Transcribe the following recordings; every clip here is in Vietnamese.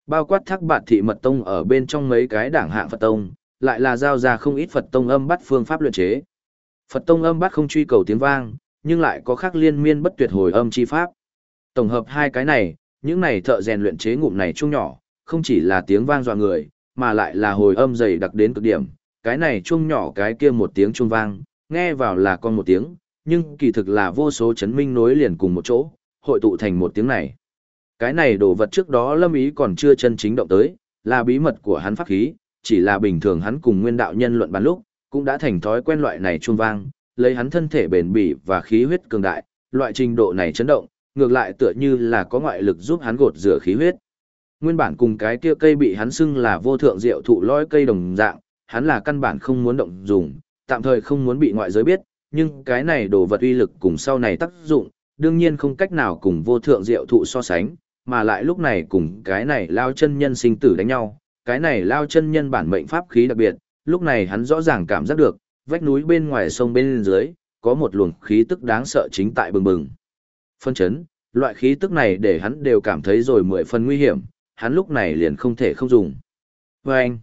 Bao quát Thác Bạt Thị Mật Tông ở bên trong mấy cái đảng hạng Phật Tông, lại là giao ra không ít Phật Tông âm bắt phương pháp luyện chế. Phật Tông âm bắt không truy cầu tiếng vang, nhưng lại có khác liên miên bất tuyệt hồi âm chi pháp. Tổng hợp hai cái này, những này thợ rèn luyện chế ngụm này chung nhỏ, không chỉ là tiếng vang dọa người, mà lại là hồi âm dày đặc đến cực điểm. Cái này chung nhỏ cái kia một tiếng chung vang, nghe vào là con một tiếng, nhưng kỳ thực là vô số chấn minh nối liền cùng một chỗ, hội tụ thành một tiếng này. Cái này đồ vật trước đó Lâm Ý còn chưa chân chính động tới, là bí mật của hắn pháp khí, chỉ là bình thường hắn cùng nguyên đạo nhân luận bàn lúc, cũng đã thành thói quen loại này chuông vang, lấy hắn thân thể bền bỉ và khí huyết cường đại, loại trình độ này chấn động, ngược lại tựa như là có ngoại lực giúp hắn gột rửa khí huyết. Nguyên bản cùng cái kia cây bị hắn xưng là vô thượng diệu thụ lõi cây đồng dạng, hắn là căn bản không muốn động dùng, tạm thời không muốn bị ngoại giới biết, nhưng cái này đồ vật uy lực cùng sau này tác dụng, đương nhiên không cách nào cùng vô thượng diệu thụ so sánh, mà lại lúc này cùng cái này lao chân nhân sinh tử đánh nhau, cái này lao chân nhân bản mệnh pháp khí đặc biệt, lúc này hắn rõ ràng cảm giác được, vách núi bên ngoài sông bên dưới, có một luồng khí tức đáng sợ chính tại bừng bừng. Phân chấn, loại khí tức này để hắn đều cảm thấy rồi 10 phần nguy hiểm, hắn lúc này liền không thể không dùng. Và anh,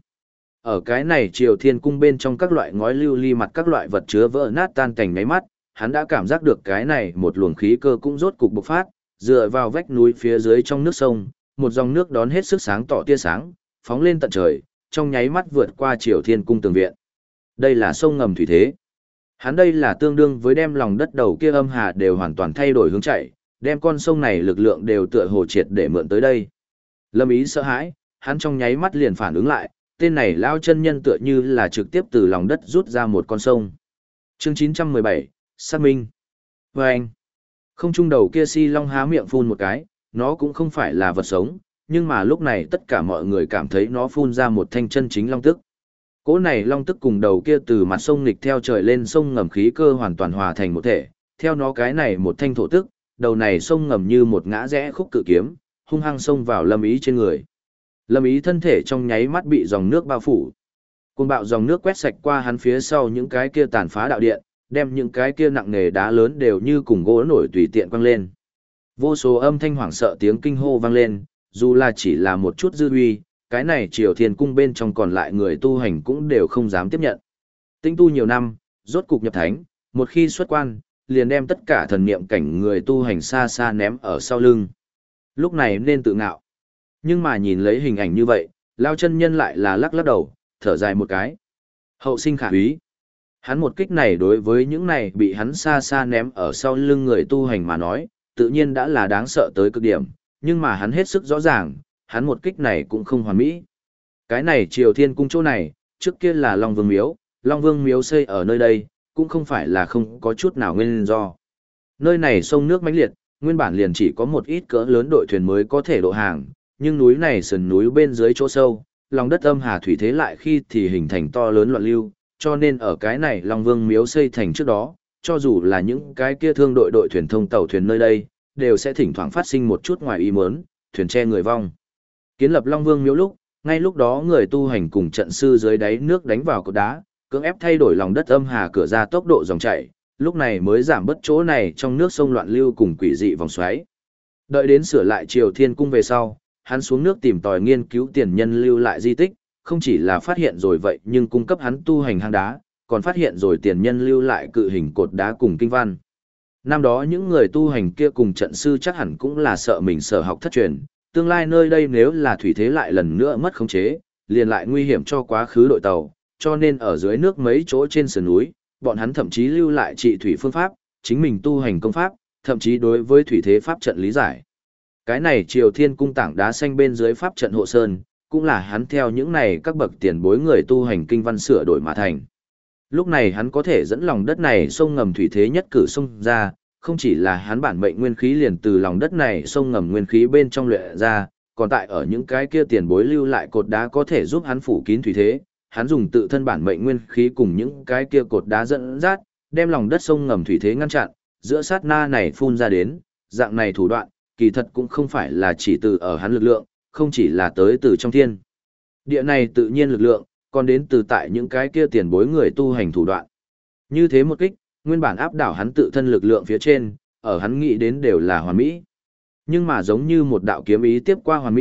ở cái này Triều Thiên Cung bên trong các loại ngói lưu ly mặt các loại vật chứa vỡ nát tan cảnh ngáy mắt, hắn đã cảm giác được cái này một luồng khí cơ cũng rốt cục bộc phát, dựa vào vách núi phía dưới trong nước sông, một dòng nước đón hết sức sáng tỏ tia sáng, phóng lên tận trời, trong nháy mắt vượt qua Triều Thiên Cung tường viện. Đây là sông ngầm thủy thế. Hắn đây là tương đương với đem lòng đất đầu kia âm hà đều hoàn toàn thay đổi hướng chạy, đem con sông này lực lượng đều tựa hồ triệt để mượn tới đây. Lâm Ý sợ hãi, hắn trong nháy mắt liền phản ứng lại, tên này lao chân nhân tựa như là trực tiếp từ lòng đất rút ra một con sông. Chương 917, xác minh. Và anh, không trung đầu kia si long há miệng phun một cái, nó cũng không phải là vật sống, nhưng mà lúc này tất cả mọi người cảm thấy nó phun ra một thanh chân chính long tức. Cỗ này long tức cùng đầu kia từ mặt sông nghịch theo trời lên sông ngầm khí cơ hoàn toàn hòa thành một thể, theo nó cái này một thanh thổ tức, đầu này sông ngầm như một ngã rẽ khúc cự kiếm, hung hăng xông vào Lâm Ý trên người. Lâm Ý thân thể trong nháy mắt bị dòng nước bao phủ. Cuồng bạo dòng nước quét sạch qua hắn phía sau những cái kia tàn phá đạo điện, đem những cái kia nặng nề đá lớn đều như cùng gỗ nổi tùy tiện quăng lên. Vô số âm thanh hoảng sợ tiếng kinh hô vang lên, dù là chỉ là một chút dư uy, cái này Triều Thiên Cung bên trong còn lại người tu hành cũng đều không dám tiếp nhận. Tinh tu nhiều năm, rốt cục nhập thánh, một khi xuất quan, liền đem tất cả thần niệm cảnh người tu hành xa xa ném ở sau lưng. Lúc này nên tự ngạo. Nhưng mà nhìn lấy hình ảnh như vậy, lao chân nhân lại là lắc lắc đầu, thở dài một cái. Hậu sinh khả úy. Hắn một kích này đối với những này bị hắn xa xa ném ở sau lưng người tu hành mà nói, tự nhiên đã là đáng sợ tới cực điểm, nhưng mà hắn hết sức rõ ràng, hắn một kích này cũng không hoàn mỹ. Cái này Triều Thiên Cung chỗ này, trước kia là Long Vương Miếu xây ở nơi đây, cũng không phải là không có chút nào nguyên do. Nơi này sông nước mãnh liệt, nguyên bản liền chỉ có một ít cỡ lớn đội thuyền mới có thể độ hàng, nhưng núi này sườn núi bên dưới chỗ sâu, lòng đất âm hà thủy thế lại khi thì hình thành to lớn loạn lưu, cho nên ở cái này Long Vương Miếu xây thành trước đó, cho dù là những cái kia thương đội thuyền thông tàu thuyền nơi đây, đều sẽ thỉnh thoảng phát sinh một chút ngoài ý muốn, thuyền che người vong. Kiến lập Long Vương Miếu lúc, ngay lúc đó người tu hành cùng trận sư dưới đáy nước đánh vào cột đá, cưỡng ép thay đổi lòng đất âm hà cửa ra tốc độ dòng chảy, lúc này mới giảm bớt chỗ này trong nước sông loạn lưu cùng quỷ dị vòng xoáy. Đợi đến sửa lại Triều Thiên Cung về sau, hắn xuống nước tìm tòi nghiên cứu tiền nhân lưu lại di tích, không chỉ là phát hiện rồi vậy nhưng cung cấp hắn tu hành hang đá, còn phát hiện rồi tiền nhân lưu lại cự hình cột đá cùng kinh văn. Năm đó những người tu hành kia cùng trận sư chắc hẳn cũng là sợ mình sở học thất truyền, tương lai nơi đây nếu là thủy thế lại lần nữa mất khống chế, liền lại nguy hiểm cho quá khứ đội tàu, cho nên ở dưới nước mấy chỗ trên sườn núi, bọn hắn thậm chí lưu lại trị thủy phương pháp, chính mình tu hành công pháp, thậm chí đối với thủy thế pháp trận lý giải. Cái này Triều Thiên Cung tảng đá xanh bên dưới pháp trận hộ sơn, cũng là hắn theo những này các bậc tiền bối người tu hành kinh văn sửa đổi mà thành. Lúc này hắn có thể dẫn lòng đất này sông ngầm thủy thế nhất cử sông ra, không chỉ là hắn bản mệnh nguyên khí liền từ lòng đất này sông ngầm nguyên khí bên trong luyện ra, còn tại ở những cái kia tiền bối lưu lại cột đá có thể giúp hắn phủ kín thủy thế, hắn dùng tự thân bản mệnh nguyên khí cùng những cái kia cột đá dẫn dắt, đem lòng đất sông ngầm thủy thế ngăn chặn, giữa sát na này phun ra đến, dạng này thủ đoạn, kỳ thật cũng không phải là chỉ từ ở hắn lực lượng, không chỉ là tới từ trong thiên. Địa này tự nhiên lực lượng, còn đến từ tại những cái kia tiền bối người tu hành thủ đoạn. Như thế một kích, nguyên bản áp đảo hắn tự thân lực lượng phía trên, ở hắn nghĩ đến đều là hoàn mỹ. Nhưng mà giống như một đạo kiếm ý tiếp qua hoàn mỹ,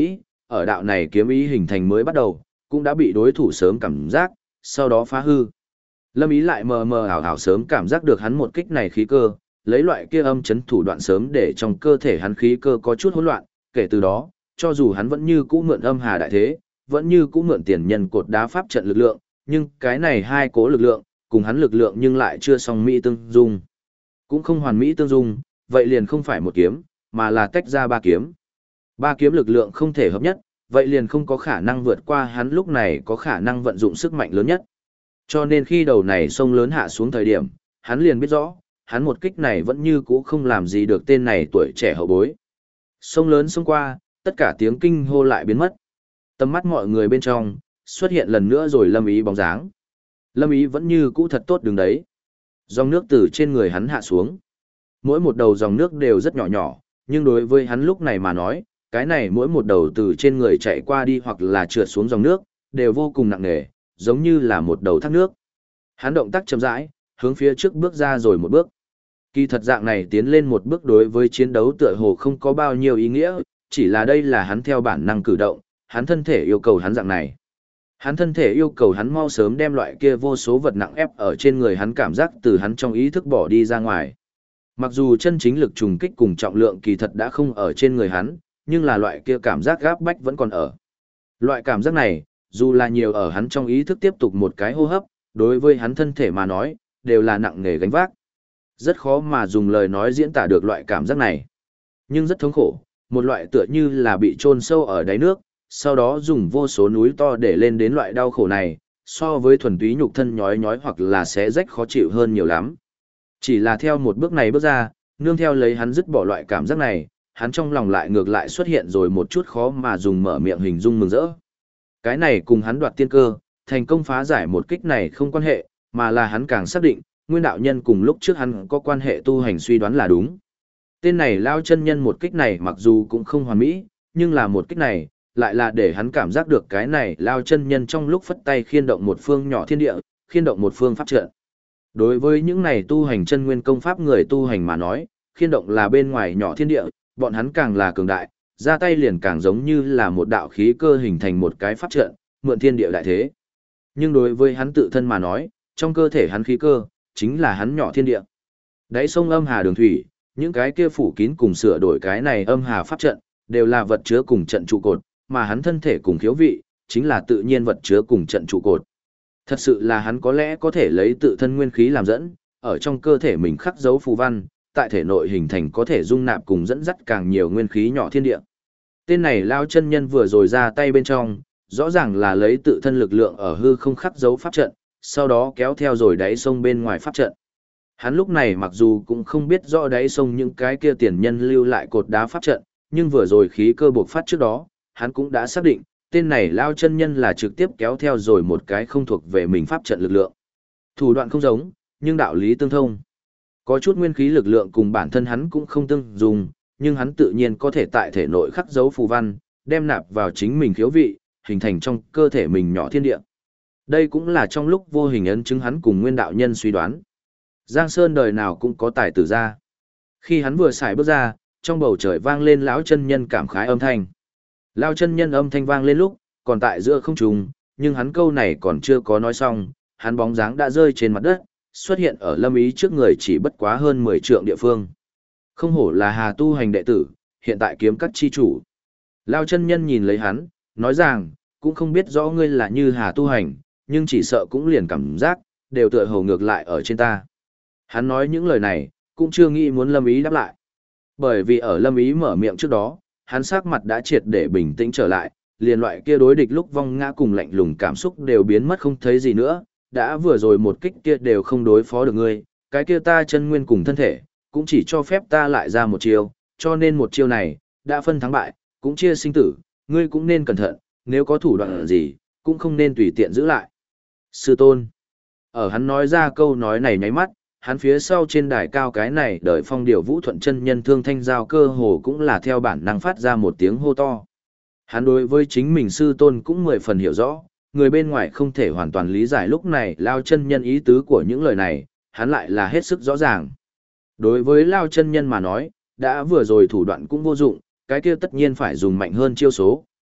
ở đạo này kiếm ý hình thành mới bắt đầu, cũng đã bị đối thủ sớm cảm giác, sau đó phá hư. Lâm Ý lại mờ mờ ảo ảo sớm cảm giác được hắn một kích này khí cơ, lấy loại kia âm chấn thủ đoạn sớm để trong cơ thể hắn khí cơ có chút hỗn loạn, kể từ đó, cho dù hắn vẫn như cũ mượn âm hà đại thế, vẫn như cũ mượn tiền nhân cột đá pháp trận lực lượng, nhưng cái này hai cố lực lượng, cùng hắn lực lượng nhưng lại chưa song mỹ tương dung. Cũng không hoàn mỹ tương dung, vậy liền không phải một kiếm, mà là tách ra ba kiếm. Ba kiếm lực lượng không thể hợp nhất, vậy liền không có khả năng vượt qua hắn lúc này có khả năng vận dụng sức mạnh lớn nhất. Cho nên khi đầu này sông lớn hạ xuống thời điểm, hắn liền biết rõ, hắn một kích này vẫn như cũ không làm gì được tên này tuổi trẻ hậu bối. Sông lớn xông qua, tất cả tiếng kinh hô lại biến mất. Tầm mắt mọi người bên trong, xuất hiện lần nữa rồi Lâm Ý bóng dáng. Lâm Ý vẫn như cũ thật tốt đứng đấy. Dòng nước từ trên người hắn hạ xuống. Mỗi một đầu dòng nước đều rất nhỏ nhỏ, nhưng đối với hắn lúc này mà nói, cái này mỗi một đầu từ trên người chạy qua đi hoặc là trượt xuống dòng nước, đều vô cùng nặng nề, giống như là một đầu thác nước. Hắn động tác chậm rãi, hướng phía trước bước ra rồi một bước. Kỳ thật dạng này tiến lên một bước đối với chiến đấu tựa hồ không có bao nhiêu ý nghĩa, chỉ là đây là hắn theo bản năng cử động, hắn thân thể yêu cầu hắn dạng này. Hắn thân thể yêu cầu hắn mau sớm đem loại kia vô số vật nặng ép ở trên người hắn cảm giác từ hắn trong ý thức bỏ đi ra ngoài. Mặc dù chân chính lực trùng kích cùng trọng lượng kỳ thật đã không ở trên người hắn, nhưng là loại kia cảm giác gáp bách vẫn còn ở. Loại cảm giác này, dù là nhiều ở hắn trong ý thức tiếp tục một cái hô hấp, đối với hắn thân thể mà nói, đều là nặng nề gánh vác. Rất khó mà dùng lời nói diễn tả được loại cảm giác này. Nhưng rất thống khổ, một loại tựa như là bị chôn sâu ở đáy nước, sau đó dùng vô số núi to để lên đến loại đau khổ này, so với thuần túy nhục thân nhói nhói hoặc là xé rách khó chịu hơn nhiều lắm. Chỉ là theo một bước này bước ra, nương theo lấy hắn dứt bỏ loại cảm giác này, hắn trong lòng lại ngược lại xuất hiện rồi một chút khó mà dùng mở miệng hình dung mừng rỡ. Cái này cùng hắn đoạt tiên cơ, thành công phá giải một kích này không quan hệ, mà là hắn càng xác định, nguyên đạo nhân cùng lúc trước hắn có quan hệ tu hành suy đoán là đúng. Tên này lao chân nhân một kích này mặc dù cũng không hoàn mỹ, nhưng là một kích này, lại là để hắn cảm giác được cái này lao chân nhân trong lúc phất tay khiên động một phương nhỏ thiên địa, khiên động một phương pháp trận. Đối với những này tu hành chân nguyên công pháp người tu hành mà nói, khiên động là bên ngoài nhỏ thiên địa, bọn hắn càng là cường đại, ra tay liền càng giống như là một đạo khí cơ hình thành một cái pháp trận, mượn thiên địa đại thế. Nhưng đối với hắn tự thân mà nói, trong cơ thể hắn khí cơ, chính là hắn nhỏ thiên địa. Đáy sông âm hà đường thủy, những cái kia phủ kín cùng sửa đổi cái này âm hà pháp trận, đều là vật chứa cùng trận trụ cột, mà hắn thân thể cùng khiếu vị, chính là tự nhiên vật chứa cùng trận trụ cột. Thật sự là hắn có lẽ có thể lấy tự thân nguyên khí làm dẫn, ở trong cơ thể mình khắc dấu phù văn, tại thể nội hình thành có thể dung nạp cùng dẫn dắt càng nhiều nguyên khí nhỏ thiên địa. Tên này lao chân nhân vừa rồi ra tay bên trong, rõ ràng là lấy tự thân lực lượng ở hư không khắc dấu pháp trận, sau đó kéo theo rồi đáy sông bên ngoài pháp trận. Hắn lúc này mặc dù cũng không biết rõ đáy sông những cái kia tiền nhân lưu lại cột đá pháp trận, nhưng vừa rồi khí cơ buộc phát trước đó, hắn cũng đã xác định, tên này lao chân nhân là trực tiếp kéo theo rồi một cái không thuộc về mình pháp trận lực lượng. Thủ đoạn không giống, nhưng đạo lý tương thông. Có chút nguyên khí lực lượng cùng bản thân hắn cũng không tương dùng, nhưng hắn tự nhiên có thể tại thể nội khắc dấu phù văn, đem nạp vào chính mình khiếu vị, hình thành trong cơ thể mình nhỏ thiên địa. Đây cũng là trong lúc vô hình ấn chứng hắn cùng nguyên đạo nhân suy đoán. Giang Sơn đời nào cũng có tài tử ra. Khi hắn vừa xài bước ra, trong bầu trời vang lên lão chân nhân cảm khái âm thanh. Lão chân nhân âm thanh vang lên lúc, còn tại giữa không trung, nhưng hắn câu này còn chưa có nói xong, hắn bóng dáng đã rơi trên mặt đất, xuất hiện ở Lâm Ý trước người chỉ bất quá hơn 10 trượng địa phương. Không hổ là Hà tu hành đệ tử, hiện tại kiếm các chi chủ. Lão chân nhân nhìn lấy hắn, nói rằng, cũng không biết rõ ngươi là như Hà tu hành, nhưng chỉ sợ cũng liền cảm giác, đều tựa hồ ngược lại ở trên ta. Hắn nói những lời này, cũng chưa nghĩ muốn Lâm Ý đáp lại. Bởi vì ở Lâm Ý mở miệng trước đó, hắn sắc mặt đã triệt để bình tĩnh trở lại, liền loại kia đối địch lúc vong ngã cùng lạnh lùng cảm xúc đều biến mất không thấy gì nữa, đã vừa rồi một kích kia đều không đối phó được ngươi, cái kia ta chân nguyên cùng thân thể, cũng chỉ cho phép ta lại ra một chiêu, cho nên một chiêu này, đã phân thắng bại, cũng chia sinh tử, ngươi cũng nên cẩn thận, nếu có thủ đoạn gì, cũng không nên tùy tiện giữ lại. Sư tôn. Ở hắn nói ra câu nói này nháy mắt, hắn phía sau trên đài cao cái này đợi phong điệu vũ thuận chân nhân thương thanh giao cơ hồ cũng là theo bản năng phát ra một tiếng hô to. Hắn đối với chính mình sư tôn cũng 10 phần hiểu rõ, người bên ngoài không thể hoàn toàn lý giải lúc này lao chân nhân ý tứ của những lời này, hắn lại là hết sức rõ ràng. Đối với lao chân nhân mà nói, đã vừa rồi thủ đoạn cũng vô dụng, cái kia tất nhiên phải dùng mạnh hơn chiêu số,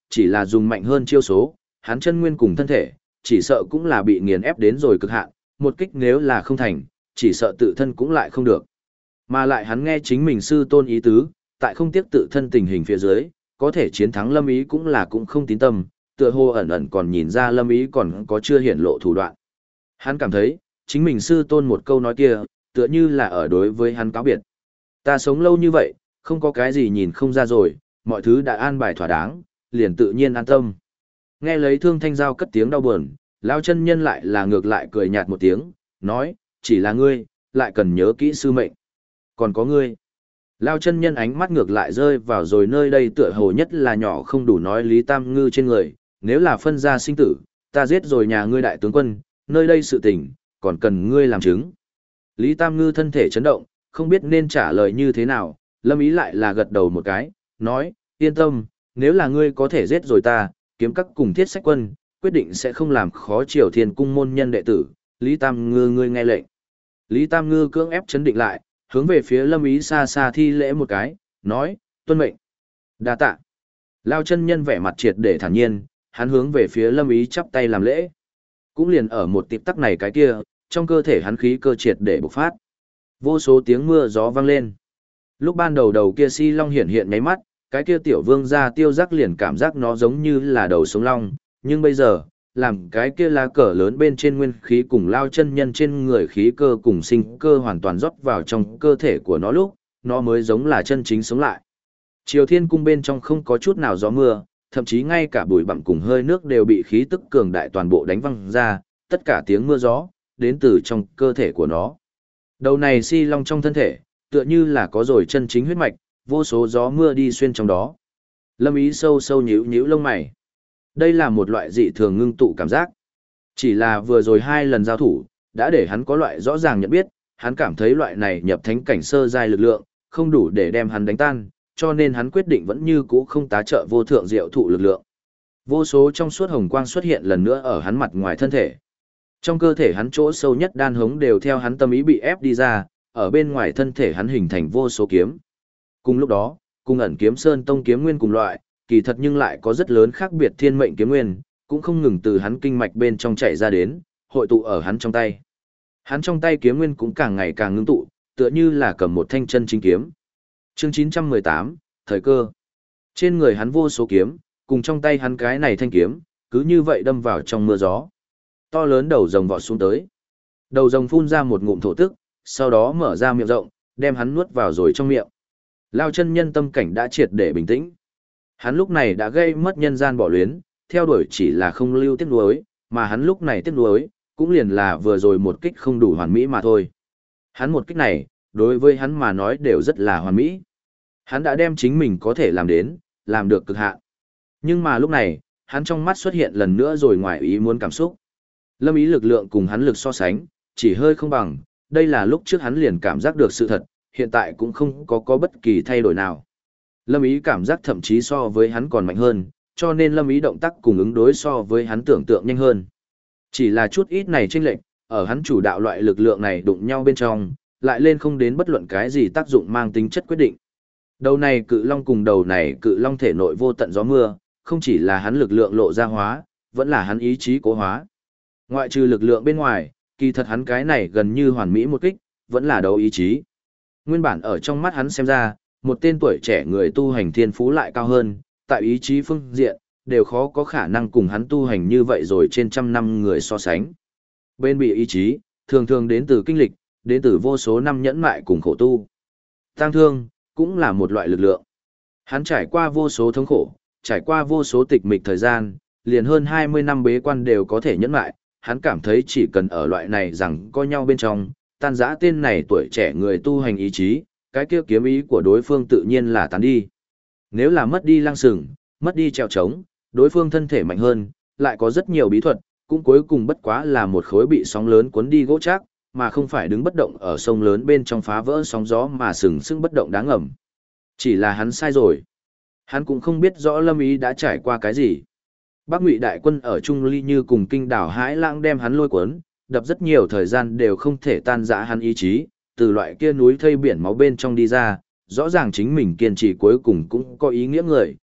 chỉ là dùng mạnh hơn chiêu số, hắn chân nguyên cùng thân thể, chỉ sợ cũng là bị nghiền ép đến rồi cực hạn, một kích nếu là không thành, chỉ sợ tự thân cũng lại không được. Mà lại hắn nghe chính mình sư tôn ý tứ, tại không tiếc tự thân tình hình phía dưới, có thể chiến thắng Lâm Ý cũng không tín tâm, tựa hồ ẩn ẩn còn nhìn ra Lâm Ý còn có chưa hiển lộ thủ đoạn. Hắn cảm thấy, chính mình sư tôn một câu nói kia, tựa như là ở đối với hắn cáo biệt. Ta sống lâu như vậy, không có cái gì nhìn không ra rồi, mọi thứ đã an bài thỏa đáng, liền tự nhiên an tâm. Nghe lấy Thương Thanh Giao cất tiếng đau buồn, Lao chân nhân lại là ngược lại cười nhạt một tiếng, nói, chỉ là ngươi, lại cần nhớ kỹ sư mệnh. Còn có ngươi. Lao chân nhân ánh mắt ngược lại rơi vào rồi nơi đây tựa hồ nhất là nhỏ không đủ nói Lý Tam Ngư trên người, nếu là phân ra sinh tử, ta giết rồi nhà ngươi đại tướng quân, nơi đây sự tình, còn cần ngươi làm chứng. Lý Tam Ngư thân thể chấn động, không biết nên trả lời như thế nào, Lâm Ý lại là gật đầu một cái, nói, yên tâm, nếu là ngươi có thể giết rồi ta, kiếm các cùng thiết sách quân, quyết định sẽ không làm khó Triều Thiên cung môn nhân đệ tử, Lý Tam Ngư ngươi nghe lệnh. Lý Tam Ngư cưỡng ép chấn định lại, hướng về phía Lâm Ý xa xa thi lễ một cái, nói, tuân mệnh. Đa tạ. Lao chân nhân vẻ mặt triệt để thản nhiên, hắn hướng về phía Lâm Ý chắp tay làm lễ. Cũng liền ở một tịp tắc này cái kia, trong cơ thể hắn khí cơ triệt để bộc phát. Vô số tiếng mưa gió vang lên. Lúc ban đầu kia si long hiện hiện nháy mắt, cái kia tiểu vương ra tiêu giác liền cảm giác nó giống như là đầu sống long, nhưng bây giờ, làm cái kia lá cờ lớn bên trên nguyên khí cùng Lao chân nhân trên người khí cơ cùng sinh cơ hoàn toàn rót vào trong cơ thể của nó lúc, nó mới giống là chân chính sống lại. Triều Thiên cung bên trong không có chút nào gió mưa, thậm chí ngay cả bụi bặm cùng hơi nước đều bị khí tức cường đại toàn bộ đánh văng ra, tất cả tiếng mưa gió, đến từ trong cơ thể của nó. Đầu này si long trong thân thể, tựa như là có rồi chân chính huyết mạch, vô số gió mưa đi xuyên trong đó. Lâm Ý sâu sâu nhíu nhíu lông mày. Đây là một loại dị thường ngưng tụ cảm giác. Chỉ là vừa rồi 2 lần giao thủ, đã để hắn có loại rõ ràng nhận biết, hắn cảm thấy loại này nhập thánh cảnh sơ giai lực lượng, không đủ để đem hắn đánh tan, cho nên hắn quyết định vẫn như cũ không tá trợ vô thượng diệu thụ lực lượng. Vô số trong suốt hồng quang xuất hiện lần nữa ở hắn mặt ngoài thân thể. Trong cơ thể hắn chỗ sâu nhất đan hống đều theo hắn tâm ý bị ép đi ra, ở bên ngoài thân thể hắn hình thành vô số kiếm. Cùng lúc đó, cùng ẩn kiếm sơn tông kiếm nguyên cùng loại, kỳ thật nhưng lại có rất lớn khác biệt thiên mệnh kiếm nguyên, cũng không ngừng từ hắn kinh mạch bên trong chạy ra đến, hội tụ ở hắn trong tay. Hắn trong tay kiếm nguyên cũng càng ngày càng ngưng tụ, tựa như là cầm một thanh chân chính kiếm. Chương 918, thời cơ. Trên người hắn vô số kiếm, cùng trong tay hắn cái này thanh kiếm, cứ như vậy đâm vào trong mưa gió. To lớn đầu rồng vọt xuống tới. Đầu rồng phun ra một ngụm thổ tức, sau đó mở ra miệng rộng, đem hắn nuốt vào rồi trong miệng. Lao chân nhân tâm cảnh đã triệt để bình tĩnh. Hắn lúc này đã gây mất nhân gian bỏ luyến, theo đuổi chỉ là không lưu tiếc nuối, mà hắn lúc này tiếc nuối, cũng liền là vừa rồi một kích không đủ hoàn mỹ mà thôi. Hắn một kích này, đối với hắn mà nói đều rất là hoàn mỹ. Hắn đã đem chính mình có thể làm đến, làm được cực hạn. Nhưng mà lúc này, hắn trong mắt xuất hiện lần nữa rồi ngoài ý muốn cảm xúc. Lâm Ý lực lượng cùng hắn lực so sánh, chỉ hơi không bằng, đây là lúc trước hắn liền cảm giác được sự thật, hiện tại cũng không có bất kỳ thay đổi nào. Lâm Ý cảm giác thậm chí so với hắn còn mạnh hơn, cho nên Lâm Ý động tác cùng ứng đối so với hắn tưởng tượng nhanh hơn. Chỉ là chút ít này chênh lệch, ở hắn chủ đạo loại lực lượng này đụng nhau bên trong, lại lên không đến bất luận cái gì tác dụng mang tính chất quyết định. Đầu này cự long cùng đầu này cự long thể nội vô tận gió mưa, không chỉ là hắn lực lượng lộ ra hóa, vẫn là hắn ý chí cố hóa. Ngoại trừ lực lượng bên ngoài, kỳ thật hắn cái này gần như hoàn mỹ một kích, vẫn là đấu ý chí. Nguyên bản ở trong mắt hắn xem ra, một tên tuổi trẻ người tu hành thiên phú lại cao hơn, tại ý chí phương diện, đều khó có khả năng cùng hắn tu hành như vậy rồi trên trăm năm người so sánh. Bên bị ý chí, thường thường đến từ kinh lịch, đến từ vô số năm nhẫn mại cùng khổ tu. Tang thương, cũng là một loại lực lượng. Hắn trải qua vô số thống khổ, trải qua vô số tịch mịch thời gian, liền hơn 20 năm bế quan đều có thể nhẫn mại, hắn cảm thấy chỉ cần ở loại này rằng coi nhau bên trong, tan rã tên này tuổi trẻ người tu hành ý chí, cái kia kiếm ý của đối phương tự nhiên là tán đi. Nếu là mất đi lăng sừng, mất đi treo trống, đối phương thân thể mạnh hơn, lại có rất nhiều bí thuật, cũng cuối cùng bất quá là một khối bị sóng lớn cuốn đi gỗ chắc, mà không phải đứng bất động ở sông lớn bên trong phá vỡ sóng gió mà sừng sững bất động đáng ngầm. Chỉ là hắn sai rồi. Hắn cũng không biết rõ Lâm Ý đã trải qua cái gì. Bắc Ngụy đại quân ở Trung Ly như cùng kinh đảo hãi lãng đem hắn lôi cuốn, đập rất nhiều thời gian đều không thể tan rã hắn ý chí, từ loại kia núi thây biển máu bên trong đi ra, rõ ràng chính mình kiên trì cuối cùng cũng có ý nghĩa người,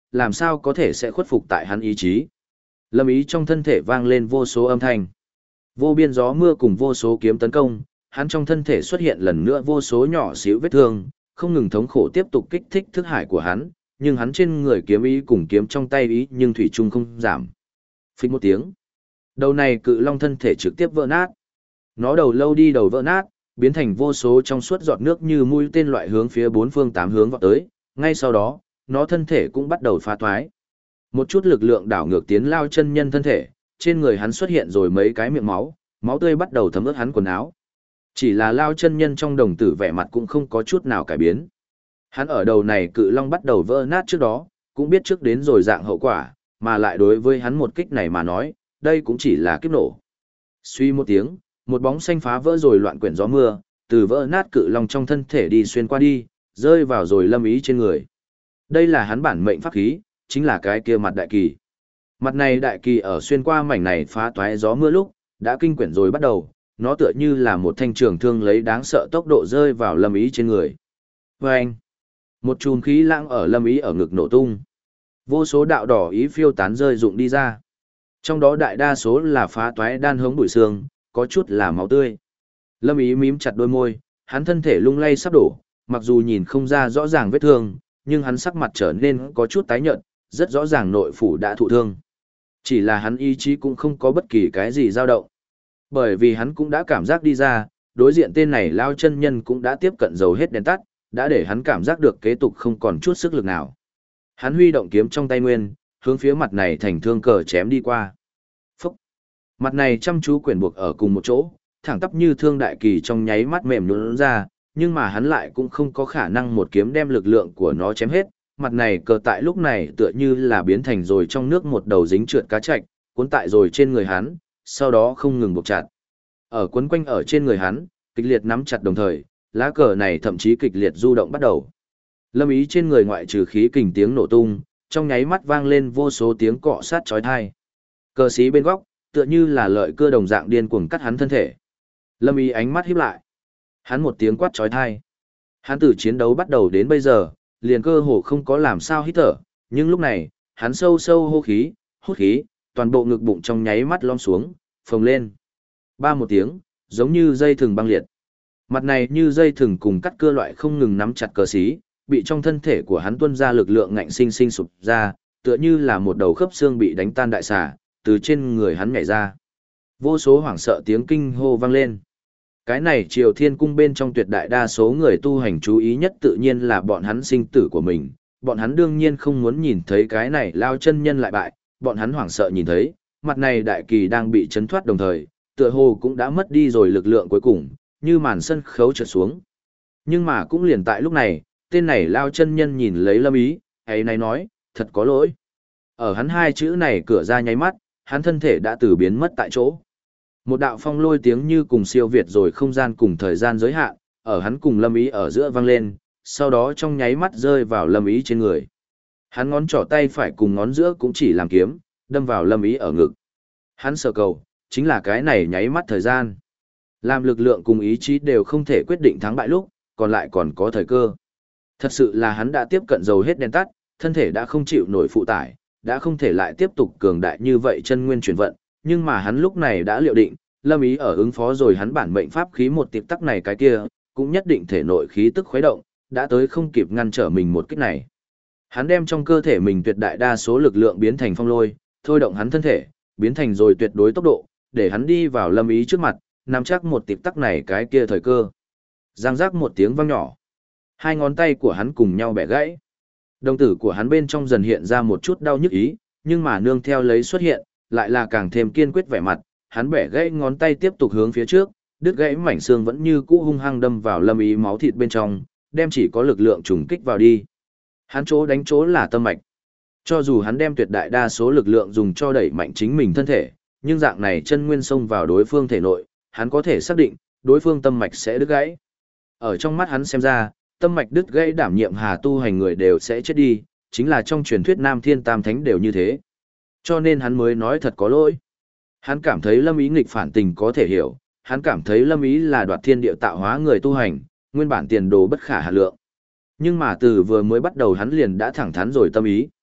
làm sao có thể sẽ khuất phục tại hắn ý chí. Lâm ý trong thân thể vang lên vô số âm thanh. Vô biên gió mưa cùng vô số kiếm tấn công, hắn trong thân thể xuất hiện lần nữa vô số nhỏ xíu vết thương, không ngừng thống khổ tiếp tục kích thích thức hải của hắn, nhưng hắn trên người kiếm ý cùng kiếm trong tay ý nhưng thủy chung không giảm. Phích một tiếng. Đầu này cự long thân thể trực tiếp vỡ nát. Nó đầu lâu đi đầu vỡ nát, biến thành vô số trong suốt giọt nước như mũi tên loại hướng phía bốn phương tám hướng vọt tới, ngay sau đó, nó thân thể cũng bắt đầu phá toái. Một chút lực lượng đảo ngược tiến lao chân nhân thân thể, trên người hắn xuất hiện rồi mấy cái miệng máu, máu tươi bắt đầu thấm ướt hắn quần áo. Chỉ là lao chân nhân trong đồng tử vẻ mặt cũng không có chút nào cải biến. Hắn ở đầu này cự long bắt đầu vỡ nát trước đó, cũng biết trước đến rồi dạng hậu quả, mà lại đối với hắn một kích này mà nói, đây cũng chỉ là kiếp nổ. Suy một tiếng, một bóng xanh phá vỡ rồi loạn quyển gió mưa, từ vỡ nát cự long trong thân thể đi xuyên qua đi, rơi vào rồi Lâm Ý trên người. Đây là hắn bản mệnh pháp khí, chính là cái kia mặt đại kỳ. Mặt này đại kỳ ở xuyên qua mảnh này phá toái gió mưa lúc, đã kinh quyển rồi bắt đầu, nó tựa như là một thanh trường thương lấy đáng sợ tốc độ rơi vào Lâm Ý trên người. Và anh, một chùm khí lãng ở Lâm Ý ở ngực nổ tung. Vô số đạo đỏ ý phiêu tán rơi rụng đi ra. Trong đó đại đa số là phá toái đan hống bụi xương, có chút là máu tươi. Lâm Ý mím chặt đôi môi, hắn thân thể lung lay sắp đổ, mặc dù nhìn không ra rõ ràng vết thương, nhưng hắn sắc mặt trở nên có chút tái nhợt, rất rõ ràng nội phủ đã thụ thương. Chỉ là hắn ý chí cũng không có bất kỳ cái gì dao động. Bởi vì hắn cũng đã cảm giác đi ra, đối diện tên này lao chân nhân cũng đã tiếp cận dầu hết đèn tắt, đã để hắn cảm giác được kế tục không còn chút sức lực nào. Hắn huy động kiếm trong tay nguyên, hướng phía mặt này thành thương cờ chém đi qua. Phúc! Mặt này chăm chú quyển buộc ở cùng một chỗ, thẳng tắp như thương đại kỳ trong nháy mắt mềm nhũn ra, nhưng mà hắn lại cũng không có khả năng một kiếm đem lực lượng của nó chém hết. Mặt này cờ tại lúc này tựa như là biến thành rồi trong nước một đầu dính trượt cá chạch, cuốn tại rồi trên người hắn, sau đó không ngừng buộc chặt. Ở quấn quanh ở trên người hắn, kịch liệt nắm chặt đồng thời, lá cờ này thậm chí kịch liệt du động bắt đầu. Lâm Ý trên người ngoại trừ khí kình tiếng nổ tung, trong nháy mắt vang lên vô số tiếng cọ sát chói tai. Cờ xí bên góc, tựa như là lợi cưa đồng dạng điên cuồng cắt hắn thân thể. Lâm Ý ánh mắt híp lại. Hắn một tiếng quát chói tai. Hắn từ chiến đấu bắt đầu đến bây giờ, liền cơ hồ không có làm sao hít thở, nhưng lúc này, hắn sâu sâu hút khí, toàn bộ ngực bụng trong nháy mắt lom xuống, phồng lên. Ba một tiếng, giống như dây thừng băng liệt. Mặt này như dây thừng cùng cắt cưa loại không ngừng nắm chặt cờ xí, bị trong thân thể của hắn tuôn ra lực lượng ngạnh sinh sinh sụp ra, tựa như là một đầu khớp xương bị đánh tan đại xà, từ trên người hắn nhảy ra. Vô số hoảng sợ tiếng kinh hô vang lên. Cái này Triều Thiên Cung bên trong tuyệt đại đa số người tu hành chú ý nhất tự nhiên là bọn hắn sinh tử của mình, bọn hắn đương nhiên không muốn nhìn thấy cái này lao chân nhân lại bại, bọn hắn hoảng sợ nhìn thấy, mặt này đại kỳ đang bị chấn thoát đồng thời, tựa hồ cũng đã mất đi rồi lực lượng cuối cùng, như màn sân khấu trượt xuống. Nhưng mà cũng liền tại lúc này, tên này lao chân nhân nhìn lấy Lâm Ý, ấy này nói, thật có lỗi. Ở hắn hai chữ này cửa ra nháy mắt, hắn thân thể đã từ biến mất tại chỗ. Một đạo phong lôi tiếng như cùng siêu việt rồi không gian cùng thời gian giới hạn, ở hắn cùng Lâm Ý ở giữa vang lên, sau đó trong nháy mắt rơi vào Lâm Ý trên người. Hắn ngón trỏ tay phải cùng ngón giữa cũng chỉ làm kiếm, đâm vào Lâm Ý ở ngực. Hắn sở cầu, chính là cái này nháy mắt thời gian. Làm lực lượng cùng ý chí đều không thể quyết định thắng bại lúc, còn lại còn có thời cơ. Thật sự là hắn đã tiếp cận dầu hết đèn tắt, thân thể đã không chịu nổi phụ tải, đã không thể lại tiếp tục cường đại như vậy chân nguyên chuyển vận, nhưng mà hắn lúc này đã liệu định, Lâm Ý ở ứng phó rồi hắn bản mệnh pháp khí một tiệp tắc này cái kia, cũng nhất định thể nội khí tức khuấy động, đã tới không kịp ngăn trở mình một kích này. Hắn đem trong cơ thể mình tuyệt đại đa số lực lượng biến thành phong lôi, thôi động hắn thân thể, biến thành rồi tuyệt đối tốc độ, để hắn đi vào Lâm Ý trước mặt, nắm chắc một tiệp tắc này cái kia thời cơ. Giang giác một tiếng vang nhỏ. Hai ngón tay của hắn cùng nhau bẻ gãy. Đồng tử của hắn bên trong dần hiện ra một chút đau nhức ý, nhưng mà nương theo lấy xuất hiện, lại là càng thêm kiên quyết vẻ mặt, hắn bẻ gãy ngón tay tiếp tục hướng phía trước, đứt gãy mảnh xương vẫn như cũ hung hăng đâm vào Lâm Ý máu thịt bên trong, đem chỉ có lực lượng trùng kích vào đi. Hắn chỗ đánh chỗ là tâm mạch. Cho dù hắn đem tuyệt đại đa số lực lượng dùng cho đẩy mạnh chính mình thân thể, nhưng dạng này chân nguyên xông vào đối phương thể nội, hắn có thể xác định, đối phương tâm mạch sẽ đứt gãy. Ở trong mắt hắn xem ra, tâm mạch đứt gãy đảm nhiệm hà tu hành người đều sẽ chết đi, chính là trong truyền thuyết Nam Thiên Tam Thánh đều như thế. Cho nên hắn mới nói thật có lỗi. Hắn cảm thấy Lâm Ý nghịch phản tình có thể hiểu, hắn cảm thấy Lâm Ý là đoạt thiên địa tạo hóa người tu hành, nguyên bản tiền đồ bất khả hạn lượng. Nhưng mà từ vừa mới bắt đầu hắn liền đã thẳng thắn rồi tâm ý.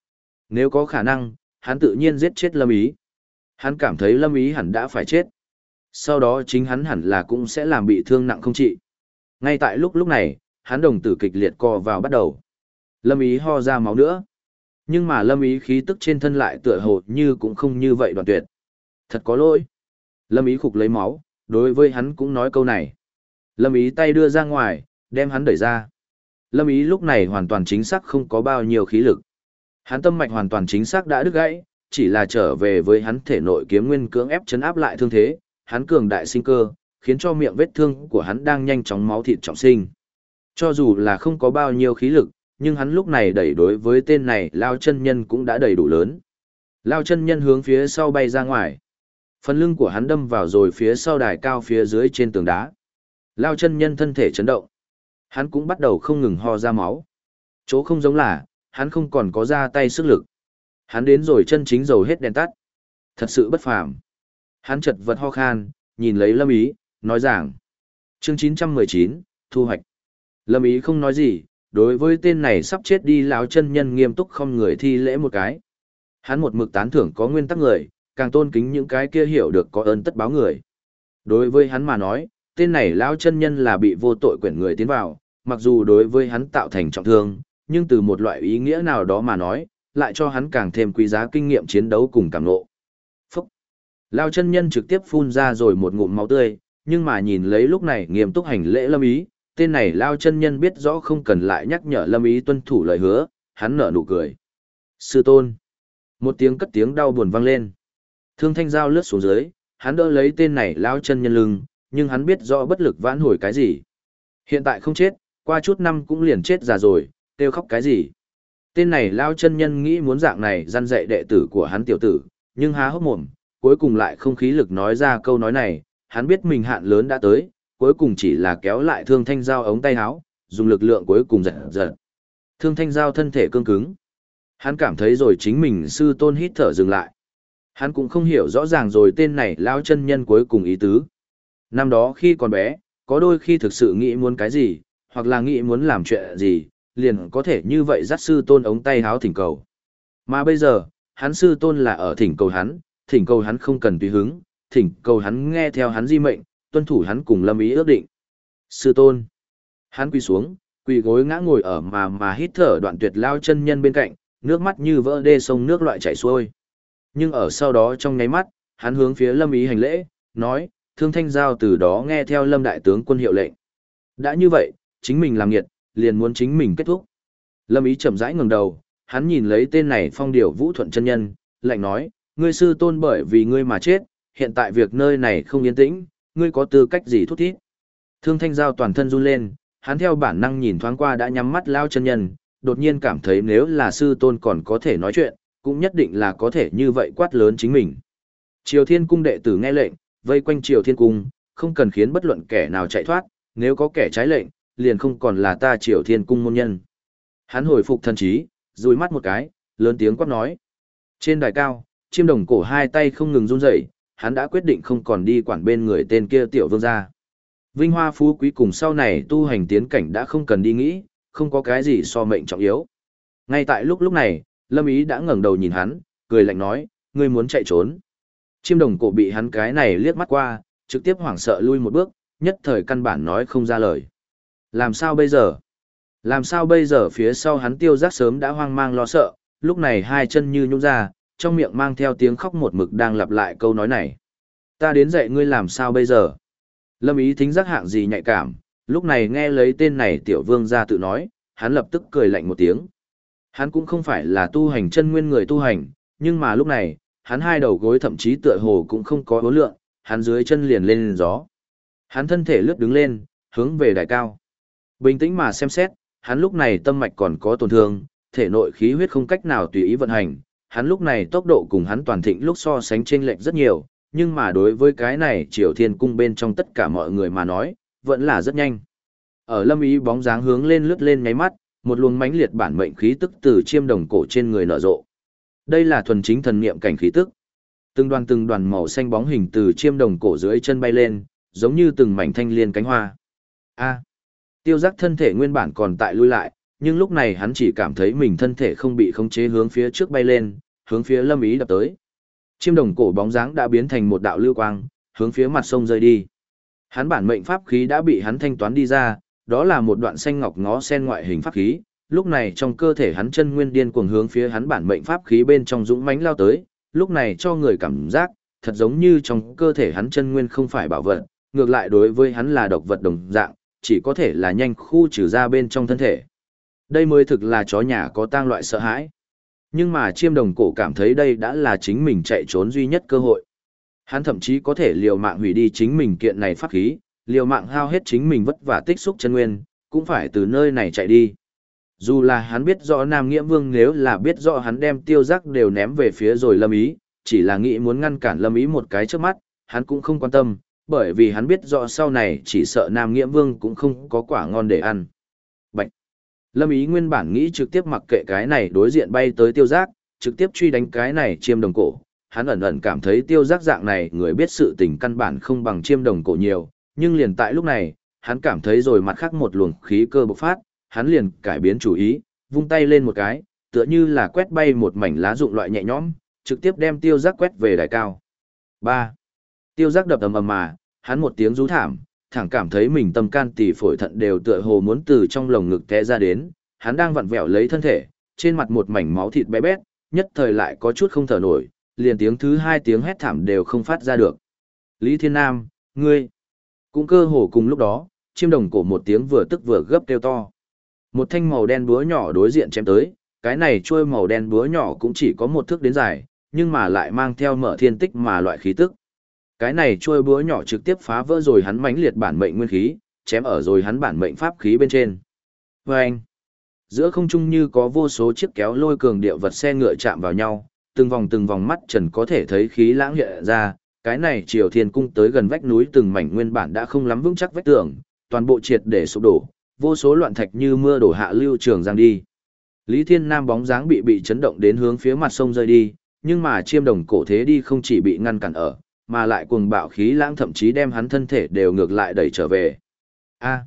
Nếu có khả năng, hắn tự nhiên giết chết Lâm Ý. Hắn cảm thấy Lâm Ý hẳn đã phải chết. Sau đó chính hắn hẳn là cũng sẽ làm bị thương nặng không trị. Ngay tại lúc này, hắn đồng tử kịch liệt co vào bắt đầu. Lâm Ý ho ra máu nữa. Nhưng mà Lâm Ý khí tức trên thân lại tựa hồ như cũng không như vậy đoạn tuyệt. Thật có lỗi. Lâm Ý khục lấy máu, đối với hắn cũng nói câu này. Lâm Ý tay đưa ra ngoài, đem hắn đẩy ra. Lâm Ý lúc này hoàn toàn chính xác không có bao nhiêu khí lực. Hắn tâm mạch hoàn toàn chính xác đã đứt gãy, chỉ là trở về với hắn thể nội kiếm nguyên cưỡng ép chấn áp lại thương thế, hắn cường đại sinh cơ, khiến cho miệng vết thương của hắn đang nhanh chóng máu thịt trọng sinh. Cho dù là không có bao nhiêu khí lực, nhưng hắn lúc này đẩy đối với tên này Lao chân nhân cũng đã đầy đủ lớn. Lao chân nhân hướng phía sau bay ra ngoài. Phần lưng của hắn đâm vào rồi phía sau đài cao phía dưới trên tường đá. Lao chân nhân thân thể chấn động. Hắn cũng bắt đầu không ngừng ho ra máu. Chỗ không giống là, hắn không còn có ra tay sức lực. Hắn đến rồi chân chính dầu hết đèn tắt. Thật sự bất phàm. Hắn chật vật ho khan, nhìn lấy Lâm Ý, nói rằng. Chương 919, thu hoạch. Lâm Ý không nói gì, đối với tên này sắp chết đi lão chân nhân nghiêm túc không người thi lễ một cái. Hắn một mực tán thưởng có nguyên tắc người, càng tôn kính những cái kia hiểu được có ơn tất báo người. Đối với hắn mà nói, tên này lão chân nhân là bị vô tội quyển người tiến vào, mặc dù đối với hắn tạo thành trọng thương, nhưng từ một loại ý nghĩa nào đó mà nói, lại cho hắn càng thêm quý giá kinh nghiệm chiến đấu cùng cảm ngộ. Phúc! Lão chân nhân trực tiếp phun ra rồi một ngụm máu tươi, nhưng mà nhìn lấy lúc này nghiêm túc hành lễ Lâm Ý, tên này Lão chân nhân biết rõ không cần lại nhắc nhở Lâm Ý tuân thủ lời hứa, hắn nở nụ cười. Sư tôn! Một tiếng cất tiếng đau buồn vang lên. Thương thanh dao lướt xuống dưới, hắn đỡ lấy tên này Lão chân nhân lưng, nhưng hắn biết rõ bất lực vãn hồi cái gì. Hiện tại không chết, qua chút năm cũng liền chết già rồi, kêu khóc cái gì. Tên này Lão chân nhân nghĩ muốn dạng này răn dạy đệ tử của hắn tiểu tử, nhưng há hốc mồm, cuối cùng lại không khí lực nói ra câu nói này, hắn biết mình hạn lớn đã tới, cuối cùng chỉ là kéo lại thương thanh dao ống tay áo, dùng lực lượng cuối cùng giật giật. Thương thanh dao thân thể cương cứng. Hắn cảm thấy rồi chính mình sư tôn hít thở dừng lại. Hắn cũng không hiểu rõ ràng rồi tên này Lão chân nhân cuối cùng ý tứ. Năm đó khi còn bé, có đôi khi thực sự nghĩ muốn cái gì, hoặc là nghĩ muốn làm chuyện gì, liền có thể như vậy dắt sư tôn ống tay háo thỉnh cầu. Mà bây giờ, hắn sư tôn là ở thỉnh cầu hắn không cần tùy hứng, thỉnh cầu hắn nghe theo hắn di mệnh, tuân thủ hắn cùng Lâm Ý ước định. Sư tôn. Hắn quỳ xuống, quỳ gối ngã ngồi ở mà hít thở đoạn tuyệt Lao chân nhân bên cạnh, nước mắt như vỡ đê sông nước loại chảy xuôi. Nhưng ở sau đó trong nháy mắt, hắn hướng phía Lâm Ý hành lễ, nói, Thương thanh giao từ đó nghe theo Lâm đại tướng quân hiệu lệnh. Đã như vậy, chính mình làm nghiệt, liền muốn chính mình kết thúc. Lâm Ý chậm rãi ngẩng đầu, hắn nhìn lấy tên này Phong Điểu Vũ Thuận chân nhân, lạnh nói, ngươi sư tôn bởi vì ngươi mà chết, hiện tại việc nơi này không yên tĩnh, ngươi có tư cách gì thúc thiết. Thương thanh giao toàn thân run lên, hắn theo bản năng nhìn thoáng qua đã nhắm mắt Lao chân nhân, đột nhiên cảm thấy nếu là sư tôn còn có thể nói chuyện, cũng nhất định là có thể như vậy quát lớn chính mình. Triều Thiên cung đệ tử nghe lệnh, vây quanh Triều Thiên cung, không cần khiến bất luận kẻ nào chạy thoát, nếu có kẻ trái lệnh, liền không còn là ta Triều Thiên cung môn nhân. Hắn hồi phục thần trí, dùi mắt một cái, lớn tiếng quát nói. Trên đài cao, Chiêm Đồng Cổ hai tay không ngừng run rẩy, hắn đã quyết định không còn đi quản bên người tên kia tiểu vương gia. Vinh hoa phú quý cùng sau này tu hành tiến cảnh đã không cần đi nghĩ, không có cái gì so mệnh trọng yếu. Ngay tại lúc này, Lâm Ý đã ngẩng đầu nhìn hắn, cười lạnh nói, ngươi muốn chạy trốn. Chiêm Đồng Cổ bị hắn cái này liếc mắt qua, trực tiếp hoảng sợ lui một bước, nhất thời căn bản nói không ra lời. Làm sao bây giờ? Làm sao bây giờ? Phía sau hắn Tiêu Giác sớm đã hoang mang lo sợ, lúc này hai chân như nhũn ra, trong miệng mang theo tiếng khóc một mực đang lặp lại câu nói này. Ta đến dạy ngươi làm sao bây giờ? Lâm Ý thính giác hạng gì nhạy cảm, lúc này nghe lấy tên này tiểu vương ra tự nói, hắn lập tức cười lạnh một tiếng. Hắn cũng không phải là tu hành chân nguyên người tu hành, nhưng mà lúc này, hắn hai đầu gối thậm chí tựa hồ cũng không có uốn lượn, hắn dưới chân liền lên gió. Hắn thân thể lướt đứng lên, hướng về đài cao. Bình tĩnh mà xem xét, hắn lúc này tâm mạch còn có tổn thương, thể nội khí huyết không cách nào tùy ý vận hành, hắn lúc này tốc độ cùng hắn toàn thịnh lúc so sánh chênh lệch rất nhiều, nhưng mà đối với cái này Triều Thiên cung bên trong tất cả mọi người mà nói, vẫn là rất nhanh. Ở Lâm Ý bóng dáng hướng lên lướt lên nháy mắt, một luồng mãnh liệt bản mệnh khí tức từ Chiêm Đồng Cổ trên người nở rộ. Đây là thuần chính thần niệm cảnh khí tức. Từng đoàn màu xanh bóng hình từ Chiêm Đồng Cổ dưới chân bay lên, giống như từng mảnh thanh liên cánh hoa. A. Tiêu Giác thân thể nguyên bản còn tại lui lại, nhưng lúc này hắn chỉ cảm thấy mình thân thể không bị khống chế hướng phía trước bay lên, hướng phía Lâm Ý đập tới. Chiêm đồng cổ bóng dáng đã biến thành một đạo lưu quang, hướng phía mặt sông rơi đi. Hắn bản mệnh pháp khí đã bị hắn thanh toán đi ra, đó là một đoạn xanh ngọc ngó sen ngoại hình pháp khí, lúc này trong cơ thể hắn chân nguyên điên cuồng hướng phía hắn bản mệnh pháp khí bên trong dũng mãnh lao tới, lúc này cho người cảm giác thật giống như trong cơ thể hắn chân nguyên không phải bảo vật, ngược lại đối với hắn là độc vật đồng dạng, chỉ có thể là nhanh khu trừ ra bên trong thân thể. Đây mới thực là chó nhà có tang loại sợ hãi. Nhưng mà chiêm đồng cổ cảm thấy đây đã là chính mình chạy trốn duy nhất cơ hội. Hắn thậm chí có thể liều mạng hủy đi chính mình kiện này pháp khí, liều mạng hao hết chính mình vất vả tích xúc chân nguyên, cũng phải từ nơi này chạy đi. Dù là hắn biết rõ Nam Nghĩa Vương nếu là biết rõ hắn đem Tiêu Giác đều ném về phía rồi Lâm Ý, chỉ là nghĩ muốn ngăn cản Lâm Ý một cái trước mắt, hắn cũng không quan tâm, bởi vì hắn biết rõ sau này chỉ sợ Nam Nghĩa Vương cũng không có quả ngon để ăn. Bạch! Lâm Ý nguyên bản nghĩ trực tiếp mặc kệ cái này đối diện bay tới Tiêu Giác, trực tiếp truy đánh cái này chiêm đồng cổ. Hắn ẩn ẩn cảm thấy Tiêu Giác dạng này người biết sự tình căn bản không bằng chiêm đồng cổ nhiều, nhưng liền tại lúc này, hắn cảm thấy rồi mặt khác một luồng khí cơ bộc phát, hắn liền cải biến chủ ý, vung tay lên một cái, tựa như là quét bay một mảnh lá rụng loại nhẹ nhõm, trực tiếp đem Tiêu Giác quét về đài cao. 3. Tiêu Giác đập ầm ầm mà, hắn một tiếng rú thảm, thẳng cảm thấy mình tâm can tỳ phổi thận đều tựa hồ muốn từ trong lồng ngực té ra đến, hắn đang vặn vẹo lấy thân thể, trên mặt một mảnh máu thịt bé bét, nhất thời lại có chút không thở nổi, liền tiếng thứ hai tiếng hét thảm đều không phát ra được. Lý Thiên Nam, ngươi! Cũng cơ hồ cùng lúc đó, chiêm đồng cổ một tiếng vừa tức vừa gấp kêu to. Một thanh màu đen búa nhỏ đối diện chém tới, cái này trôi màu đen búa nhỏ cũng chỉ có một thước đến dài, nhưng mà lại mang theo mở thiên tích mà loại khí tức. Cái này trôi búa nhỏ trực tiếp phá vỡ rồi hắn mãnh liệt bản mệnh nguyên khí, chém ở rồi hắn bản mệnh pháp khí bên trên. Vâng! Giữa không trung như có vô số chiếc kéo lôi cường điệu vật xe ngựa chạm vào nhau, từng vòng mắt trần có thể thấy khí lãng hiện ra, cái này Triều Thiên cung tới gần vách núi từng mảnh nguyên bản đã không lắm vững chắc vách tường, toàn bộ triệt để sụp đổ, vô số loạn thạch như mưa đổ hạ lưu trường giang đi. Lý Thiên Nam bóng dáng bị chấn động đến hướng phía mặt sông rơi đi, nhưng mà chiêm đồng cổ thế đi không chỉ bị ngăn cản ở, mà lại cuồng bạo khí lãng thậm chí đem hắn thân thể đều ngược lại đẩy trở về. A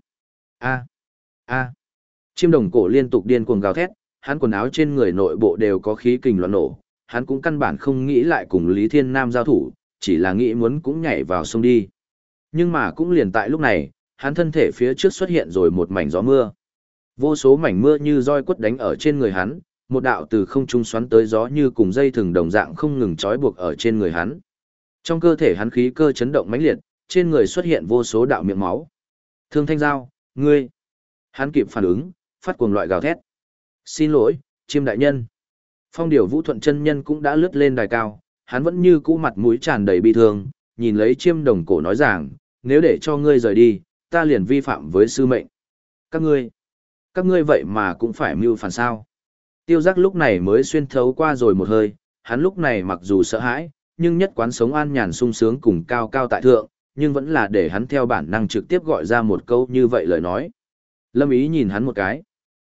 a a. Chiêm đồng cổ liên tục điên cuồng gào thét, hắn quần áo trên người nội bộ đều có khí kình loạn nổ, hắn cũng căn bản không nghĩ lại cùng Lý Thiên Nam giao thủ, chỉ là nghĩ muốn cũng nhảy vào sông đi. Nhưng mà cũng liền tại lúc này, hắn thân thể phía trước xuất hiện rồi một mảnh gió mưa. Vô số mảnh mưa như roi quất đánh ở trên người hắn, một đạo từ không trung xoắn tới gió như cùng dây thừng đồng dạng không ngừng trói buộc ở trên người hắn. Trong cơ thể hắn khí cơ chấn động mãnh liệt, trên người xuất hiện vô số đạo miệng máu. Thương Thanh Giao, ngươi! Hắn kịp phản ứng, phát cuồng loại gào thét. Xin lỗi, chiêm đại nhân. Phong điểu Vũ Thuận chân nhân cũng đã lướt lên đài cao, hắn vẫn như cũ mặt mũi tràn đầy bi thương, nhìn lấy chiêm đồng cổ nói rằng, nếu để cho ngươi rời đi, ta liền vi phạm với sư mệnh. Các ngươi vậy mà cũng phải mưu phản sao. Tiêu Giác lúc này mới xuyên thấu qua rồi một hơi, hắn lúc này mặc dù sợ hãi, nhưng nhất quán sống an nhàn sung sướng cùng cao cao tại thượng, nhưng vẫn là để hắn theo bản năng trực tiếp gọi ra một câu như vậy lời nói. Lâm Ý nhìn hắn một cái.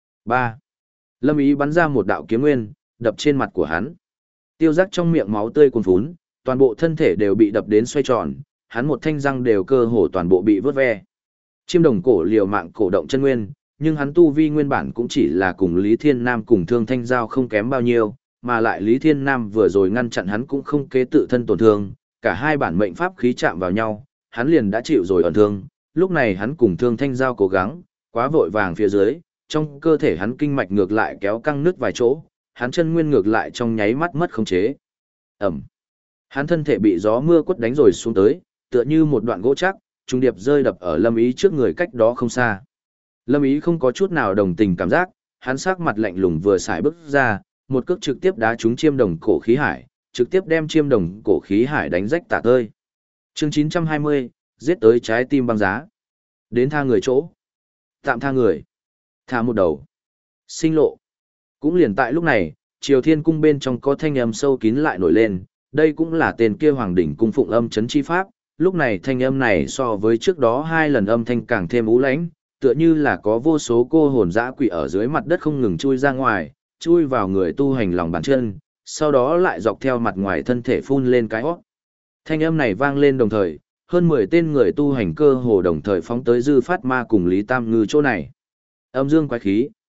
3. Lâm Ý bắn ra một đạo kiếm nguyên, đập trên mặt của hắn. Tiêu Giác trong miệng máu tươi cuồn phún, toàn bộ thân thể đều bị đập đến xoay tròn, hắn một thanh răng đều cơ hồ toàn bộ bị vớt ve. Chiêm đồng cổ liều mạng cổ động chân nguyên, nhưng hắn tu vi nguyên bản cũng chỉ là cùng Lý Thiên Nam cùng Thương Thanh Giao không kém bao nhiêu, mà lại Lý Thiên Nam vừa rồi ngăn chặn hắn cũng không kế tự thân tổn thương, cả hai bản mệnh pháp khí chạm vào nhau, hắn liền đã chịu rồi ẩn thương, lúc này hắn cùng Thương Thanh Giao cố gắng, quá vội vàng phía dưới, trong cơ thể hắn kinh mạch ngược lại kéo căng nứt vài chỗ, hắn chân nguyên ngược lại trong nháy mắt mất khống chế. Ẩm. Hắn thân thể bị gió mưa quất đánh rồi xuống tới, tựa như một đoạn gỗ chắc, trung điệp rơi đập ở Lâm Ý trước người cách đó không xa. Lâm Ý không có chút nào đồng tình cảm giác, hắn sắc mặt lạnh lùng vừa xài bước ra, một cước trực tiếp đá trúng chiêm đồng cổ khí hải, trực tiếp đem chiêm đồng cổ khí hải đánh rách tả tơi. Chương 920, giết tới trái tim băng giá. Đến tha người chỗ. Tạm tha người. Tha một đầu. Sinh lộ. Cũng liền tại lúc này, Triều Thiên cung bên trong có thanh âm sâu kín lại nổi lên, đây cũng là tên kia Hoàng đỉnh cung phụng âm chấn chi pháp, lúc này thanh âm này so với trước đó 2 lần âm thanh càng thêm u lãnh, tựa như là có vô số cô hồn dã quỷ ở dưới mặt đất không ngừng chui ra ngoài, chui vào người tu hành lòng bàn chân, sau đó lại dọc theo mặt ngoài thân thể phun lên cái hót. Thanh âm này vang lên đồng thời, hơn 10 tên người tu hành cơ hồ đồng thời phóng tới Dư Phát Ma cùng Lý Tam Ngư chỗ này. Âm dương quái khí,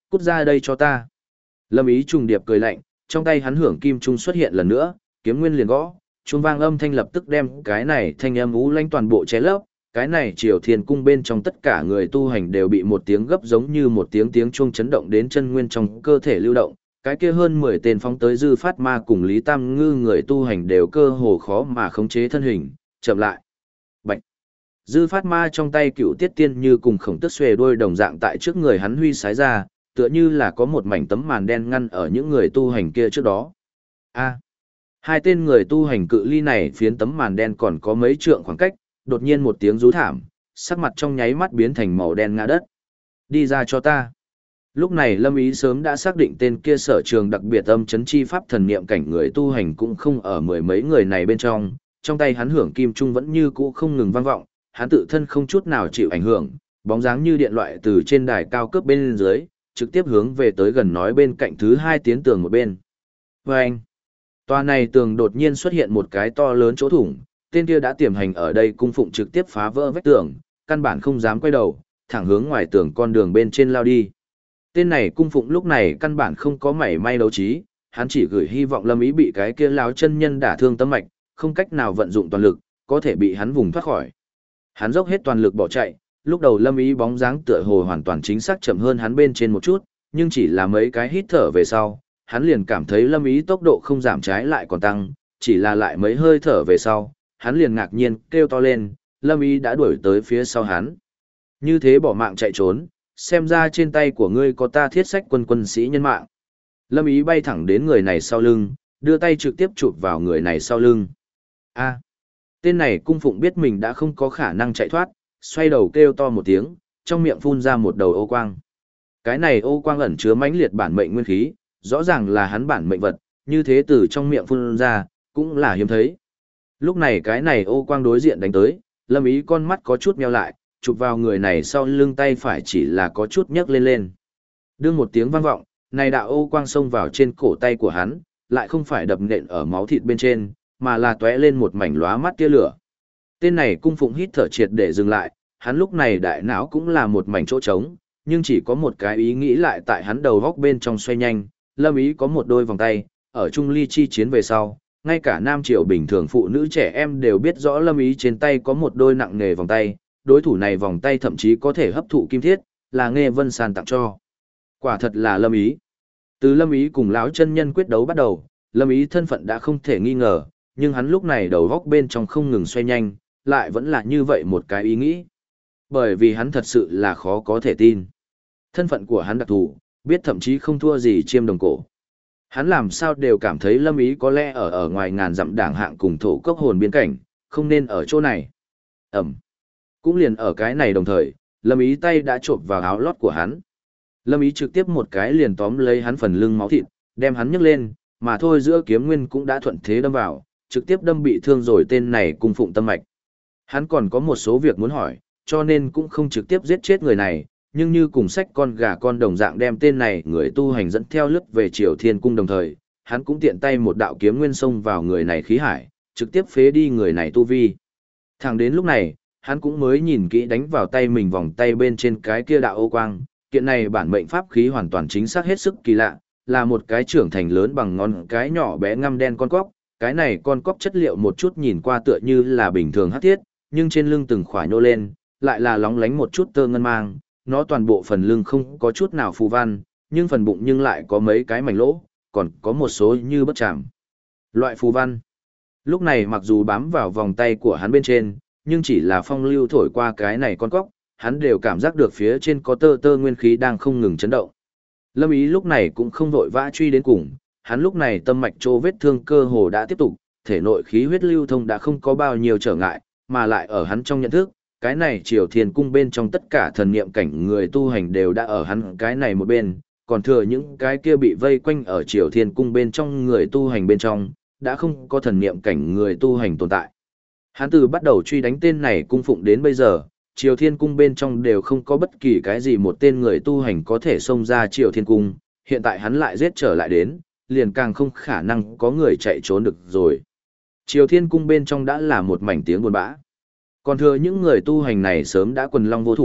cút ra đây cho ta. Lâm Ý trùng điệp cười lạnh, trong tay hắn hưởng kim trung xuất hiện lần nữa, kiếm nguyên liền gõ, chuông vang âm thanh lập tức đem cái này thanh âm ú lanh toàn bộ che lấp, cái này Triều Thiên cung bên trong tất cả người tu hành đều bị một tiếng gấp giống như một tiếng chuông chấn động đến chân nguyên trong cơ thể lưu động, cái kia hơn 10 tên phóng tới Dư Phát Ma cùng Lý Tam Ngư người tu hành đều cơ hồ khó mà khống chế thân hình, chậm lại. Bạch. Dư Phát Ma trong tay Cựu Tiết Tiên như cùng Khổng Tước xuề đôi đồng dạng tại trước người hắn huy sái ra, tựa như là có một mảnh tấm màn đen ngăn ở những người tu hành kia trước đó. A. Hai tên người tu hành cự ly này phiến tấm màn đen còn có mấy trượng khoảng cách, đột nhiên một tiếng rú thảm, sắc mặt trong nháy mắt biến thành màu đen ngã đất. Đi ra cho ta. Lúc này Lâm Ý sớm đã xác định tên kia sở trường đặc biệt âm chấn chi pháp thần niệm cảnh người tu hành cũng không ở mười mấy người này bên trong tay hắn hưởng kim trung vẫn như cũ không ngừng vang vọng, hắn tự thân không chút nào chịu ảnh hưởng, bóng dáng như điện loại từ trên đài cao cấp bên dưới, trực tiếp hướng về tới gần nói bên cạnh thứ hai tiến tường một bên. Vâng! Tòa này tường đột nhiên xuất hiện một cái to lớn chỗ thủng, tên kia đã tiềm hành ở đây cung phụng trực tiếp phá vỡ vách tường, căn bản không dám quay đầu, thẳng hướng ngoài tường con đường bên trên lao đi. Tên này cung phụng lúc này căn bản không có mảy may đấu trí, hắn chỉ gửi hy vọng Lâm Ý bị cái kia láo chân nhân đả thương tâm mạch, không cách nào vận dụng toàn lực, có thể bị hắn vùng thoát khỏi. Hắn dốc hết toàn lực bỏ chạy, lúc đầu Lâm Ý bóng dáng tựa hồ hoàn toàn chính xác chậm hơn hắn bên trên một chút, nhưng chỉ là mấy cái hít thở về sau, hắn liền cảm thấy Lâm Ý tốc độ không giảm trái lại còn tăng, chỉ là lại mấy hơi thở về sau, hắn liền ngạc nhiên kêu to lên, Lâm Ý đã đuổi tới phía sau hắn. Như thế bỏ mạng chạy trốn, xem ra trên tay của ngươi có ta thiết sách quân sĩ nhân mạng. Lâm Ý bay thẳng đến người này sau lưng, đưa tay trực tiếp chụp vào người này sau lưng. A. Tên này cung phụng biết mình đã không có khả năng chạy thoát, xoay đầu kêu to một tiếng, trong miệng phun ra một đầu ô quang. Cái này ô quang ẩn chứa mãnh liệt bản mệnh nguyên khí, rõ ràng là hắn bản mệnh vật, như thế từ trong miệng phun ra, cũng là hiếm thấy. Lúc này cái này ô quang đối diện đánh tới, Lâm Ý con mắt có chút meo lại, chụp vào người này sau lưng tay phải chỉ là có chút nhấc lên lên. Đương một tiếng vang vọng, này đạo ô quang xông vào trên cổ tay của hắn, lại không phải đập nện ở máu thịt bên trên, mà là tóe lên một mảnh lóa mắt tia lửa. Tên này cung phụng hít thở triệt để dừng lại, hắn lúc này đại não cũng là một mảnh chỗ trống, nhưng chỉ có một cái ý nghĩ lại tại hắn đầu góc bên trong xoay nhanh, Lâm Ý có một đôi vòng tay, ở Trung Ly chi chiến về sau, ngay cả nam triều bình thường phụ nữ trẻ em đều biết rõ Lâm Ý trên tay có một đôi nặng nghề vòng tay, đối thủ này vòng tay thậm chí có thể hấp thụ kim thiết, là Nghê Vân San tặng cho. Quả thật là Lâm Ý. Từ Lâm Ý cùng lão chân nhân quyết đấu bắt đầu, Lâm Ý thân phận đã không thể nghi ngờ, nhưng hắn lúc này đầu góc bên trong không ngừng xoay nhanh, lại vẫn là như vậy một cái ý nghĩ. Bởi vì hắn thật sự là khó có thể tin. Thân phận của hắn đặc thù, biết thậm chí không thua gì Chiêm Đồng Cổ. Hắn làm sao đều cảm thấy Lâm Ý có lẽ ở ngoài ngàn dặm đảng hạng cùng thổ cốc hồn biên cảnh, không nên ở chỗ này. Ẩm. Cũng liền ở cái này đồng thời, Lâm Ý tay đã chộp vào áo lót của hắn. Lâm Ý trực tiếp một cái liền tóm lấy hắn phần lưng máu thịt, đem hắn nhấc lên, mà thôi giữa kiếm nguyên cũng đã thuận thế đâm vào, trực tiếp đâm bị thương rồi tên này cung phụng tâm mạch. Hắn còn có một số việc muốn hỏi, cho nên cũng không trực tiếp giết chết người này, nhưng như cùng sách con gà con đồng dạng đem tên này người tu hành dẫn theo lướt về Triều Thiên cung đồng thời, hắn cũng tiện tay một đạo kiếm nguyên xông vào người này khí hải, trực tiếp phế đi người này tu vi. Thẳng đến lúc này, hắn cũng mới nhìn kỹ đánh vào tay mình vòng tay bên trên cái kia đạo ô quang, kiện này bản mệnh pháp khí hoàn toàn chính xác hết sức kỳ lạ, là một cái trưởng thành lớn bằng ngón cái nhỏ bé ngăm đen con cóc, cái này con cóc chất liệu một chút nhìn qua tựa như là bình thường hắc thiết, nhưng trên lưng từng khỏa nhô lên, lại là lóng lánh một chút tơ ngân mang, nó toàn bộ phần lưng không có chút nào phù văn, nhưng phần bụng nhưng lại có mấy cái mảnh lỗ, còn có một số như bất chạm. Loại phù văn. Lúc này mặc dù bám vào vòng tay của hắn bên trên, nhưng chỉ là phong lưu thổi qua cái này con cóc, hắn đều cảm giác được phía trên có tơ tơ nguyên khí đang không ngừng chấn động. Lâm Ý lúc này cũng không vội vã truy đến cùng, hắn lúc này tâm mạch chỗ vết thương cơ hồ đã tiếp tục, thể nội khí huyết lưu thông đã không có bao nhiêu trở ngại, mà lại ở hắn trong nhận thức, cái này Triều Thiên cung bên trong tất cả thần niệm cảnh người tu hành đều đã ở hắn cái này một bên, còn thừa những cái kia bị vây quanh ở Triều Thiên cung bên trong người tu hành bên trong, đã không có thần niệm cảnh người tu hành tồn tại. Hắn từ bắt đầu truy đánh tên này cung phụng đến bây giờ, Triều Thiên cung bên trong đều không có bất kỳ cái gì một tên người tu hành có thể xông ra Triều Thiên cung, hiện tại hắn lại giết trở lại đến, liền càng không khả năng có người chạy trốn được rồi. Triều Thiên cung bên trong đã là một mảnh tiếng buồn bã. Còn thừa những người tu hành này sớm đã quần long vô thủ,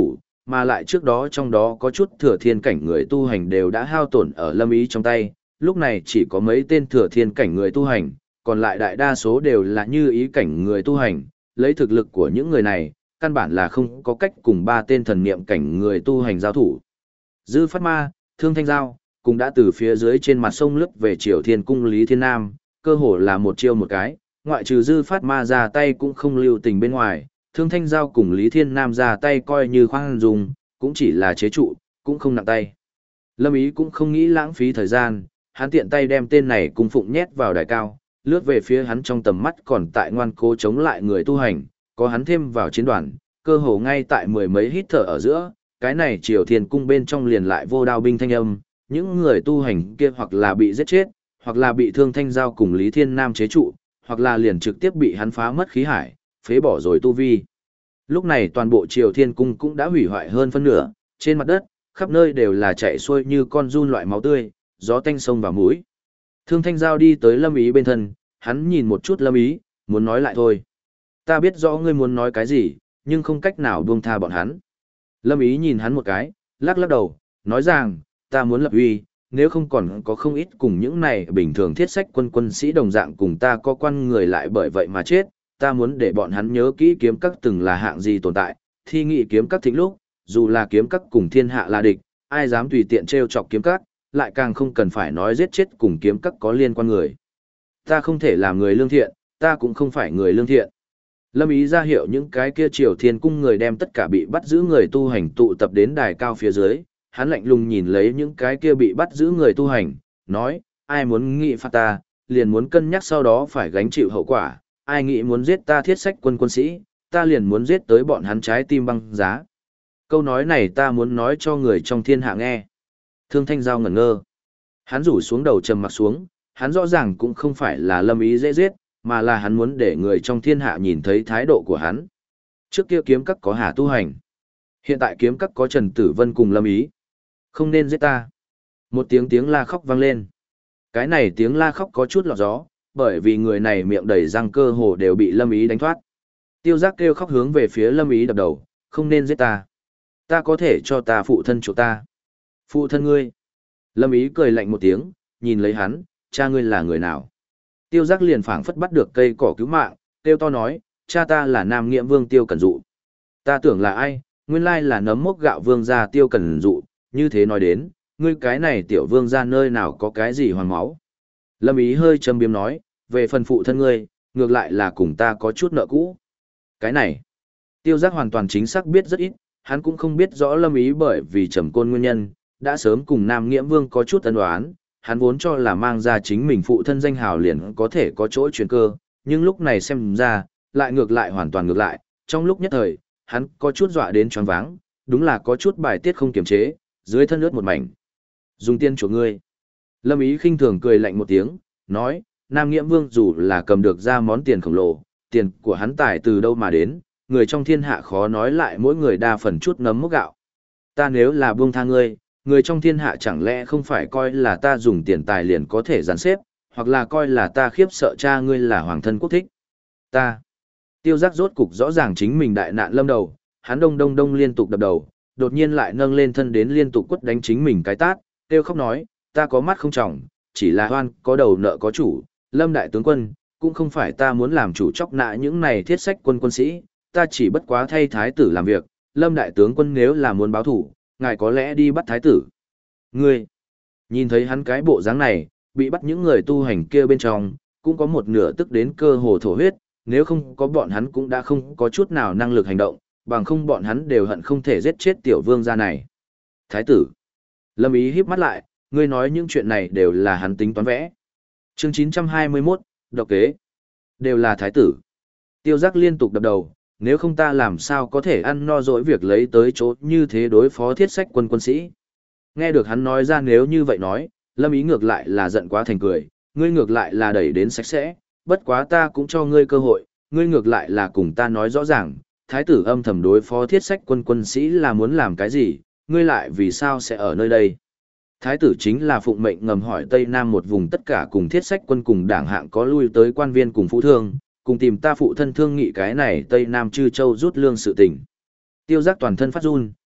mà lại trước đó trong đó có chút thừa thiên cảnh người tu hành đều đã hao tổn ở Lâm Ý trong tay, lúc này chỉ có mấy tên thừa thiên cảnh người tu hành, còn lại đại đa số đều là như ý cảnh người tu hành, lấy thực lực của những người này, căn bản là không có cách cùng ba tên thần niệm cảnh người tu hành giao thủ. Dư Phát Ma, Thương Thanh Giao, cũng đã từ phía dưới trên mặt sông lướt về Triều Thiên cung Lý Thiên Nam, cơ hồ là một chiêu một cái, ngoại trừ Dư Phát Ma ra tay cũng không lưu tình bên ngoài, Thương Thanh Giao cùng Lý Thiên Nam ra tay coi như khoan dùng, cũng chỉ là chế trụ, cũng không nặng tay. Lâm Ý cũng không nghĩ lãng phí thời gian, hắn tiện tay đem tên này cung phụng nhét vào đài cao, lướt về phía hắn trong tầm mắt còn tại ngoan cố chống lại người tu hành, có hắn thêm vào chiến đoàn, cơ hồ ngay tại mười mấy hít thở ở giữa, cái này Triều Thiên cung bên trong liền lại vô đao binh thanh âm, những người tu hành kia hoặc là bị giết chết, hoặc là bị Thương Thanh Giao cùng Lý Thiên Nam chế trụ, hoặc là liền trực tiếp bị hắn phá mất khí hải, phế bỏ rồi tu vi. Lúc này toàn bộ Triều Thiên cung cũng đã hủy hoại hơn phân nửa, trên mặt đất, khắp nơi đều là chảy xuôi như con giun loại máu tươi, gió tanh sông vào mũi. Thương Thanh Giao đi tới Lâm Ý bên thân, hắn nhìn một chút Lâm Ý, muốn nói lại thôi. Ta biết rõ ngươi muốn nói cái gì, nhưng không cách nào buông tha bọn hắn. Lâm Ý nhìn hắn một cái, lắc lắc đầu, nói rằng, ta muốn lập uy, nếu không còn có không ít cùng những này bình thường thiết sách quân sĩ đồng dạng cùng ta có quan người lại bởi vậy mà chết, ta muốn để bọn hắn nhớ kỹ kiếm các từng là hạng gì tồn tại, thi nghị kiếm các thịnh lúc, dù là kiếm các cùng thiên hạ là địch, ai dám tùy tiện trêu chọc kiếm các, lại càng không cần phải nói giết chết cùng kiếm các có liên quan người. Ta không thể làm người lương thiện, ta cũng không phải người lương thiện. Lâm Ý ra hiệu những cái kia Triều Thiên cung người đem tất cả bị bắt giữ người tu hành tụ tập đến đài cao phía dưới, hắn lạnh lùng nhìn lấy những cái kia bị bắt giữ người tu hành, nói, ai muốn nghị phạt ta, liền muốn cân nhắc sau đó phải gánh chịu hậu quả, ai nghĩ muốn giết ta thiết sách quân sĩ, ta liền muốn giết tới bọn hắn trái tim băng giá. Câu nói này ta muốn nói cho người trong thiên hạ nghe. Thương Thanh Giao ngẩn ngơ. Hắn rủ xuống đầu trầm mặt xuống, hắn rõ ràng cũng không phải là Lâm Ý dễ giết, mà là hắn muốn để người trong thiên hạ nhìn thấy thái độ của hắn. Trước kia kiếm các có Hà Tu Hành. Hiện tại kiếm các có Trần Tử Vân cùng Lâm Ý. Không nên giết ta. Một tiếng la khóc vang lên. Cái này tiếng la khóc có chút lọt gió, bởi vì người này miệng đầy răng cơ hồ đều bị Lâm Ý đánh thoát. Tiêu Giác kêu khóc hướng về phía Lâm Ý đập đầu, không nên giết ta. Ta có thể cho ta phụ thân chuộc ta. Phụ thân ngươi. Lâm Ý cười lạnh một tiếng, nhìn lấy hắn, cha ngươi là người nào? Tiêu Giác liền phảng phất bắt được cây cỏ cứu mạng, tiêu to nói, cha ta là Nam Nghiễm Vương Tiêu Cẩn Dụ. Ta tưởng là ai, nguyên lai là nấm mốc gạo vương gia Tiêu Cẩn Dụ, như thế nói đến, ngươi cái này tiểu vương gia nơi nào có cái gì hoàng máu. Lâm Ý hơi châm biếm nói, về phần phụ thân ngươi, ngược lại là cùng ta có chút nợ cũ. Cái này, Tiêu Giác hoàn toàn chính xác biết rất ít, hắn cũng không biết rõ Lâm Ý bởi vì trầm côn nguyên nhân, đã sớm cùng Nam Nghiễm Vương có chút ân oán, hắn vốn cho là mang ra chính mình phụ thân danh hào liền có thể có chỗ chuyển cơ, nhưng lúc này xem ra, lại ngược lại hoàn toàn ngược lại, trong lúc nhất thời, hắn có chút dọa đến choáng váng, đúng là có chút bài tiết không kiềm chế, dưới thân ướt một mảnh. Dùng tiền của ngươi. Lâm Ý khinh thường cười lạnh một tiếng, nói, Nam Nghiễm Vương dù là cầm được ra món tiền khổng lồ, tiền của hắn tài từ đâu mà đến, người trong thiên hạ khó nói lại mỗi người đa phần chút nấm mốc gạo. Ta nếu là buông tha ngươi, người trong thiên hạ chẳng lẽ không phải coi là ta dùng tiền tài liền có thể giàn xếp, hoặc là coi là ta khiếp sợ cha ngươi là hoàng thân quốc thích. Ta. Tiêu Giác rốt cục rõ ràng chính mình đại nạn lâm đầu, hắn đông liên tục đập đầu, đột nhiên lại nâng lên thân đến liên tục quất đánh chính mình cái tát, kêu khóc nói, ta có mắt không tròng, chỉ là hoan có đầu nợ có chủ, Lâm đại tướng quân, cũng không phải ta muốn làm chủ chóc nạ những này thiết sách quân sĩ, ta chỉ bất quá thay thái tử làm việc, Lâm đại tướng quân nếu là muốn báo thủ, ngài có lẽ đi bắt thái tử. Ngươi, nhìn thấy hắn cái bộ dáng này, bị bắt những người tu hành kia bên trong, cũng có một nửa tức đến cơ hồ thổ huyết, nếu không có bọn hắn cũng đã không có chút nào năng lực hành động, bằng không bọn hắn đều hận không thể giết chết tiểu vương gia này. Thái tử. Lâm Ý híp mắt lại, ngươi nói những chuyện này đều là hắn tính toán vẽ. Chương 921, độc kế. Đều là thái tử. Tiêu Giác liên tục đập đầu, nếu không ta làm sao có thể ăn no dỗi việc lấy tới chỗ như thế đối phó thiết sách quân sĩ. Nghe được hắn nói ra nếu như vậy nói, Lâm Ý ngược lại là giận quá thành cười, ngươi ngược lại là đẩy đến sạch sẽ, bất quá ta cũng cho ngươi cơ hội, ngươi ngược lại là cùng ta nói rõ ràng, thái tử âm thầm đối phó thiết sách quân sĩ là muốn làm cái gì, ngươi lại vì sao sẽ ở nơi đây. Thái tử chính là phụng mệnh ngầm hỏi Tây Nam một vùng tất cả cùng thiết sách quân cùng đảng hạng có lui tới quan viên cùng phụ thương, cùng tìm ta phụ thân thương nghị cái này Tây Nam Chư Châu rút lương sự tình. Tiêu Giác toàn thân phát run,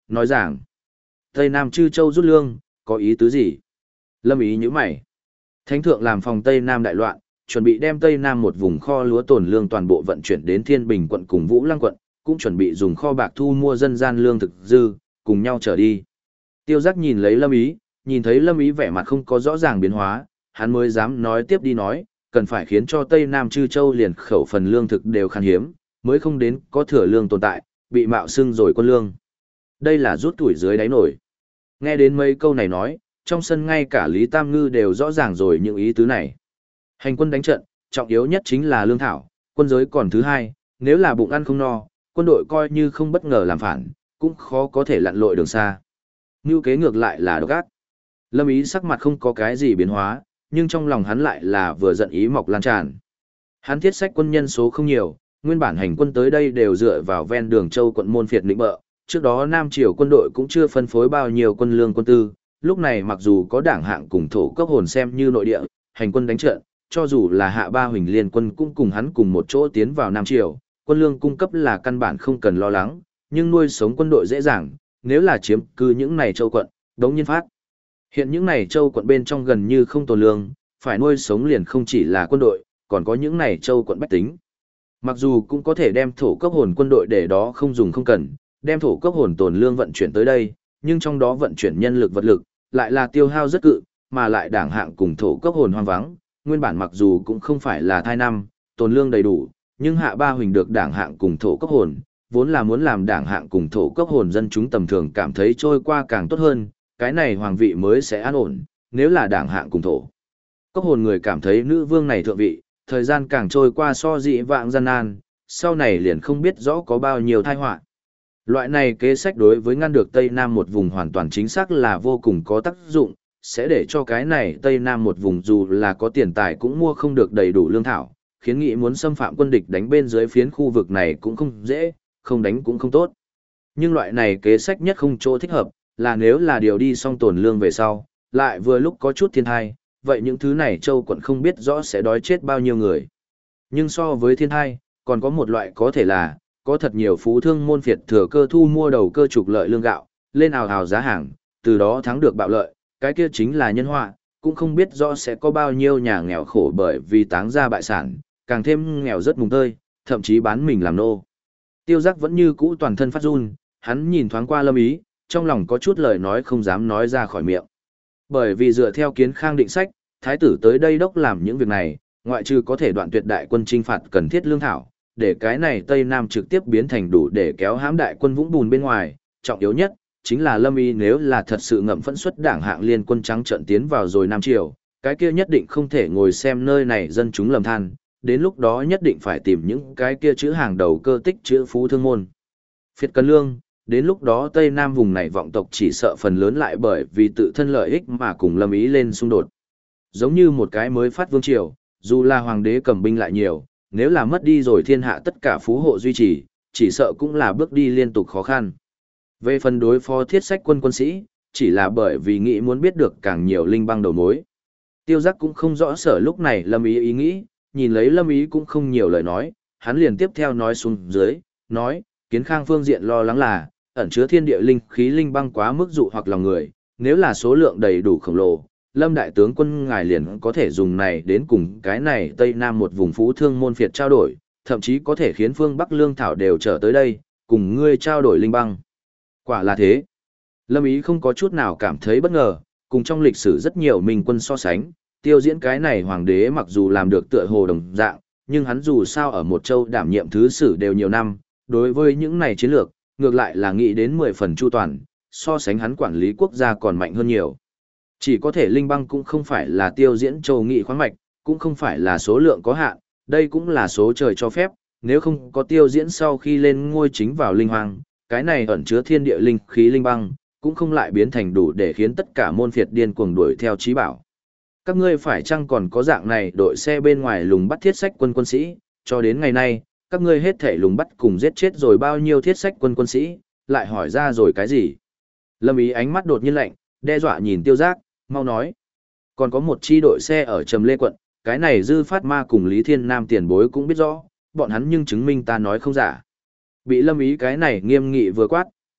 nói rằng, Tây Nam Chư Châu rút lương, có ý tứ gì? Lâm Ý nhíu mày. Thánh thượng làm phòng Tây Nam đại loạn, chuẩn bị đem Tây Nam một vùng kho lúa tồn lương toàn bộ vận chuyển đến Thiên Bình quận cùng Vũ Lăng quận, cũng chuẩn bị dùng kho bạc thu mua dân gian lương thực dư, cùng nhau trở đi. Tiêu Giác nhìn lấy Lâm Ý, nhìn thấy Lâm Ý vẻ mặt không có rõ ràng biến hóa, hắn mới dám nói tiếp đi nói, cần phải khiến cho Tây Nam Chư Châu liền khẩu phần lương thực đều khan hiếm, mới không đến có thừa lương tồn tại, bị mạo xưng rồi quân lương. Đây là rút tuổi dưới đáy nổi. Nghe đến mấy câu này nói, trong sân ngay cả Lý Tam Ngư đều rõ ràng rồi những ý tứ này. Hành quân đánh trận, trọng yếu nhất chính là lương thảo, quân giới còn thứ hai, nếu là bụng ăn không no, quân đội coi như không bất ngờ làm phản, cũng khó có thể lặn lội đường xa. Ngưu kế ngược lại là độc ác. Lâm Ý sắc mặt không có cái gì biến hóa, nhưng trong lòng hắn lại là vừa giận ý mọc lan tràn. Hắn thiết sách quân nhân số không nhiều, nguyên bản hành quân tới đây đều dựa vào ven đường Châu quận môn phiệt lĩnh bợ, trước đó Nam Triều quân đội cũng chưa phân phối bao nhiêu quân lương quân tư, lúc này mặc dù có đảng hạng cùng thổ cấp hồn xem như nội địa, hành quân đánh trận, cho dù là Hạ Ba Huỳnh liên quân cũng cùng hắn cùng một chỗ tiến vào Nam Triều, quân lương cung cấp là căn bản không cần lo lắng, nhưng nuôi sống quân đội dễ dàng, nếu là chiếm cư những này châu quận, đống nhiên phát. Hiện những này châu quận bên trong gần như không tồn lương, phải nuôi sống liền không chỉ là quân đội, còn có những này châu quận bách tính. Mặc dù cũng có thể đem thổ cấp hồn quân đội để đó không dùng không cần, đem thổ cấp hồn tồn lương vận chuyển tới đây, nhưng trong đó vận chuyển nhân lực vật lực, lại là tiêu hao rất cự, mà lại đảng hạng cùng thổ cấp hồn hoang vắng, nguyên bản mặc dù cũng không phải là thai năm, tồn lương đầy đủ, nhưng Hạ Ba Huỳnh được đảng hạng cùng thổ cấp hồn, vốn là muốn làm đảng hạng cùng thổ cấp hồn dân chúng tầm thường cảm thấy trôi qua càng tốt hơn, cái này hoàng vị mới sẽ an ổn, nếu là đảng hạng cùng thổ cấp hồn người cảm thấy nữ vương này thượng vị, thời gian càng trôi qua so dị vãng gian nan, sau này liền không biết rõ có bao nhiêu tai họa. Loại này kế sách đối với ngăn được Tây Nam một vùng hoàn toàn chính xác là vô cùng có tác dụng, sẽ để cho cái này Tây Nam một vùng dù là có tiền tài cũng mua không được đầy đủ lương thảo, khiến nghị muốn xâm phạm quân địch đánh bên dưới phiến khu vực này cũng không dễ, không đánh cũng không tốt. Nhưng loại này kế sách nhất không chỗ thích hợp, là nếu là điều đi xong tồn lương về sau, lại vừa lúc có chút thiên thai, vậy những thứ này châu quận không biết rõ sẽ đói chết bao nhiêu người. Nhưng so với thiên thai, còn có một loại có thể là, có thật nhiều phú thương môn phiệt thừa cơ thu mua đầu cơ trục lợi lương gạo, lên ào ào giá hàng, từ đó thắng được bạo lợi, cái kia chính là nhân họa, cũng không biết rõ sẽ có bao nhiêu nhà nghèo khổ bởi vì táng ra bại sản, càng thêm nghèo rất mùng tơi, thậm chí bán mình làm nô. Tiêu Giác vẫn như cũ toàn thân phát run, hắn nhìn thoáng qua Lâm Ý, trong lòng có chút lời nói không dám nói ra khỏi miệng. Bởi vì dựa theo Kiến Khang định sách, thái tử tới đây đốc làm những việc này, ngoại trừ có thể đoạn tuyệt đại quân chinh phạt cần thiết lương thảo, để cái này Tây Nam trực tiếp biến thành đủ để kéo hãm đại quân vũng bùn bên ngoài, trọng yếu nhất chính là Lâm Y nếu là thật sự ngậm phẫn xuất đảng hạng liên quân trắng trợn tiến vào rồi Nam Triều, cái kia nhất định không thể ngồi xem nơi này dân chúng lầm than, đến lúc đó nhất định phải tìm những cái kia chữ hàng đầu cơ tích chữ phú thương môn. Phiệt cân lương, đến lúc đó Tây Nam vùng này vọng tộc chỉ sợ phần lớn lại bởi vì tự thân lợi ích mà cùng Lâm Ý lên xung đột. Giống như một cái mới phát vương triều, dù là hoàng đế cầm binh lại nhiều, nếu là mất đi rồi thiên hạ tất cả phú hộ duy trì, chỉ sợ cũng là bước đi liên tục khó khăn. Về phần đối phó thiết sách quân quân sĩ, chỉ là bởi vì nghĩ muốn biết được càng nhiều linh băng đầu mối. Tiêu Giác cũng không rõ sở lúc này Lâm Ý ý nghĩ, nhìn lấy Lâm Ý cũng không nhiều lời nói, hắn liền tiếp theo nói xuống dưới, nói, Kiến Khang phương diện lo lắng là, ẩn chứa thiên địa linh khí linh băng quá mức dụ hoặc lòng người, nếu là số lượng đầy đủ khổng lồ, Lâm đại tướng quân ngài liền có thể dùng này đến cùng cái này Tây Nam một vùng phú thương môn phiệt trao đổi, thậm chí có thể khiến phương Bắc lương thảo đều trở tới đây, cùng ngươi trao đổi linh băng. Quả là thế. Lâm Ý không có chút nào cảm thấy bất ngờ, cùng trong lịch sử rất nhiều minh quân so sánh, Tiêu Diễn cái này hoàng đế mặc dù làm được tựa hồ đồng dạng, nhưng hắn dù sao ở một châu đảm nhiệm thứ sử đều nhiều năm, đối với những này chiến lược, ngược lại là nghĩ đến 10 phần chu toàn, so sánh hắn quản lý quốc gia còn mạnh hơn nhiều. Chỉ có thể linh băng cũng không phải là Tiêu Diễn châu nghị khoáng mạch, cũng không phải là số lượng có hạn, đây cũng là số trời cho phép, nếu không có Tiêu Diễn sau khi lên ngôi chính vào linh hoàng, cái này ẩn chứa thiên địa linh khí linh băng, cũng không lại biến thành đủ để khiến tất cả môn phiệt điên cuồng đuổi theo chí bảo. Các ngươi phải chăng còn có dạng này đội xe bên ngoài lùng bắt thiết sách quân quân sĩ, cho đến ngày nay, các ngươi hết thể lùng bắt cùng giết chết rồi bao nhiêu thiết sách quân quân sĩ, lại hỏi ra rồi cái gì? Lâm Ý ánh mắt đột nhiên lạnh, đe dọa nhìn Tiêu Giác, mau nói. Còn có một chi đội xe ở Trầm Lê quận, cái này Dư Phát Ma cùng Lý Thiên Nam tiền bối cũng biết rõ, bọn hắn nhưng chứng minh ta nói không giả. Bị Lâm Ý cái này nghiêm nghị vừa quát,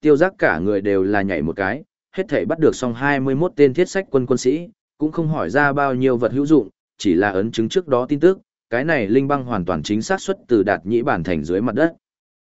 Tiêu Giác cả người đều là nhảy một cái, hết thảy bắt được xong 21 tên thiết sách quân quân sĩ, cũng không hỏi ra bao nhiêu vật hữu dụng, chỉ là ấn chứng trước đó tin tức, cái này linh băng hoàn toàn chính xác xuất từ Đạt Nhĩ bản thành dưới mặt đất.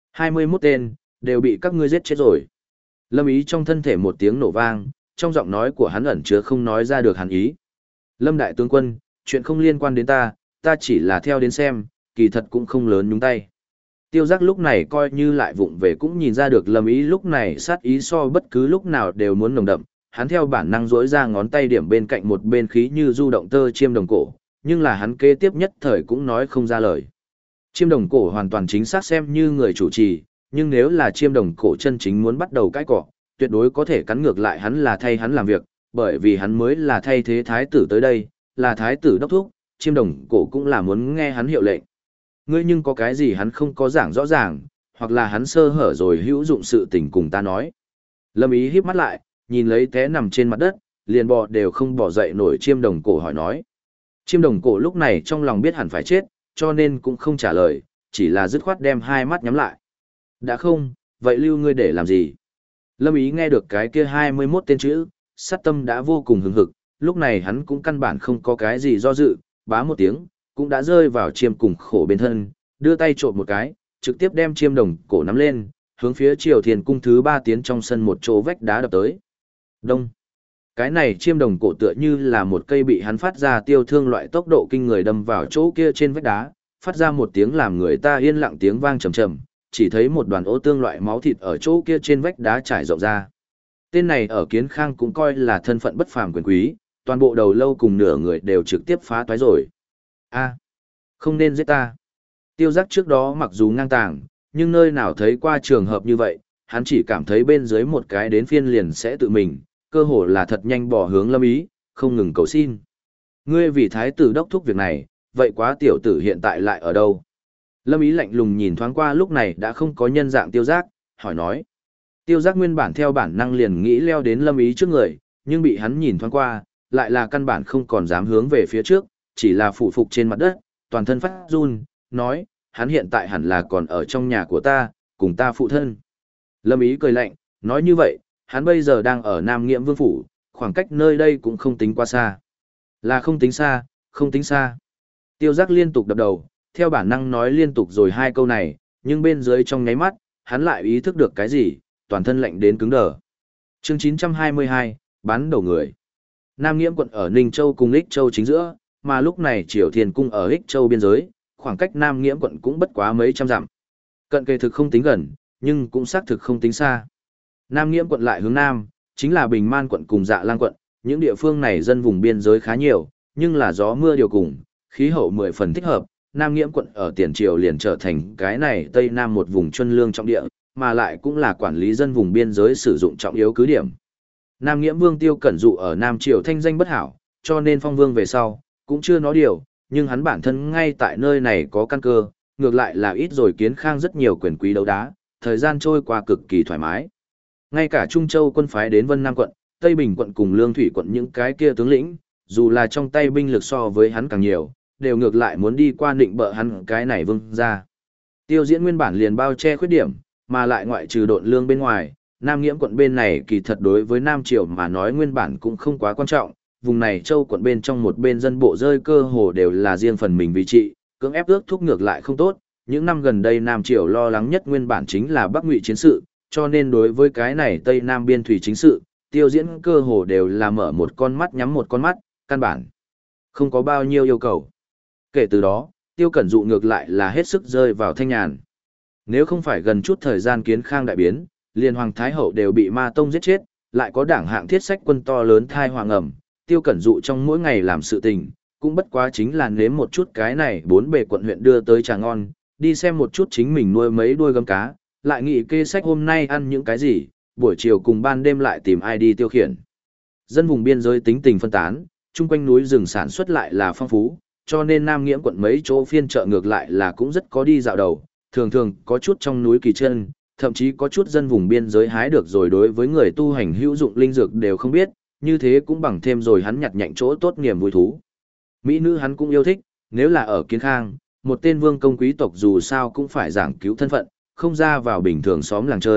21 tên, đều bị các ngươi giết chết rồi. Lâm Ý trong thân thể một tiếng nổ vang, trong giọng nói của hắn ẩn chứa không nói ra được hắn ý. Lâm đại tướng quân, chuyện không liên quan đến ta chỉ là theo đến xem, kỳ thật cũng không lớn nhúng tay. Tiêu Giác lúc này coi như lại vụng về cũng nhìn ra được Lâm Ý lúc này sát ý so bất cứ lúc nào đều muốn nồng đậm, hắn theo bản năng rỗi ra ngón tay điểm bên cạnh một bên khí như du động tơ chiêm đồng cổ, nhưng là hắn kế tiếp nhất thời cũng nói không ra lời. Chiêm đồng cổ hoàn toàn chính xác xem như người chủ trì, nhưng nếu là chiêm đồng cổ chân chính muốn bắt đầu cãi cọ, tuyệt đối có thể cắn ngược lại hắn là thay hắn làm việc, bởi vì hắn mới là thay thế thái tử tới đây, là thái tử đốc thúc, chiêm đồng cổ cũng là muốn nghe hắn hiệu lệnh. Ngươi nhưng có cái gì hắn không có giảng rõ ràng, hoặc là hắn sơ hở rồi hữu dụng sự tình cùng ta nói. Lâm Ý híp mắt lại, nhìn lấy té nằm trên mặt đất, liền bò đều không bỏ dậy nổi chiêm đồng cổ hỏi nói. Chiêm đồng cổ lúc này trong lòng biết hẳn phải chết, cho nên cũng không trả lời, chỉ là dứt khoát đem hai mắt nhắm lại. Đã không, vậy lưu ngươi để làm gì? Lâm Ý nghe được cái kia 21 tên chữ, sát tâm đã vô cùng hứng hực, lúc này hắn cũng căn bản không có cái gì do dự, bá một tiếng, cũng đã rơi vào chiêm cùng khổ bên thân, đưa tay trộm một cái, trực tiếp đem chiêm đồng cổ nắm lên, hướng phía Triều Thiền cung thứ 3 tiến trong sân một chỗ vách đá đập tới. Đông. Cái này chiêm đồng cổ tựa như là một cây bị hắn phát ra tiêu thương loại tốc độ kinh người đâm vào chỗ kia trên vách đá, phát ra một tiếng làm người ta yên lặng tiếng vang trầm trầm, chỉ thấy một đoàn ô tương loại máu thịt ở chỗ kia trên vách đá trải rộng ra. Tên này ở Kiến Khang cũng coi là thân phận bất phàm quyền quý, toàn bộ đầu lâu cùng nửa người đều trực tiếp phá toái rồi. A, không nên giết ta. Tiêu Giác trước đó mặc dù ngang tàng, nhưng nơi nào thấy qua trường hợp như vậy, hắn chỉ cảm thấy bên dưới một cái đến phiên liền sẽ tự mình, cơ hồ là thật nhanh bỏ hướng Lâm Ý, không ngừng cầu xin. Ngươi vì thái tử đốc thúc việc này, vậy quá tiểu tử hiện tại lại ở đâu? Lâm Ý lạnh lùng nhìn thoáng qua lúc này đã không có nhân dạng Tiêu Giác, hỏi nói. Tiêu Giác nguyên bản theo bản năng liền nghĩ leo đến Lâm Ý trước người, nhưng bị hắn nhìn thoáng qua, lại là căn bản không còn dám hướng về phía trước, chỉ là phụ phục trên mặt đất, toàn thân phát run, nói, hắn hiện tại hẳn là còn ở trong nhà của ta, cùng ta phụ thân. Lâm Ý cười lạnh, nói như vậy, hắn bây giờ đang ở Nam Nghiễm Vương Phủ, khoảng cách nơi đây cũng không tính quá xa. Là không tính xa, không tính xa. Tiêu Giác liên tục đập đầu, theo bản năng nói liên tục rồi hai câu này, nhưng bên dưới trong nháy mắt, hắn lại ý thức được cái gì, toàn thân lạnh đến cứng đờ. Chương 922, bán đầu người. Nam Nghiễm quận ở Ninh Châu cùng Ích Châu chính giữa, mà lúc này Triều Thiền cung ở Ích Châu biên giới, khoảng cách Nam Nghiễm quận cũng bất quá mấy trăm dặm. Cận kề thực không tính gần, nhưng cũng xác thực không tính xa. Nam Nghiễm quận lại hướng nam, chính là Bình Man quận cùng Dạ Lang quận, những địa phương này dân vùng biên giới khá nhiều, nhưng là gió mưa điều cùng, khí hậu 10 phần thích hợp. Nam Nghiễm quận ở tiền triều liền trở thành cái này Tây Nam một vùng chuân lương trọng địa, mà lại cũng là quản lý dân vùng biên giới sử dụng trọng yếu cứ điểm. Nam Nghiễm Vương Tiêu Cẩn Dụ ở Nam triều thanh danh bất hảo, cho nên phong vương về sau, cũng chưa nói điều, nhưng hắn bản thân ngay tại nơi này có căn cơ, ngược lại là ít rồi Kiến Khang rất nhiều quyền quý đấu đá, thời gian trôi qua cực kỳ thoải mái. Ngay cả Trung Châu quân phái đến Vân Nam quận, Tây Bình quận cùng Lương Thủy quận những cái kia tướng lĩnh, dù là trong tay binh lực so với hắn càng nhiều, đều ngược lại muốn đi qua định bợ hắn cái này vương ra. Tiêu Diễn nguyên bản liền bao che khuyết điểm, mà lại ngoại trừ độn lương bên ngoài, Nam Nghiễm quận bên này kỳ thật đối với Nam Triều mà nói nguyên bản cũng không quá quan trọng, vùng này Châu quận bên trong một bên dân bộ rơi cơ hồ đều là riêng phần mình vị trị, cưỡng ép ước thúc ngược lại không tốt. Những năm gần đây Nam Triều lo lắng nhất nguyên bản chính là Bắc Ngụy chiến sự, cho nên đối với cái này Tây Nam biên thủy chính sự, Tiêu Diễn cơ hồ đều là mở một con mắt nhắm một con mắt, căn bản không có bao nhiêu yêu cầu. Kể từ đó, Tiêu Cẩn Dụ ngược lại là hết sức rơi vào thanh nhàn. Nếu không phải gần chút thời gian Kiến Khang đại biến, liền Hoàng Thái Hậu đều bị Ma Tông giết chết, lại có đảng hạng thiết sách quân to lớn thai hoàng ẩm, Tiêu Cẩn Dụ trong mỗi ngày làm sự tình, cũng bất quá chính là nếm một chút cái này bốn bề quận huyện đưa tới trà ngon, đi xem một chút chính mình nuôi mấy đuôi gấm cá, lại nghĩ kê sách hôm nay ăn những cái gì, buổi chiều cùng ban đêm lại tìm ai đi tiêu khiển. Dân vùng biên giới tính tình phân tán, chung quanh núi rừng sản xuất lại là phong phú, cho nên Nam Nghiễm quận mấy chỗ phiên chợ ngược lại là cũng rất có đi dạo đầu, thường thường có chút trong núi kỳ chân, thậm chí có chút dân vùng biên giới hái được rồi đối với người tu hành hữu dụng linh dược đều không biết, như thế cũng bằng thêm rồi hắn nhặt nhạnh chỗ tốt niềm vui thú. Mỹ nữ hắn cũng yêu thích, nếu là ở Kiến Khang, một tên vương công quý tộc dù sao cũng phải giảng cứu thân phận, không ra vào bình thường xóm làng chơi,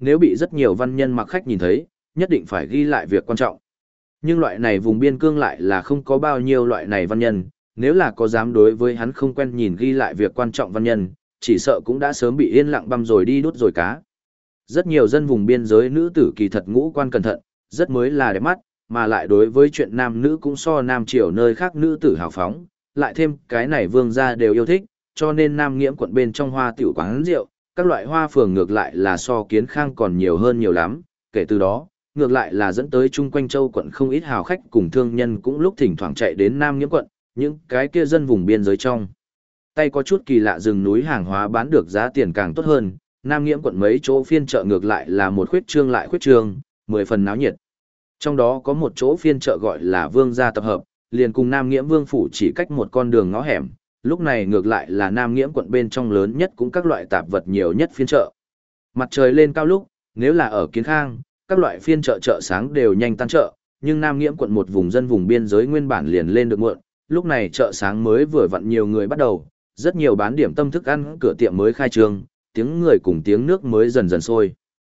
nếu bị rất nhiều văn nhân mặc khách nhìn thấy, nhất định phải ghi lại việc quan trọng. Nhưng loại này vùng biên cương lại là không có bao nhiêu loại này văn nhân, nếu là có dám đối với hắn không quen nhìn ghi lại việc quan trọng văn nhân, chỉ sợ cũng đã sớm bị yên lặng băm rồi đi đút rồi cá. Rất nhiều dân vùng biên giới nữ tử kỳ thật ngũ quan cẩn thận, rất mới là đẹp mắt, mà lại đối với chuyện nam nữ cũng so nam triều nơi khác nữ tử hào phóng, lại thêm cái này vương gia đều yêu thích, cho nên Nam Nghiễm quận bên trong hoa tiểu quán rượu, các loại hoa phường ngược lại là so Kiến Khang còn nhiều hơn nhiều lắm, kể từ đó, ngược lại là dẫn tới chung quanh châu quận không ít hào khách cùng thương nhân cũng lúc thỉnh thoảng chạy đến Nam Nghiễm quận, những cái kia dân vùng biên giới trong. Tay có chút kỳ lạ rừng núi hàng hóa bán được giá tiền càng tốt hơn, Nam Nghiễm quận mấy chỗ phiên chợ ngược lại là một khuyết trương lại khuyết trương, 10 phần náo nhiệt. Trong đó có một chỗ phiên chợ gọi là Vương gia tập hợp, liền cùng Nam Nghiễm Vương phủ chỉ cách một con đường ngõ hẻm, lúc này ngược lại là Nam Nghiễm quận bên trong lớn nhất cũng các loại tạp vật nhiều nhất phiên chợ. Mặt trời lên cao lúc, nếu là ở Kiến Khang, các loại phiên chợ chợ sáng đều nhanh tan chợ, nhưng Nam Nghiễm quận một vùng dân vùng biên giới nguyên bản liền lên được muộn, lúc này chợ sáng mới vừa vặn nhiều người bắt đầu, rất nhiều bán điểm tâm thức ăn cửa tiệm mới khai trương, tiếng người cùng tiếng nước mới dần dần sôi.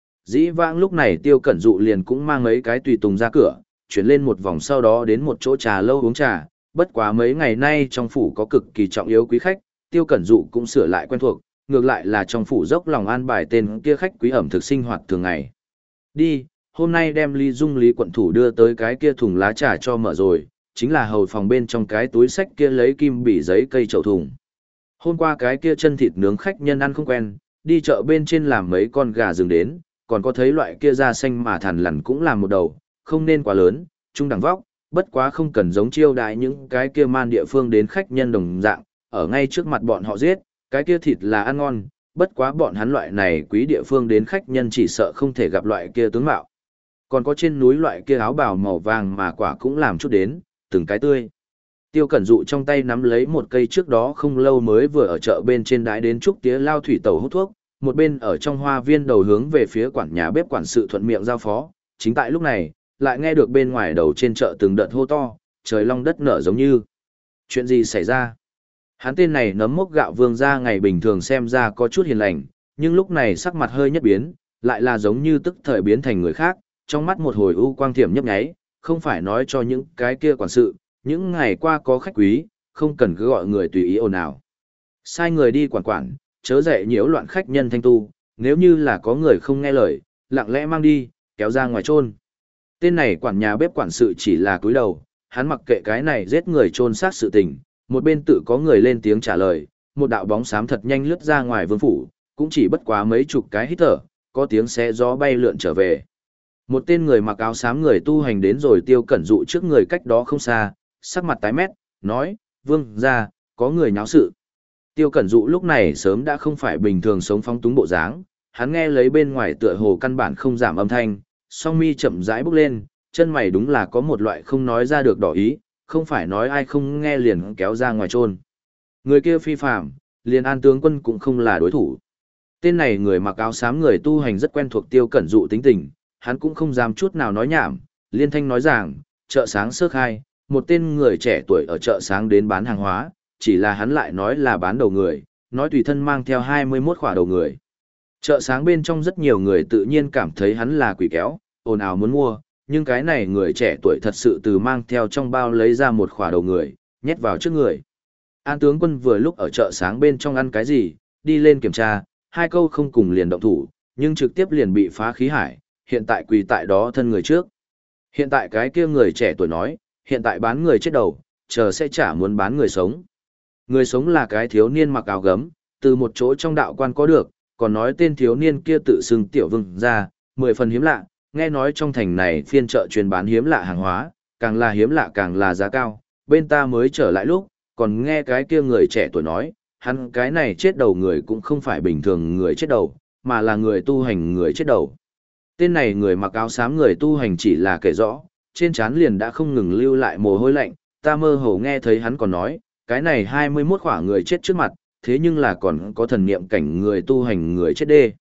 Dĩ vãng lúc này Tiêu Cẩn Dụ liền cũng mang mấy cái tùy tùng ra cửa, chuyển lên một vòng sau đó đến một chỗ trà lâu uống trà, bất quá mấy ngày nay trong phủ có cực kỳ trọng yếu quý khách, Tiêu Cẩn Dụ cũng sửa lại quen thuộc, ngược lại là trong phủ dốc lòng an bài tên kia khách quý ẩm thực sinh hoạt thường ngày. Đi, hôm nay đem Lý Dung Lý quận thủ đưa tới cái kia thùng lá trà cho mở rồi, chính là hầu phòng bên trong cái túi sách kia lấy kim bỉ giấy cây chậu thùng. Hôm qua cái kia chân thịt nướng khách nhân ăn không quen, đi chợ bên trên làm mấy con gà rừng đến, còn có thấy loại kia da xanh mà thằn lằn cũng làm một đầu, không nên quá lớn, trung đẳng vóc, bất quá không cần giống chiêu đãi những cái kia man địa phương đến khách nhân đồng dạng, ở ngay trước mặt bọn họ giết, cái kia thịt là ăn ngon, bất quá bọn hắn loại này quý địa phương đến khách nhân chỉ sợ không thể gặp loại kia tướng mạo. Còn có trên núi loại kia áo bào màu vàng mà quả cũng làm chút đến, từng cái tươi. Tiêu Cẩn Dụ trong tay nắm lấy một cây trước đó không lâu mới vừa ở chợ bên trên đái đến trúc tía lao thủy tẩu hút thuốc, một bên ở trong hoa viên đầu hướng về phía quản nhà bếp quản sự thuận miệng giao phó, chính tại lúc này, lại nghe được bên ngoài đầu trên chợ từng đợt hô to, trời long đất nở giống như. Chuyện gì xảy ra? Hắn tên này nấm mốc gạo vương gia ngày bình thường xem ra có chút hiền lành, nhưng lúc này sắc mặt hơi nhất biến, lại là giống như tức thời biến thành người khác, trong mắt một hồi u quang thiểm nhấp nháy, không phải nói cho những cái kia quản sự, những ngày qua có khách quý, không cần cứ gọi người tùy ý ồn ào. Sai người đi quản, chớ dạy nhiễu loạn khách nhân thanh tu, nếu như là có người không nghe lời, lặng lẽ mang đi, kéo ra ngoài chôn. Tên này quản nhà bếp quản sự chỉ là cúi đầu, hắn mặc kệ cái này giết người chôn xác sự tình, một bên tự có người lên tiếng trả lời, một đạo bóng xám thật nhanh lướt ra ngoài vương phủ, cũng chỉ bất quá mấy chục cái hít thở, có tiếng xé gió bay lượn trở về. Một tên người mặc áo xám người tu hành đến rồi Tiêu Cẩn Dụ trước người cách đó không xa, sắc mặt tái mét, nói, vương ra, có người nháo sự. Tiêu Cẩn Dụ lúc này sớm đã không phải bình thường sống phóng túng bộ dáng, hắn nghe lấy bên ngoài tựa hồ căn bản không giảm âm thanh, song mi chậm rãi bước lên, chân mày đúng là có một loại không nói ra được đỏ ý, không phải nói ai không nghe liền kéo ra ngoài chôn. Người kia phi phạm, liền An tướng quân cũng không là đối thủ. Tên này người mặc áo xám người tu hành rất quen thuộc Tiêu Cẩn Dụ tính tình, hắn cũng không dám chút nào nói nhảm, liên thanh nói rằng, chợ sáng sơ khai, một tên người trẻ tuổi ở chợ sáng đến bán hàng hóa, chỉ là hắn lại nói là bán đầu người, nói tùy thân mang theo 21 khỏa đầu người. Chợ sáng bên trong rất nhiều người tự nhiên cảm thấy hắn là quỷ kéo, ồn ào muốn mua, nhưng cái này người trẻ tuổi thật sự từ mang theo trong bao lấy ra một khỏa đầu người, nhét vào trước người. An tướng quân vừa lúc ở chợ sáng bên trong ăn cái gì, đi lên kiểm tra, hai câu không cùng liền động thủ, nhưng trực tiếp liền bị phá khí hải, hiện tại quỳ tại đó thân người trước. Hiện tại cái kia người trẻ tuổi nói, hiện tại bán người chết đầu, chờ sẽ chả muốn bán người sống. Người sống là cái thiếu niên mặc áo gấm, từ một chỗ trong đạo quan có được, còn nói tên thiếu niên kia tự xưng tiểu vương ra, 10 phần hiếm lạ, nghe nói trong thành này phiên chợ chuyên bán hiếm lạ hàng hóa, càng là hiếm lạ càng là giá cao, bên ta mới trở lại lúc, còn nghe cái kia người trẻ tuổi nói, hắn cái này chết đầu người cũng không phải bình thường người chết đầu, mà là người tu hành người chết đầu. Tên này người mặc áo xám người tu hành chỉ là kể rõ, trên trán liền đã không ngừng lưu lại mồ hôi lạnh, ta mơ hồ nghe thấy hắn còn nói, cái này 21 khỏa người chết trước mặt, thế nhưng là còn có thần niệm cảnh người tu hành người chết đê.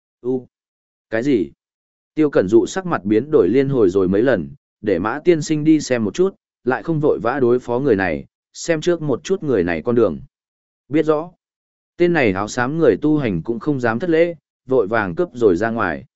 Cái gì? Tiêu Cẩn Dụ sắc mặt biến đổi liên hồi rồi mấy lần, để Mã Tiên Sinh đi xem một chút, lại không vội vã đối phó người này, xem trước một chút người này con đường. Biết rõ. Tên này áo xám người tu hành cũng không dám thất lễ, vội vàng cướp rồi ra ngoài.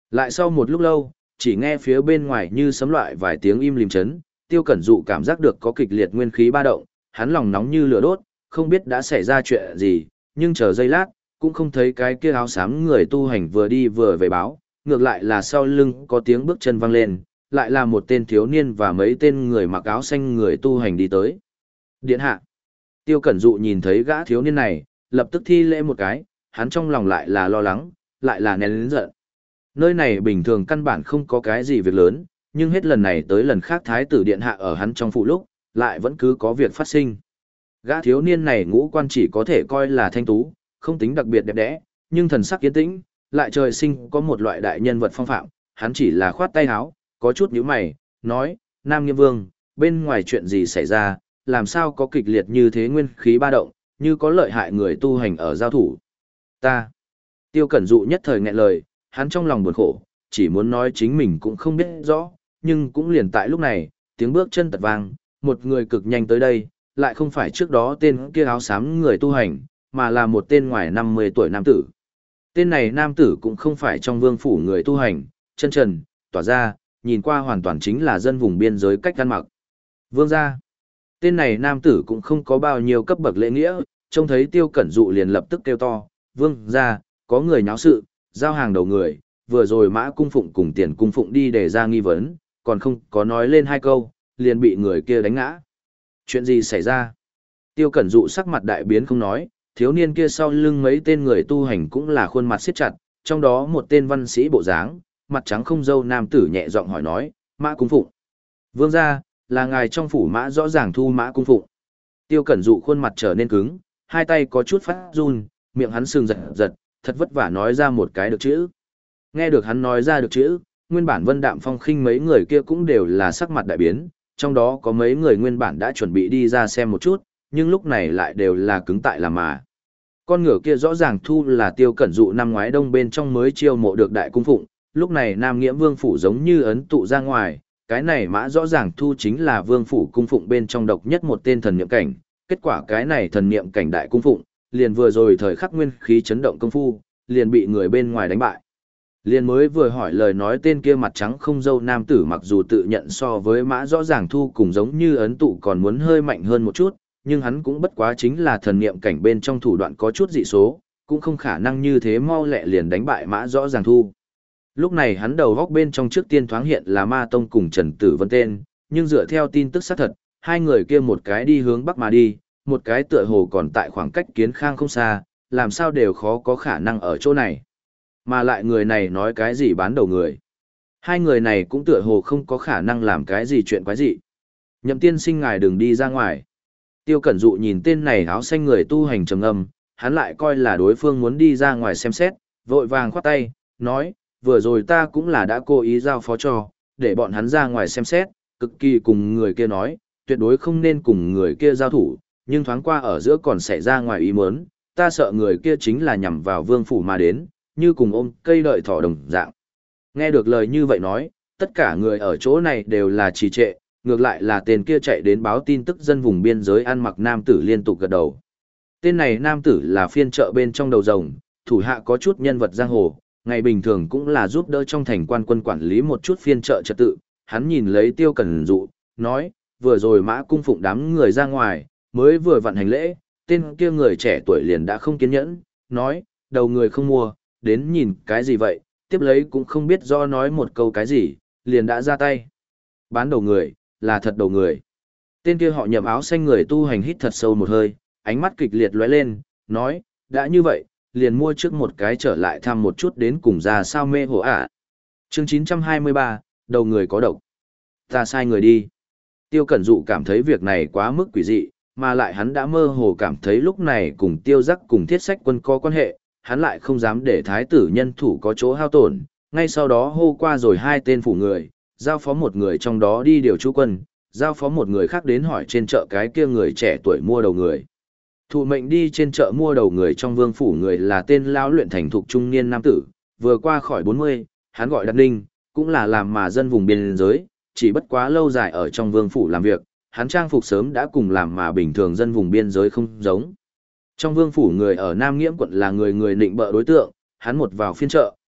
Lại sau một lúc lâu, chỉ nghe phía bên ngoài như sấm loại vài tiếng im lìm chấn, Tiêu Cẩn Dụ cảm giác được có kịch liệt nguyên khí ba động, hắn lòng nóng như lửa đốt, không biết đã xảy ra chuyện gì, nhưng chờ giây lát, cũng không thấy cái kia áo xám người tu hành vừa đi vừa về báo, ngược lại là sau lưng có tiếng bước chân vang lên, lại là một tên thiếu niên và mấy tên người mặc áo xanh người tu hành đi tới. Điện hạ. Tiêu Cẩn Dụ nhìn thấy gã thiếu niên này, lập tức thi lễ một cái, hắn trong lòng lại là lo lắng, lại là nén lớn giận. Nơi này bình thường căn bản không có cái gì việc lớn, nhưng hết lần này tới lần khác thái tử điện hạ ở hắn trong phụ lúc, lại vẫn cứ có việc phát sinh. Gã thiếu niên này ngũ quan chỉ có thể coi là thanh tú, không tính đặc biệt đẹp đẽ, nhưng thần sắc yên tĩnh, lại trời sinh có một loại đại nhân vật phong phạm, hắn chỉ là khoát tay áo, có chút nhíu mày, nói, Nam Nghiêm Vương, bên ngoài chuyện gì xảy ra, làm sao có kịch liệt như thế nguyên khí ba động, như có lợi hại người tu hành ở giao thủ. Ta. Tiêu Cẩn Dụ nhất thời nghẹn lời, hắn trong lòng buồn khổ, chỉ muốn nói chính mình cũng không biết rõ, nhưng cũng liền tại lúc này, tiếng bước chân tật vang, một người cực nhanh tới đây, lại không phải trước đó tên kia áo xám người tu hành, mà là một tên ngoài 50 tuổi nam tử. Tên này nam tử cũng không phải trong vương phủ người tu hành, chân trần, tỏa ra, nhìn qua hoàn toàn chính là dân vùng biên giới cách ăn mặc. Vương gia. Tên này nam tử cũng không có bao nhiêu cấp bậc lễ nghĩa, trông thấy Tiêu Cẩn Dụ liền lập tức kêu to, vương gia, có người nháo sự, giao hàng đầu người, vừa rồi Mã Cung Phụng cùng Tiền Cung Phụng đi để ra nghi vấn, còn không có nói lên hai câu, liền bị người kia đánh ngã. Chuyện gì xảy ra? Tiêu Cẩn Dụ sắc mặt đại biến không nói, thiếu niên kia sau lưng mấy tên người tu hành cũng là khuôn mặt siết chặt, trong đó một tên văn sĩ bộ dáng, mặt trắng không râu nam tử nhẹ giọng hỏi nói, Mã Cung Phụng. Vương gia, là ngài trong phủ Mã rõ ràng thu Mã Cung Phụng. Tiêu Cẩn Dụ khuôn mặt trở nên cứng, hai tay có chút phát run, miệng hắn sưng giật giật, thật vất vả nói ra một cái được chữ. Nghe được hắn nói ra được chữ, nguyên bản Vân Đạm Phong khinh mấy người kia cũng đều là sắc mặt đại biến, trong đó có mấy người nguyên bản đã chuẩn bị đi ra xem một chút, nhưng lúc này lại đều là cứng tại làm mà. Con ngựa kia rõ ràng thu là Tiêu Cẩn Dụ năm ngoái đông bên trong mới chiêu mộ được Đại Cung Phụng, lúc này Nam Nghiễm Vương phủ giống như ấn tụ ra ngoài, cái này Mã rõ ràng thu chính là Vương phủ cung phụng bên trong độc nhất một tên thần niệm cảnh, kết quả cái này thần niệm cảnh Đại Cung Phụng, liền vừa rồi thời khắc nguyên khí chấn động công phu, liền bị người bên ngoài đánh bại. Liền mới vừa hỏi lời nói tên kia mặt trắng không râu nam tử mặc dù tự nhận so với Mã rõ ràng thu cùng giống như ấn tụ còn muốn hơi mạnh hơn một chút, nhưng hắn cũng bất quá chính là thần niệm cảnh bên trong thủ đoạn có chút dị số, cũng không khả năng như thế mau lẹ liền đánh bại Mã rõ ràng thu. Lúc này hắn đầu góc bên trong trước tiên thoáng hiện là Ma Tông cùng Trần Tử Vân tên, nhưng dựa theo tin tức xác thật, hai người kia một cái đi hướng bắc mà đi, một cái tựa hồ còn tại khoảng cách Kiến Khang không xa, làm sao đều khó có khả năng ở chỗ này. Mà lại người này nói cái gì bán đầu người. Hai người này cũng tựa hồ không có khả năng làm cái gì chuyện quái dị. Nhậm tiên sinh ngài đừng đi ra ngoài. Tiêu Cẩn Dụ nhìn tên này áo xanh người tu hành trầm ngâm, hắn lại coi là đối phương muốn đi ra ngoài xem xét, vội vàng khoát tay, nói, vừa rồi ta cũng là đã cố ý giao phó cho, để bọn hắn ra ngoài xem xét, cực kỳ cùng người kia nói, tuyệt đối không nên cùng người kia giao thủ, nhưng thoáng qua ở giữa còn xảy ra ngoài ý muốn, ta sợ người kia chính là nhằm vào vương phủ mà đến, như cùng ôm cây đợi thỏ đồng dạng. Nghe được lời như vậy nói, tất cả người ở chỗ này đều là trì trệ, ngược lại là tên kia chạy đến báo tin tức dân vùng biên giới ăn mặc nam tử liên tục gật đầu. Tên này nam tử là phiên chợ bên trong đầu rồng, thủ hạ có chút nhân vật giang hồ, ngày bình thường cũng là giúp đỡ trong thành quan quân quản lý một chút phiên chợ trật tự. Hắn nhìn lấy Tiêu Cẩn Dụ, nói, vừa rồi Mã Cung Phụng đám người ra ngoài, mới vừa vặn hành lễ, tên kia người trẻ tuổi liền đã không kiên nhẫn, nói, đầu người không mua, đến nhìn cái gì vậy, tiếp lấy cũng không biết do nói một câu cái gì, liền đã ra tay. Bán đầu người, là thật đầu người. Tên kia họ Nhậm áo xanh người tu hành hít thật sâu một hơi, ánh mắt kịch liệt lóe lên, nói, đã như vậy, liền mua trước một cái trở lại thăm một chút đến cùng ra sao mê hổ ạ. Chương 923, đầu người có độc. Ta sai người đi. Tiêu Cẩn Dụ cảm thấy việc này quá mức quỷ dị, mà lại hắn đã mơ hồ cảm thấy lúc này cùng Tiêu Giác cùng Thiết Sách Quân có quan hệ, hắn lại không dám để thái tử nhân thủ có chỗ hao tổn, ngay sau đó hô qua rồi hai tên phủ người, giao phó một người trong đó đi điều chú quân, giao phó một người khác đến hỏi trên chợ cái kia người trẻ tuổi mua đầu người. Thụ mệnh đi trên chợ mua đầu người trong vương phủ người là tên lão luyện thành thục trung niên nam tử, vừa qua khỏi 40, hắn gọi Đạt Ninh, cũng là làm mà dân vùng biên giới, chỉ bất quá lâu dài ở trong vương phủ làm việc, hắn trang phục sớm đã cùng làm mà bình thường dân vùng biên giới không giống. Trong vương phủ người ở Nam Nghiễm quận là người người nịnh bợ đối tượng, hắn một vào phiên chợ,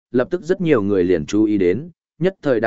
lập tức rất nhiều người liền chú ý đến, nhất thời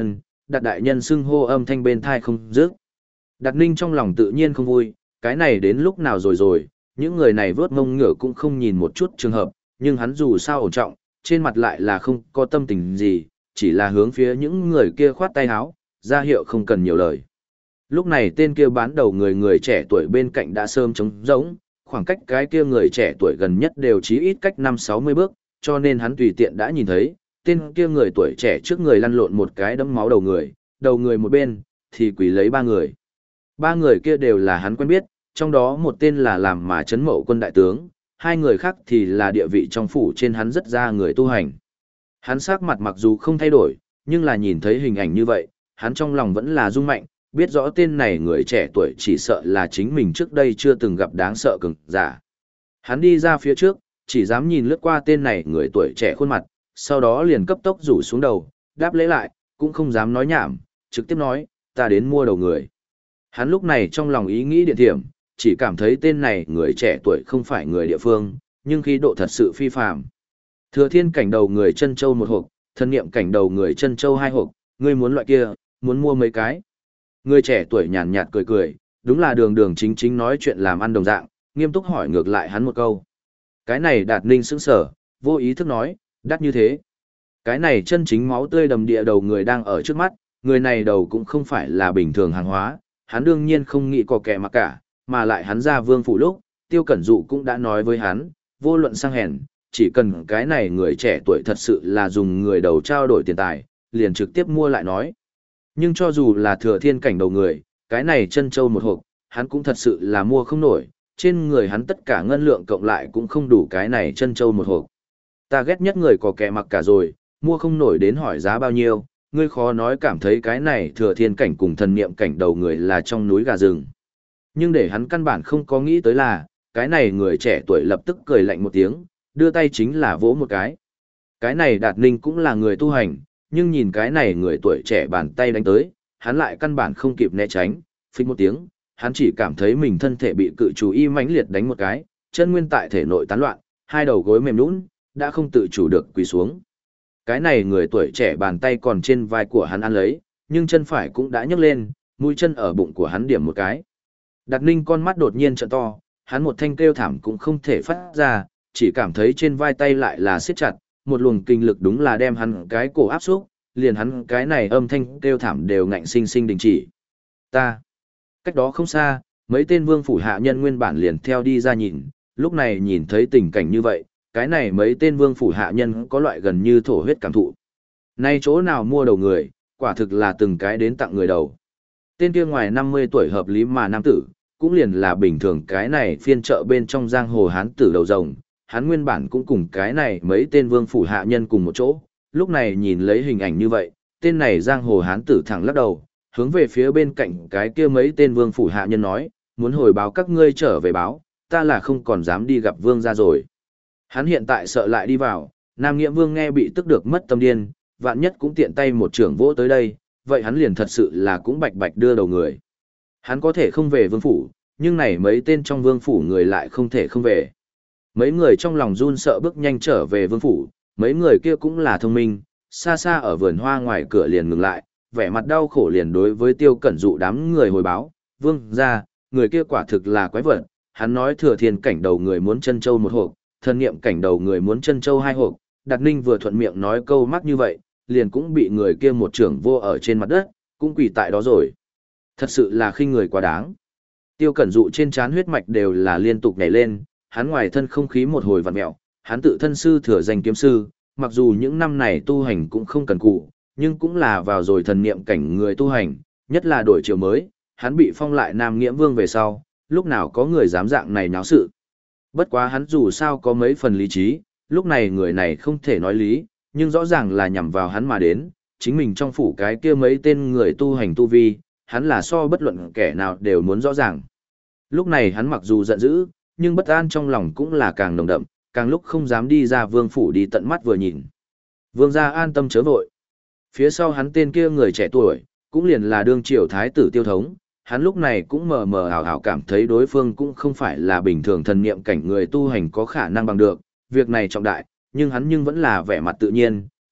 Đạt đại nhân xưng hô âm thanh bên thai không dứt. Đạt Ninh trong lòng tự nhiên không vui, cái này đến lúc nào rồi, những người này vớt mông ngựa cũng không nhìn một chút trường hợp, nhưng hắn dù sao ổn trọng, trên mặt lại là không có tâm tình gì, chỉ là hướng phía những người kia khoát tay áo, ra hiệu không cần nhiều lời. Lúc này tên kia bán đầu người trẻ tuổi bên cạnh đã sớm trống rỗng, khoảng cách cái kia người trẻ tuổi gần nhất đều chí ít cách 5-60 bước, cho nên hắn tùy tiện đã nhìn thấy, tên kia người tuổi trẻ trước người lăn lộn một cái đấm máu đầu người một bên, thì quỳ lấy ba người. Ba người kia đều là hắn quen biết, trong đó một tên là làm mà chấn mậu quân đại tướng, hai người khác thì là địa vị trong phủ trên hắn rất ra người tu hành. Hắn sắc mặt mặc dù không thay đổi, nhưng là nhìn thấy hình ảnh như vậy, hắn trong lòng vẫn là rung mạnh, biết rõ tên này người trẻ tuổi chỉ sợ là chính mình trước đây chưa từng gặp đáng sợ cường giả. Hắn đi ra phía trước, chỉ dám nhìn lướt qua tên này người tuổi trẻ khuôn mặt, sau đó liền cấp tốc rủ xuống đầu, đáp lễ lại, cũng không dám nói nhảm, trực tiếp nói, ta đến mua đầu người. Hắn lúc này trong lòng ý nghĩ điện thiểm, chỉ cảm thấy tên này người trẻ tuổi không phải người địa phương, nhưng khí độ thật sự phi phàm. Thừa thiên cảnh đầu người chân châu một hộp, thân niệm cảnh đầu người chân châu hai hộp, ngươi muốn loại kia, muốn mua mấy cái. Người trẻ tuổi nhàn nhạt cười cười, đúng là đường chính chính nói chuyện làm ăn đồng dạng, nghiêm túc hỏi ngược lại hắn một câu. Cái này Đạt Ninh sững sở, vô ý thức nói, đắt như thế. Cái này chân chính máu tươi đầm địa đầu người đang ở trước mắt, người này đầu cũng không phải là bình thường hàng hóa, hắn đương nhiên không nghĩ có kẻ mà cả, mà lại hắn ra vương phủ lúc, Tiêu Cẩn Dụ cũng đã nói với hắn, vô luận sang hèn, chỉ cần cái này người trẻ tuổi thật sự là dùng người đầu trao đổi tiền tài, liền trực tiếp mua lại nói. Nhưng cho dù là thừa thiên cảnh đầu người, cái này chân châu một hộp, hắn cũng thật sự là mua không nổi, trên người hắn tất cả ngân lượng cộng lại cũng không đủ cái này chân châu một hộp. Ta ghét nhất người có kẻ mặc cả rồi, mua không nổi đến hỏi giá bao nhiêu, ngươi khó nói cảm thấy cái này thừa thiên cảnh cùng thần niệm cảnh đầu người là trong núi gà rừng. Nhưng để hắn căn bản không có nghĩ tới là, cái này người trẻ tuổi lập tức cười lạnh một tiếng, đưa tay chính là vỗ một cái. Cái này Đạt Ninh cũng là người tu hành, nhưng nhìn cái này người tuổi trẻ bàn tay đánh tới, hắn lại căn bản không kịp né tránh, phích một tiếng, hắn chỉ cảm thấy mình thân thể bị cự chú y mãnh liệt đánh một cái, chân nguyên tại thể nội tán loạn, hai đầu gối mềm nhũn, đã không tự chủ được quỳ xuống. Cái này người tuổi trẻ bàn tay còn trên vai của hắn ăn lấy, nhưng chân phải cũng đã nhấc lên, mũi chân ở bụng của hắn điểm một cái. Đạt Ninh con mắt đột nhiên trợn to, hắn một thanh kêu thảm cũng không thể phát ra, chỉ cảm thấy trên vai tay lại là siết chặt, một luồng kinh lực đúng là đem hắn cái cổ áp xúc, liền hắn cái này âm thanh kêu thảm đều ngạnh sinh sinh đình chỉ. Ta. Cách đó không xa, mấy tên vương phủ hạ nhân nguyên bản liền theo đi ra nhìn, lúc này nhìn thấy tình cảnh như vậy, cái này mấy tên vương phủ hạ nhân có loại gần như thổ huyết cảm thụ. Nay chỗ nào mua đầu người, quả thực là từng cái đến tặng người đầu. Tên kia ngoài 50 tuổi hợp lý mà nam tử, cũng liền là bình thường cái này phiên chợ bên trong giang hồ hán tử đầu rồng, hắn nguyên bản cũng cùng cái này mấy tên vương phủ hạ nhân cùng một chỗ, lúc này nhìn lấy hình ảnh như vậy, tên này giang hồ hán tử thẳng lắc đầu, hướng về phía bên cạnh cái kia mấy tên vương phủ hạ nhân nói, muốn hồi báo các ngươi trở về báo, ta là không còn dám đi gặp vương gia rồi. Hắn hiện tại sợ lại đi vào, Nam Nghĩa Vương nghe bị tức được mất tâm điên, vạn nhất cũng tiện tay một trưởng vỗ tới đây, vậy hắn liền thật sự là cũng bạch bạch đưa đầu người. Hắn có thể không về vương phủ, nhưng này mấy tên trong vương phủ người lại không thể không về. Mấy người trong lòng run sợ bước nhanh trở về vương phủ, mấy người kia cũng là thông minh, xa xa ở vườn hoa ngoài cửa liền ngừng lại, vẻ mặt đau khổ liền đối với Tiêu Cẩn Dụ đám người hồi báo, vương ra, người kia quả thực là quái vật, hắn nói thừa thiên cảnh đầu người muốn chân châu một hộp, thần niệm cảnh đầu người muốn chân châu hai hộp, Đạt Ninh vừa thuận miệng nói câu mắc như vậy, liền cũng bị người kia một trưởng vô ở trên mặt đất, cũng quỳ tại đó rồi. Thật sự là khinh người quá đáng. Tiêu Cẩn Dụ trên trán huyết mạch đều là liên tục nhảy lên, hắn ngoài thân không khí một hồi vặn mèo, hắn tự thân sư thừa danh kiếm sư, mặc dù những năm này tu hành cũng không cần cù, nhưng cũng là vào rồi thần niệm cảnh người tu hành, nhất là đổi chiều mới, hắn bị phong lại Nam Nghĩa Vương về sau, lúc nào có người dám dạng này náo sự. Bất quá hắn dù sao có mấy phần lý trí, lúc này người này không thể nói lý, nhưng rõ ràng là nhằm vào hắn mà đến, chính mình trong phủ cái kia mấy tên người tu hành tu vi, hắn là so bất luận kẻ nào đều muốn rõ ràng. Lúc này hắn mặc dù giận dữ, nhưng bất an trong lòng cũng là càng nồng đậm, càng lúc không dám đi ra vương phủ đi tận mắt vừa nhìn. Vương gia an tâm chớ vội. Phía sau hắn tên kia người trẻ tuổi, cũng liền là đương triều thái tử Tiêu Thống, hắn lúc này cũng mờ mờ ảo ảo cảm thấy đối phương cũng không phải là bình thường thần niệm cảnh người tu hành có khả năng bằng được, việc này trọng đại, nhưng hắn vẫn là vẻ mặt tự nhiên,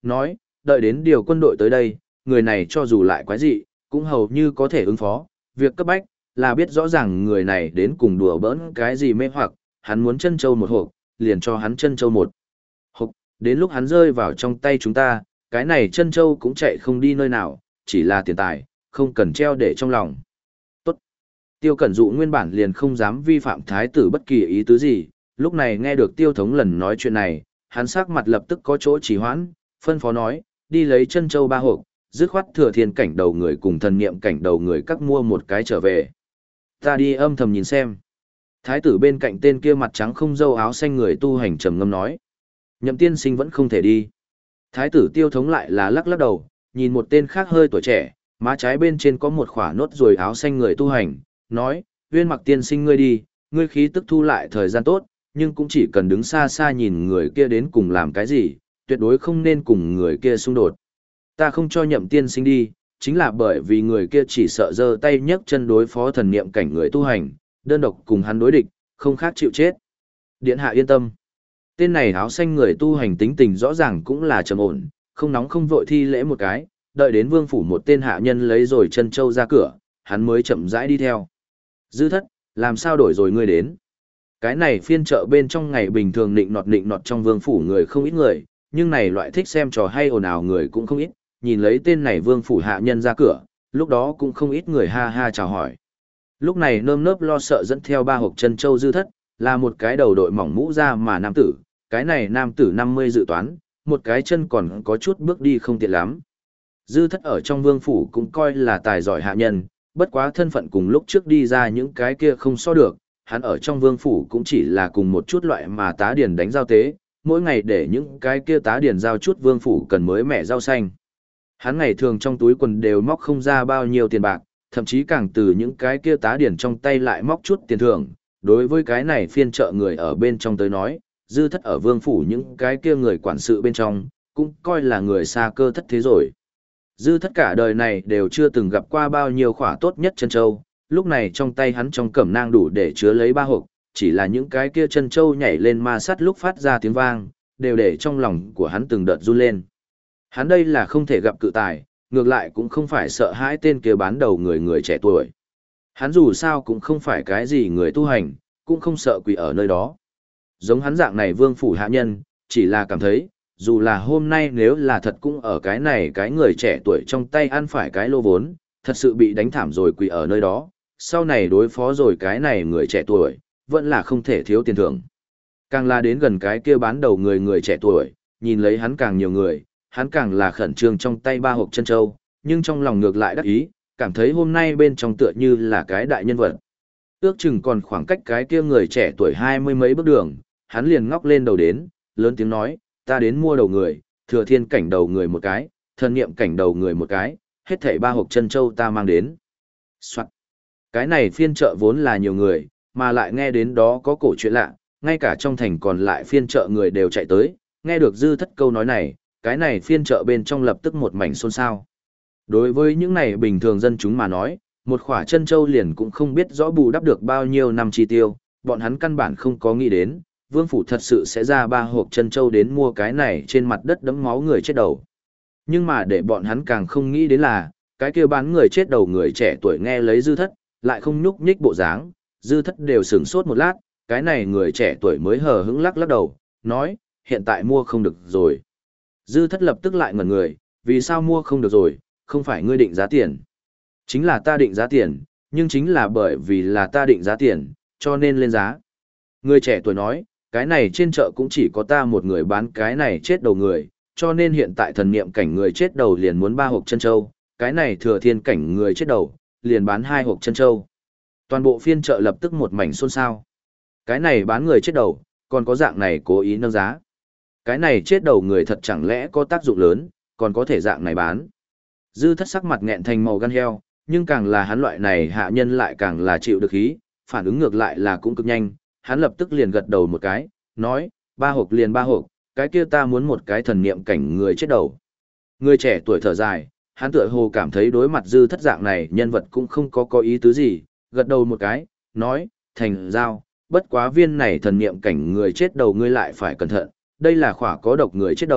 nói, đợi đến điều quân đội tới đây, người này cho dù lại quái dị, cũng hầu như có thể ứng phó, việc cấp bách là biết rõ ràng người này đến cùng đùa bỡn cái gì mê hoặc, hắn muốn chân châu một hộp, liền cho hắn chân châu một hộp, đến lúc hắn rơi vào trong tay chúng ta, cái này chân châu cũng chạy không đi nơi nào, chỉ là tiền tài, không cần treo để trong lòng. Tốt. Tiêu Cẩn Dụ nguyên bản liền không dám vi phạm thái tử bất kỳ ý tứ gì, lúc này nghe được Tiêu Thống lần nói chuyện này, hắn sắc mặt lập tức có chỗ trì hoãn, phân phó nói, đi lấy chân châu 3 hộp, dứt khoát thừa thiên cảnh đầu người cùng thần niệm cảnh đầu người các mua một cái trở về. Ta đi âm thầm nhìn xem. Thái tử bên cạnh tên kia mặt trắng không râu áo xanh người tu hành trầm ngâm nói. Nhậm tiên sinh vẫn không thể đi. Thái tử Tiêu Thống lại là lắc lắc đầu, nhìn một tên khác hơi tuổi trẻ, má trái bên trên có một khỏa nốt ruồi áo xanh người tu hành, nói, Uyên Mặc tiên sinh ngươi đi, ngươi khí tức thu lại thời gian tốt, nhưng cũng chỉ cần đứng xa xa nhìn người kia đến cùng làm cái gì, tuyệt đối không nên cùng người kia xung đột. Ta không cho Nhậm tiên sinh đi, chính là bởi vì người kia chỉ sợ giơ tay nhấc chân đối phó thần niệm cảnh người tu hành, đơn độc cùng hắn đối địch, không khác chịu chết. Điện hạ yên tâm. Tên này áo xanh người tu hành tính tình rõ ràng cũng là trầm ổn, không nóng không vội thi lễ một cái, đợi đến vương phủ một tên hạ nhân lấy rồi chân châu ra cửa, hắn mới chậm rãi đi theo. Dư thất, làm sao đổi rồi ngươi đến? Cái này phiên chợ bên trong ngày bình thường nịnh nọt trong vương phủ người không ít người, nhưng này loại thích xem trò hay ồn ào người cũng không ít, nhìn lấy tên này vương phủ hạ nhân ra cửa, lúc đó cũng không ít người ha ha chào hỏi. Lúc này nơm nớp lo sợ dẫn theo 3 hộp chân châu dư thất, là một cái đầu đội mỏng mũ ra mà nam tử, cái này nam tử 50 dự toán, một cái chân còn có chút bước đi không tiện lắm. Dư thất ở trong vương phủ cũng coi là tài giỏi hạ nhân, bất quá thân phận cùng lúc trước đi ra những cái kia không so được, hắn ở trong vương phủ cũng chỉ là cùng một chút loại mà tá điền đánh giao tế, mỗi ngày để những cái kia tá điền giao chút vương phủ cần mới mẻ rau xanh. Hắn ngày thường trong túi quần đều móc không ra bao nhiêu tiền bạc, thậm chí càng từ những cái kia tá điển trong tay lại móc chút tiền thưởng. Đối với cái này phiên trợ người ở bên trong tới nói, dư thất ở vương phủ những cái kia người quản sự bên trong, cũng coi là người xa cơ thất thế rồi. Dư thất cả đời này đều chưa từng gặp qua bao nhiêu khỏa tốt nhất chân châu, lúc này trong tay hắn trong cẩm nang đủ để chứa lấy 3 hộp, chỉ là những cái kia chân châu nhảy lên ma sát lúc phát ra tiếng vang, đều để trong lòng của hắn từng đợt run lên. Hắn đây là không thể gặp cự tài, ngược lại cũng không phải sợ hãi tên kia bán đầu người trẻ tuổi. Hắn dù sao cũng không phải cái gì người tu hành, cũng không sợ quỷ ở nơi đó. Giống hắn dạng này vương phủ hạ nhân, chỉ là cảm thấy, dù là hôm nay nếu là thật cũng ở cái này cái người trẻ tuổi trong tay ăn phải cái lô vốn, thật sự bị đánh thảm rồi quỷ ở nơi đó, sau này đối phó rồi cái này người trẻ tuổi, vẫn là không thể thiếu tiền thưởng. Càng là đến gần cái kia bán đầu người trẻ tuổi, nhìn lấy hắn càng nhiều người, hắn càng là khẩn trương trong tay 3 hộp chân châu, nhưng trong lòng ngược lại đắc ý, cảm thấy hôm nay bên trong tựa như là cái đại nhân vật. Ước chừng còn khoảng cách cái kia người trẻ tuổi 20 mấy bước đường, hắn liền ngóc lên đầu đến, lớn tiếng nói, ta đến mua đầu người, thừa thiên cảnh đầu người một cái, thần niệm cảnh đầu người một cái, hết thảy 3 hộp chân châu ta mang đến. Soạn. Cái này phiên chợ vốn là nhiều người, mà lại nghe đến đó có cổ chuyện lạ, ngay cả trong thành còn lại phiên chợ người đều chạy tới, nghe được dư thất câu nói này, cái này phiên chợ bên trong lập tức một mảnh xôn xao. Đối với những này bình thường dân chúng mà nói, một khỏa chân châu liền cũng không biết rõ bù đắp được bao nhiêu năm chi tiêu, bọn hắn căn bản không có nghĩ đến, vương phủ thật sự sẽ ra 3 hộp chân châu đến mua cái này trên mặt đất đẫm máu người chết đầu. Nhưng mà để bọn hắn càng không nghĩ đến là, cái kia bán người chết đầu người trẻ tuổi nghe lấy dư thất, lại không nhúc nhích bộ dáng, dư thất đều sửng sốt một lát, cái này người trẻ tuổi mới hờ hững lắc lắc đầu, nói, hiện tại mua không được rồi. Dư thất lập tức lại ngẩn người, vì sao mua không được rồi, không phải ngươi định giá tiền. Chính là ta định giá tiền, nhưng chính là bởi vì là ta định giá tiền, cho nên lên giá. Người trẻ tuổi nói, cái này trên chợ cũng chỉ có ta một người bán cái này chết đầu người, cho nên hiện tại thần niệm cảnh người chết đầu liền muốn 3 hộp chân châu, cái này thừa thiên cảnh người chết đầu, liền bán 2 hộp chân châu. Toàn bộ phiên chợ lập tức một mảnh xôn xao. Cái này bán người chết đầu, còn có dạng này cố ý nâng giá. Cái này chết đầu người thật chẳng lẽ có tác dụng lớn, còn có thể dạng này bán. Dư thất sắc mặt nghẹn thành màu gan heo, nhưng càng là hắn loại này hạ nhân lại càng là chịu được ý, phản ứng ngược lại là cũng cực nhanh, hắn lập tức liền gật đầu một cái, nói, 3 hộp liền 3 hộp, cái kia ta muốn một cái thần niệm cảnh người chết đầu. Người trẻ tuổi thở dài, hắn tựa hồ cảm thấy đối mặt dư thất dạng này nhân vật cũng không có ý tứ gì, gật đầu một cái, nói, thành giao, bất quá viên này thần niệm cảnh người chết đầu ngươi lại phải cẩn thận, đây là khỏa có độc người chết đầu,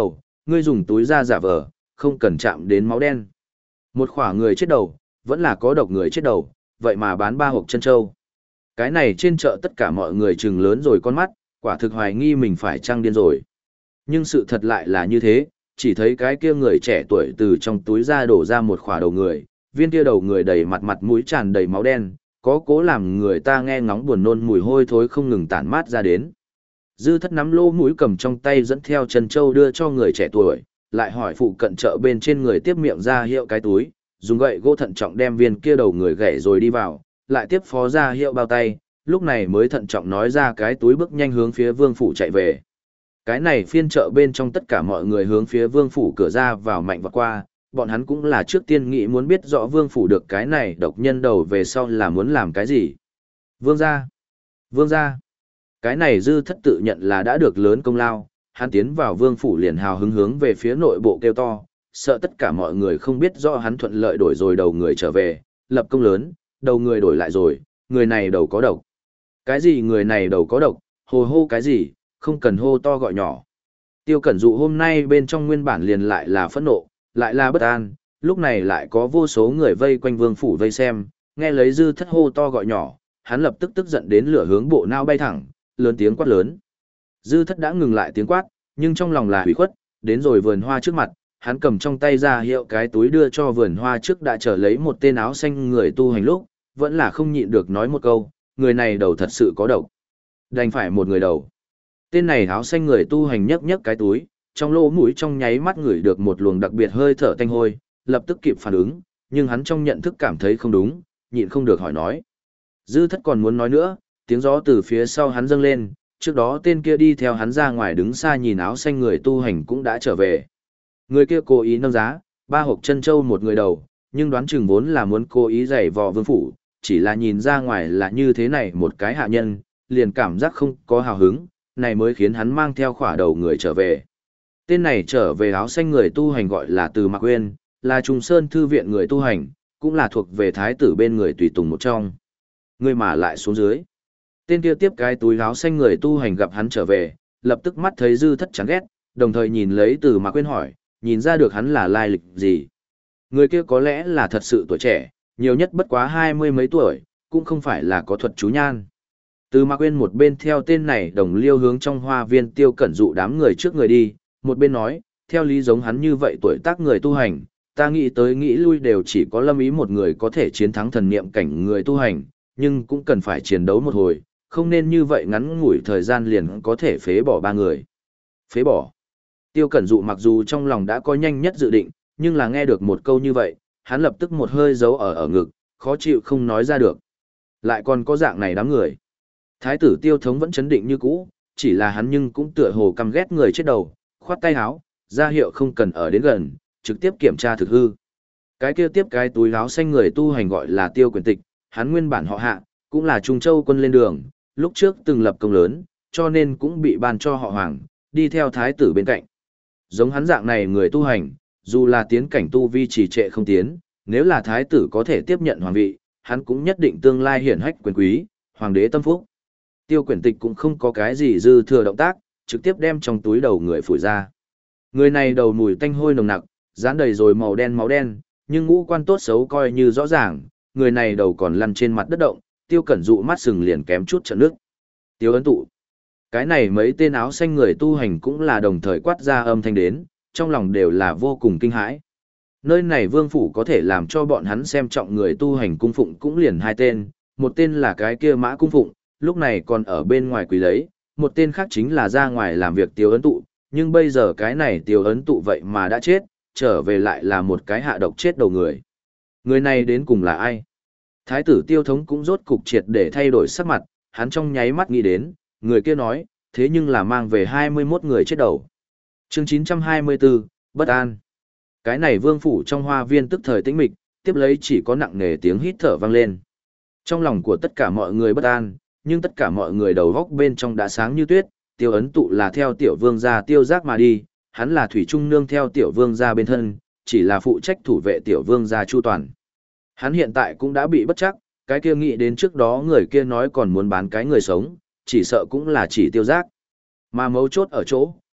ngươi dùng túi da giả vờ, không cần chạm đến máu đen. Một khỏa người chết đầu, vẫn là có độc người chết đầu, vậy mà bán 3 hộp chân châu. Cái này trên chợ tất cả mọi người trừng lớn rồi con mắt, quả thực hoài nghi mình phải trăng điên rồi. Nhưng sự thật lại là như thế, chỉ thấy cái kia người trẻ tuổi từ trong túi da đổ ra một khỏa đầu người, viên kia đầu người đầy mặt mặt mũi tràn đầy máu đen, có cố làm người ta nghe ngóng buồn nôn mùi hôi thối không ngừng tản mát ra đến. Dư Thất nắm lỗ mũi cầm trong tay dẫn theo chân châu đưa cho người trẻ tuổi, lại hỏi phụ cận chợ bên trên người tiếp miệng ra hiệu cái túi, dùng gậy gỗ thận trọng đem viên kia đầu người gãy rồi đi vào, lại tiếp phó ra hiệu bao tay, lúc này mới thận trọng nói ra cái túi bước nhanh hướng phía vương phủ chạy về. Cái này phiên chợ bên trong tất cả mọi người hướng phía vương phủ cửa ra vào mạnh vọt qua, bọn hắn cũng là trước tiên nghĩ muốn biết rõ vương phủ được cái này độc nhân đầu về sau là muốn làm cái gì. Vương gia, vương gia, cái này Dư Thất tự nhận là đã được lớn công lao, hắn tiến vào vương phủ liền hào hứng hướng về phía nội bộ kêu to, sợ tất cả mọi người không biết rõ hắn thuận lợi đổi rồi đầu người trở về, lập công lớn, đầu người đổi lại rồi, người này đầu có độc. Cái gì người này đầu có độc, hồ hô cái gì, không cần hô to gọi nhỏ. Tiêu Cẩn Dụ hôm nay bên trong nguyên bản liền lại là phẫn nộ, lại là bất an, lúc này lại có vô số người vây quanh vương phủ vây xem, nghe lấy Dư Thất hô to gọi nhỏ, hắn lập tức tức giận đến lửa hướng bộ não bay thẳng, lớn tiếng quát lớn. Dư Thất đã ngừng lại tiếng quát, nhưng trong lòng là hủy khuất, đến rồi vườn hoa trước mặt, hắn cầm trong tay ra hiệu cái túi đưa cho vườn hoa trước đã trở lấy một tên áo xanh người tu hành lúc, vẫn là không nhịn được nói một câu, người này đầu thật sự có độc. Đành phải một người đầu. Tên này áo xanh người tu hành nhấc nhấc cái túi, trong lỗ mũi trong nháy mắt ngửi được một luồng đặc biệt hơi thở tanh hôi, lập tức kịp phản ứng, nhưng hắn trong nhận thức cảm thấy không đúng, nhịn không được hỏi nói. Dư Thất còn muốn nói nữa, tiếng gió từ phía sau hắn dâng lên, trước đó tên kia đi theo hắn ra ngoài đứng xa nhìn áo xanh người tu hành cũng đã trở về. Người kia cố ý nâng giá, 3 hộp chân châu một người đầu, nhưng đoán chừng vốn là muốn cố ý giày vò vương phủ, chỉ là nhìn ra ngoài là như thế này một cái hạ nhân, liền cảm giác không có hào hứng, này mới khiến hắn mang theo khỏa đầu người trở về. Tên này trở về áo xanh người tu hành gọi là Từ Mạc Uyên, là Trùng Sơn thư viện người tu hành, cũng là thuộc về thái tử bên người tùy tùng một trong. Người mà lại xuống dưới. Tên kia tiếp cái túi áo xanh người tu hành gặp hắn trở về, lập tức mắt thấy Dư Thất chán ghét, đồng thời nhìn lấy Từ Mạc Uyên hỏi, nhìn ra được hắn là lai lịch gì. Người kia có lẽ là thật sự tuổi trẻ, nhiều nhất bất quá 20 mấy tuổi, cũng không phải là có thuật chú nhan. Từ Mạc Uyên một bên theo tên này đồng liêu hướng trong hoa viên Tiêu Cẩn Dụ đám người trước người đi, một bên nói, theo lý giống hắn như vậy tuổi tác người tu hành, ta nghĩ tới nghĩ lui đều chỉ có Lâm Ý một người có thể chiến thắng thần niệm cảnh người tu hành, nhưng cũng cần phải chiến đấu một hồi, không nên như vậy ngắn ngủi thời gian liền có thể phế bỏ 3 người. Phế bỏ. Tiêu Cẩn Dụ mặc dù trong lòng đã có nhanh nhất dự định, nhưng là nghe được một câu như vậy, hắn lập tức một hơi giấu ở ngực, khó chịu không nói ra được. Lại còn có dạng này đám người. Thái tử Tiêu Thống vẫn chấn định như cũ, chỉ là hắn nhưng cũng tựa hồ căm ghét người chết đầu, khoát tay áo, ra hiệu không cần ở đến gần, trực tiếp kiểm tra thực hư. Cái kia tiếp cái túi áo xanh người tu hành gọi là Tiêu Quyền Tịch, hắn nguyên bản họ Hạ, cũng là Trung Châu quân lên đường, lúc trước từng lập công lớn, cho nên cũng bị ban cho họ Hoàng, đi theo thái tử bên cạnh. Giống hắn dạng này người tu hành, dù là tiến cảnh tu vi trì trệ không tiến, nếu là thái tử có thể tiếp nhận hoàng vị, hắn cũng nhất định tương lai hiển hách quyền quý, hoàng đế tâm phúc. Tiêu Quyển Tịch cũng không có cái gì dư thừa động tác, trực tiếp đem trong túi đầu người phủi ra. Người này đầu mùi tanh hôi nồng nặc, dán đầy rồi màu đen, nhưng ngũ quan tốt xấu coi như rõ ràng, người này đầu còn lăn trên mặt đất động, Tiêu Cẩn Dụ mắt sừng liền kém chút trận nước. Tiêu ấn tụ. Cái này mấy tên áo xanh người tu hành cũng là đồng thời quát ra âm thanh đến, trong lòng đều là vô cùng kinh hãi. Nơi này vương phủ có thể làm cho bọn hắn xem trọng người tu hành cung phụng cũng liền 2 tên, một tên là cái kia Mã Cung Phụng, lúc này còn ở bên ngoài quỳ lấy, một tên khác chính là ra ngoài làm việc Tiêu ấn tụ, nhưng bây giờ cái này Tiêu ấn tụ vậy mà đã chết, trở về lại là một cái hạ độc chết đầu người. Người này đến cùng là ai? Thái tử Tiêu Thống cũng rốt cục triệt để thay đổi sắc mặt, hắn trong nháy mắt nghĩ đến, người kia nói, thế nhưng là mang về 21 người chết đầu. Chương 924, bất an. Cái này vương phủ trong hoa viên tức thời tĩnh mịch, tiếp lấy chỉ có nặng nề tiếng hít thở vang lên. Trong lòng của tất cả mọi người bất an, nhưng tất cả mọi người đầu góc bên trong đã sáng như tuyết, Tiêu ấn tụ là theo tiểu vương gia Tiêu Giác mà đi, hắn là thủy trung nương theo tiểu vương gia bên thân, chỉ là phụ trách thủ vệ tiểu vương gia chu toàn. Hắn hiện tại cũng đã bị bất chắc, cái kia nghĩ đến trước đó người kia nói còn muốn bán cái người sống, chỉ sợ cũng là chỉ Tiêu Giác. Mà mấu chốt ở chỗ,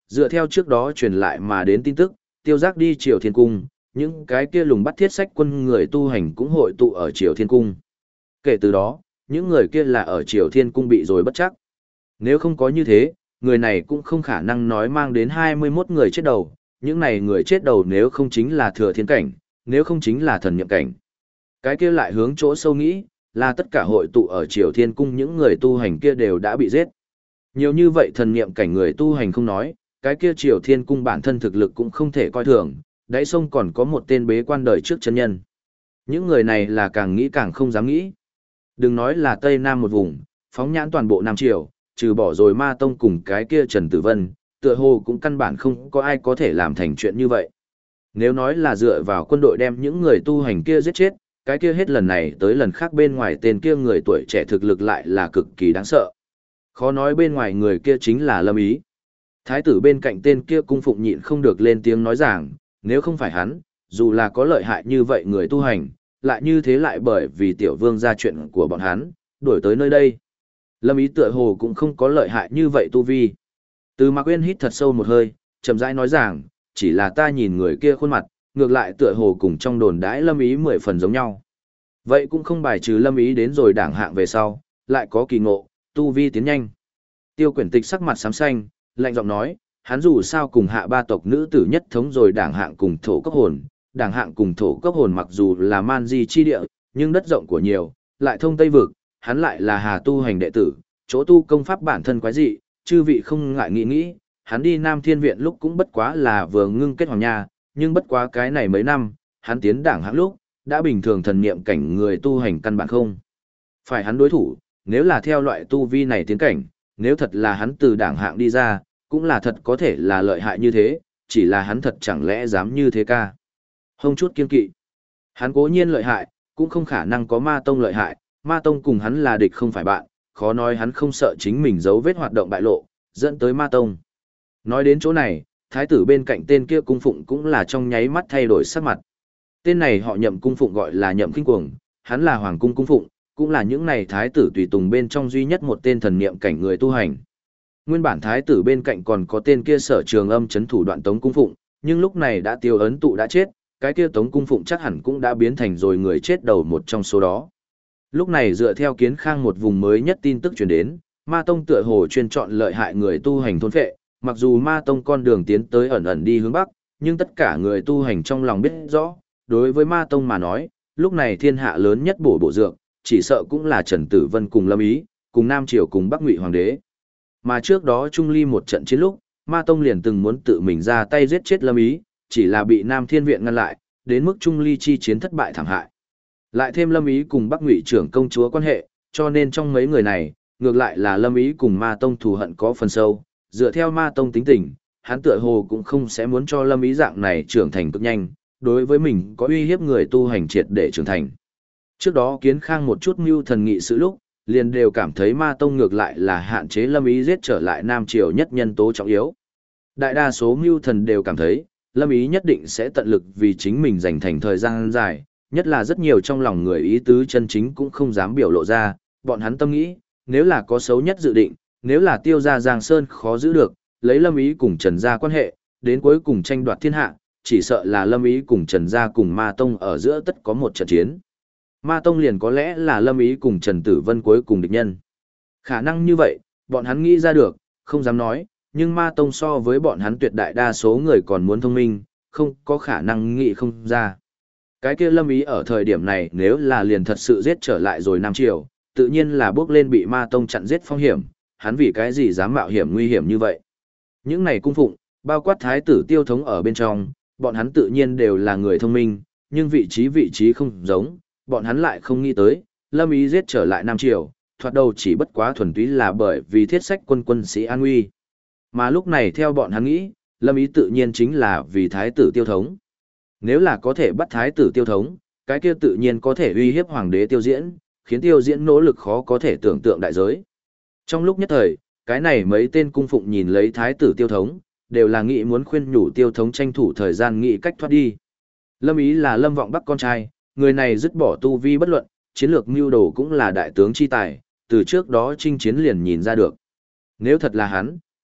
dựa theo trước đó truyền lại mà đến tin tức, Tiêu Giác đi Triều Thiên Cung, những cái kia lùng bắt thiết sách quân người tu hành cũng hội tụ ở Triều Thiên Cung. Kể từ đó, những người kia là ở Triều Thiên Cung bị rồi bất chắc. Nếu không có như thế, người này cũng không khả năng nói mang đến 21 người chết đầu, những này người chết đầu nếu không chính là thừa thiên cảnh, nếu không chính là thần niệm cảnh. Cái kia lại hướng chỗ sâu nghĩ, là tất cả hội tụ ở Triều Thiên Cung những người tu hành kia đều đã bị giết. Nhiều như vậy thần niệm cảnh người tu hành không nói, cái kia Triều Thiên Cung bản thân thực lực cũng không thể coi thường, đáy sông còn có một tên bế quan đời trước chân nhân. Những người này là càng nghĩ càng không dám nghĩ. Đừng nói là Tây Nam một vùng, phóng nhãn toàn bộ Nam Triều, trừ bỏ rồi Ma Tông cùng cái kia Trần Tử Vân, tựa hồ cũng căn bản không có ai có thể làm thành chuyện như vậy. Nếu nói là dựa vào quân đội đem những người tu hành kia giết chết, cái kia hết lần này tới lần khác bên ngoài tên kia người tuổi trẻ thực lực lại là cực kỳ đáng sợ. Khó nói bên ngoài người kia chính là Lâm Ý. Thái tử bên cạnh tên kia cung phụng nhịn không được lên tiếng nói rằng, nếu không phải hắn, dù là có lợi hại như vậy người tu hành, lại như thế lại bởi vì tiểu vương ra chuyện của bọn hắn, đuổi tới nơi đây. Lâm Ý tựa hồ cũng không có lợi hại như vậy tu vi. Từ Mạc Uyên hít thật sâu một hơi, chậm rãi nói rằng, chỉ là ta nhìn người kia khuôn mặt, ngược lại tựa hồ cùng trong đồn đãi Lâm Ý 10 phần giống nhau. Vậy cũng không bài trừ Lâm Ý đến rồi đảng hạng về sau, lại có kỳ ngộ, tu vi tiến nhanh. Tiêu Quyển Tịch sắc mặt xám xanh, lạnh giọng nói, hắn dù sao cùng hạ ba tộc nữ tử nhất thống rồi đảng hạng cùng thổ cấp hồn, đảng hạng cùng thổ cấp hồn mặc dù là man di chi địa, nhưng đất rộng của nhiều, lại thông Tây Vực, hắn lại là Hà tu hành đệ tử, chỗ tu công pháp bản thân quái dị, chư vị không ngại nghĩ, hắn đi Nam Thiên Viện lúc cũng bất quá là vừa ngưng kết hoàng nha, nhưng bất quá cái này mấy năm, hắn tiến đảng hạng lúc, đã bình thường thần niệm cảnh người tu hành căn bản không. Phải hắn đối thủ, nếu là theo loại tu vi này tiến cảnh, nếu thật là hắn từ đảng hạng đi ra, cũng là thật có thể là lợi hại như thế, chỉ là hắn thật chẳng lẽ dám như thế ca. Hông chút kiên kỵ. Hắn cố nhiên lợi hại, cũng không khả năng có Ma Tông lợi hại, Ma Tông cùng hắn là địch không phải bạn, khó nói hắn không sợ chính mình giấu vết hoạt động bại lộ, dẫn tới Ma Tông. Nói đến chỗ này, thái tử bên cạnh tên kia cung phụng cũng là trong nháy mắt thay đổi sắc mặt. Tên này họ Nhậm cung phụng gọi là Nhậm Kinh Cuồng, hắn là hoàng cung cung phụng, cũng là những này thái tử tùy tùng bên trong duy nhất một tên thần niệm cảnh người tu hành. Nguyên bản thái tử bên cạnh còn có tên kia Sở Trường Âm trấn thủ Đoạn Tống cung phụng, nhưng lúc này đã tiêu ấn tụ đã chết, cái kia Tống cung phụng chắc hẳn cũng đã biến thành rồi người chết đầu một trong số đó. Lúc này dựa theo Kiến Khang một vùng mới nhất tin tức truyền đến, Ma Tông tựa hồ chuyên chọn lợi hại người tu hành thôn phệ, mặc dù Ma Tông con đường tiến tới ẩn ẩn đi hướng bắc, nhưng tất cả người tu hành trong lòng biết rõ, đối với Ma Tông mà nói, lúc này thiên hạ lớn nhất bổ dược, chỉ sợ cũng là Trần Tử Vân cùng Lâm Ý, cùng Nam Triều cùng Bắc Ngụy Hoàng đế. Mà trước đó Trung Ly một trận chiến lúc, Ma Tông liền từng muốn tự mình ra tay giết chết Lâm Ý, chỉ là bị Nam Thiên Viện ngăn lại, đến mức Trung Ly chi chiến thất bại thảm hại. Lại thêm Lâm Ý cùng Bắc Ngụy trưởng công chúa quan hệ, cho nên trong mấy người này, ngược lại là Lâm Ý cùng Ma Tông thù hận có phần sâu, dựa theo Ma Tông tính tình, hắn tựa hồ cũng không sẽ muốn cho Lâm Ý dạng này trưởng thành cực nhanh, đối với mình có uy hiếp người tu hành triệt để trưởng thành. Trước đó Kiến Khang một chút mưu thần nghị sự lúc, liền đều cảm thấy Ma Tông ngược lại là hạn chế Lâm Ý giết trở lại Nam Triều nhất nhân tố trọng yếu. Đại đa số mưu thần đều cảm thấy, Lâm Ý nhất định sẽ tận lực vì chính mình dành thành thời gian dài, nhất là rất nhiều trong lòng người ý tứ chân chính cũng không dám biểu lộ ra, bọn hắn tâm nghĩ, nếu là có xấu nhất dự định, nếu là tiêu gia Giang Sơn khó giữ được, lấy Lâm Ý cùng Trần gia quan hệ, đến cuối cùng tranh đoạt thiên hạ, chỉ sợ là Lâm Ý cùng Trần gia cùng Ma Tông ở giữa tất có một trận chiến. Ma Tông liền có lẽ là Lâm Ý cùng Trần Tử Vân cuối cùng địch nhân. Khả năng như vậy, bọn hắn nghĩ ra được, không dám nói, nhưng Ma Tông so với bọn hắn tuyệt đại đa số người còn muốn thông minh, không có khả năng nghĩ không ra. Cái kia Lâm Ý ở thời điểm này nếu là liền thật sự giết trở lại rồi Nam Triều, tự nhiên là bước lên bị Ma Tông chặn giết phong hiểm, hắn vì cái gì dám mạo hiểm nguy hiểm như vậy. Những này cung phụng, bao quát thái tử Tiêu Thống ở bên trong, bọn hắn tự nhiên đều là người thông minh, nhưng vị trí không giống, bọn hắn lại không nghĩ tới, Lâm Ý giết trở lại Nam Triều, thoạt đầu chỉ bất quá thuần túy là bởi vì thiết sách quân sĩ an nguy. Mà lúc này theo bọn hắn nghĩ, Lâm Ý tự nhiên chính là vì thái tử Tiêu Thống. Nếu là có thể bắt thái tử Tiêu Thống, cái kia tự nhiên có thể uy hiếp hoàng đế Tiêu Diễn, khiến Tiêu Diễn nỗ lực khó có thể tưởng tượng đại giới. Trong lúc nhất thời, cái này mấy tên cung phụng nhìn lấy thái tử Tiêu Thống, đều là nghĩ muốn khuyên nhủ Tiêu Thống tranh thủ thời gian nghĩ cách thoát đi. Lâm Ý là Lâm Vọng Bắc con trai, người này dứt bỏ tu vi bất luận, chiến lược mưu đồ cũng là đại tướng chi tài, từ trước đó chinh chiến liền nhìn ra được. Nếu thật là hắn,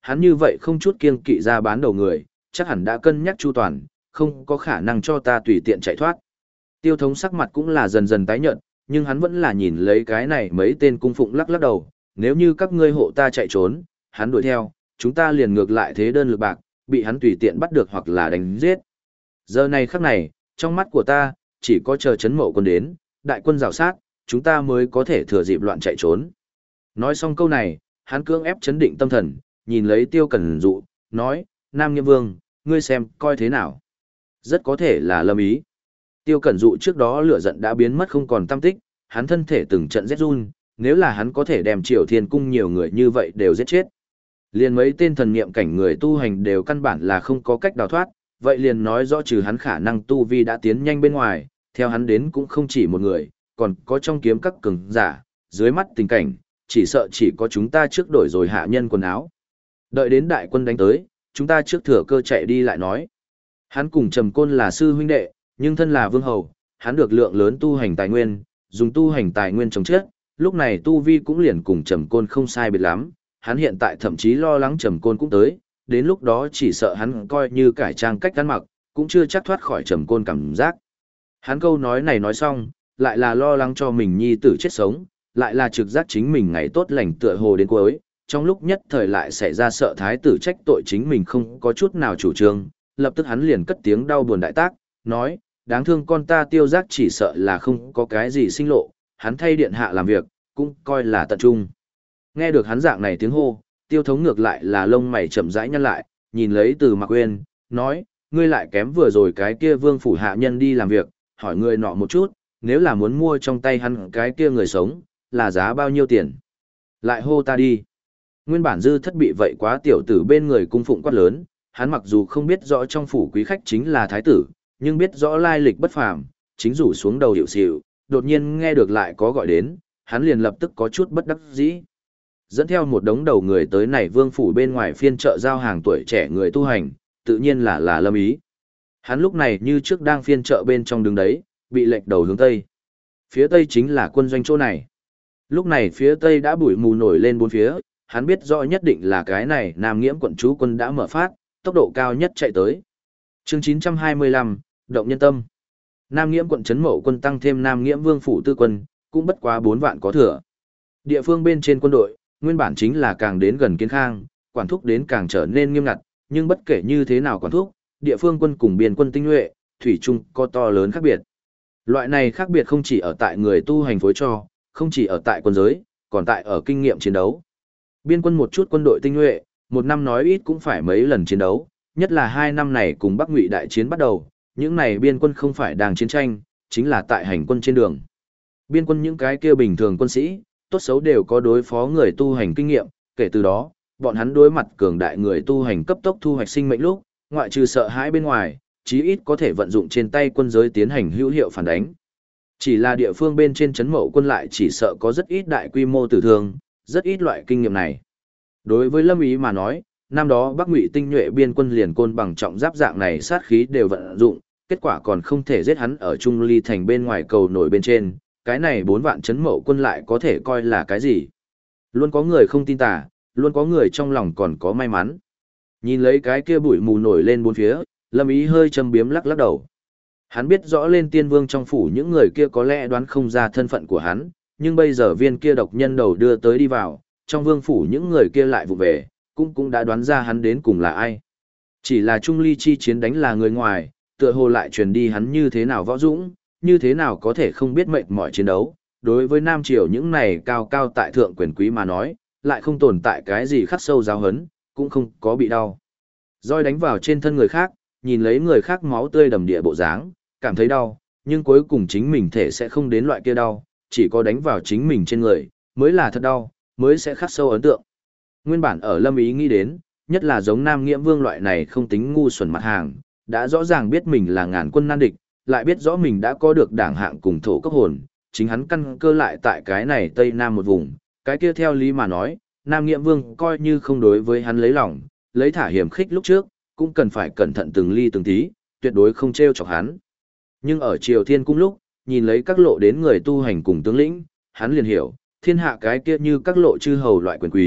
hắn như vậy không chút kiêng kỵ ra bán đầu người, chắc hẳn đã cân nhắc chu toàn, không có khả năng cho ta tùy tiện chạy thoát. Tiêu thống sắc mặt cũng là dần dần tái nhợt, nhưng hắn vẫn là nhìn lấy cái này mấy tên cung phụng lắc lắc đầu, nếu như các ngươi hộ ta chạy trốn, hắn đuổi theo, chúng ta liền ngược lại thế đơn lực bạc, bị hắn tùy tiện bắt được hoặc là đánh giết. Giờ này khắc này, trong mắt của ta, chỉ có chờ Trấn Mậu Quân đến, đại quân rào sát, chúng ta mới có thể thừa dịp loạn chạy trốn. Nói xong câu này, hắn cưỡng ép chấn định tâm thần, nhìn lấy Tiêu Cẩn Dụ, nói, Nam Nghiêm Vương, ngươi xem, coi thế nào. Rất có thể là Lâm Ý. Tiêu Cẩn Dụ trước đó lửa giận đã biến mất không còn tăm tích, hắn thân thể từng trận rét run, nếu là hắn có thể đem Triều Thiên Cung nhiều người như vậy đều giết chết. Liền mấy tên thần niệm cảnh người tu hành đều căn bản là không có cách đào thoát, vậy liền nói rõ trừ hắn khả năng tu vi đã tiến nhanh bên ngoài, theo hắn đến cũng không chỉ một người, còn có trong kiếm các cường giả, dưới mắt tình cảnh, chỉ sợ chỉ có chúng ta trước đổi rồi hạ nhân quần áo. Đợi đến đại quân đánh tới, chúng ta trước thừa cơ chạy đi lại nói. Hắn cùng Trầm Côn là sư huynh đệ, nhưng thân là vương hầu, hắn được lượng lớn tu hành tài nguyên, dùng tu hành tài nguyên chống chết, lúc này tu vi cũng liền cùng Trầm Côn không sai biệt lắm, hắn hiện tại thậm chí lo lắng Trầm Côn cũng tới, đến lúc đó chỉ sợ hắn coi như cải trang cách ăn mặc, cũng chưa chắc thoát khỏi Trầm Côn cảm giác. Hắn câu nói này nói xong, lại là lo lắng cho mình nhi tử chết sống, lại là trực giác chính mình ngày tốt lành tựa hồ đến cuối, trong lúc nhất thời lại xảy ra sợ thái tử trách tội chính mình không có chút nào chủ trương, lập tức hắn liền cất tiếng đau buồn đại tác, nói, đáng thương con ta Tiêu Giác chỉ sợ là không có cái gì sinh lộ, hắn thay điện hạ làm việc, cũng coi là tận trung. Nghe được hắn dạng này tiếng hô, Tiêu thống ngược lại là lông mày chậm rãi nhăn lại, nhìn lấy Từ Mạc Uyên, nói, ngươi lại kém vừa rồi cái kia vương phủ hạ nhân đi làm việc, hỏi người nọ một chút, nếu là muốn mua trong tay hắn cái kia người sống, là giá bao nhiêu tiền? Lại hô ta đi. Nguyên bản Dư Thất bị vậy quá tiểu tử bên người cung phụng quát lớn, hắn mặc dù không biết rõ trong phủ quý khách chính là thái tử, nhưng biết rõ lai lịch bất phàm, chính rủ xuống đầu hiệu xịu, đột nhiên nghe được lại có gọi đến, hắn liền lập tức có chút bất đắc dĩ. Dẫn theo một đống đầu người tới này vương phủ bên ngoài phiên chợ giao hàng tuổi trẻ người tu hành, tự nhiên là Lâm Ý. Hắn lúc này như trước đang phiên chợ bên trong đường đấy, bị lệch đầu hướng tây. Phía tây chính là quân doanh chỗ này. Lúc này phía tây đã bụi mù nổi lên bốn phía, hắn biết rõ nhất định là cái này Nam Nghiễm quận chú quân đã mở phát, tốc độ cao nhất chạy tới. Chương 925, Động Nhân Tâm. Nam Nghiễm quận Trấn Mậu Quân tăng thêm Nam Nghiễm Vương phủ tư quân, cũng bất quá 4 vạn có thừa. Địa phương bên trên quân đội, nguyên bản chính là càng đến gần Kiến Khang, quản thúc đến càng trở nên nghiêm ngặt, nhưng bất kể như thế nào quản thúc, địa phương quân cùng biên quân tinh nhuệ, thủy chung có to lớn khác biệt. Loại này khác biệt không chỉ ở tại người tu hành phối cho, không chỉ ở tại quân giới, còn tại ở kinh nghiệm chiến đấu. Biên quân một chút quân đội tinh nhuệ, một năm nói ít cũng phải mấy lần chiến đấu, nhất là 2 năm này cùng Bắc Ngụy đại chiến bắt đầu, những này biên quân không phải đang chiến tranh, chính là tại hành quân trên đường. Biên quân những cái kia bình thường quân sĩ, tốt xấu đều có đối phó người tu hành kinh nghiệm, kể từ đó, bọn hắn đối mặt cường đại người tu hành cấp tốc thu hoạch sinh mệnh lúc, ngoại trừ sợ hãi bên ngoài, chí ít có thể vận dụng trên tay quân giới tiến hành hữu hiệu phản đánh. Chỉ là địa phương bên trên Trấn Mậu Quân lại chỉ sợ có rất ít đại quy mô tử thương, rất ít loại kinh nghiệm này. Đối với Lâm Ý mà nói, năm đó Bắc Ngụy tinh nhuệ biên quân liền côn bằng trọng giáp dạng này sát khí đều vận dụng, kết quả còn không thể giết hắn ở Trung Ly thành bên ngoài cầu nổi bên trên, cái này 4 vạn Trấn Mậu Quân lại có thể coi là cái gì? Luôn có người không tin tà, luôn có người trong lòng còn có may mắn. Nhìn lấy cái kia bụi mù nổi lên bốn phía, Lâm Ý hơi châm biếm lắc lắc đầu. Hắn biết rõ lên tiên vương trong phủ những người kia có lẽ đoán không ra thân phận của hắn, nhưng bây giờ viên kia độc nhân đầu đưa tới đi vào, trong vương phủ những người kia lại vụ về, cũng đã đoán ra hắn đến cùng là ai. Chỉ là Trung Ly chi chiến đánh là người ngoài, tựa hồ lại truyền đi hắn như thế nào võ dũng, như thế nào có thể không biết mệt mỏi chiến đấu. Đối với Nam Triều những này cao cao tại thượng quyền quý mà nói, lại không tồn tại cái gì khắc sâu giáo hấn, cũng không có bị đau. Roi đánh vào trên thân người khác, nhìn lấy người khác máu tươi đầm địa bộ dáng, cảm thấy đau, nhưng cuối cùng chính mình thể sẽ không đến loại kia đau, chỉ có đánh vào chính mình trên người, mới là thật đau, mới sẽ khắc sâu ấn tượng. Nguyên bản ở Lâm Ý nghĩ đến, nhất là giống Nam Nghiễm Vương loại này không tính ngu xuẩn mặt hàng, đã rõ ràng biết mình là ngàn quân nan địch, lại biết rõ mình đã có được đảng hạng cùng thổ cấp hồn, chính hắn căn cơ lại tại cái này Tây Nam một vùng, cái kia theo lý mà nói, Nam Nghiễm Vương coi như không đối với hắn lấy lòng, lấy thả hiểm khích lúc trước, cũng cần phải cẩn thận từng ly từng tí, tuyệt đối không trêu chọc hắn. Nhưng ở Triều Thiên Cung lúc, nhìn lấy các lộ đến người tu hành cùng tướng lĩnh, hắn liền hiểu, thiên hạ cái kia như các lộ chư hầu loại quyền quý,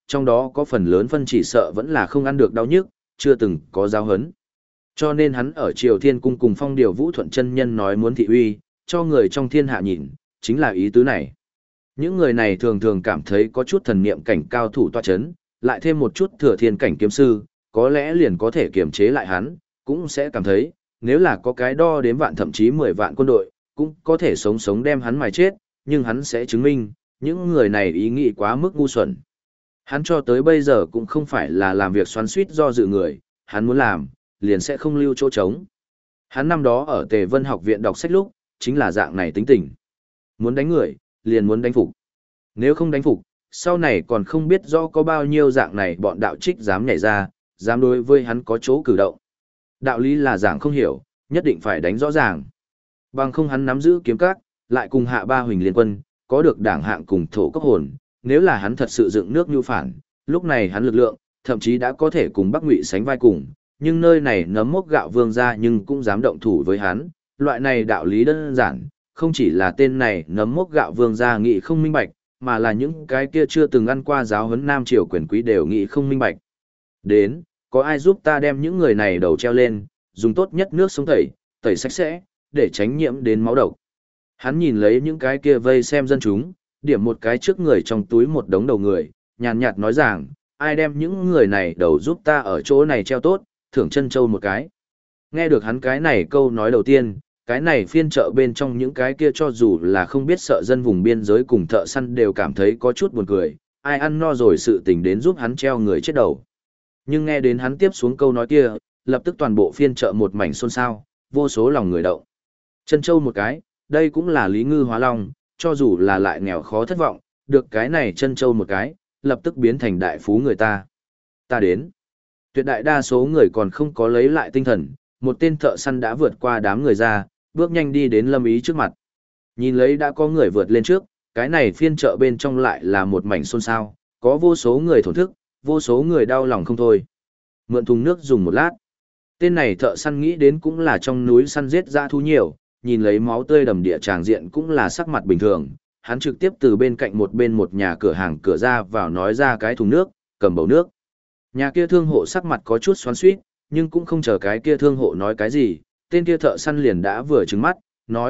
trong đó có phần lớn phân chỉ sợ vẫn là không ăn được đau nhức, chưa từng có giáo hấn. Cho nên hắn ở Triều Thiên Cung cùng Phong Điều Vũ Thuận chân nhân nói muốn thị uy, cho người trong thiên hạ nhìn, chính là ý tứ này. Những người này thường thường cảm thấy có chút thần niệm cảnh cao thủ tọa chấn, lại thêm một chút thừa thiên cảnh kiếm sư, có lẽ liền có thể kiềm chế lại hắn, cũng sẽ cảm thấy, nếu là có cái đo đếm vạn thậm chí 10 vạn quân đội, cũng có thể sống sống đem hắn mài chết, nhưng hắn sẽ chứng minh, những người này ý nghĩ quá mức ngu xuẩn. Hắn cho tới bây giờ cũng không phải là làm việc xoắn xuýt do dự người, hắn muốn làm, liền sẽ không lưu chỗ trống. Hắn năm đó ở Tề Vân học viện đọc sách lúc, chính là dạng này tính tình. Muốn đánh người, liền muốn đánh phục. Nếu không đánh phục, sau này còn không biết rõ có bao nhiêu dạng này bọn đạo trích dám nhảy ra, dám đối với hắn có chỗ cử động. Đạo lý là dạng không hiểu, nhất định phải đánh rõ ràng. Bằng không hắn nắm giữ kiếm các, lại cùng hạ ba huỳnh liên quân, có được đảng hạng cùng thổ cấp hồn, nếu là hắn thật sự dựng nước nhu phản, lúc này hắn lực lượng, thậm chí đã có thể cùng Bắc Ngụy sánh vai cùng, nhưng nơi này nấm mốc gạo vương ra nhưng cũng dám động thủ với hắn, loại này đạo lý đơn giản, không chỉ là tên này nấm mốc gạo vương ra nghĩ không minh bạch, mà là những cái kia chưa từng ăn qua giáo huấn Nam Triều quyền quý đều nghĩ không minh bạch. Đến, có ai giúp ta đem những người này đầu treo lên, dùng tốt nhất nước sông tẩy, tẩy sạch sẽ, để tránh nhiễm đến máu độc. Hắn nhìn lấy những cái kia vây xem dân chúng, điểm một cái trước người trong túi một đống đầu người, nhàn nhạt nói rằng, ai đem những người này đầu giúp ta ở chỗ này treo tốt, thưởng chân châu một cái. Nghe được hắn cái này câu nói đầu tiên, cái này phiên chợ bên trong những cái kia cho dù là không biết sợ dân vùng biên giới cùng thợ săn đều cảm thấy có chút buồn cười, ai ăn no rồi sự tình đến giúp hắn treo người chết đầu. Nhưng nghe đến hắn tiếp xuống câu nói kia, lập tức toàn bộ phiên chợ một mảnh xôn xao, vô số lòng người động. Chân châu một cái, đây cũng là lý ngư hóa long, cho dù là lại nghèo khó thất vọng, được cái này chân châu một cái, lập tức biến thành đại phú người ta. Ta đến. Tuyệt đại đa số người còn không có lấy lại tinh thần, một tên thợ săn đã vượt qua đám người ra, bước nhanh đi đến Lâm Ý trước mặt. Nhìn lấy đã có người vượt lên trước, cái này phiên chợ bên trong lại là một mảnh xôn xao, có vô số người thổn thức, vô số người đau lòng không thôi. Mượn thùng nước dùng một lát. Tên này thợ săn nghĩ đến cũng là trong núi săn giết dã thú nhiều, nhìn lấy máu tươi đầm địa tràng diện cũng là sắc mặt bình thường. Hắn trực tiếp từ bên cạnh một nhà cửa hàng cửa ra vào nói ra cái thùng nước, cầm bầu nước. Nhà kia thương hộ sắc mặt có chút xoắn xuýt, nhưng cũng không chờ cái kia thương hộ nói cái gì, tên kia thợ săn liền đã vừa trừng mắt,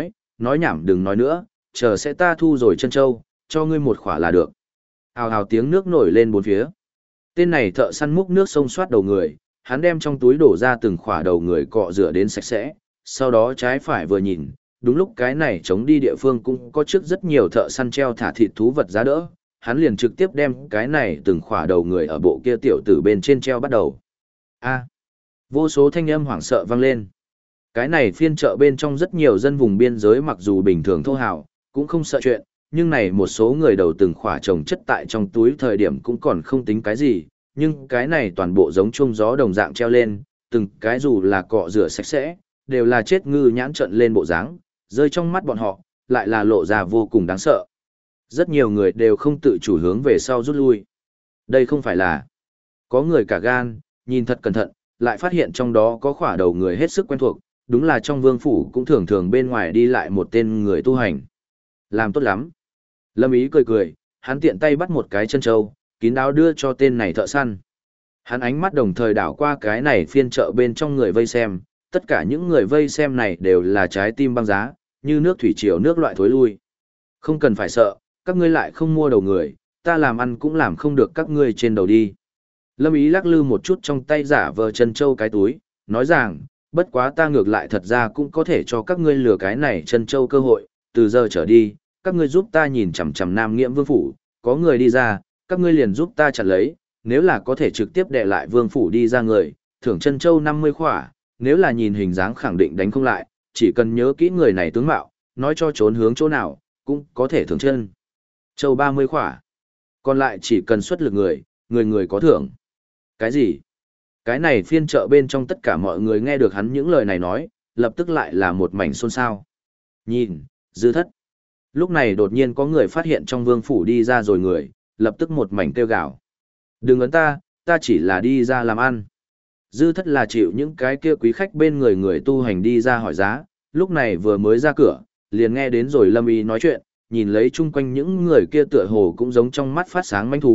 nói nhảm đừng nói nữa, chờ sẽ ta thu rồi chân châu, cho ngươi một khỏa là được. Hào hào tiếng nước nổi lên bốn phía. Tên này thợ săn múc nước xông xoát đầu người, hắn đem trong túi đổ ra từng khỏa đầu người cọ rửa đến sạch sẽ, sau đó trái phải vừa nhìn, đúng lúc cái này chống đi địa phương cũng có trước rất nhiều thợ săn treo thả thịt thú vật giá đỡ, hắn liền trực tiếp đem cái này từng khỏa đầu người ở bộ kia tiểu tử bên trên treo bắt đầu. A. Vô số thanh âm hoảng sợ vang lên. Cái này phiên chợ bên trong rất nhiều dân vùng biên giới mặc dù bình thường thô hào, cũng không sợ chuyện, nhưng này một số người đầu từng khỏa trồng chất tại trong túi thời điểm cũng còn không tính cái gì, nhưng cái này toàn bộ giống chuông gió đồng dạng treo lên, từng cái dù là cọ rửa sạch sẽ, đều là chết ngư nhãn trận lên bộ dáng, rơi trong mắt bọn họ, lại là lộ ra vô cùng đáng sợ. Rất nhiều người đều không tự chủ hướng về sau rút lui. Đây không phải là có người cả gan, nhìn thật cẩn thận, lại phát hiện trong đó có khỏa đầu người hết sức quen thuộc, đúng là trong vương phủ cũng thường thường bên ngoài đi lại một tên người tu hành. Làm tốt lắm. Lâm Ý cười cười, hắn tiện tay bắt một cái chân trâu, kín đáo đưa cho tên này thợ săn. Hắn ánh mắt đồng thời đảo qua cái này phiên chợ bên trong người vây xem, tất cả những người vây xem này đều là trái tim băng giá, như nước thủy triều nước loại thối lui. Không cần phải sợ, các ngươi lại không mua đầu người, ta làm ăn cũng làm không được các ngươi trên đầu đi. Lâm Ý lắc lư một chút trong tay giả vờ chân châu cái túi, nói rằng, bất quá ta ngược lại thật ra cũng có thể cho các ngươi lừa cái này chân châu cơ hội, từ giờ trở đi, các ngươi giúp ta nhìn chằm chằm Nam Nghiễm Vương phủ, có người đi ra, các ngươi liền giúp ta chặt lấy, nếu là có thể trực tiếp đè lại Vương phủ đi ra người, thưởng chân châu 50 khỏa, nếu là nhìn hình dáng khẳng định đánh không lại, chỉ cần nhớ kỹ người này tướng mạo, nói cho trốn hướng chỗ nào, cũng có thể thưởng chân châu 30 khỏa. Còn lại chỉ cần xuất lực người, người có thưởng. Cái gì? Cái này phiên chợ bên trong tất cả mọi người nghe được hắn những lời này nói, lập tức lại là một mảnh xôn xao. Nhìn, Dư Thất. Lúc này đột nhiên có người phát hiện trong vương phủ đi ra rồi người, lập tức một mảnh kêu gào. Đừng ấn ta chỉ là đi ra làm ăn. Dư Thất là chịu những cái kia quý khách bên người tu hành đi ra hỏi giá, lúc này vừa mới ra cửa, liền nghe đến rồi Lâm Ý nói chuyện, nhìn lấy chung quanh những người kia tựa hồ cũng giống trong mắt phát sáng manh thú,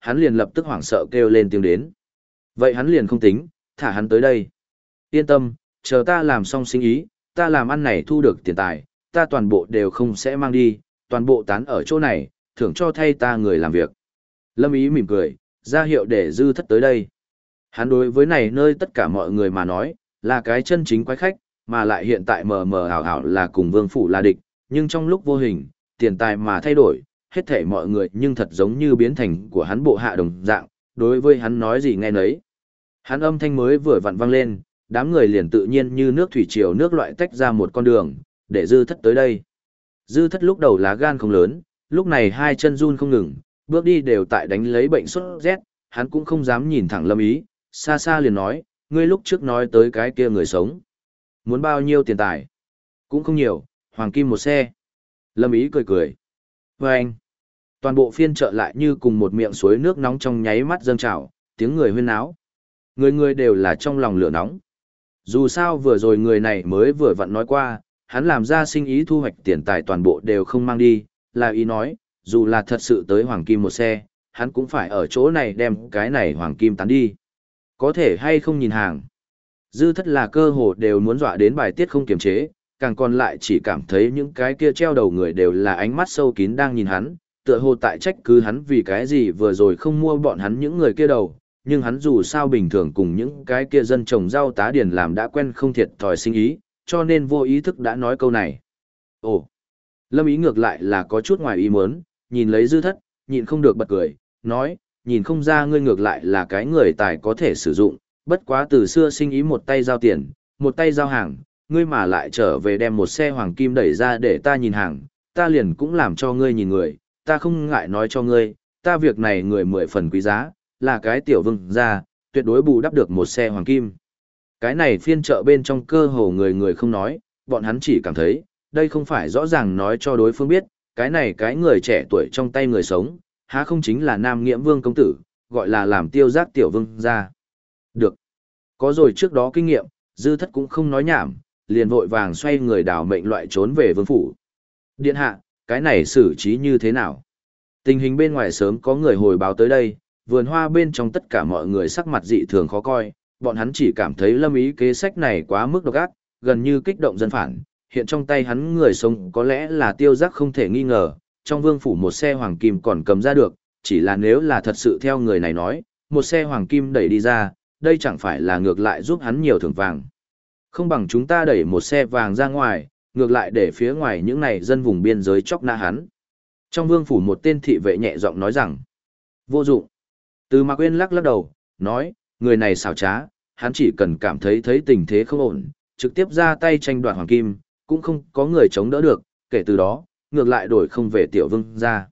hắn liền lập tức hoảng sợ kêu lên tiếng đến. Vậy hắn liền không tính, thả hắn tới đây. Yên tâm, chờ ta làm xong sinh ý, ta làm ăn này thu được tiền tài, ta toàn bộ đều không sẽ mang đi, toàn bộ tán ở chỗ này, thưởng cho thay ta người làm việc. Lâm Ý mỉm cười, ra hiệu để Dư Thất tới đây. Hắn đối với này nơi tất cả mọi người mà nói, là cái chân chính quái khách, mà lại hiện tại mờ mờ ảo ảo là cùng Vương Phủ là địch, nhưng trong lúc vô hình, tiền tài mà thay đổi, hết thảy mọi người nhưng thật giống như biến thành của hắn bộ hạ đồng dạng, đối với hắn nói gì nghe nấy. Hắn âm thanh mới vừa vặn vang lên, đám người liền tự nhiên như nước thủy triều nước loại tách ra một con đường, để Dư Thất tới đây. Dư Thất lúc đầu lá gan không lớn, lúc này hai chân run không ngừng, bước đi đều tại đánh lấy bệnh sốt rét, hắn cũng không dám nhìn thẳng Lâm Ý, xa xa liền nói, ngươi lúc trước nói tới cái kia người sống. Muốn bao nhiêu tiền tài? Cũng không nhiều, hoàng kim một xe. Lâm Ý cười cười. Và anh, toàn bộ phiên chợ lại như cùng một miệng suối nước nóng trong nháy mắt dâng trào, tiếng người huyên náo. Người người đều là trong lòng lửa nóng. Dù sao vừa rồi người này mới vừa vặn nói qua, hắn làm ra sinh ý thu hoạch tiền tài toàn bộ đều không mang đi, là ý nói, dù là thật sự tới hoàng kim một xe, hắn cũng phải ở chỗ này đem cái này hoàng kim tán đi. Có thể hay không nhìn hàng. Dư Thất là cơ hồ đều muốn dọa đến bài tiết không kiềm chế, càng còn lại chỉ cảm thấy những cái kia treo đầu người đều là ánh mắt sâu kín đang nhìn hắn, tựa hồ tại trách cứ hắn vì cái gì vừa rồi không mua bọn hắn những người kia đầu, nhưng hắn dù sao bình thường cùng những cái kia dân trồng rau tá điền làm đã quen không thiệt thòi sinh ý, cho nên vô ý thức đã nói câu này. Ồ, Lâm Ý ngược lại là có chút ngoài ý muốn, nhìn lấy Dư Thất, nhịn không được bật cười, nói, nhìn không ra ngươi ngược lại là cái người tài có thể sử dụng, bất quá từ xưa sinh ý một tay giao tiền, một tay giao hàng, ngươi mà lại trở về đem một xe hoàng kim đẩy ra để ta nhìn hàng, ta liền cũng làm cho ngươi nhìn người, ta không ngại nói cho ngươi, ta việc này người 10 phần quý giá, là cái tiểu vương gia, tuyệt đối bù đắp được một xe hoàng kim. Cái này phiên chợ bên trong cơ hồ người người không nói, bọn hắn chỉ cảm thấy, đây không phải rõ ràng nói cho đối phương biết, cái này cái người trẻ tuổi trong tay người sống, há không chính là Nam Nghiễm Vương công tử, gọi là làm tiêu giác tiểu vương gia. Được. Có rồi trước đó kinh nghiệm, Dư Thất cũng không nói nhảm, liền vội vàng xoay người đảo mệnh loại trốn về vương phủ. Điện hạ, cái này xử trí như thế nào? Tình hình bên ngoài sớm có người hồi báo tới đây, vườn hoa bên trong tất cả mọi người sắc mặt dị thường khó coi, bọn hắn chỉ cảm thấy Lâm Ý kế sách này quá mức độc ác, gần như kích động dân phản, hiện trong tay hắn người sống có lẽ là tiêu giác không thể nghi ngờ, trong vương phủ một xe hoàng kim còn cầm ra được, chỉ là nếu là thật sự theo người này nói, một xe hoàng kim đẩy đi ra, đây chẳng phải là ngược lại giúp hắn nhiều thưởng vàng. Không bằng chúng ta đẩy một xe vàng ra ngoài, ngược lại để phía ngoài những này dân vùng biên giới chóc nã hắn. Trong vương phủ một tên thị vệ nhẹ giọng nói rằng, vô dụng. Từ Mạc Uyên lắc lắc đầu, nói, người này xảo trá, hắn chỉ cần cảm thấy tình thế không ổn, trực tiếp ra tay tranh đoạt hoàng kim, cũng không có người chống đỡ được, kể từ đó, ngược lại đổi không về tiểu vương ra.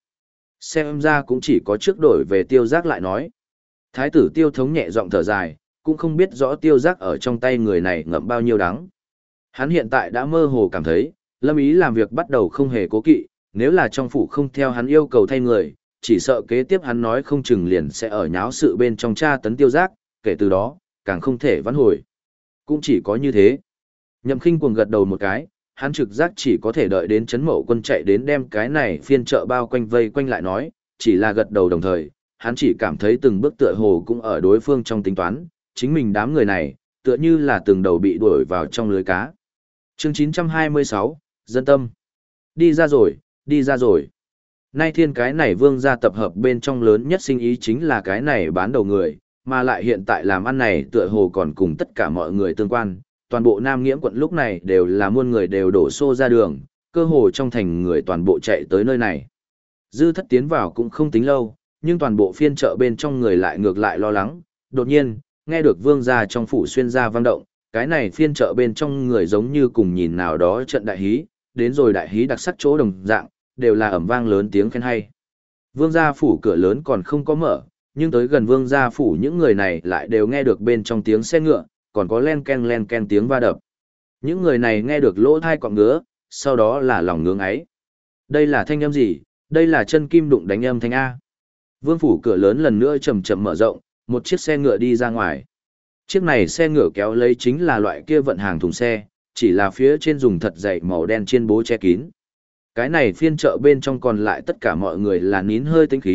Xem ra cũng chỉ có trước đổi về tiêu giác lại nói. Thái tử tiêu thống nhẹ giọng thở dài, cũng không biết rõ tiêu giác ở trong tay người này ngậm bao nhiêu đắng. Hắn hiện tại đã mơ hồ cảm thấy, Lâm Ý làm việc bắt đầu không hề cố kỵ, nếu là trong phủ không theo hắn yêu cầu thay người, chỉ sợ kế tiếp hắn nói không chừng liền sẽ ở nháo sự bên trong tra tấn tiêu giác, kể từ đó, càng không thể vãn hồi. Cũng chỉ có như thế. Nhậm Khinh cuồng gật đầu một cái, hắn trực giác chỉ có thể đợi đến Trấn Mậu Quân chạy đến đem cái này phiên chợ bao quanh vây quanh lại nói, chỉ là gật đầu đồng thời, hắn chỉ cảm thấy từng bước tựa hồ cũng ở đối phương trong tính toán, chính mình đám người này, tựa như là từng đầu bị đuổi vào trong lưới cá. Chương 926, Dân tâm. Đi ra rồi, đi ra rồi. Nay thiên cái này vương gia tập hợp bên trong lớn nhất sinh ý chính là cái này bán đầu người, mà lại hiện tại làm ăn này tựa hồ còn cùng tất cả mọi người tương quan. Toàn bộ Nam Nghiễm quận lúc này đều là muôn người đều đổ xô ra đường, cơ hồ trong thành người toàn bộ chạy tới nơi này. Dư Thất tiến vào cũng không tính lâu, nhưng toàn bộ phiên chợ bên trong người lại ngược lại lo lắng. Đột nhiên, nghe được vương gia trong phủ xuyên ra vang động, cái này phiên chợ bên trong người giống như cùng nhìn nào đó trận đại hí, đến rồi đại hí đặc sắc chỗ đồng dạng, đều là ầm vang lớn tiếng khen hay. Vương gia phủ cửa lớn còn không có mở, nhưng tới gần vương gia phủ những người này lại đều nghe được bên trong tiếng xe ngựa, còn có len ken tiếng va đập. Những người này nghe được lỗ thai cọng ngứa, sau đó là lòng ngưỡng ấy. Đây là thanh âm gì? Đây là chân kim đụng đánh âm thanh A. Vương phủ cửa lớn lần nữa chậm chậm mở rộng, một chiếc xe ngựa đi ra ngoài. Chiếc này xe ngựa kéo lấy chính là loại kia vận hàng thùng xe, chỉ là phía trên dùng thật dày màu đen chiên bố che kín. Cái này phiên chợ bên trong còn lại tất cả mọi người là nín hơi tinh khí,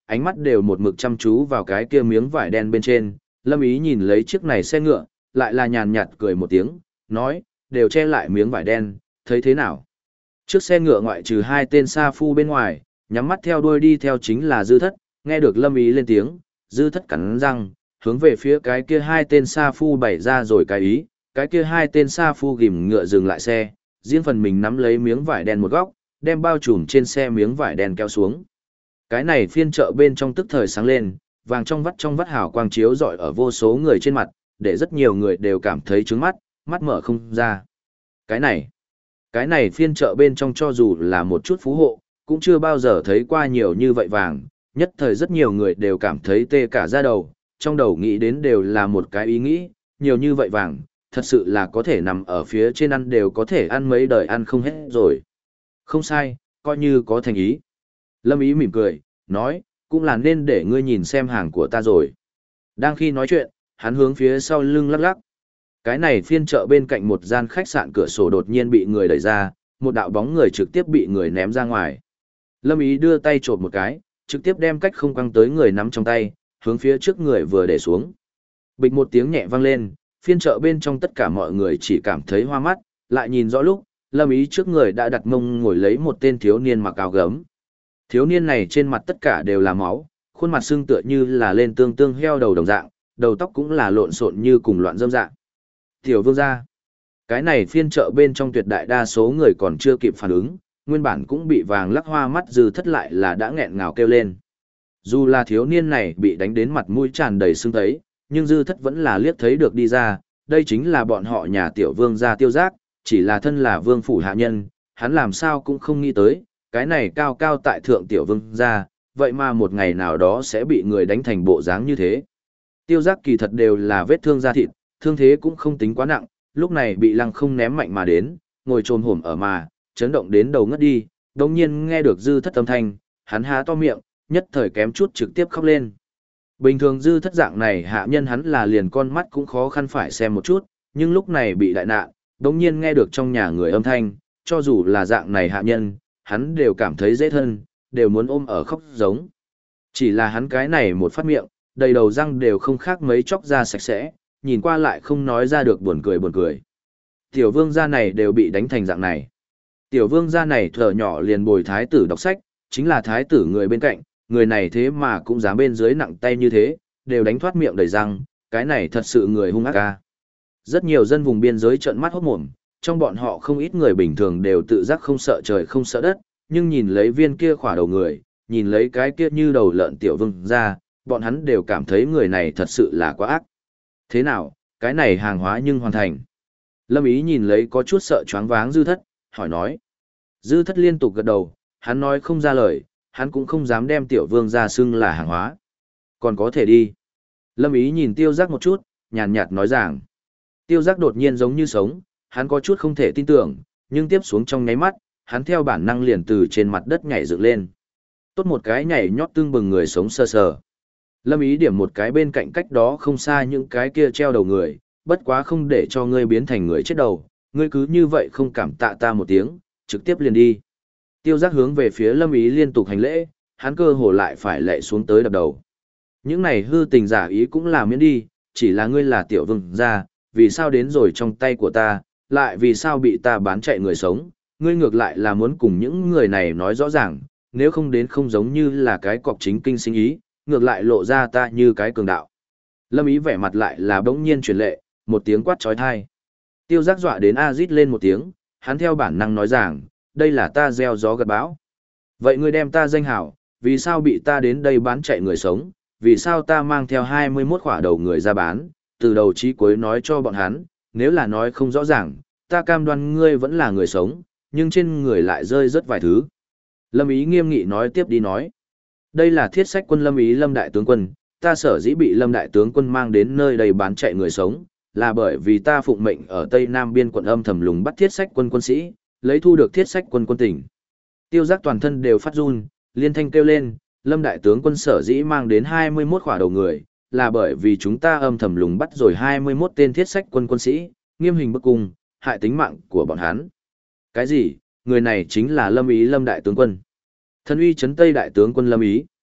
ánh mắt đều một mực chăm chú vào cái kia miếng vải đen bên trên. Lâm Ý nhìn lấy chiếc này xe ngựa, lại là nhàn nhạt cười một tiếng, nói, đều che lại miếng vải đen, thấy thế nào? Trước xe ngựa ngoại trừ hai tên sa phu bên ngoài, nhắm mắt theo đuôi đi theo chính là Dư Thất, nghe được Lâm Ý lên tiếng, Dư Thất cắn răng, hướng về phía cái kia hai tên sa phu bày ra rồi cái ý, cái kia hai tên sa phu ghim ngựa dừng lại xe, riêng phần mình nắm lấy miếng vải đen một góc, đem bao trùm trên xe miếng vải đen kéo xuống. Cái này phiên chợ bên trong tức thời sáng lên, vàng trong vắt hào quang chiếu rọi ở vô số người trên mặt, để rất nhiều người đều cảm thấy trướng mắt, mắt mở không ra. Cái này phiên chợ bên trong cho dù là một chút phú hộ, cũng chưa bao giờ thấy qua nhiều như vậy vàng, nhất thời rất nhiều người đều cảm thấy tê cả da đầu, trong đầu nghĩ đến đều là một cái ý nghĩ, nhiều như vậy vàng, thật sự là có thể nằm ở phía trên ăn đều có thể ăn mấy đời ăn không hết rồi. Không sai, coi như có thành ý. Lâm Ý mỉm cười, nói, cũng là nên để ngươi nhìn xem hàng của ta rồi. Đang khi nói chuyện, hắn hướng phía sau lưng lắc lắc. Cái này phiên chợ bên cạnh một gian khách sạn cửa sổ đột nhiên bị người đẩy ra, một đạo bóng người trực tiếp bị người ném ra ngoài. Lâm Ý đưa tay chộp một cái, trực tiếp đem cách không quăng tới người nắm trong tay, hướng phía trước người vừa để xuống. Bịch một tiếng nhẹ vang lên, phiên chợ bên trong tất cả mọi người chỉ cảm thấy hoa mắt, lại nhìn rõ lúc, Lâm Ý trước người đã đặt mông ngồi lấy một tên thiếu niên mặc áo gấm. Thiếu niên này trên mặt tất cả đều là máu, khuôn mặt xương tựa như là lên tương heo đầu đồng dạng, đầu tóc cũng là lộn xộn như cùng loạn dâm dạng. Tiểu vương gia. Cái này phiên chợ bên trong tuyệt đại đa số người còn chưa kịp phản ứng, nguyên bản cũng bị vàng lắc hoa mắt Dư Thất lại là đã nghẹn ngào kêu lên. Dù là thiếu niên này bị đánh đến mặt mũi tràn đầy sưng tấy, nhưng Dư Thất vẫn là liếc thấy được đi ra, đây chính là bọn họ nhà tiểu vương gia Tiêu Giác, chỉ là thân là vương phủ hạ nhân, hắn làm sao cũng không nghĩ tới, cái này cao cao tại thượng tiểu vương gia, vậy mà một ngày nào đó sẽ bị người đánh thành bộ dáng như thế. Tiêu Giác kỳ thật đều là vết thương da thịt, thương thế cũng không tính quá nặng, lúc này bị lăng không ném mạnh mà đến, ngồi trồm hổm ở mà, chấn động đến đầu ngất đi, đồng nhiên nghe được Dư Thất âm thanh, hắn há to miệng, nhất thời kém chút trực tiếp khóc lên. Bình thường Dư Thất dạng này hạ nhân hắn là liền con mắt cũng khó khăn phải xem một chút, nhưng lúc này bị đại nạn, đồng nhiên nghe được trong nhà người âm thanh, cho dù là dạng này hạ nhân, hắn đều cảm thấy dễ thân, đều muốn ôm ở khóc giống. Chỉ là hắn cái này một phát miệng, đầy đầu răng đều không khác mấy chóc ra sạch sẽ, nhìn qua lại không nói ra được buồn cười. Tiểu vương gia này đều bị đánh thành dạng này. Tiểu vương gia này thở nhỏ liền bồi thái tử đọc sách, chính là thái tử người bên cạnh, người này thế mà cũng dám bên dưới nặng tay như thế, đều đánh thoát miệng đầy răng, cái này thật sự người hung ác ca. Rất nhiều dân vùng biên giới trợn mắt hốt mồm, trong bọn họ không ít người bình thường đều tự giác không sợ trời không sợ đất, nhưng nhìn lấy viên kia khỏa đầu người, nhìn lấy cái kia như đầu lợn tiểu vương gia, bọn hắn đều cảm thấy người này thật sự là quá ác. Thế nào, cái này hàng hóa nhưng hoàn thành. Lâm Ý nhìn lấy có chút sợ choáng váng Dư Thất, hỏi nói. Dư Thất liên tục gật đầu, hắn nói không ra lời, hắn cũng không dám đem tiểu vương ra xưng là hàng hóa. Còn có thể đi. Lâm Ý nhìn Tiêu Giác một chút, nhàn nhạt nói rằng. Tiêu Giác đột nhiên giống như sống, hắn có chút không thể tin tưởng, nhưng tiếp xuống trong nháy mắt, hắn theo bản năng liền từ trên mặt đất nhảy dựng lên. Tốt một cái nhảy nhót tương bừng người sống sờ sờ. Lâm Ý điểm một cái bên cạnh cách đó không xa những cái kia treo đầu người, bất quá không để cho ngươi biến thành người chết đầu, ngươi cứ như vậy không cảm tạ ta một tiếng, trực tiếp liền đi. Tiêu Giác hướng về phía Lâm Ý liên tục hành lễ, hắn cơ hồ lại phải lệ xuống tới đập đầu. Những này hư tình giả ý cũng là miễn đi, chỉ là ngươi là tiểu vương gia, vì sao đến rồi trong tay của ta, lại vì sao bị ta bán chạy người sống, ngươi ngược lại là muốn cùng những người này nói rõ ràng, nếu không đến không giống như là cái cọc chính kinh sinh ý, ngược lại lộ ra ta như cái cường đạo. Lâm Ý vẻ mặt lại là bỗng nhiên truyền lệ, một tiếng quát trói thai. Tiêu Giác dọa đến rít lên một tiếng, hắn theo bản năng nói rằng, đây là ta gieo gió gặt bão. Vậy ngươi đem ta danh hảo, vì sao bị ta đến đây bán chạy người sống, vì sao ta mang theo 21 khỏa đầu người ra bán, từ đầu chí cuối nói cho bọn hắn, nếu là nói không rõ ràng, ta cam đoan ngươi vẫn là người sống, nhưng trên người lại rơi rất vài thứ. Lâm Ý nghiêm nghị nói tiếp đi nói. Đây là thiết sách quân Lâm Ý Lâm Đại Tướng Quân, ta sở dĩ bị Lâm Đại Tướng Quân mang đến nơi đây bán chạy người sống, là bởi vì ta phụng mệnh ở Tây Nam biên quận âm thầm lùng bắt thiết sách quân quân sĩ, lấy thu được thiết sách quân quân tỉnh. Tiêu Giác toàn thân đều phát run, liên thanh kêu lên, Lâm Đại Tướng Quân sở dĩ mang đến 21 khỏa đầu người, là bởi vì chúng ta âm thầm lùng bắt rồi 21 tên thiết sách quân quân sĩ, nghiêm hình bức cung, hại tính mạng của bọn hắn. Cái gì? Người này chính là Lâm Ý Lâm Đại Tướng Quân. Thân uy trấn Tây Đại Tướng Quân Lâm Ý.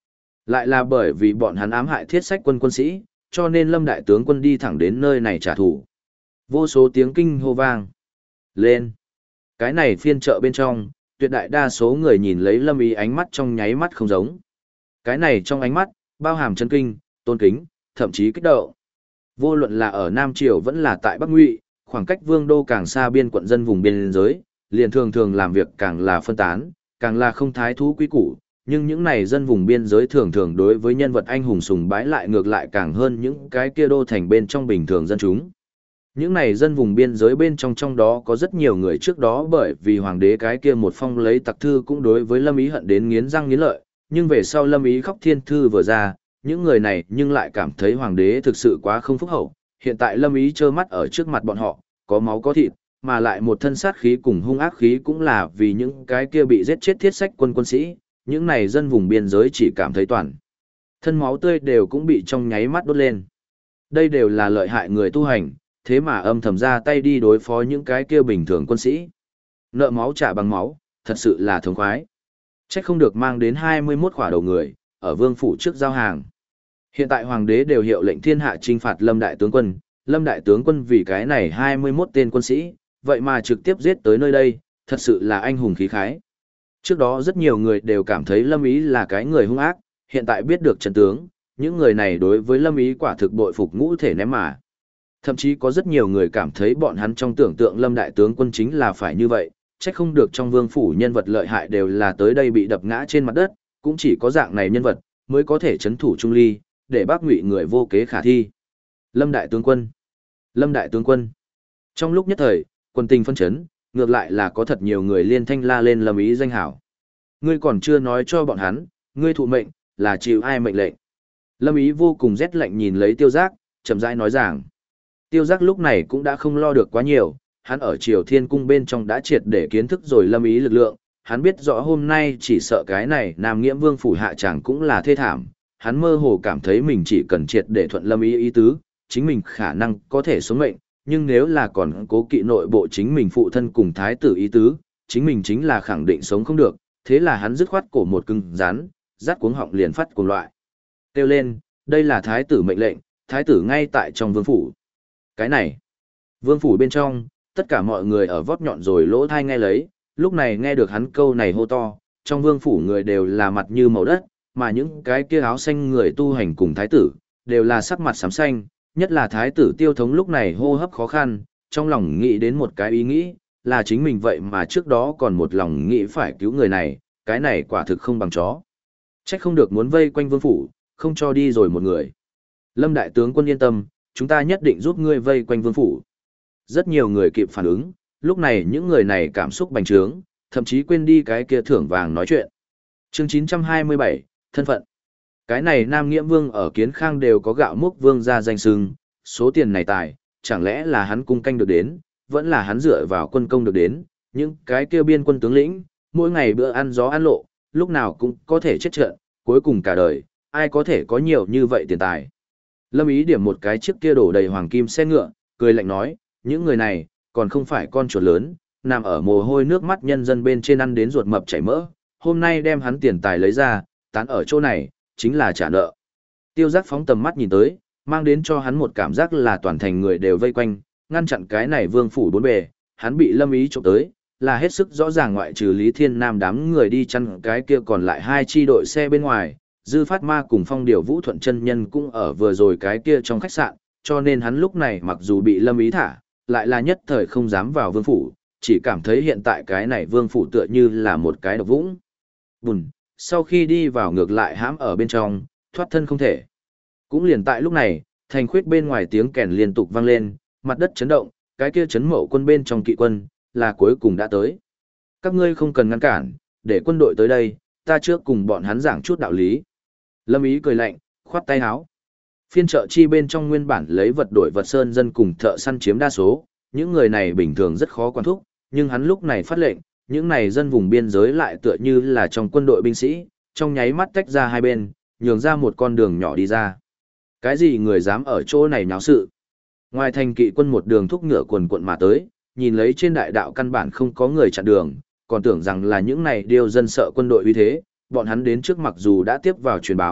Lại là bởi vì bọn hắn ám hại thiết sách quân quân sĩ, cho nên Lâm đại tướng quân đi thẳng đến nơi này trả thù. Vô số tiếng kinh hô vang lên. Cái này phiên chợ bên trong, tuyệt đại đa số người nhìn lấy Lâm Ý ánh mắt trong nháy mắt không giống. Cái này trong ánh mắt, bao hàm chân kinh, tôn kính, thậm chí kích động. Vô luận là ở Nam Triều vẫn là tại Bắc Ngụy, khoảng cách vương đô càng xa biên quận dân vùng biên giới, liền thường thường làm việc càng là phân tán, càng là không thái thú quý củ. Nhưng những này dân vùng biên giới thường thường đối với nhân vật anh hùng sùng bái lại ngược lại càng hơn những cái kia đô thành bên trong bình thường dân chúng. Những này dân vùng biên giới bên trong đó có rất nhiều người trước đó bởi vì hoàng đế cái kia một phong lấy tặc thư cũng đối với Lâm Ý hận đến nghiến răng nghiến lợi, nhưng về sau Lâm Ý khóc thiên thư vừa ra, những người này nhưng lại cảm thấy hoàng đế thực sự quá không phúc hậu. Hiện tại Lâm Ý trơ mắt ở trước mặt bọn họ, có máu có thịt, mà lại một thân sát khí cùng hung ác khí cũng là vì những cái kia bị giết chết thiết sách quân sĩ, những này dân vùng biên giới chỉ cảm thấy toàn thân máu tươi đều cũng bị trong nháy mắt đốt lên. Đây đều là lợi hại người tu hành, thế mà âm thầm ra tay đi đối phó những cái kia bình thường quân sĩ. Nợ máu trả bằng máu, thật sự là thống khoái. Chắc không được mang đến 21 khỏa đầu người, ở vương phủ trước giao hàng. Hiện tại hoàng đế đều hiệu lệnh thiên hạ trinh phạt Lâm đại tướng quân, Lâm đại tướng quân vì cái này 21 tên quân sĩ, vậy mà trực tiếp giết tới nơi đây, thật sự là anh hùng khí khái. Trước đó rất nhiều người đều cảm thấy Lâm Ý là cái người hung ác, hiện tại biết được trận tướng, những người này đối với Lâm Ý quả thực bội phục ngũ thể ném mà. Thậm chí có rất nhiều người cảm thấy bọn hắn trong tưởng tượng Lâm đại tướng quân chính là phải như vậy, chắc không được trong vương phủ nhân vật lợi hại đều là tới đây bị đập ngã trên mặt đất, cũng chỉ có dạng này nhân vật mới có thể chấn thủ trung ly, để bác Ngụy người vô kế khả thi. Lâm đại tướng quân, Lâm đại tướng quân. Trong lúc nhất thời, quân tình phân chấn, ngược lại là có thật nhiều người liên thanh la lên Lâm Ý danh hảo. Ngươi còn chưa nói cho bọn hắn, ngươi thụ mệnh, là chịu ai mệnh lệnh. Lâm Ý vô cùng rét lạnh nhìn lấy Tiêu Giác, chậm rãi nói rằng. Tiêu Giác lúc này cũng đã không lo được quá nhiều, hắn ở Triều Thiên Cung bên trong đã triệt để kiến thức rồi Lâm Ý lực lượng, hắn biết rõ hôm nay chỉ sợ cái này Nam Nghiễm Vương phủ hạ chẳng cũng là thê thảm, hắn mơ hồ cảm thấy mình chỉ cần triệt để thuận Lâm Ý ý tứ, chính mình khả năng có thể sống mệnh, nhưng nếu là còn cố kỵ nội bộ chính mình phụ thân cùng thái tử ý tứ, chính mình chính là khẳng định sống không được, thế là hắn dứt khoát cổ một cứng rắn, rát cuống họng liền phát cuồng loại. Kêu lên, đây là thái tử mệnh lệnh, thái tử ngay tại trong vương phủ. Cái này, vương phủ bên trong, tất cả mọi người ở vót nhọn rồi lỗ thai nghe lấy, lúc này nghe được hắn câu này hô to, trong vương phủ người đều là mặt như màu đất, mà những cái kia áo xanh người tu hành cùng thái tử, đều là sắc mặt xám xanh, nhất là thái tử Tiêu Thống lúc này hô hấp khó khăn, trong lòng nghĩ đến một cái ý nghĩ, là chính mình vậy mà trước đó còn một lòng nghĩ phải cứu người này, cái này quả thực không bằng chó. Trách không được muốn vây quanh vương phủ, không cho đi rồi một người. Lâm đại tướng quân yên tâm, chúng ta nhất định giúp ngươi vây quanh vương phủ. Rất nhiều người kịp phản ứng, lúc này những người này cảm xúc bành trướng, thậm chí quên đi cái kia thưởng vàng nói chuyện. Chương 927, thân phận. Cái này Nam Nghiễm Vương ở Kiến Khang đều có gạo múc vương ra danh sưng, số tiền này tài, chẳng lẽ là hắn cung canh được đến, vẫn là hắn dựa vào quân công được đến, những cái kia biên quân tướng lĩnh, mỗi ngày bữa ăn gió ăn lộ, lúc nào cũng có thể chết trận, cuối cùng cả đời, ai có thể có nhiều như vậy tiền tài. Lâm Ý điểm một cái chiếc kia đổ đầy hoàng kim xe ngựa, cười lạnh nói, những người này, còn không phải con chuột lớn, nằm ở mồ hôi nước mắt nhân dân bên trên ăn đến ruột mập chảy mỡ, hôm nay đem hắn tiền tài lấy ra, tán ở chỗ này, chính là trả nợ. Tiêu Giác phóng tầm mắt nhìn tới, mang đến cho hắn một cảm giác là toàn thành người đều vây quanh, ngăn chặn cái này vương phủ bốn bề, hắn bị Lâm Ý trộm tới, là hết sức rõ ràng ngoại trừ Lý Thiên Nam đám người đi chăn cái kia còn lại hai chi đội xe bên ngoài, Dư Phát Ma cùng Phong Điều Vũ Thuận chân nhân cũng ở vừa rồi cái kia trong khách sạn, cho nên hắn lúc này mặc dù bị Lâm Ý thả, lại là nhất thời không dám vào vương phủ, chỉ cảm thấy hiện tại cái này vương phủ tựa như là một cái độc vũng bùn, sau khi đi vào ngược lại hãm ở bên trong, thoát thân không thể. Cũng liền tại lúc này, thành khuyết bên ngoài tiếng kèn liên tục vang lên, mặt đất chấn động, cái kia chấn mậu quân bên trong kỵ quân, là cuối cùng đã tới. Các ngươi không cần ngăn cản, để quân đội tới đây, ta trước cùng bọn hắn giảng chút đạo lý. Lâm Ý cười lạnh, khoát tay áo. Phiên chợ chi bên trong nguyên bản lấy vật đổi vật sơn dân cùng thợ săn chiếm đa số, những người này bình thường rất khó quản thúc, nhưng hắn lúc này phát lệnh, những này dân vùng biên giới lại tựa như là trong quân đội binh sĩ, trong nháy mắt tách ra hai bên, nhường ra một con đường nhỏ đi ra. Cái gì người dám ở chỗ này náo sự? Ngoài thành kỵ quân một đường thúc ngựa quần quận mà tới, nhìn lấy trên đại đạo căn bản không có người chặn đường, còn tưởng rằng là những này điều dân sợ quân đội uy thế, bọn hắn đến trước mặc dù đã tiếp vào truyền báo,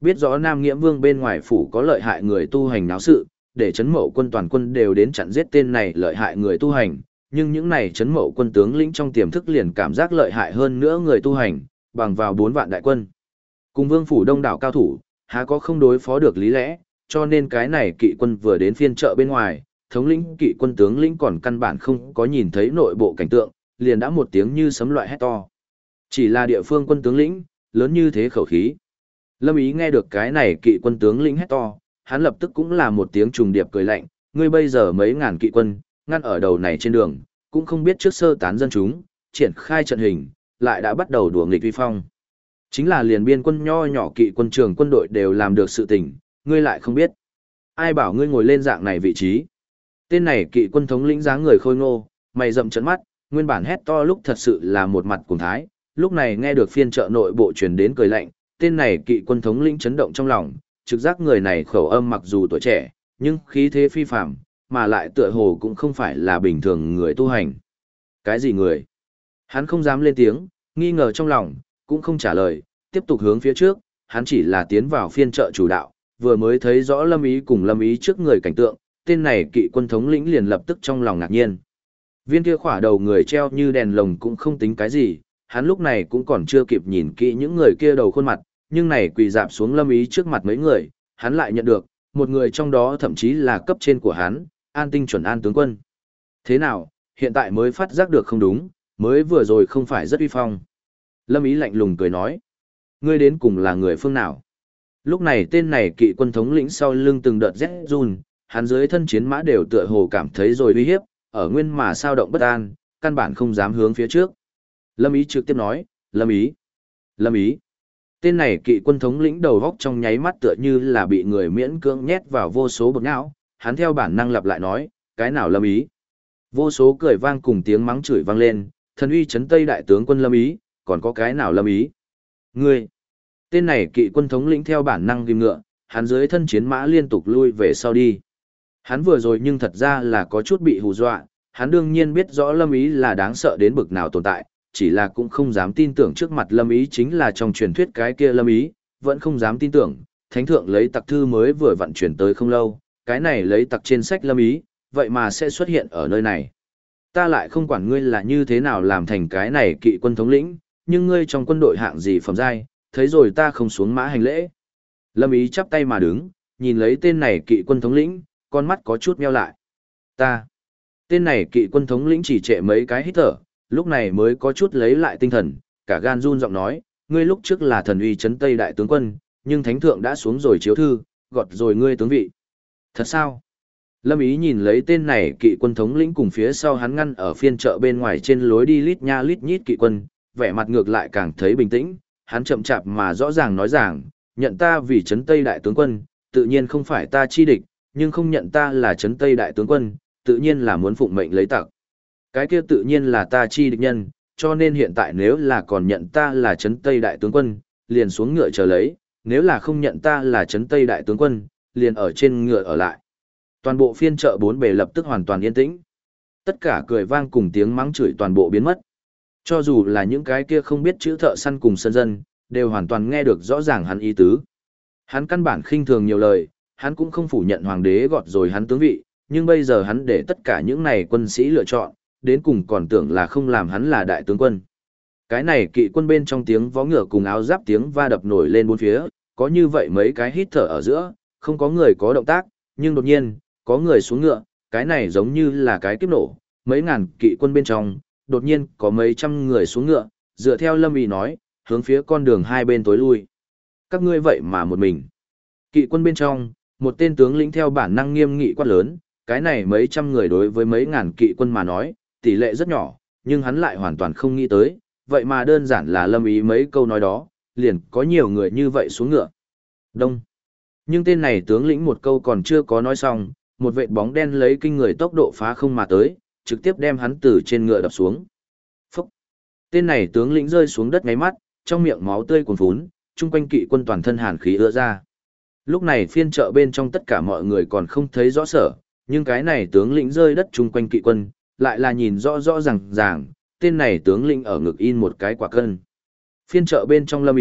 biết rõ Nam Nghiễm Vương bên ngoài phủ có lợi hại người tu hành náo sự, để Trấn Mậu quân toàn quân đều đến chặn giết tên này lợi hại người tu hành, nhưng những này Trấn Mậu quân tướng lĩnh trong tiềm thức liền cảm giác lợi hại hơn nữa người tu hành, bằng vào 4 vạn đại quân. Cùng Vương phủ đông đảo cao thủ, há có không đối phó được lý lẽ, cho nên cái này kỵ quân vừa đến phiên chợ bên ngoài, thống lĩnh kỵ quân tướng lĩnh còn căn bản không có nhìn thấy nội bộ cảnh tượng, liền đã một tiếng như sấm loại hét to. Chỉ là địa phương quân tướng lĩnh, lớn như thế khẩu khí. Lâm Ý nghe được cái này kỵ quân tướng lĩnh hét to, hắn lập tức cũng là một tiếng trùng điệp cười lạnh, ngươi bây giờ mấy ngàn kỵ quân, ngăn ở đầu này trên đường, cũng không biết trước sơ tán dân chúng, triển khai trận hình, lại đã bắt đầu đùa nghịch vi phong. Chính là liền biên quân nho nhỏ kỵ quân trường quân đội đều làm được sự tình, ngươi lại không biết. Ai bảo ngươi ngồi lên dạng này vị trí? Tên này kỵ quân thống lĩnh dáng người khôi ngô, mày rậm trợn mắt, nguyên bản hét to lúc thật sự là một mặt cuồng thái, lúc này nghe được phiên chợ nội bộ truyền đến cười lạnh, tên này kỵ quân thống lĩnh chấn động trong lòng, trực giác người này khẩu âm mặc dù tuổi trẻ, nhưng khí thế phi phàm, mà lại tựa hồ cũng không phải là bình thường người tu hành. Cái gì người? Hắn không dám lên tiếng, nghi ngờ trong lòng, cũng không trả lời, tiếp tục hướng phía trước, hắn chỉ là tiến vào phiên chợ chủ đạo, vừa mới thấy rõ Lâm Ý cùng Lâm Ý trước người cảnh tượng, tên này kỵ quân thống lĩnh liền lập tức trong lòng ngạc nhiên. Viên kia khỏa đầu người treo như đèn lồng cũng không tính cái gì, hắn lúc này cũng còn chưa kịp nhìn kỹ những người kia đầu khuôn mặt, nhưng này quỳ dạp xuống Lâm Ý trước mặt mấy người, hắn lại nhận được, một người trong đó thậm chí là cấp trên của hắn, An Tinh chuẩn An tướng quân. Thế nào, hiện tại mới phát giác được không đúng, mới vừa rồi không phải rất uy phong. Lâm Ý lạnh lùng cười nói, ngươi đến cùng là người phương nào? Lúc này tên này kỵ quân thống lĩnh sau lưng từng đợt rét run, hắn dưới thân chiến mã đều tựa hồ cảm thấy rồi uy hiếp, ở nguyên mà sao động bất an, căn bản không dám hướng phía trước. Lâm Ý trực tiếp nói, Lâm Ý, Lâm Ý. Tên này kỵ quân thống lĩnh đầu góc trong nháy mắt tựa như là bị người miễn cưỡng nhét vào vô số bột não, hắn theo bản năng lặp lại nói, cái nào Lâm Ý. Vô số cười vang cùng tiếng mắng chửi vang lên, thần uy chấn Tây đại tướng quân Lâm Ý, còn có cái nào Lâm Ý. Ngươi. Tên này kỵ quân thống lĩnh theo bản năng ghim ngựa, hắn dưới thân chiến mã liên tục lui về sau đi. Hắn vừa rồi nhưng thật ra là có chút bị hù dọa, hắn đương nhiên biết rõ Lâm Ý là đáng sợ đến bực nào tồn tại, chỉ là cũng không dám tin tưởng trước mặt Lâm Ý chính là trong truyền thuyết cái kia Lâm Ý, vẫn không dám tin tưởng, thánh thượng lấy tặc thư mới vừa vận chuyển tới không lâu, cái này lấy tặc trên sách Lâm Ý, vậy mà sẽ xuất hiện ở nơi này. Ta lại không quản ngươi là như thế nào làm thành cái này kỵ quân thống lĩnh, nhưng ngươi trong quân đội hạng gì phẩm giai, thấy rồi ta không xuống mã hành lễ. Lâm Ý chắp tay mà đứng, nhìn lấy tên này kỵ quân thống lĩnh, con mắt có chút meo lại. Ta. Tên này kỵ quân thống lĩnh chỉ trệ mấy cái hít thở, lúc này mới có chút lấy lại tinh thần, cả gan run giọng nói, ngươi lúc trước là thần uy chấn Tây đại tướng quân, nhưng thánh thượng đã xuống rồi chiếu thư, gọt rồi ngươi tướng vị. Thật sao? Lâm Ý nhìn lấy tên này kỵ quân thống lĩnh cùng phía sau hắn ngăn ở phiên chợ bên ngoài trên lối đi lít nha lít nhít kỵ quân, vẻ mặt ngược lại càng thấy bình tĩnh, hắn chậm chạp mà rõ ràng nói rằng, nhận ta vì chấn Tây đại tướng quân, tự nhiên không phải ta chi địch, nhưng không nhận ta là chấn Tây đại tướng quân, tự nhiên là muốn phụng mệnh lấy tặc. Cái kia tự nhiên là ta chi địch nhân, cho nên hiện tại nếu là còn nhận ta là chấn Tây đại tướng quân, liền xuống ngựa chờ lấy, nếu là không nhận ta là chấn Tây đại tướng quân, liền ở trên ngựa ở lại. Toàn bộ phiên chợ bốn bề lập tức hoàn toàn yên tĩnh. Tất cả cười vang cùng tiếng mắng chửi toàn bộ biến mất. Cho dù là những cái kia không biết chữ thợ săn cùng sân dân, đều hoàn toàn nghe được rõ ràng hắn ý tứ. Hắn căn bản khinh thường nhiều lời, hắn cũng không phủ nhận hoàng đế gọt rồi hắn tướng vị, nhưng bây giờ hắn để tất cả những này quân sĩ lựa chọn, đến cùng còn tưởng là không làm hắn là đại tướng quân. Cái này kỵ quân bên trong tiếng vó ngựa cùng áo giáp tiếng va đập nổi lên bốn phía, có như vậy mấy cái hít thở ở giữa, không có người có động tác, nhưng đột nhiên, có người xuống ngựa, cái này giống như là cái kiếp nổ, mấy ngàn kỵ quân bên trong, đột nhiên có mấy trăm người xuống ngựa, dựa theo Lâm Ý nói, hướng phía con đường hai bên tối lui. Các ngươi vậy mà một mình. Kỵ quân bên trong, một tên tướng lĩnh theo bản năng nghiêm nghị quát lớn, cái này mấy trăm người đối với mấy ngàn kỵ quân mà nói, tỷ lệ rất nhỏ, nhưng hắn lại hoàn toàn không nghĩ tới, vậy mà đơn giản là Lâm Ý mấy câu nói đó, liền có nhiều người như vậy xuống ngựa. Đông. Nhưng tên này tướng lĩnh một câu còn chưa có nói xong, một vệt bóng đen lấy kinh người tốc độ phá không mà tới, trực tiếp đem hắn từ trên ngựa đập xuống. Phúc! Tên này tướng lĩnh rơi xuống đất ngáy mắt, trong miệng máu tươi cuồn phún, chung quanh kỵ quân toàn thân hàn khí ứa ra. Lúc này phiên chợ bên trong tất cả mọi người còn không thấy rõ sở, nhưng cái này tướng lĩnh rơi đất chung quanh kỵ quân, lại là nhìn rõ rõ ràng, tên này tướng lĩnh ở ngực in một cái quả cân. Phiên chợ bên trong Lâm Ý,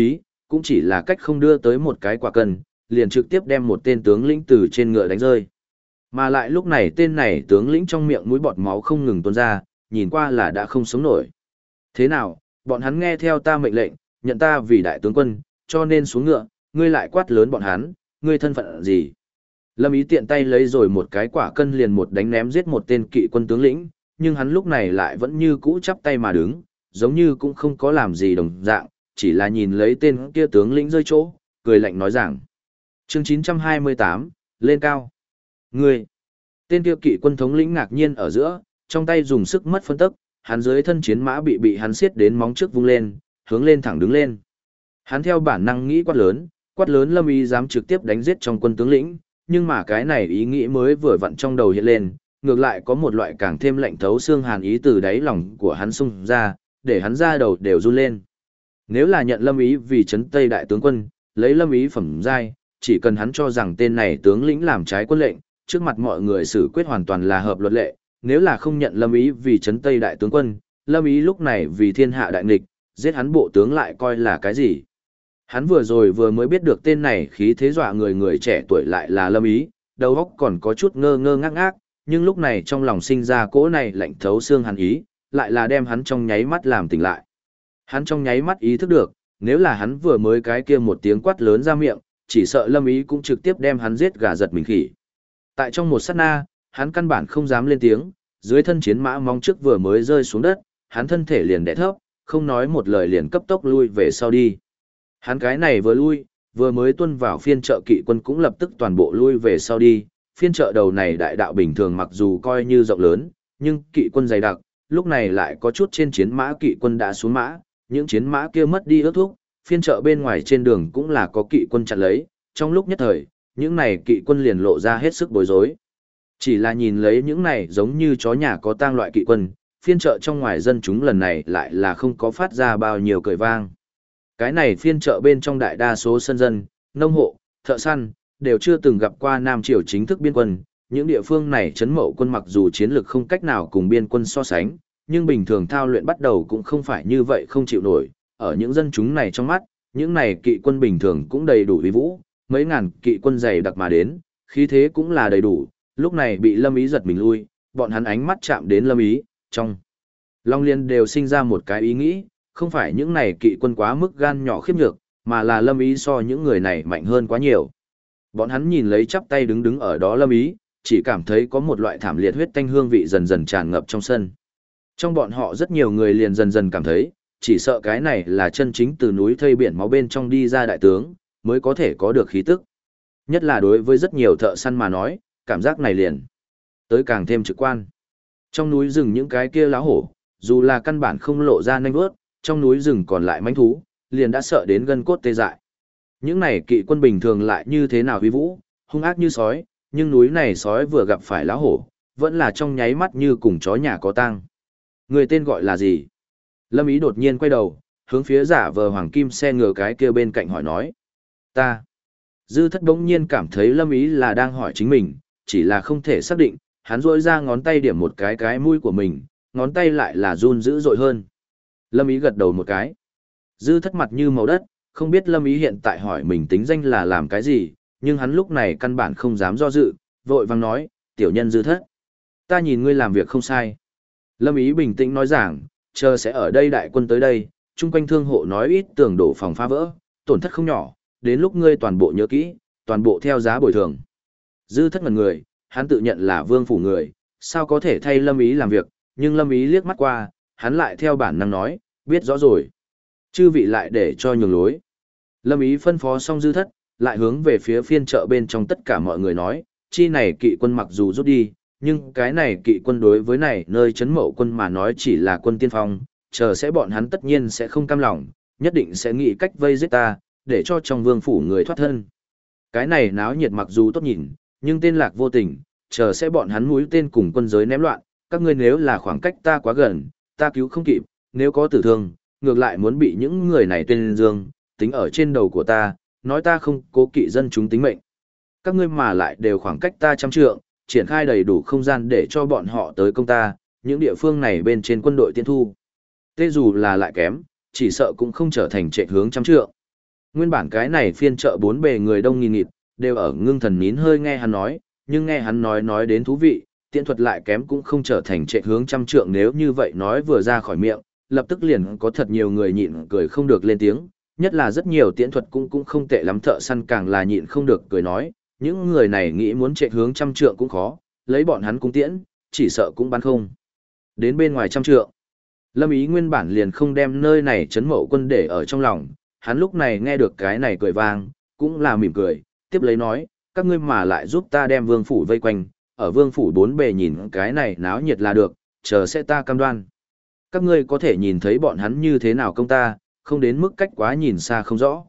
cũng chỉ là cách không đưa tới một cái quả cân, liền trực tiếp đem một tên tướng lĩnh từ trên ngựa đánh rơi. Mà lại lúc này tên này tướng lĩnh trong miệng mũi bọt máu không ngừng tuôn ra, nhìn qua là đã không sống nổi. Thế nào, bọn hắn nghe theo ta mệnh lệnh, nhận ta vì đại tướng quân, cho nên xuống ngựa, ngươi lại quát lớn bọn hắn, ngươi thân phận gì? Lâm Ý tiện tay lấy rồi một cái quả cân liền một đánh ném giết một tên kỵ quân tướng lĩnh, nhưng hắn lúc này lại vẫn như cũ chắp tay mà đứng, giống như cũng không có làm gì đồng dạng, chỉ là nhìn lấy tên kia tướng lĩnh rơi chỗ, cười lạnh nói rằng. Chương 928, lên cao. Ngươi! Tên kia kỵ quân thống lĩnh ngạc nhiên ở giữa, trong tay dùng sức mất phân tức, hắn dưới thân chiến mã bị hắn siết đến móng trước vung lên, hướng lên thẳng đứng lên. Hắn theo bản năng nghĩ quát lớn Lâm Ý dám trực tiếp đánh giết trong quân tướng lĩnh, nhưng mà cái này ý nghĩ mới vừa vặn trong đầu hiện lên, ngược lại có một loại càng thêm lạnh thấu xương hàn ý từ đáy lòng của hắn xung ra, để hắn ra đầu đều run lên. Nếu là nhận Lâm Ý vì trấn Tây đại tướng quân, lấy Lâm Ý phẩm giai, chỉ cần hắn cho rằng tên này tướng lĩnh làm trái quân lệnh, trước mặt mọi người xử quyết hoàn toàn là hợp luật lệ, nếu là không nhận Lâm Ý vì trấn Tây đại tướng quân, Lâm Ý lúc này vì thiên hạ đại nghịch, giết hắn bộ tướng lại coi là cái gì? Hắn vừa mới biết được tên này khí thế dọa người trẻ tuổi lại là Lâm Ý, đầu óc còn có chút ngơ ngơ ngác ngác, nhưng lúc này trong lòng sinh ra cỗ này lạnh thấu xương hàn ý, lại là đem hắn trong nháy mắt làm tỉnh lại. Hắn trong nháy mắt ý thức được, nếu là hắn vừa mới cái kia một tiếng quát lớn ra miệng, chỉ sợ Lâm Ý cũng trực tiếp đem hắn giết gà giật mình khỉ. Tại trong một sát na, hắn căn bản không dám lên tiếng, dưới thân chiến mã móng trước vừa mới rơi xuống đất, hắn thân thể liền đè thấp, không nói một lời liền cấp tốc lui về sau đi. Hắn cái này vừa lui, vừa mới tuân vào phiên trợ kỵ quân cũng lập tức toàn bộ lui về sau đi. Phiên trợ đầu này đại đạo bình thường mặc dù coi như rộng lớn, nhưng kỵ quân dày đặc, lúc này lại có chút trên chiến mã kỵ quân đã xuống mã, những chiến mã kia mất đi ước thúc, phiên trợ bên ngoài trên đường cũng là có kỵ quân chặn lấy, trong lúc nhất thời, những này kỵ quân liền lộ ra hết sức bối rối. Chỉ là nhìn lấy những này giống như chó nhà có tang loại kỵ quân, phiên trợ trong ngoài dân chúng lần này lại là không có phát ra bao nhiêu cười vang. Cái này phiên trợ bên trong đại đa số sân dân, nông hộ, thợ săn, đều chưa từng gặp qua Nam Triều chính thức biên quân. Những địa phương này trấn mậu quân mặc dù chiến lược không cách nào cùng biên quân so sánh, nhưng bình thường thao luyện bắt đầu cũng không phải như vậy không chịu nổi. Ở những dân chúng này trong mắt, những này kỵ quân bình thường cũng đầy đủ uy vũ, mấy ngàn kỵ quân dày đặc mà đến, khí thế cũng là đầy đủ. Lúc này bị Lâm Ý giật mình lui, bọn hắn ánh mắt chạm đến Lâm Ý, trong Long Liên đều sinh ra một cái ý nghĩ, không phải những này kỵ quân quá mức gan nhỏ khiếp nhược, mà là Lâm Ý so những người này mạnh hơn quá nhiều. Bọn hắn nhìn lấy chắp tay đứng ở đó Lâm Ý, chỉ cảm thấy có một loại thảm liệt huyết tanh hương vị dần dần tràn ngập trong sân. Trong bọn họ rất nhiều người liền dần dần cảm thấy, chỉ sợ cái này là chân chính từ núi thây biển máu bên trong đi ra đại tướng, mới có thể có được khí tức. Nhất là đối với rất nhiều thợ săn mà nói, cảm giác này liền tới càng thêm trực quan. Trong núi rừng những cái kia láo hổ, dù là căn bản không lộ ra nanh vớt, trong núi rừng còn lại mãnh thú, liền đã sợ đến gân cốt tê dại. Những này kỵ quân bình thường lại như thế nào uy vũ, hung ác như sói, nhưng núi này sói vừa gặp phải láo hổ, vẫn là trong nháy mắt như cùng chó nhà có tang. Người tên gọi là gì? Lâm Ý đột nhiên quay đầu, hướng phía giả vờ hoàng kim xe ngựa cái kia bên cạnh hỏi nói. Ta. Dư Thất bỗng nhiên cảm thấy Lâm Ý là đang hỏi chính mình, chỉ là không thể xác định, hắn rỗi ra ngón tay điểm một cái mũi của mình, ngón tay lại là run dữ dội hơn. Lâm Ý gật đầu một cái. Dư Thất mặt như màu đất, không biết Lâm Ý hiện tại hỏi mình tính danh là làm cái gì, nhưng hắn lúc này căn bản không dám do dự, vội vàng nói, tiểu nhân Dư Thất. Ta nhìn ngươi làm việc không sai. Lâm Ý bình tĩnh nói rằng, chờ sẽ ở đây đại quân tới đây, chung quanh thương hộ nói ít tường đổ phòng phá vỡ, tổn thất không nhỏ, đến lúc ngươi toàn bộ nhớ kỹ, toàn bộ theo giá bồi thường. Dư Thất ngẩn người, hắn tự nhận là vương phủ người, sao có thể thay Lâm Ý làm việc, nhưng Lâm Ý liếc mắt qua, hắn lại theo bản năng nói, biết rõ rồi. Chư vị lại để cho nhường lối. Lâm Ý phân phó xong Dư Thất, lại hướng về phía phiên chợ bên trong tất cả mọi người nói, chi này kỵ quân mặc dù rút đi, nhưng cái này kỵ quân đối với này nơi chấn mậu quân mà nói chỉ là quân tiên phong, chờ sẽ bọn hắn tất nhiên sẽ không cam lòng, nhất định sẽ nghĩ cách vây giết ta, để cho trong vương phủ người thoát thân. Cái này náo nhiệt mặc dù tốt nhìn, nhưng tên lạc vô tình, chờ sẽ bọn hắn mũi tên cùng quân giới ném loạn, các ngươi nếu là khoảng cách ta quá gần, ta cứu không kịp, nếu có tử thương, ngược lại muốn bị những người này tên dương, tính ở trên đầu của ta, nói ta không cố kỵ dân chúng tính mệnh. Các ngươi mà lại đều khoảng cách ta trăm trượng, triển khai đầy đủ không gian để cho bọn họ tới công ta, những địa phương này bên trên quân đội tiên thu. Tê dù là lại kém, chỉ sợ cũng không trở thành trệ hướng trăm trượng. Nguyên bản cái này phiên chợ bốn bề người đông nghìn nghịt, đều ở ngưng thần nín hơi nghe hắn nói, nhưng nghe hắn nói đến thú vị, tiện thuật lại kém cũng không trở thành trệ hướng trăm trượng nếu như vậy nói vừa ra khỏi miệng, lập tức liền có thật nhiều người nhịn cười không được lên tiếng, nhất là rất nhiều tiễn thuật cũng không tệ lắm thợ săn càng là nhịn không được cười nói, những người này nghĩ muốn trệ hướng trăm trượng cũng khó, lấy bọn hắn cung tiễn, chỉ sợ cũng bắn không. Đến bên ngoài trăm trượng, Lâm Ý nguyên bản liền không đem nơi này trấn mậu quân để ở trong lòng, hắn lúc này nghe được cái này cười vang, cũng là mỉm cười, tiếp lấy nói, các ngươi mà lại giúp ta đem vương phủ vây quanh, ở vương phủ bốn bề nhìn cái này náo nhiệt là được, chờ sẽ ta cam đoan. Các ngươi có thể nhìn thấy bọn hắn như thế nào công ta, không đến mức cách quá nhìn xa không rõ.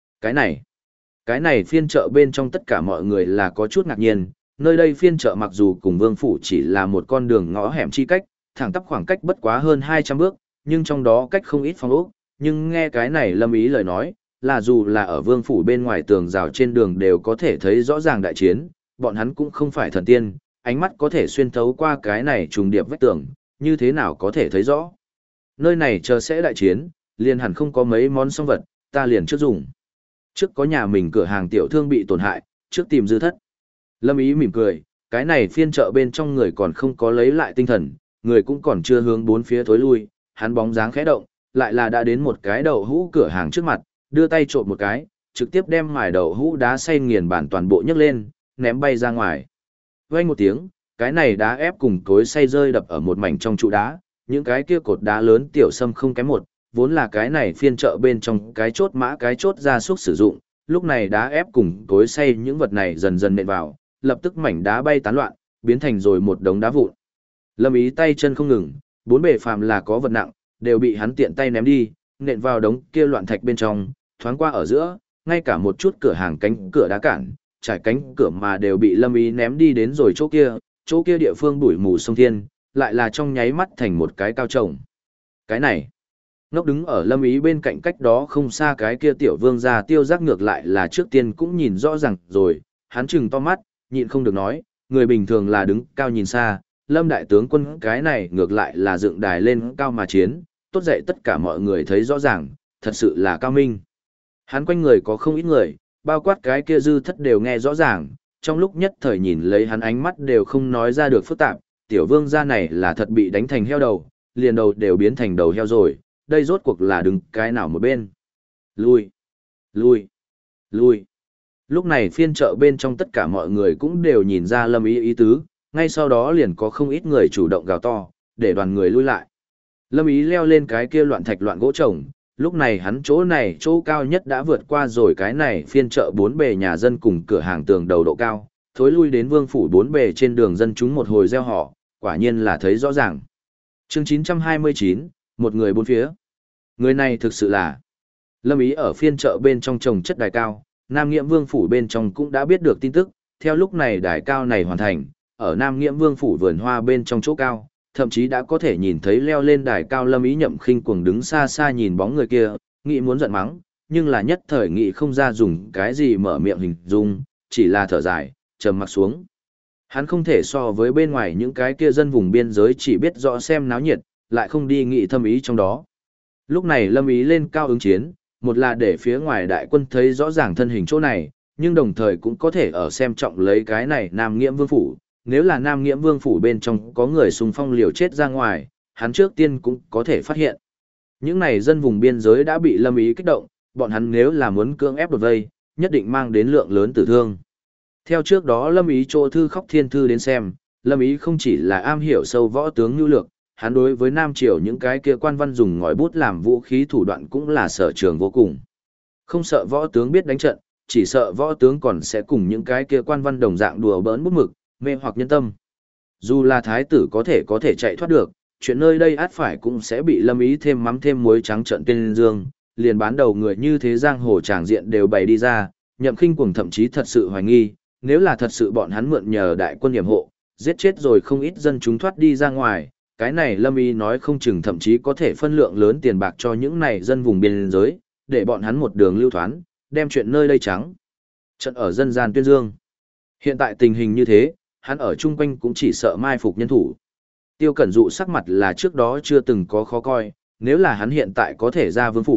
Cái này phiên chợ bên trong tất cả mọi người là có chút ngạc nhiên, nơi đây phiên chợ mặc dù cùng vương phủ chỉ là một con đường ngõ hẻm chi cách, thẳng tắp khoảng cách bất quá hơn 200 bước, nhưng trong đó cách không ít phong ốc, nhưng nghe cái này Lâm Ý lời nói, là dù là ở vương phủ bên ngoài tường rào trên đường đều có thể thấy rõ ràng đại chiến, bọn hắn cũng không phải thần tiên, ánh mắt có thể xuyên thấu qua cái này trùng điệp vách tường, như thế nào có thể thấy rõ. Nơi này chờ sẽ đại chiến, liền hẳn không có mấy món song vật, ta liền trước dùng. Trước có nhà mình cửa hàng tiểu thương bị tổn hại, trước tìm dư thất. Lâm Ý mỉm cười, cái này phiên chợ bên trong người còn không có lấy lại tinh thần, người cũng còn chưa hướng bốn phía thối lui, hắn bóng dáng khẽ động, lại là đã đến một cái đậu hũ cửa hàng trước mặt, đưa tay trộm một cái, trực tiếp đem mài đậu hũ đá xay nghiền bản toàn bộ nhấc lên, ném bay ra ngoài. Vang một tiếng, cái này đá ép cùng cối xay rơi đập ở một mảnh trong trụ đá, những cái kia cột đá lớn tiểu sâm không kém một, vốn là cái này phiên chợ bên trong cái chốt mã cái chốt gia súc sử dụng, lúc này đá ép cùng cối xay những vật này dần dần nện vào, lập tức mảnh đá bay tán loạn, biến thành rồi một đống đá vụn. Lâm Ý tay chân không ngừng, bốn bề phàm là có vật nặng, đều bị hắn tiện tay ném đi, nện vào đống kia loạn thạch bên trong, thoáng qua ở giữa, ngay cả một chút cửa hàng cánh cửa đá cản, trải cánh cửa mà đều bị Lâm Ý ném đi đến rồi chỗ kia địa phương bụi mù sông thiên, lại là trong nháy mắt thành một cái cao trồng. Cái này, ngốc đứng ở Lâm Ý bên cạnh cách đó không xa cái kia tiểu vương gia Tiêu Giác ngược lại là trước tiên cũng nhìn rõ ràng rồi, hắn chừng to mắt, nhịn không được nói, người bình thường là đứng cao nhìn xa, Lâm đại tướng quân cái này ngược lại là dựng đài lên cao mà chiến, tốt dậy tất cả mọi người thấy rõ ràng, thật sự là cao minh. Hắn quanh người có không ít người, bao quát cái kia dư thất đều nghe rõ ràng, trong lúc nhất thời nhìn lấy hắn ánh mắt đều không nói ra được phức tạp, tiểu vương gia này là thật bị đánh thành heo đầu, liền đầu đều biến thành đầu heo rồi, đây rốt cuộc là đứng cái nào một bên. Lui, lui, lui. Lúc này phiên chợ bên trong tất cả mọi người cũng đều nhìn ra Lâm Ý ý tứ, ngay sau đó liền có không ít người chủ động gào to, để đoàn người lui lại. Lâm Ý leo lên cái kia loạn thạch loạn gỗ trồng, lúc này hắn chỗ này chỗ cao nhất đã vượt qua rồi cái này phiên chợ bốn bề nhà dân cùng cửa hàng tường đầu độ cao, thối lui đến vương phủ bốn bề trên đường dân chúng một hồi reo hò, quả nhiên là thấy rõ ràng. Chương 929, một người bốn phía. Người này thực sự là Lâm Ý ở phiên chợ bên trong trồng chất đài cao, Nam Nghiễm Vương phủ bên trong cũng đã biết được tin tức, theo lúc này đài cao này hoàn thành, ở Nam Nghiễm Vương phủ vườn hoa bên trong chỗ cao, thậm chí đã có thể nhìn thấy leo lên đài cao Lâm Ý Nhậm Khinh cuồng đứng xa xa nhìn bóng người kia, nghĩ muốn giận mắng, nhưng là nhất thời nghĩ không ra dùng cái gì mở miệng hình dung, chỉ là thở dài, trầm mặc xuống. Hắn không thể so với bên ngoài những cái kia dân vùng biên giới chỉ biết rõ xem náo nhiệt, lại không đi nghĩ thâm ý trong đó. Lúc này Lâm Ý lên cao ứng chiến, một là để phía ngoài đại quân thấy rõ ràng thân hình chỗ này, nhưng đồng thời cũng có thể ở xem trọng lấy cái này Nam Nghiễm Vương phủ. Nếu là Nam Nghiễm Vương phủ bên trong có người xung phong liều chết ra ngoài, hắn trước tiên cũng có thể phát hiện. Những này dân vùng biên giới đã bị Lâm Ý kích động, bọn hắn nếu là muốn cưỡng ép đột vây, nhất định mang đến lượng lớn tử thương. Theo trước đó Lâm Ý chỗ thư khóc thiên thư đến xem, Lâm Ý không chỉ là am hiểu sâu võ tướng nhu lược, hắn đối với Nam Triều những cái kia quan văn dùng ngòi bút làm vũ khí thủ đoạn cũng là sở trường vô cùng. Không sợ võ tướng biết đánh trận, chỉ sợ võ tướng còn sẽ cùng những cái kia quan văn đồng dạng đùa bỡn bút mực, mê hoặc nhân tâm. Dù là thái tử có thể chạy thoát được, chuyện nơi đây át phải cũng sẽ bị Lâm Ý thêm mắm thêm muối trắng trợn tên dương, liền bán đầu người như thế giang hồ tràng diện đều bày đi ra, Nhậm Khinh cuồng thậm chí thật sự hoài nghi, nếu là thật sự bọn hắn mượn nhờ đại quân yểm hộ, giết chết rồi không ít dân chúng thoát đi ra ngoài, cái này Lâm Ý nói không chừng thậm chí có thể phân lượng lớn tiền bạc cho những này dân vùng biên giới, để bọn hắn một đường lưu thoán, đem chuyện nơi đây trắng trận ở dân gian tuyên dương. Hiện tại tình hình như thế, hắn ở chung quanh cũng chỉ sợ mai phục nhân thủ. Tiêu Cẩn Dụ sắc mặt là trước đó chưa từng có khó coi, nếu là hắn hiện tại có thể ra vương phủ,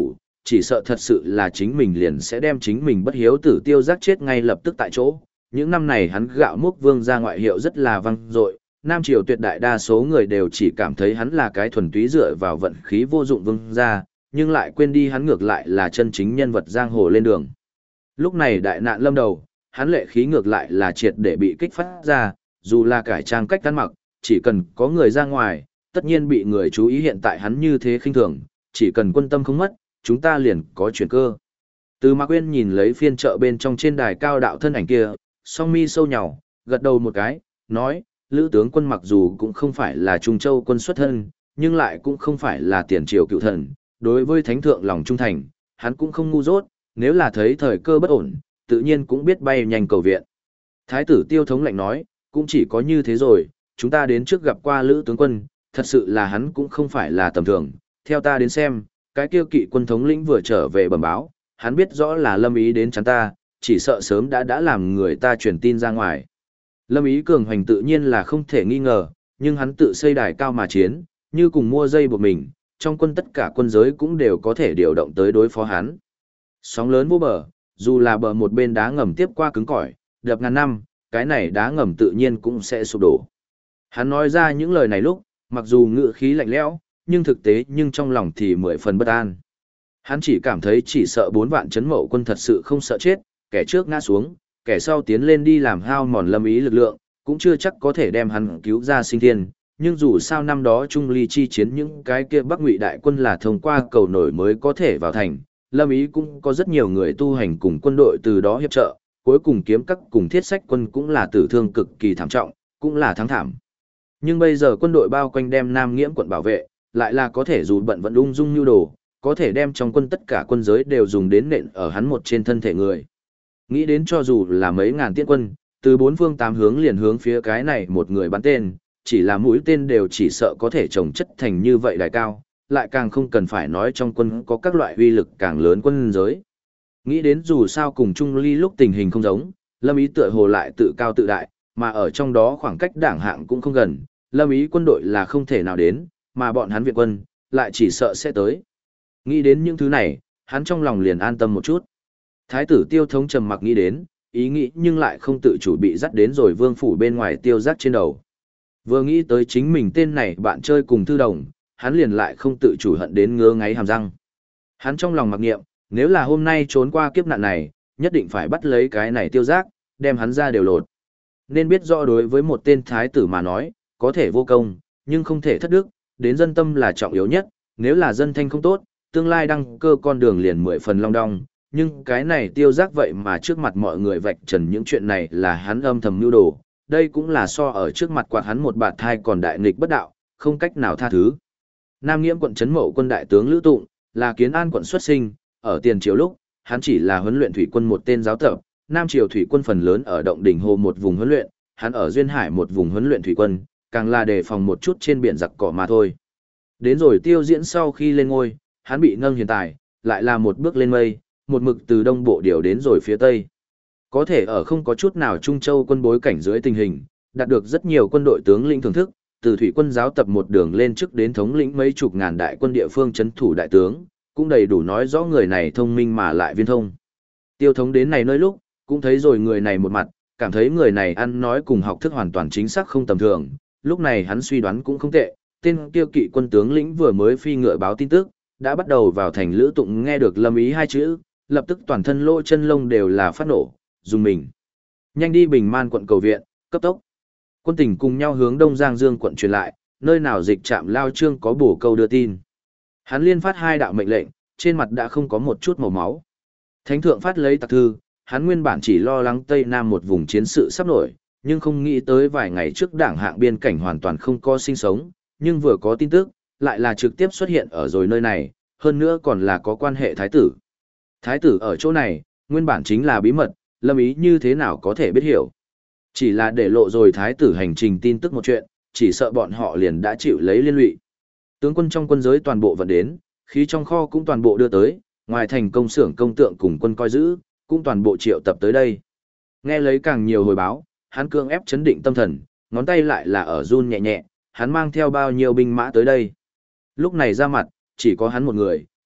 chỉ sợ thật sự là chính mình liền sẽ đem chính mình bất hiếu tử tiêu giác chết ngay lập tức tại chỗ. Những năm này hắn gạo múc vương ra ngoại hiệu rất là vang dội, Nam Triều tuyệt đại đa số người đều chỉ cảm thấy hắn là cái thuần túy dựa vào vận khí vô dụng vương ra, nhưng lại quên đi hắn ngược lại là chân chính nhân vật giang hồ lên đường. Lúc này đại nạn lâm đầu, hắn lệ khí ngược lại là triệt để bị kích phát ra, dù là cải trang cách ăn mặc, chỉ cần có người ra ngoài, tất nhiên bị người chú ý hiện tại hắn như thế khinh thường, chỉ cần quân tâm không mất, chúng ta liền có chuyển cơ. Từ Mạc Quyên nhìn lấy phiên chợ bên trong trên đài cao đạo thân ảnh kia, song mi sâu nhàu, gật đầu một cái, nói, Lữ tướng quân mặc dù cũng không phải là Trung Châu quân xuất thân, nhưng lại cũng không phải là tiền triều cựu thần, đối với thánh thượng lòng trung thành, hắn cũng không ngu dốt, nếu là thấy thời cơ bất ổn, tự nhiên cũng biết bay nhanh cầu viện. Thái tử Tiêu Thống lạnh nói, cũng chỉ có như thế rồi, chúng ta đến trước gặp qua Lữ tướng quân, thật sự là hắn cũng không phải là tầm thường, theo ta đến xem, cái kia kỵ quân thống lĩnh vừa trở về bẩm báo, hắn biết rõ là Lâm Ý đến chắn ta, chỉ sợ sớm đã làm người ta truyền tin ra ngoài. Lâm Ý cường hoành tự nhiên là không thể nghi ngờ, nhưng hắn tự xây đài cao mà chiến, như cùng mua dây buộc mình, trong quân tất cả quân giới cũng đều có thể điều động tới đối phó hắn. Sóng lớn vô bờ, dù là bờ một bên đá ngầm tiếp qua cứng cỏi, đập ngàn năm, cái này đá ngầm tự nhiên cũng sẽ sụp đổ. Hắn nói ra những lời này lúc, mặc dù ngữ khí lạnh lẽo, nhưng thực tế nhưng trong lòng thì 10 phần bất an. Hắn chỉ cảm thấy chỉ sợ 4 vạn chấn mậu quân thật sự không sợ chết, kẻ trước ngã xuống, kẻ sau tiến lên đi làm hao mòn Lâm Ý lực lượng, cũng chưa chắc có thể đem hắn cứu ra sinh thiên. Nhưng dù sao năm đó Trung Ly chi chiến những cái kia Bắc Ngụy đại quân là thông qua cầu nổi mới có thể vào thành, Lâm Ý cũng có rất nhiều người tu hành cùng quân đội từ đó hiệp trợ, cuối cùng kiếm các cùng thiết sách quân cũng là tử thương cực kỳ thảm trọng, cũng là thắng thảm. Nhưng bây giờ quân đội bao quanh đem Nam Nghiễm quận bảo vệ, lại là có thể dù bận vận ung dung nhu đồ, có thể đem trong quân tất cả quân giới đều dùng đến nện ở hắn một trên thân thể người. Nghĩ đến cho dù là mấy ngàn tiễn quân, từ 4 phương 8 hướng liền hướng phía cái này một người bắn tên, chỉ là mũi tên đều chỉ sợ có thể trồng chất thành như vậy đài cao, lại càng không cần phải nói trong quân có các loại uy lực càng lớn quân giới. Nghĩ đến dù sao cùng Trung Ly lúc tình hình không giống, Lâm Ý tựa hồ lại tự cao tự đại, mà ở trong đó khoảng cách đảng hạng cũng không gần, Lâm Ý quân đội là không thể nào đến, mà bọn hắn viện quân, lại chỉ sợ sẽ tới. Nghĩ đến những thứ này, hắn trong lòng liền an tâm một chút. Thái tử Tiêu Thống trầm mặc nghĩ đến, ý nghĩ nhưng lại không tự chủ bị dắt đến rồi vương phủ bên ngoài tiêu giác trên đầu. Vừa nghĩ tới chính mình tên này bạn chơi cùng thư đồng, hắn liền lại không tự chủ hận đến ngứa ngáy hàm răng. Hắn trong lòng mặc niệm, nếu là hôm nay trốn qua kiếp nạn này, nhất định phải bắt lấy cái này tiêu giác, đem hắn ra đều lột. Nên biết rõ đối với một tên thái tử mà nói, có thể vô công, nhưng không thể thất đức, đến dân tâm là trọng yếu nhất, nếu là dân thanh không tốt, tương lai đăng cơ con đường liền 10 phần long đong, nhưng cái này tiêu giác vậy mà trước mặt mọi người vạch trần những chuyện này là hắn âm thầm mưu đồ, đây cũng là so ở trước mặt quạt hắn một bạt thai còn đại nghịch bất đạo, không cách nào tha thứ. Nam Nghiễm quận trấn mậu quân đại tướng Lữ Tụng, là Kiến An quận xuất sinh, ở tiền triều lúc, hắn chỉ là huấn luyện thủy quân một tên giáo tập, Nam triều thủy quân phần lớn ở động đỉnh hồ một vùng huấn luyện, hắn ở duyên hải một vùng huấn luyện thủy quân, càng là đề phòng một chút trên biển giặc cỏ mà thôi. Đến rồi Tiêu Diễn sau khi lên ngôi, hắn bị nâng hiện tại, lại là một bước lên mây, một mực từ đông bộ điều đến rồi phía tây. Có thể ở không có chút nào Trung Châu quân bối cảnh dưới tình hình, đạt được rất nhiều quân đội tướng lĩnh thưởng thức, từ thủy quân giáo tập một đường lên trước đến thống lĩnh mấy chục ngàn đại quân địa phương trấn thủ đại tướng, cũng đầy đủ nói rõ người này thông minh mà lại viên thông. Tiêu Thống đến này nơi lúc, cũng thấy rồi người này một mặt, cảm thấy người này ăn nói cùng học thức hoàn toàn chính xác không tầm thường, lúc này hắn suy đoán cũng không tệ, tên kia kỵ quân tướng lĩnh vừa mới phi ngựa báo tin tức, đã bắt đầu vào thành Lữ Tụng nghe được Lâm Ý hai chữ, lập tức toàn thân lỗ chân lông đều là phát nổ, dùng mình. Nhanh đi Bình Man quận cầu viện, cấp tốc. Quân tình cùng nhau hướng Đông Giang Dương quận truyền lại, nơi nào dịch trạm Lao Trương có bổ câu đưa tin. Hắn liên phát 2 đạo mệnh lệnh, trên mặt đã không có một chút màu máu. Thánh thượng phát lấy tặc thư, hắn nguyên bản chỉ lo lắng Tây Nam một vùng chiến sự sắp nổi, nhưng không nghĩ tới vài ngày trước đảng hạng biên cảnh hoàn toàn không có sinh sống, nhưng vừa có tin tức, lại là trực tiếp xuất hiện ở rồi nơi này, hơn nữa còn là có quan hệ thái tử. Thái tử ở chỗ này, nguyên bản chính là bí mật, Lâm Ý như thế nào có thể biết hiểu. Chỉ là để lộ rồi thái tử hành trình tin tức một chuyện, chỉ sợ bọn họ liền đã chịu lấy liên lụy. Tướng quân trong quân giới toàn bộ vận đến, khí trong kho cũng toàn bộ đưa tới, ngoài thành công xưởng công tượng cùng quân coi giữ, cũng toàn bộ triệu tập tới đây. Nghe lấy càng nhiều hồi báo, hắn cưỡng ép chấn định tâm thần, ngón tay lại là ở run nhẹ nhẹ, hắn mang theo bao nhiêu binh mã tới đây. Lúc này ra mặt, chỉ có hắn một người,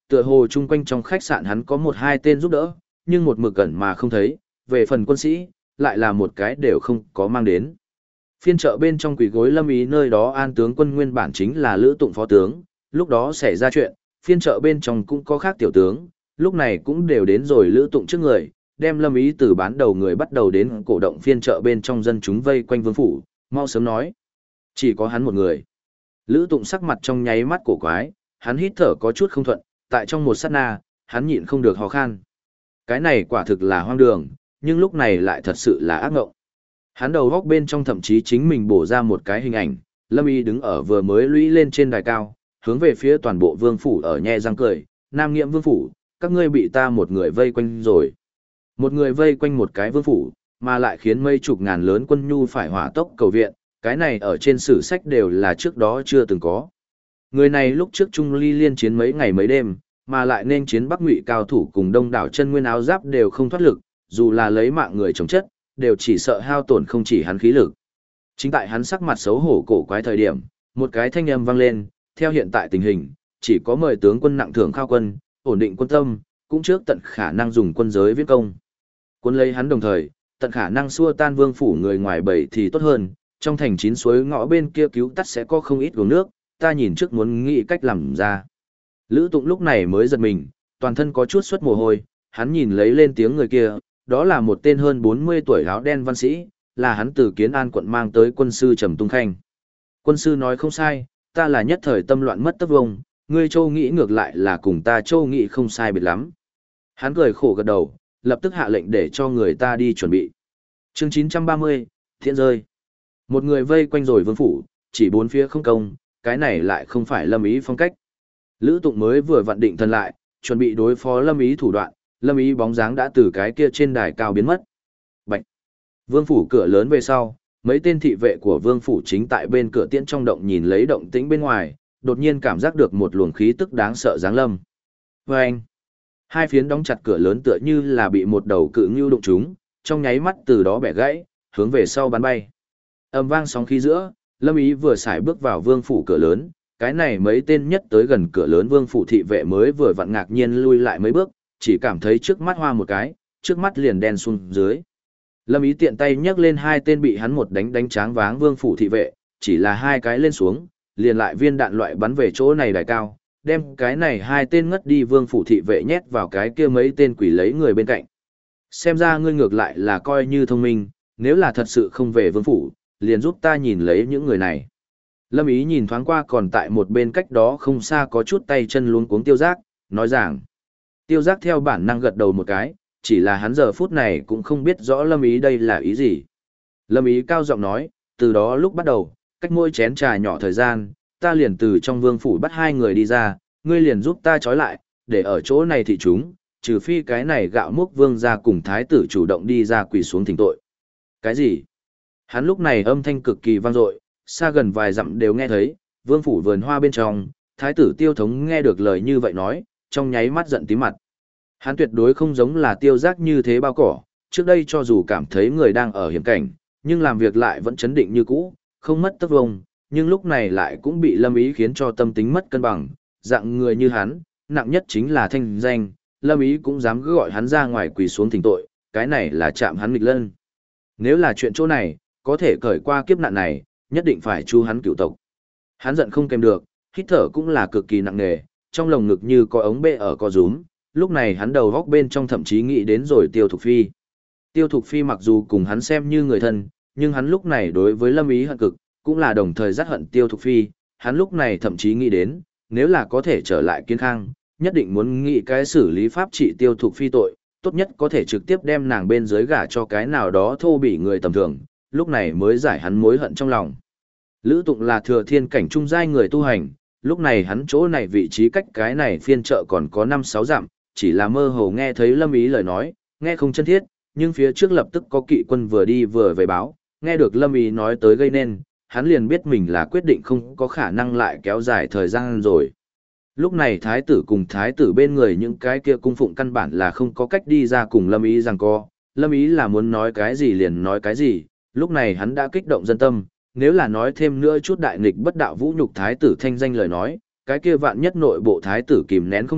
Tựa hồ chung quanh trong khách sạn hắn có một hai tên giúp đỡ, nhưng một mực gần mà không thấy, về phần quân sĩ, lại là một cái đều không có mang đến. Phiên chợ bên trong quỷ gối Lâm Ý nơi đó an tướng quân nguyên bản chính là Lữ Tụng phó tướng, lúc đó xảy ra chuyện, phiên chợ bên trong cũng có khác tiểu tướng, lúc này cũng đều đến rồi Lữ Tụng trước người, đem Lâm Ý từ bán đầu người bắt đầu đến cổ động phiên chợ bên trong dân chúng vây quanh vương phủ, mau sớm nói. Chỉ có hắn một người. Lữ Tụng sắc mặt trong nháy mắt cổ quái, hắn hít thở có chút không thuận, tại trong một sát na, hắn nhịn không được ho khan. Cái này quả thực là hoang đường, nhưng lúc này lại thật sự là ác ngộng. Hắn đầu góc bên trong thậm chí chính mình bổ ra một cái hình ảnh, Lâm Y đứng ở vừa mới lũy lên trên đài cao, hướng về phía toàn bộ vương phủ ở nhe răng cười, Nam Nghiễm vương phủ, các ngươi bị ta một người vây quanh rồi. Một người vây quanh một cái vương phủ, mà lại khiến mấy chục ngàn lớn quân nhu phải hỏa tốc cầu viện, cái này ở trên sử sách đều là trước đó chưa từng có. Người này lúc trước Trung Ly liên chiến mấy ngày mấy đêm, mà lại nên chiến Bắc Ngụy cao thủ cùng đông đảo chân nguyên áo giáp đều không thoát lực, dù là lấy mạng người chống chất, đều chỉ sợ hao tổn không chỉ hắn khí lực. Chính tại hắn sắc mặt xấu hổ cổ quái thời điểm, một cái thanh âm vang lên, theo hiện tại tình hình, chỉ có mời tướng quân nặng thưởng khao quân, ổn định quân tâm, cũng trước tận khả năng dùng quân giới viết công. Quân lấy hắn đồng thời, tận khả năng xua tan vương phủ người ngoài bầy thì tốt hơn, trong thành chín suối ngõ bên kia cứu tắt sẽ có không ít uống nước, ta nhìn trước muốn nghĩ cách làm ra. Lữ Tụng lúc này mới giật mình, toàn thân có chút xuất mồ hôi, hắn nhìn lấy lên tiếng người kia, đó là một tên hơn 40 tuổi áo đen văn sĩ, là hắn từ Kiến An quận mang tới quân sư Trầm Tung Khanh. Quân sư nói không sai, ta là nhất thời tâm loạn mất tấc vông, ngươi Châu nghĩ ngược lại là cùng ta Châu nghĩ không sai biệt lắm. Hắn cười khổ gật đầu, lập tức hạ lệnh để cho người ta đi chuẩn bị. Chương 930, Thiện rơi. Một người vây quanh rồi vương phủ, chỉ bốn phía không công, cái này lại không phải Lâm Ý phong cách. Lữ Tụng mới vừa vặn định thần lại, chuẩn bị đối phó Lâm Ý thủ đoạn, Lâm Ý bóng dáng đã từ cái kia trên đài cao biến mất. Bạch. Vương phủ cửa lớn về sau, mấy tên thị vệ của vương phủ chính tại bên cửa tiễn trong động nhìn lấy động tĩnh bên ngoài, đột nhiên cảm giác được một luồng khí tức đáng sợ giáng lâm. Vâng! Hai phiến đóng chặt cửa lớn tựa như là bị một đầu cự ngưu đụng trúng, trong nháy mắt từ đó bẻ gãy, hướng về sau bắn bay. Âm vang sóng khí giữa, Lâm Ý vừa xài bước vào vương phủ cửa lớn, cái này mấy tên nhất tới gần cửa lớn vương phủ thị vệ mới vừa vặn ngạc nhiên lui lại mấy bước, chỉ cảm thấy trước mắt hoa một cái, trước mắt liền đen xuống dưới. Lâm Ý tiện tay nhấc lên hai tên bị hắn một đánh tráng váng vương phủ thị vệ, chỉ là hai cái lên xuống, liền lại viên đạn loại bắn về chỗ này đài cao, đem cái này hai tên ngất đi vương phủ thị vệ nhét vào cái kia mấy tên quỷ lấy người bên cạnh. Xem ra ngươi ngược lại là coi như thông minh, nếu là thật sự không về vương phủ, liền giúp ta nhìn lấy những người này. Lâm Ý nhìn thoáng qua còn tại một bên cách đó không xa có chút tay chân luống cuống Tiêu Giác, nói rằng. Tiêu Giác theo bản năng gật đầu một cái, chỉ là hắn giờ phút này cũng không biết rõ Lâm Ý đây là ý gì. Lâm Ý cao giọng nói, từ đó lúc bắt đầu, cách mỗi chén trà nhỏ thời gian, ta liền từ trong vương phủ bắt hai người đi ra, ngươi liền giúp ta trói lại, để ở chỗ này thị chúng, trừ phi cái này gạo múc vương ra cùng thái tử chủ động đi ra quỳ xuống thỉnh tội. Cái gì? Hắn lúc này âm thanh cực kỳ vang dội, xa gần vài dặm đều nghe thấy, vương phủ vườn hoa bên trong, thái tử Tiêu Thống nghe được lời như vậy nói, trong nháy mắt giận tím mặt. Hắn tuyệt đối không giống là Tiêu Giác như thế bao cỏ, trước đây cho dù cảm thấy người đang ở hiểm cảnh, nhưng làm việc lại vẫn chấn định như cũ, không mất tấc vông, nhưng lúc này lại cũng bị Lâm Ý khiến cho tâm tính mất cân bằng, dạng người như hắn, nặng nhất chính là thanh danh, Lâm Ý cũng dám cứ gọi hắn ra ngoài quỳ xuống thỉnh tội, cái này là chạm hắn nghịch lân. Nếu là chuyện chỗ này, có thể cởi qua kiếp nạn này, nhất định phải chu hắn cựu tộc. Hắn giận không kèm được, hít thở cũng là cực kỳ nặng nề, trong lồng ngực như có ống bê ở co rúm, lúc này hắn đầu góc bên trong thậm chí nghĩ đến rồi Tiêu Thục Phi. Tiêu Thục Phi mặc dù cùng hắn xem như người thân, nhưng hắn lúc này đối với Lâm Ý hận cực, cũng là đồng thời rất hận Tiêu Thục Phi, hắn lúc này thậm chí nghĩ đến, nếu là có thể trở lại Kiến Khang, nhất định muốn nghĩ cái xử lý pháp trị Tiêu Thục Phi tội, tốt nhất có thể trực tiếp đem nàng bên dưới gả cho cái nào đó thô bỉ người tầm thường, lúc này mới giải hắn mối hận trong lòng. Lữ Tụng là thừa thiên cảnh trung giai người tu hành, lúc này hắn chỗ này vị trí cách cái này phiên chợ còn có 5-6 dặm, chỉ là mơ hồ nghe thấy Lâm Ý lời nói, nghe không chân thiết, nhưng phía trước lập tức có kỵ quân vừa đi vừa về báo, nghe được Lâm Ý nói tới gây nên, hắn liền biết mình là quyết định không có khả năng lại kéo dài thời gian rồi. Lúc này thái tử cùng thái tử bên người những cái kia cung phụng căn bản là không có cách đi ra cùng Lâm Ý giằng co, Lâm Ý là muốn nói cái gì liền nói cái gì, lúc này hắn đã kích động dân tâm, nếu là nói thêm nữa chút đại nghịch bất đạo vũ nhục thái tử thanh danh lời nói, cái kia vạn nhất nội bộ thái tử kìm nén không được,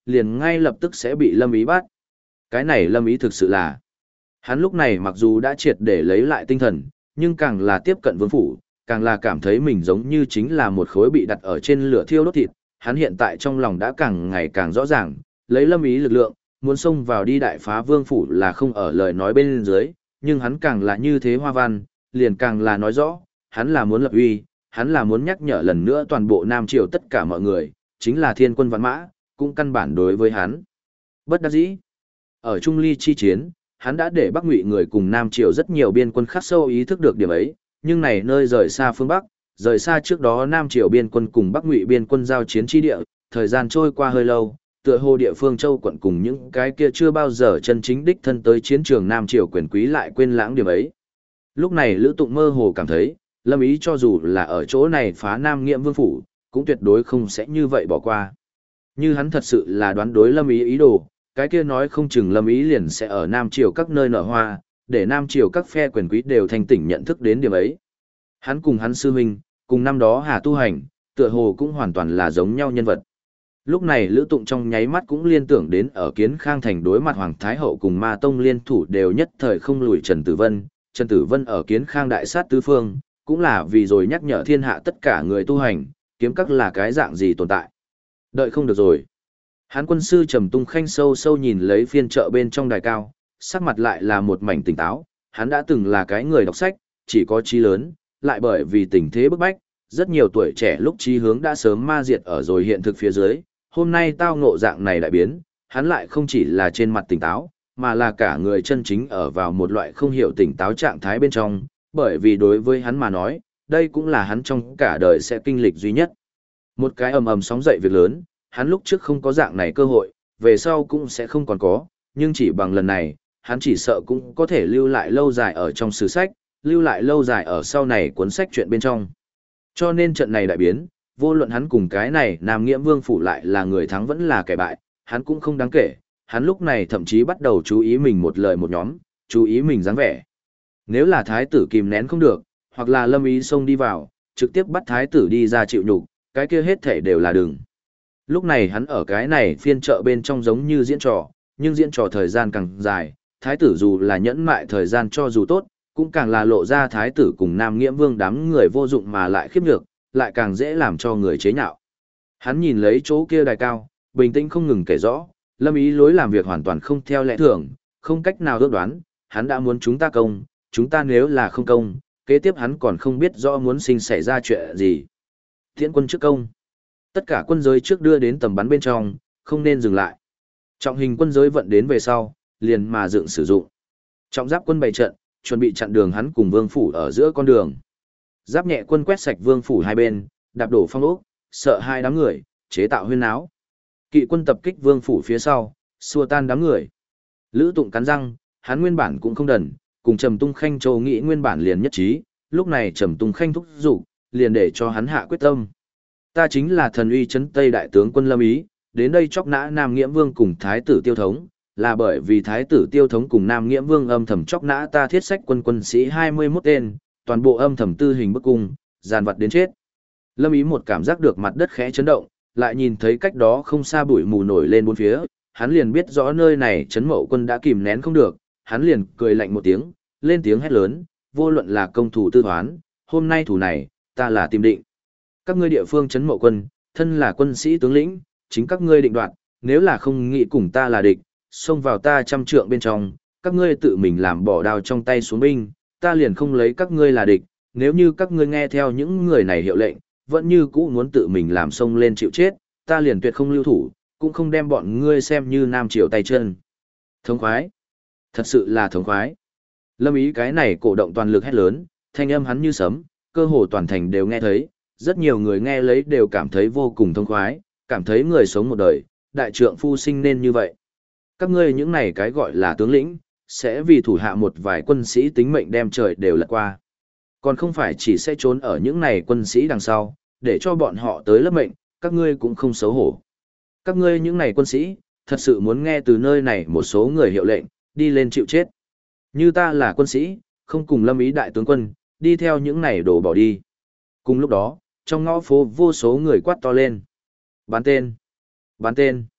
liền ngay lập tức sẽ bị Lâm Ý bắt. Cái này Lâm Ý thực sự là... Hắn lúc này mặc dù đã triệt để lấy lại tinh thần, nhưng càng là tiếp cận vương phủ, càng là cảm thấy mình giống như chính là một khối bị đặt ở trên lửa thiêu đốt thịt. Hắn hiện tại trong lòng đã càng ngày càng rõ ràng, lấy Lâm Ý lực lượng, muốn xông vào đi đại phá vương phủ là không ở lời nói bên dưới, nhưng hắn càng là như thế hoa văn, liền càng là nói rõ, hắn là muốn lập uy, hắn là muốn nhắc nhở lần nữa toàn bộ Nam Triều tất cả mọi người, chính là thiên quân vạn mã, cũng căn bản đối với hắn. Bất đắc dĩ, ở Trung Ly chi chiến, hắn đã để Bắc Ngụy người cùng Nam Triều rất nhiều biên quân khắc sâu ý thức được điểm ấy, nhưng này nơi rời xa phương Bắc, rời xa trước đó Nam Triều biên quân cùng Bắc Ngụy biên quân giao chiến chi địa, thời gian trôi qua hơi lâu, tựa hồ địa phương châu quận cùng những cái kia chưa bao giờ chân chính đích thân tới chiến trường Nam Triều quyền quý lại quên lãng điểm ấy. Lúc này Lữ Tụng mơ hồ cảm thấy, Lâm Ý cho dù là ở chỗ này phá Nam Nghiễm Vương phủ, cũng tuyệt đối không sẽ như vậy bỏ qua. Như hắn thật sự là đoán đối Lâm Ý ý đồ, cái kia nói không chừng Lâm Ý liền sẽ ở Nam Triều các nơi nở hoa, để Nam Triều các phe quyền quý đều thanh tỉnh nhận thức đến điểm ấy. Hắn cùng hắn sư huynh, cùng năm đó Hà Tu Hành, tựa hồ cũng hoàn toàn là giống nhau nhân vật. Lúc này Lữ Tụng trong nháy mắt cũng liên tưởng đến ở Kiến Khang thành đối mặt Hoàng Thái Hậu cùng Ma Tông liên thủ đều nhất thời không lùi Trần Tử Vân. Trần Tử Vân ở Kiến Khang đại sát tứ phương, cũng là vì rồi nhắc nhở thiên hạ tất cả người tu hành, kiếm các là cái dạng gì tồn tại. Đợi không được rồi. Hán quân sư Trầm Tung Khanh sâu sâu nhìn lấy phiên chợ bên trong đài cao, sắc mặt lại là một mảnh tỉnh táo. Hắn đã từng là cái người đọc sách, chỉ có trí lớn, lại bởi vì tình thế bức bách, rất nhiều tuổi trẻ lúc chí hướng đã sớm ma diệt ở rồi hiện thực phía dưới. Hôm nay tao ngộ dạng này đại biến, hắn lại không chỉ là trên mặt tỉnh táo, mà là cả người chân chính ở vào một loại không hiểu tỉnh táo trạng thái bên trong, bởi vì đối với hắn mà nói, đây cũng là hắn trong cả đời sẽ kinh lịch duy nhất. Một cái ầm ầm sóng dậy việc lớn, hắn lúc trước không có dạng này cơ hội, về sau cũng sẽ không còn có, nhưng chỉ bằng lần này, hắn chỉ sợ cũng có thể lưu lại lâu dài ở trong sử sách, lưu lại lâu dài ở sau này cuốn sách chuyện bên trong. Cho nên trận này đại biến, vô luận hắn cùng cái này Nam Nghiễm Vương phủ lại là người thắng vẫn là kẻ bại, hắn cũng không đáng kể, hắn lúc này thậm chí bắt đầu chú ý mình một lời một nhóm, chú ý mình dáng vẻ. Nếu là thái tử kìm nén không được, hoặc là Lâm Ý xông đi vào, trực tiếp bắt thái tử đi ra chịu nhục, cái kia hết thể đều là đừng. Lúc này hắn ở cái này phiên chợ bên trong giống như diễn trò, nhưng diễn trò thời gian càng dài, thái tử dù là nhẫn mại thời gian cho dù tốt, cũng càng là lộ ra thái tử cùng Nam Nghiễm Vương đám người vô dụng mà lại khiếp nhược, lại càng dễ làm cho người chế nhạo. Hắn nhìn lấy chỗ kia đài cao, bình tĩnh không ngừng kể rõ, Lâm Ý lối làm việc hoàn toàn không theo lẽ thường, không cách nào ước đoán, hắn đã muốn chúng ta công, chúng ta nếu là không công, kế tiếp hắn còn không biết rõ muốn sinh xảy ra chuyện gì. Thiện quân trước công. Tất cả quân giới trước đưa đến tầm bắn bên trong, không nên dừng lại. Trọng hình quân giới vận đến về sau, liền mà dựng sử dụng. Trọng giáp quân bày trận, chuẩn bị chặn đường hắn cùng vương phủ ở giữa con đường. Giáp nhẹ quân quét sạch vương phủ hai bên, đạp đổ phong ốc, sợ hai đám người, chế tạo huyên náo. Kỵ quân tập kích vương phủ phía sau, xua tan đám người. Lữ Tụng cắn răng, hắn nguyên bản cũng không đần, cùng Trầm Tung Khanh châu nghĩ nguyên bản liền nhất trí, lúc này Trầm Tung Khanh thúc giục, liền để cho hắn hạ quyết tâm. Ta chính là thần uy trấn Tây đại tướng quân Lâm Ý, đến đây chọc nã Nam Nghiễm Vương cùng Thái tử Tiêu Thống, là bởi vì Thái tử Tiêu Thống cùng Nam Nghiễm Vương âm thầm chọc nã ta thiết sách quân quân sĩ 21 tên, toàn bộ âm thầm tư hình bức cung, giàn vật đến chết. Lâm Ý một cảm giác được mặt đất khẽ chấn động, lại nhìn thấy cách đó không xa bụi mù nổi lên bốn phía, hắn liền biết rõ nơi này Trấn Mậu quân đã kìm nén không được, hắn liền cười lạnh một tiếng, lên tiếng hét lớn, vô luận là công thủ tư toán, hôm nay thủ này, ta là tìm định. Các ngươi địa phương Trấn Mậu quân, thân là quân sĩ tướng lĩnh, chính các ngươi định đoạt, nếu là không nghĩ cùng ta là địch, xông vào ta trăm trượng bên trong, các ngươi tự mình làm bỏ đao trong tay xuống binh, ta liền không lấy các ngươi là địch, nếu như các ngươi nghe theo những người này hiệu lệnh, vẫn như cũ muốn tự mình làm xông lên chịu chết, ta liền tuyệt không lưu thủ, cũng không đem bọn ngươi xem như nam triều tay chân. Thống khoái. Thật sự là thống khoái. Lâm Ý cái này cổ động toàn lực hét lớn, thanh âm hắn như sấm, cơ hồ toàn thành đều nghe thấy, rất nhiều người nghe lấy đều cảm thấy vô cùng thống khoái, cảm thấy người sống một đời, đại trượng phu sinh nên như vậy. Các ngươi những này cái gọi là tướng lĩnh, sẽ vì thủ hạ một vài quân sĩ tính mệnh đem trời đều lật qua. Còn không phải chỉ sẽ trốn ở những này quân sĩ đằng sau, để cho bọn họ tới lớp mệnh, các ngươi cũng không xấu hổ. Các ngươi những này quân sĩ, thật sự muốn nghe từ nơi này một số người hiệu lệnh, đi lên chịu chết. Như ta là quân sĩ, không cùng Lâm Ý đại tướng quân, đi theo những này đổ bỏ đi. Cùng lúc đó, trong ngõ phố vô số người quát to lên. Bán tên! Bán tên!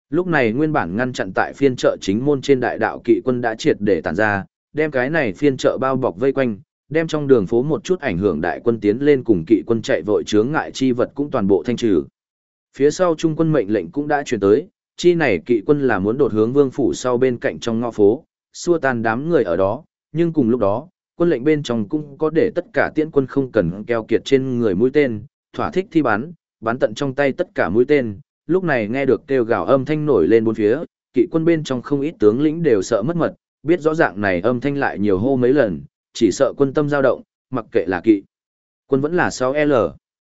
Lúc này nguyên bản ngăn chặn tại phiên chợ chính môn trên đại đạo kỵ quân đã triệt để tản ra, đem cái này phiên chợ bao bọc vây quanh, đem trong đường phố một chút ảnh hưởng đại quân tiến lên cùng kỵ quân chạy vội chướng ngại chi vật cũng toàn bộ thanh trừ. Phía sau trung quân mệnh lệnh cũng đã truyền tới, chi này kỵ quân là muốn đột hướng vương phủ sau bên cạnh trong ngõ phố, xua tan đám người ở đó, nhưng cùng lúc đó, quân lệnh bên trong cũng có để tất cả tiễn quân không cần keo kiệt trên người mũi tên, thỏa thích thi bắn tận trong tay tất cả mũi tên. Lúc này nghe được kêu gào âm thanh nổi lên bốn phía, kỵ quân bên trong không ít tướng lĩnh đều sợ mất mật, biết rõ ràng này âm thanh lại nhiều hô mấy lần, chỉ sợ quân tâm dao động, mặc kệ là kỵ quân vẫn là 6L.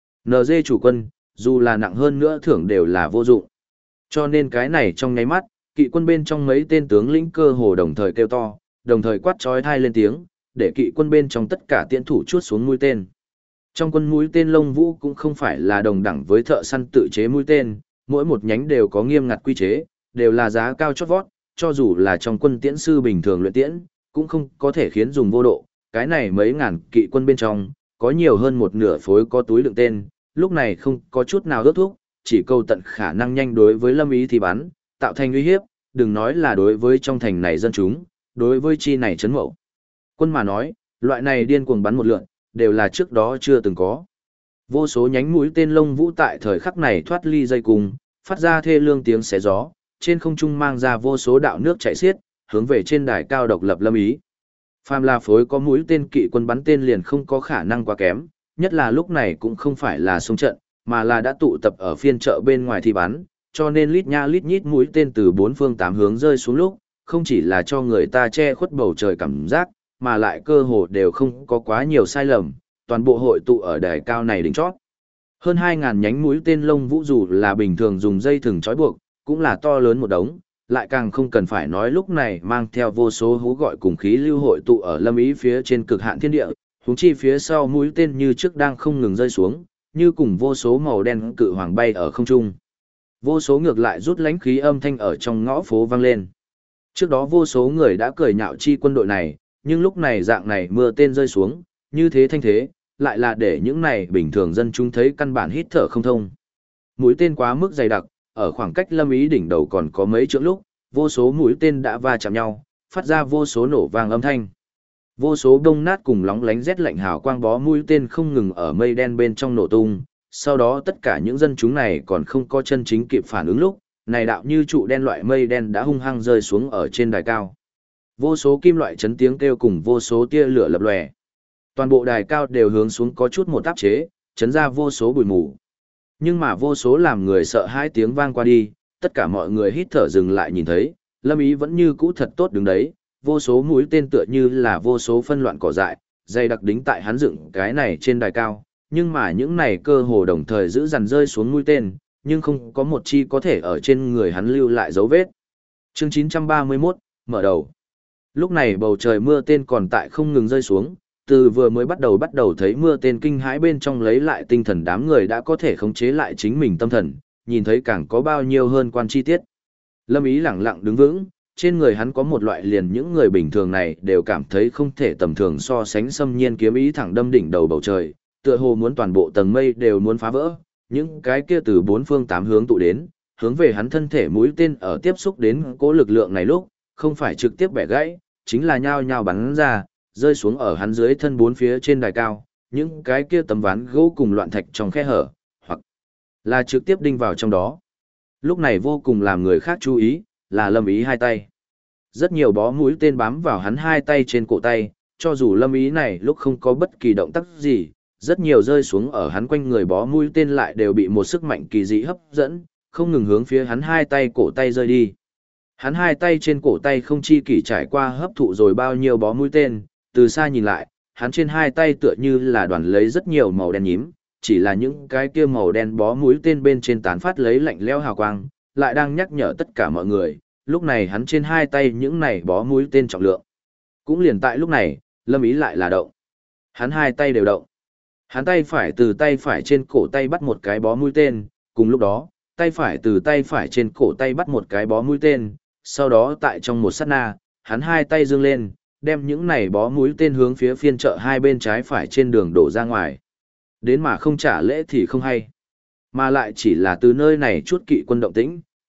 NG chủ quân, dù là nặng hơn nữa thưởng đều là vô dụng. Cho nên cái này trong nháy mắt, kỵ quân bên trong mấy tên tướng lĩnh cơ hồ đồng thời kêu to, đồng thời quát chói tai lên tiếng, để kỵ quân bên trong tất cả tiễn thủ chuốt xuống mũi tên. Trong quân mũi tên lông vũ cũng không phải là đồng đẳng với thợ săn tự chế mũi tên, mỗi một nhánh đều có nghiêm ngặt quy chế, đều là giá cao chót vót, cho dù là trong quân tiễn sư bình thường luyện tiễn, cũng không có thể khiến dùng vô độ. Cái này mấy ngàn kỵ quân bên trong, có nhiều hơn một nửa phối có túi đựng tên, lúc này không có chút nào ước thúc, chỉ câu tận khả năng nhanh đối với Lâm Ý thì bắn, tạo thành uy hiếp, đừng nói là đối với trong thành này dân chúng, đối với chi này trấn mậu quân mà nói, loại này điên cuồng bắn một lượn, đều là trước đó chưa từng có. Vô số nhánh mũi tên lông vũ tại thời khắc này thoát ly dây cùng, phát ra thê lương tiếng xé gió, trên không trung mang ra vô số đạo nước chảy xiết, hướng về trên đài cao độc lập Lâm Ý. Phàm là phối có mũi tên kỵ quân bắn tên liền không có khả năng quá kém, nhất là lúc này cũng không phải là xung trận, mà là đã tụ tập ở phiên chợ bên ngoài thì bắn, cho nên lít nha lít nhít mũi tên từ bốn phương tám hướng rơi xuống lúc, không chỉ là cho người ta che khuất bầu trời cảm giác, mà lại cơ hồ đều không có quá nhiều sai lầm, toàn bộ hội tụ ở đài cao này đỉnh chót. Hơn 2.000 nhánh mũi tên lông vũ dù là bình thường dùng dây thừng trói buộc, cũng là to lớn một đống, lại càng không cần phải nói lúc này mang theo vô số hú gọi cùng khí lưu hội tụ ở Lâm Ý phía trên cực hạn thiên địa, huống chi phía sau mũi tên như trước đang không ngừng rơi xuống, như cùng vô số màu đen cự hoàng bay ở không trung. Vô số ngược lại rút lãnh khí âm thanh ở trong ngõ phố vang lên. Trước đó vô số người đã cười nhạo chi quân đội này, nhưng lúc này dạng này mưa tên rơi xuống, như thế thanh thế, lại là để những này bình thường dân chúng thấy căn bản hít thở không thông. Mũi tên quá mức dày đặc, ở khoảng cách Lâm Ý đỉnh đầu còn có mấy trượng lúc, vô số mũi tên đã va chạm nhau, phát ra vô số nổ vang âm thanh. Vô số đông nát cùng lóng lánh rét lạnh hào quang bó mũi tên không ngừng ở mây đen bên trong nổ tung, sau đó tất cả những dân chúng này còn không có chân chính kịp phản ứng lúc, này đạo như trụ đen loại mây đen đã hung hăng rơi xuống ở trên đài cao. Vô số kim loại chấn tiếng kêu cùng vô số tia lửa lập lòe. Toàn bộ đài cao đều hướng xuống có chút một áp chế, chấn ra vô số bụi mù. Nhưng mà vô số làm người sợ hãi tiếng vang qua đi, tất cả mọi người hít thở dừng lại nhìn thấy, Lâm Ý vẫn như cũ thật tốt đứng đấy, vô số mũi tên tựa như là vô số phân loạn cỏ dại, dày đặc đính tại hắn dựng cái này trên đài cao, nhưng mà những này cơ hồ đồng thời giữ dằn rơi xuống mũi tên, nhưng không có một chi có thể ở trên người hắn lưu lại dấu vết. Chương 931, mở đầu. Lúc này bầu trời mưa tên còn tại không ngừng rơi xuống, từ vừa mới bắt đầu thấy mưa tên kinh hãi bên trong lấy lại tinh thần đám người đã có thể khống chế lại chính mình tâm thần, nhìn thấy càng có bao nhiêu hơn quan chi tiết. Lâm Ý lẳng lặng đứng vững, trên người hắn có một loại liền những người bình thường này đều cảm thấy không thể tầm thường so sánh xâm nhiên kiếm ý thẳng đâm đỉnh đầu bầu trời, tựa hồ muốn toàn bộ tầng mây đều muốn phá vỡ, những cái kia từ bốn phương tám hướng tụ đến, hướng về hắn thân thể mũi tên ở tiếp xúc đến cố lực lượng này lúc, không phải trực tiếp bẻ gãy, chính là nhao nhao bắn ra, rơi xuống ở hắn dưới thân bốn phía trên đài cao, những cái kia tấm ván gỗ cùng loạn thạch trong khe hở, hoặc là trực tiếp đinh vào trong đó. Lúc này vô cùng làm người khác chú ý, là Lâm Ý hai tay. Rất nhiều bó mũi tên bám vào hắn hai tay trên cổ tay, cho dù Lâm Ý này lúc không có bất kỳ động tác gì, rất nhiều rơi xuống ở hắn quanh người bó mũi tên lại đều bị một sức mạnh kỳ dị hấp dẫn, không ngừng hướng phía hắn hai tay cổ tay rơi đi. Hắn hai tay trên cổ tay không chi kỷ trải qua hấp thụ rồi bao nhiêu bó mũi tên, từ xa nhìn lại, hắn trên hai tay tựa như là đoàn lấy rất nhiều màu đen nhím, chỉ là những cái kia màu đen bó mũi tên bên trên tán phát lấy lạnh lẽo hào quang, lại đang nhắc nhở tất cả mọi người, lúc này hắn trên hai tay những này bó mũi tên trọng lượng. Cũng liền tại lúc này, Lâm Ý lại là động. Hắn hai tay đều động. Hắn tay phải từ tay phải trên cổ tay bắt một cái bó mũi tên, cùng lúc đó, tay phải từ tay phải trên cổ tay bắt một cái bó mũi tên, sau đó tại trong một sát na, hắn hai tay giương lên, đem những này bó mũi tên hướng phía phiên chợ hai bên trái phải trên đường đổ ra ngoài. Đến mà không trả lễ thì không hay. Mà lại chỉ là từ nơi này chút kỵ quân động tĩnh,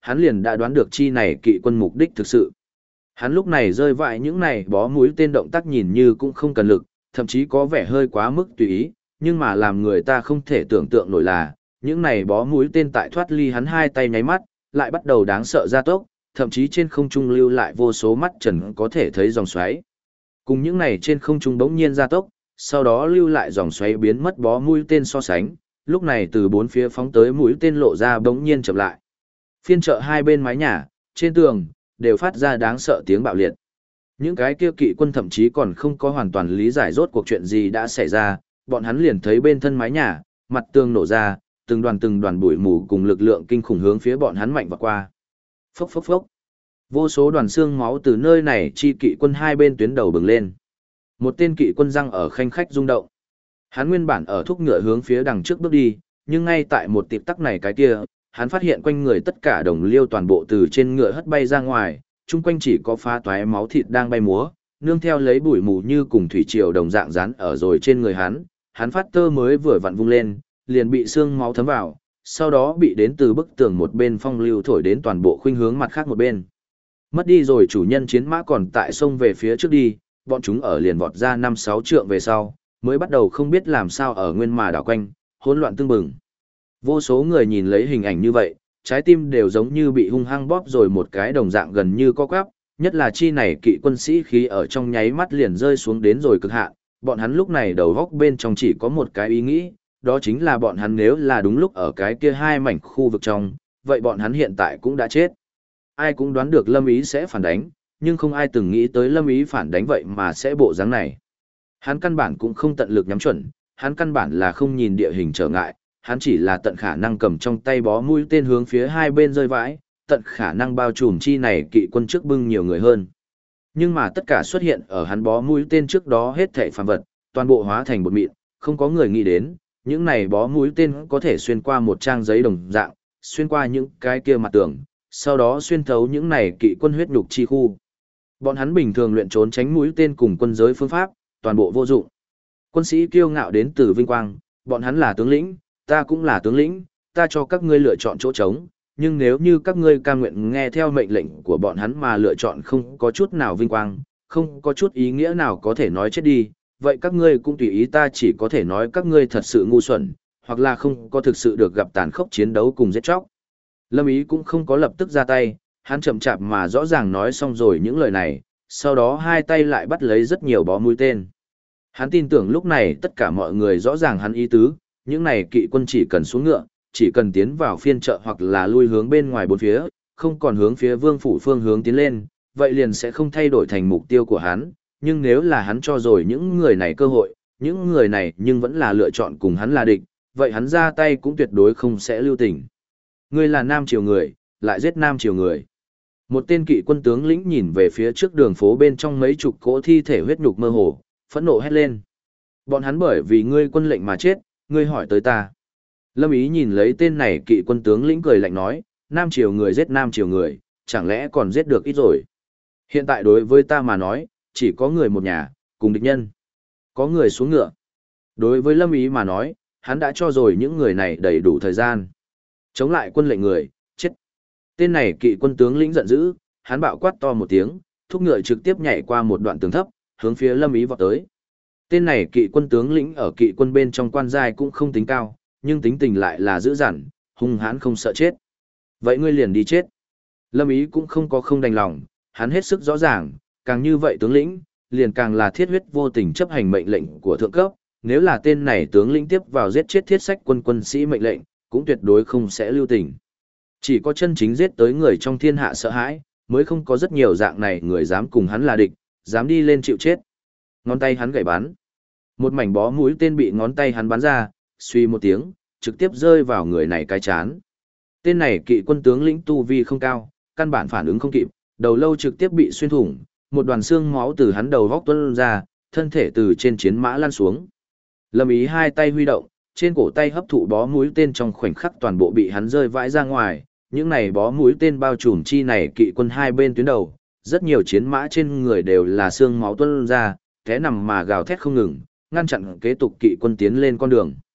hắn liền đã đoán được chi này kỵ quân mục đích thực sự. Hắn lúc này rơi vãi những này bó mũi tên động tác nhìn như cũng không cần lực, thậm chí có vẻ hơi quá mức tùy ý, nhưng mà làm người ta không thể tưởng tượng nổi là, những này bó mũi tên tại thoát ly hắn hai tay nháy mắt, lại bắt đầu đáng sợ gia tốc, thậm chí trên không trung lưu lại vô số mắt trần có thể thấy dòng xoáy. Cùng những này trên không trung bỗng nhiên gia tốc, sau đó lưu lại dòng xoáy biến mất bó mũi tên so sánh, lúc này từ bốn phía phóng tới mũi tên lộ ra bỗng nhiên chậm lại. Phiên chợ hai bên mái nhà, trên tường, đều phát ra đáng sợ tiếng bạo liệt. Những cái kia kỵ quân thậm chí còn không có hoàn toàn lý giải rốt cuộc chuyện gì đã xảy ra, bọn hắn liền thấy bên thân mái nhà, mặt tường nổ ra, từng đoàn bụi mù cùng lực lượng kinh khủng hướng phía bọn hắn mạnh vọt qua. Phốc phốc phốc. Vô số đoàn xương máu từ nơi này chi kỵ quân hai bên tuyến đầu bừng lên. Một tên kỵ quân răng ở khanh khách rung động. Hắn nguyên bản ở thúc ngựa hướng phía đằng trước bước đi, nhưng ngay tại một tịp tắc này cái kia, hắn phát hiện quanh người tất cả đồng liêu toàn bộ từ trên ngựa hất bay ra ngoài, chung quanh chỉ có phá toái máu thịt đang bay múa, nương theo lấy bụi mù như cùng thủy triều đồng dạng dán ở rồi trên người hắn phát tơ mới vừa vặn vung lên, liền bị xương máu thấm vào, sau đó bị đến từ bức tường một bên phong lưu thổi đến toàn bộ khuynh hướng mặt khác một bên. Mất đi rồi chủ nhân chiến mã còn tại sông về phía trước đi, bọn chúng ở liền vọt ra 5-6 trượng về sau, mới bắt đầu không biết làm sao ở nguyên mà đảo quanh, hỗn loạn tương bừng. Vô số người nhìn lấy hình ảnh như vậy, trái tim đều giống như bị hung hăng bóp rồi một cái đồng dạng gần như co quắp, nhất là chi này kỵ quân sĩ khí ở trong nháy mắt liền rơi xuống đến rồi cực hạn, bọn hắn lúc này đầu góc bên trong chỉ có một cái ý nghĩ, đó chính là bọn hắn nếu là đúng lúc ở cái kia hai mảnh khu vực trong, vậy bọn hắn hiện tại cũng đã chết. Ai cũng đoán được Lâm Ý sẽ phản đánh, nhưng không ai từng nghĩ tới Lâm Ý phản đánh vậy mà sẽ bộ dáng này. Hắn căn bản cũng không tận lực nhắm chuẩn, hắn căn bản là không nhìn địa hình trở ngại, hắn chỉ là tận khả năng cầm trong tay bó mũi tên hướng phía hai bên rơi vãi, tận khả năng bao trùm chi này kỵ quân trước bưng nhiều người hơn. Nhưng mà tất cả xuất hiện ở hắn bó mũi tên trước đó hết thảy phàm vật, toàn bộ hóa thành bột mịn, không có người nghĩ đến, những này bó mũi tên có thể xuyên qua một trang giấy đồng dạng, xuyên qua những cái kia mặt tường, sau đó xuyên thấu những này kỵ quân huyết nhục chi khu. Bọn hắn bình thường luyện trốn tránh mũi tên cùng quân giới phương pháp, toàn bộ vô dụng. Quân sĩ kiêu ngạo đến từ vinh quang, bọn hắn là tướng lĩnh, ta cũng là tướng lĩnh, ta cho các ngươi lựa chọn chỗ trống, nhưng nếu như các ngươi cam nguyện nghe theo mệnh lệnh của bọn hắn mà lựa chọn không có chút nào vinh quang, không có chút ý nghĩa nào có thể nói chết đi, vậy các ngươi cũng tùy ý, ta chỉ có thể nói các ngươi thật sự ngu xuẩn, hoặc là không có thực sự được gặp tàn khốc chiến đấu cùng giết chóc. Lâm Ý cũng không có lập tức ra tay, hắn chậm chạp mà rõ ràng nói xong rồi những lời này, sau đó hai tay lại bắt lấy rất nhiều bó mũi tên. Hắn tin tưởng lúc này tất cả mọi người rõ ràng hắn ý tứ, những này kỵ quân chỉ cần xuống ngựa, chỉ cần tiến vào phiên chợ hoặc là lui hướng bên ngoài bốn phía, không còn hướng phía vương phủ phương hướng tiến lên, vậy liền sẽ không thay đổi thành mục tiêu của hắn, nhưng nếu là hắn cho rồi những người này cơ hội, những người này nhưng vẫn là lựa chọn cùng hắn là địch, vậy hắn ra tay cũng tuyệt đối không sẽ lưu tình. Ngươi là Nam Triều người, lại giết Nam Triều người. Một tên kỵ quân tướng lĩnh nhìn về phía trước đường phố bên trong mấy chục cỗ thi thể huyết nhục mơ hồ, phẫn nộ hét lên. Bọn hắn bởi vì ngươi quân lệnh mà chết, ngươi hỏi tới ta. Lâm Ý nhìn lấy tên này kỵ quân tướng lĩnh cười lạnh nói, Nam Triều người giết Nam Triều người, chẳng lẽ còn giết được ít rồi. Hiện tại đối với ta mà nói, chỉ có người một nhà, cùng địch nhân. Có người xuống ngựa. Đối với Lâm Ý mà nói, hắn đã cho rồi những người này đầy đủ thời gian. Chống lại quân lệnh người, chết. Tên này kỵ quân tướng lĩnh giận dữ, hắn bạo quát to một tiếng, thúc ngựa trực tiếp nhảy qua một đoạn tường thấp, hướng phía Lâm Ý vọt tới. Tên này kỵ quân tướng lĩnh ở kỵ quân bên trong quan giai cũng không tính cao, nhưng tính tình lại là dữ dằn, hung hãn không sợ chết. Vậy ngươi liền đi chết. Lâm Ý cũng không có không đành lòng, hắn hết sức rõ ràng, càng như vậy tướng lĩnh, liền càng là thiết huyết vô tình chấp hành mệnh lệnh của thượng cấp, nếu là tên này tướng lĩnh tiếp vào giết chết thiết sách quân sĩ mệnh lệnh, cũng tuyệt đối không sẽ lưu tình. Chỉ có chân chính giết tới người trong thiên hạ sợ hãi, mới không có rất nhiều dạng này người dám cùng hắn là địch, dám đi lên chịu chết. Ngón tay hắn gảy bắn. Một mảnh bó mũi tên bị ngón tay hắn bắn ra, suy một tiếng, trực tiếp rơi vào người này cái chán. Tên này kỵ quân tướng lĩnh tu vi không cao, căn bản phản ứng không kịp, đầu lâu trực tiếp bị xuyên thủng, một đoàn xương máu từ hắn đầu góc tuôn ra, thân thể từ trên chiến mã lăn xuống. Lâm Ý hai tay huy động, trên cổ tay hấp thụ bó mũi tên trong khoảnh khắc toàn bộ bị hắn rơi vãi ra ngoài, những này bó mũi tên bao trùm chi này kỵ quân hai bên tuyến đầu, rất nhiều chiến mã trên người đều là xương máu tuôn ra, té nằm mà gào thét không ngừng, ngăn chặn kế tục kỵ quân tiến lên con đường.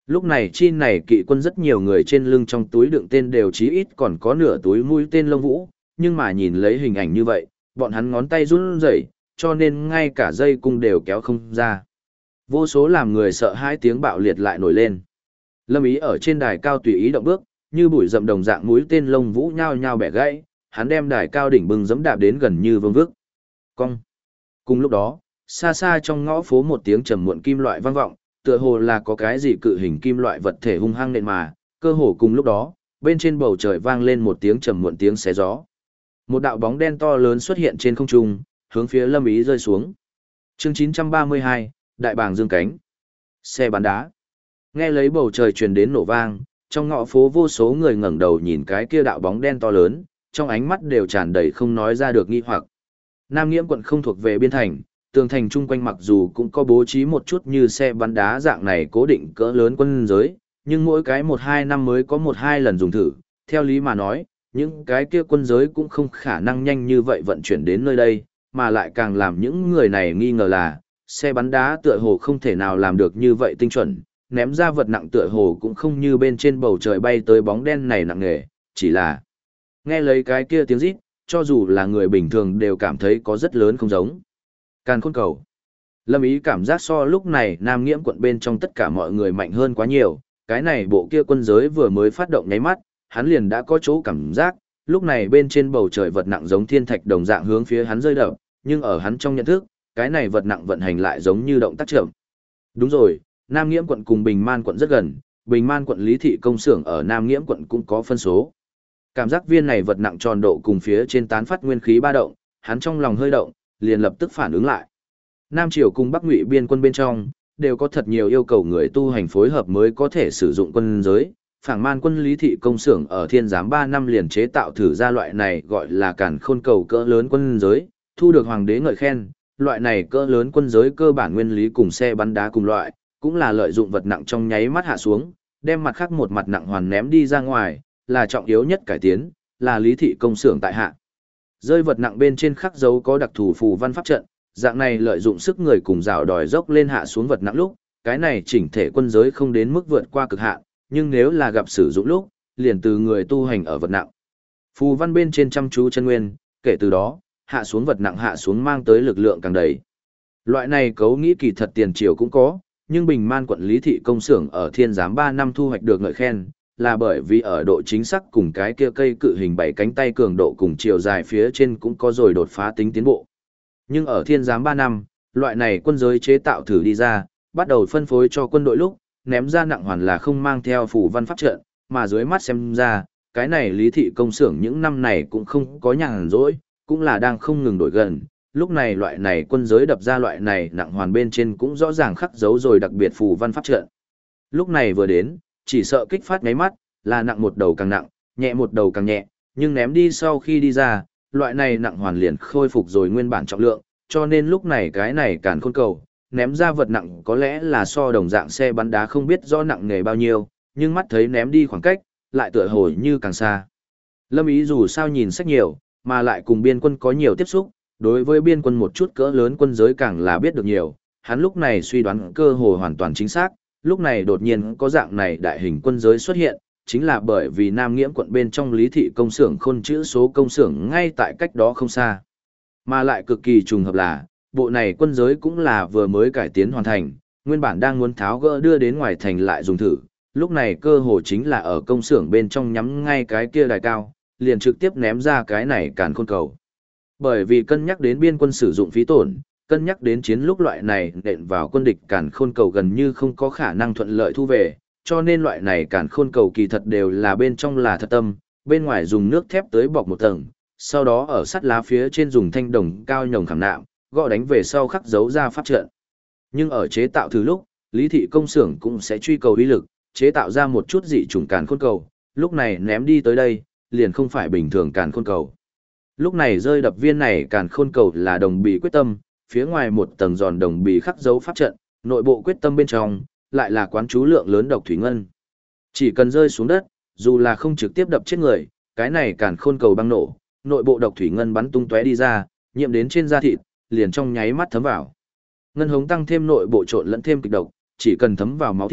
Lúc này chi này kỵ quân rất nhiều người trên lưng trong túi đựng tên đều chí ít còn có nửa túi mũi tên lông vũ, nhưng mà nhìn lấy hình ảnh như vậy, bọn hắn ngón tay run rẩy, cho nên ngay cả dây cung đều kéo không ra. Vô số làm người sợ hãi tiếng bạo liệt lại nổi lên. Lâm Ý ở trên đài cao tùy ý động bước, như bụi rậm đồng dạng mũi tên lông vũ nhao nhao bẻ gãy, hắn đem đài cao đỉnh bừng giẫm đạp đến gần như vương vức. Cong. Cùng lúc đó, xa xa trong ngõ phố một tiếng trầm muộn kim loại vang vọng, tựa hồ là có cái gì cự hình kim loại vật thể hung hăng nện mà, cơ hồ cùng lúc đó, bên trên bầu trời vang lên một tiếng trầm muộn tiếng xé gió. Một đạo bóng đen to lớn xuất hiện trên không trung, hướng phía Lâm Ý rơi xuống. Chương 932, Đại bàng dương cánh. Xe bắn đá. Nghe lấy bầu trời truyền đến nổ vang, trong ngõ phố vô số người ngẩng đầu nhìn cái kia đạo bóng đen to lớn, trong ánh mắt đều tràn đầy không nói ra được nghi hoặc. Nam Nghiễm quận không thuộc về biên thành, tường thành chung quanh mặc dù cũng có bố trí một chút như xe bắn đá dạng này cố định cỡ lớn quân giới, nhưng mỗi cái 1-2 năm mới có 1-2 lần dùng thử. Theo lý mà nói, những cái kia quân giới cũng không khả năng nhanh như vậy vận chuyển đến nơi đây, mà lại càng làm những người này nghi ngờ là, xe bắn đá tựa hồ không thể nào làm được như vậy tinh chuẩn, ném ra vật nặng tựa hồ cũng không như bên trên bầu trời bay tới bóng đen này nặng nề, chỉ là nghe lấy cái kia tiếng rít, cho dù là người bình thường đều cảm thấy có rất lớn không giống. Càn Khôn Cầu. Lâm Ý cảm giác so lúc này Nam Nghiễm quận bên trong tất cả mọi người mạnh hơn quá nhiều, cái này bộ kia quân giới vừa mới phát động nháy mắt, hắn liền đã có chỗ cảm giác, lúc này bên trên bầu trời vật nặng giống thiên thạch đồng dạng hướng phía hắn rơi đập, nhưng ở hắn trong nhận thức, cái này vật nặng vận hành lại giống như động tác chậm. Đúng rồi, Nam Nghiễm quận cùng Bình Man quận rất gần, Bình Man quận Lý Thị công xưởng ở Nam Nghiễm quận cũng có phân số. Cảm giác viên này vật nặng tròn độ cùng phía trên tán phát nguyên khí ba động, hắn trong lòng hơi động, liền lập tức phản ứng lại. Nam Triều cùng Bắc Ngụy biên quân bên trong, đều có thật nhiều yêu cầu người tu hành phối hợp mới có thể sử dụng quân giới. Phảng Man quân Lý Thị công xưởng ở Thiên Giám 3 năm liền chế tạo thử ra loại này gọi là Càn Khôn Cầu cỡ lớn quân giới, thu được hoàng đế ngợi khen. Loại này cỡ lớn quân giới cơ bản nguyên lý cùng xe bắn đá cùng loại, cũng là lợi dụng vật nặng trong nháy mắt hạ xuống, đem mặt khác một mặt nặng hoàn ném đi ra ngoài, là trọng yếu nhất cải tiến, là Lý Thị công xưởng tại hạ. Rơi vật nặng bên trên khắc dấu có đặc thù phù văn pháp trận, dạng này lợi dụng sức người cùng rào đòi dốc lên hạ xuống vật nặng lúc, cái này chỉnh thể quân giới không đến mức vượt qua cực hạn, nhưng nếu là gặp sử dụng lúc, liền từ người tu hành ở vật nặng. Phù văn bên trên chăm chú chân nguyên, kể từ đó, hạ xuống vật nặng hạ xuống mang tới lực lượng càng đầy. Loại này cấu nghĩ kỳ thật tiền triều cũng có, nhưng Bình Man quận Lý Thị công xưởng ở Thiên Giám 3 năm thu hoạch được ngợi khen, là bởi vì ở độ chính xác cùng cái kia cây cự hình 7 cánh tay cường độ cùng chiều dài phía trên cũng có rồi đột phá tính tiến bộ. Nhưng ở Thiên Giám 3 năm, loại này quân giới chế tạo thử đi ra, bắt đầu phân phối cho quân đội lúc, ném ra nặng hoàn là không mang theo phù văn pháp trận, mà dưới mắt xem ra, cái này Lý Thị công xưởng những năm này cũng không có nhàn rỗi, cũng là đang không ngừng đổi gần. Lúc này loại này quân giới đập ra loại này nặng hoàn bên trên cũng rõ ràng khắc dấu rồi đặc biệt phù văn pháp trận. Lúc này vừa đến, chỉ sợ kích phát ngáy mắt, là nặng một đầu càng nặng, nhẹ một đầu càng nhẹ, nhưng ném đi sau khi đi ra, loại này nặng hoàn liền khôi phục rồi nguyên bản trọng lượng, cho nên lúc này cái này Càn Khôn Cầu, ném ra vật nặng có lẽ là so đồng dạng xe bắn đá không biết rõ nặng nghề bao nhiêu, nhưng mắt thấy ném đi khoảng cách, lại tựa hồ như càng xa. Lâm Ý dù sao nhìn sách nhiều, mà lại cùng biên quân có nhiều tiếp xúc, đối với biên quân một chút cỡ lớn quân giới càng là biết được nhiều, hắn lúc này suy đoán cơ hồ hoàn toàn chính xác, lúc này đột nhiên có dạng này đại hình quân giới xuất hiện, chính là bởi vì Nam Nghiễm quận bên trong Lý Thị công xưởng khôn chữ số công xưởng ngay tại cách đó không xa. Mà lại cực kỳ trùng hợp là, bộ này quân giới cũng là vừa mới cải tiến hoàn thành, nguyên bản đang muốn tháo gỡ đưa đến ngoài thành lại dùng thử, lúc này cơ hồ chính là ở công xưởng bên trong nhắm ngay cái kia đài cao, liền trực tiếp ném ra cái này Càn Khôn Cầu. Bởi vì cân nhắc đến biên quân sử dụng phí tổn, cân nhắc đến chiến lúc loại này nện vào quân địch Càn Khôn Cầu gần như không có khả năng thuận lợi thu về, cho nên loại này Càn Khôn Cầu kỳ thật đều là bên trong là thật tâm, bên ngoài dùng nước thép tới bọc một tầng, sau đó ở sắt lá phía trên dùng thanh đồng cao nhồng khảm nạm, gõ đánh về sau khắc dấu ra pháp trận. Nhưng ở chế tạo thử lúc, Lý Thị công xưởng cũng sẽ truy cầu uy lực, chế tạo ra một chút dị chủng Càn Khôn Cầu, lúc này ném đi tới đây, liền không phải bình thường Càn Khôn Cầu. Lúc này rơi đập viên này Càn Khôn Cầu là đồng bì quyết tâm, phía ngoài một tầng giòn đồng bì khắc dấu pháp trận, nội bộ quyết tâm bên trong lại là quán chú lượng lớn độc thủy ngân. Chỉ cần rơi xuống đất, dù là không trực tiếp đập chết người, cái này Càn Khôn Cầu băng nổ, nội bộ độc thủy ngân bắn tung tóe đi ra, nhiễm đến trên da thịt, liền trong nháy mắt thấm vào. Ngân hống tăng thêm nội bộ trộn lẫn thêm kịch độc, chỉ cần thấm vào máu thịt,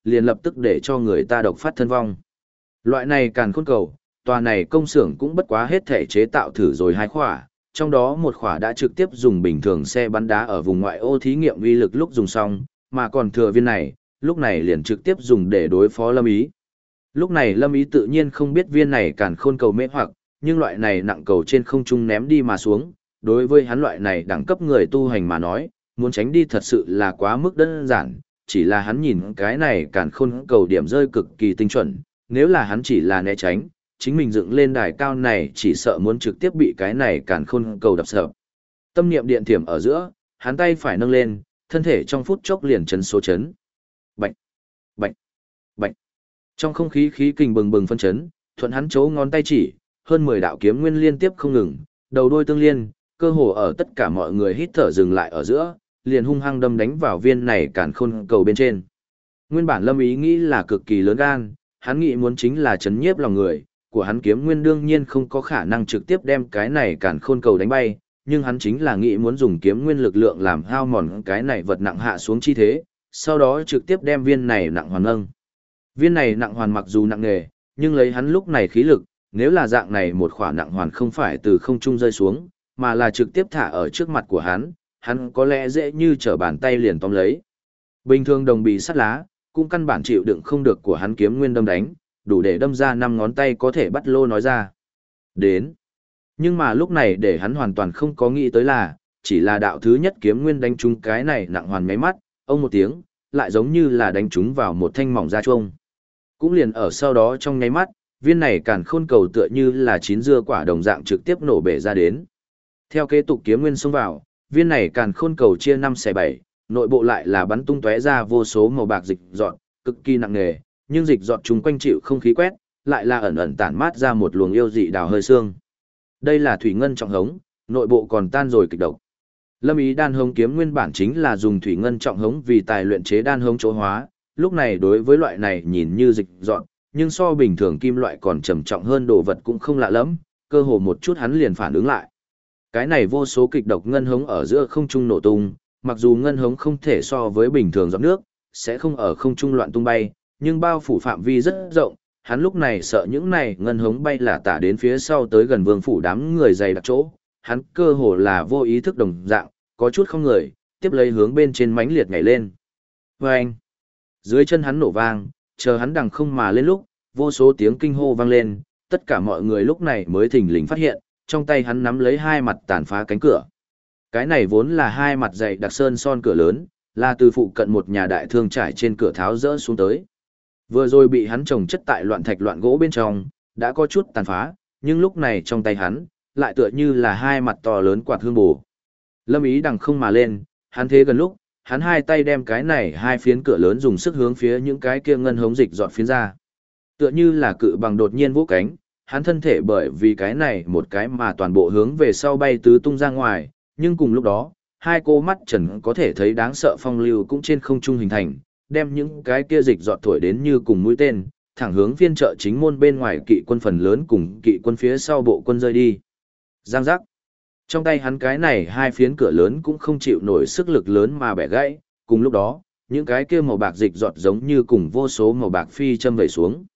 liền lập tức để cho người ta độc phát thân vong. Loại này càn khôn cầu, tòa này công xưởng cũng bất quá hết thể chế tạo thử rồi 2 khỏa, trong đó một khỏa đã trực tiếp dùng bình thường xe bắn đá ở vùng ngoại ô thí nghiệm uy lực lúc dùng xong, mà còn thừa viên này, lúc này liền trực tiếp dùng để đối phó Lâm Ý. Lúc này Lâm Ý tự nhiên không biết viên này càn khôn cầu mê hoặc, nhưng loại này nặng cầu trên không trung ném đi mà xuống, đối với hắn loại này đẳng cấp người tu hành mà nói, muốn tránh đi thật sự là quá mức đơn giản, chỉ là hắn nhìn cái này càn khôn cầu điểm rơi cực kỳ tinh chuẩn, nếu là hắn chỉ là né tránh, chính mình dựng lên đài cao này chỉ sợ muốn trực tiếp bị cái này càn khôn cầu đập sập. Tâm niệm điện thiểm ở giữa, hắn tay phải nâng lên, thân thể trong phút chốc liền chấn số chấn. Bạch, bạch, bạch. Trong không khí khí kình bừng bừng phân chấn, thuận hắn chấu ngón tay chỉ, hơn 10 đạo kiếm nguyên liên tiếp không ngừng, đầu đôi tương liên, cơ hồ ở tất cả mọi người hít thở dừng lại ở giữa, liền hung hăng đâm đánh vào viên này càn khôn cầu bên trên. Nguyên bản Lâm Ý nghĩ là cực kỳ lớn gan, hắn nghĩ muốn chính là chấn nhiếp lòng người, của hắn kiếm nguyên đương nhiên không có khả năng trực tiếp đem cái này càn khôn cầu đánh bay, nhưng hắn chính là nghĩ muốn dùng kiếm nguyên lực lượng làm hao mòn cái này vật nặng hạ xuống chi thế, sau đó trực tiếp đem viên này nặng hoàn nâng. Viên này nặng hoàn mặc dù nặng nề, nhưng lấy hắn lúc này khí lực, nếu là dạng này một khỏa nặng hoàn không phải từ không trung rơi xuống, mà là trực tiếp thả ở trước mặt của hắn có lẽ dễ như trở bàn tay liền tóm lấy. Bình thường đồng bị sắt lá, cũng căn bản chịu đựng không được của hắn kiếm nguyên đâm đánh, đủ để đâm ra 5 ngón tay có thể bắt lô nói ra. Đến. Nhưng mà lúc này để hắn hoàn toàn không có nghĩ tới là, chỉ là đạo thứ nhất kiếm nguyên đánh trúng cái này nặng hoàn máy mắt, ông một tiếng, lại giống như là đánh trúng vào một thanh mỏng da chuông. Cũng liền ở sau đó trong nháy mắt, viên này càn khôn cầu tựa như là chín dưa quả đồng dạng trực tiếp nổ bể ra đến. Theo kế tục kiếm nguyên xông vào, viên này càn khôn cầu chia 5 xẻ 7, nội bộ lại là bắn tung tóe ra vô số màu bạc dịch dọn, cực kỳ nặng nề, nhưng dịch dọn chúng quanh chịu không khí quét, lại là ẩn ẩn tản mát ra một luồng yêu dị đào hơi xương. Đây là thủy ngân trọng hống, nội bộ còn tan rồi kịch độc. Lâm Ý đan hống kiếm nguyên bản chính là dùng thủy ngân trọng hống vì tài luyện chế đan hống chỗ hóa, lúc này đối với loại này nhìn như dịch dọn, nhưng so bình thường kim loại còn trầm trọng hơn đồ vật cũng không lạ lắm, cơ hồ một chút hắn liền phản ứng lại. Cái này vô số kịch độc ngân hống ở giữa không trung nổ tung, mặc dù ngân hống không thể so với bình thường giọt nước, sẽ không ở không trung loạn tung bay, nhưng bao phủ phạm vi rất rộng, hắn lúc này sợ những này ngân hống bay là tả đến phía sau tới gần vương phủ đám người dày đặc chỗ, hắn cơ hồ là vô ý thức đồng dạng, có chút không người, tiếp lấy hướng bên trên mãnh liệt nhảy lên. Vâng! Dưới chân hắn nổ vang, chờ hắn đằng không mà lên lúc, vô số tiếng kinh hô vang lên, tất cả mọi người lúc này mới thình lình phát hiện, trong tay hắn nắm lấy 2 mặt tàn phá cánh cửa. Cái này vốn là 2 mặt dày đặc sơn son cửa lớn, là từ phụ cận một nhà đại thương trải trên cửa tháo rỡ xuống tới. Vừa rồi bị hắn trồng chất tại loạn thạch loạn gỗ bên trong, đã có chút tàn phá, nhưng lúc này trong tay hắn, lại tựa như là 2 mặt to lớn quạt hương bù. Lâm Ý đằng không mà lên, hắn thế gần lúc, hắn 2 tay đem cái này 2 phiến cửa lớn dùng sức hướng phía những cái kia ngân hống dịch dọn phiến ra. Tựa như là cự bằng đột nhiên vỗ cánh, hắn thân thể bởi vì cái này một cái mà toàn bộ hướng về sau bay tứ tung ra ngoài, nhưng cùng lúc đó, 2 cô mắt trần có thể thấy đáng sợ phong lưu cũng trên không trung hình thành, đem những cái kia dịch dọn thổi đến như cùng mũi tên, thẳng hướng phiên trợ chính môn bên ngoài kỵ quân phần lớn cùng kỵ quân phía sau bộ quân rơi đi. Giang giác. Trong tay hắn cái này 2 phiến cửa lớn cũng không chịu nổi sức lực lớn mà bẻ gãy, cùng lúc đó, những cái kia màu bạc dịch giọt giống như cùng vô số màu bạc phi châm vẩy xuống.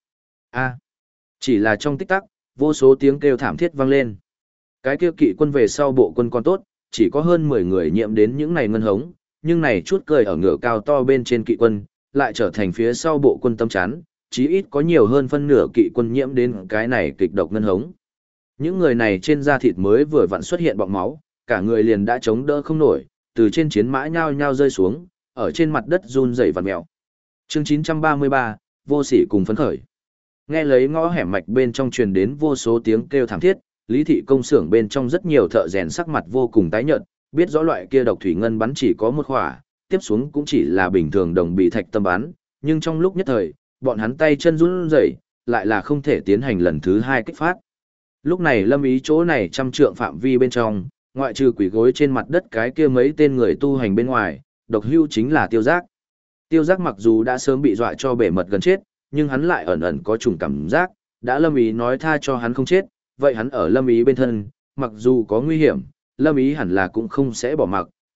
Chỉ là trong tích tắc, vô số tiếng kêu thảm thiết vang lên. Cái kia kỵ quân về sau bộ quân còn tốt, chỉ có hơn 10 người nhiễm đến những này ngân hống, nhưng này chút cười ở ngựa cao to bên trên kỵ quân, lại trở thành phía sau bộ quân tâm chắn, chí ít có nhiều hơn phân nửa kỵ quân nhiễm đến cái này kịch độc ngân hống. Những người này trên da thịt mới vừa vặn xuất hiện bọng máu, cả người liền đã chống đỡ không nổi, từ trên chiến mã nhao nhao rơi xuống, ở trên mặt đất run rẩy vặn mèo. Chương 933, vô sỉ cùng phấn khởi. Nghe lấy ngõ hẻm mạch bên trong truyền đến vô số tiếng kêu thảm thiết, Lý thị công xưởng bên trong rất nhiều thợ rèn sắc mặt vô cùng tái nhợt, biết rõ loại kia độc thủy ngân bắn chỉ có một khỏa, tiếp xuống cũng chỉ là bình thường đồng bị thạch tâm bắn, nhưng trong lúc nhất thời, bọn hắn tay chân run rẩy, lại là không thể tiến hành lần thứ 2 kích phát. Lúc này Lâm Ý chỗ này trăm trượng phạm vi bên trong, ngoại trừ quỷ gối trên mặt đất cái kia mấy tên người tu hành bên ngoài, độc hưu chính là Tiêu Giác. Tiêu Giác mặc dù đã sớm bị dọa cho bể mật gần chết, nhưng hắn lại ẩn ẩn có trùng cảm giác, đã Lâm Ý nói tha cho hắn không chết, vậy hắn ở Lâm Ý bên thân, mặc dù có nguy hiểm, Lâm Ý hẳn là cũng không sẽ bỏ mặc,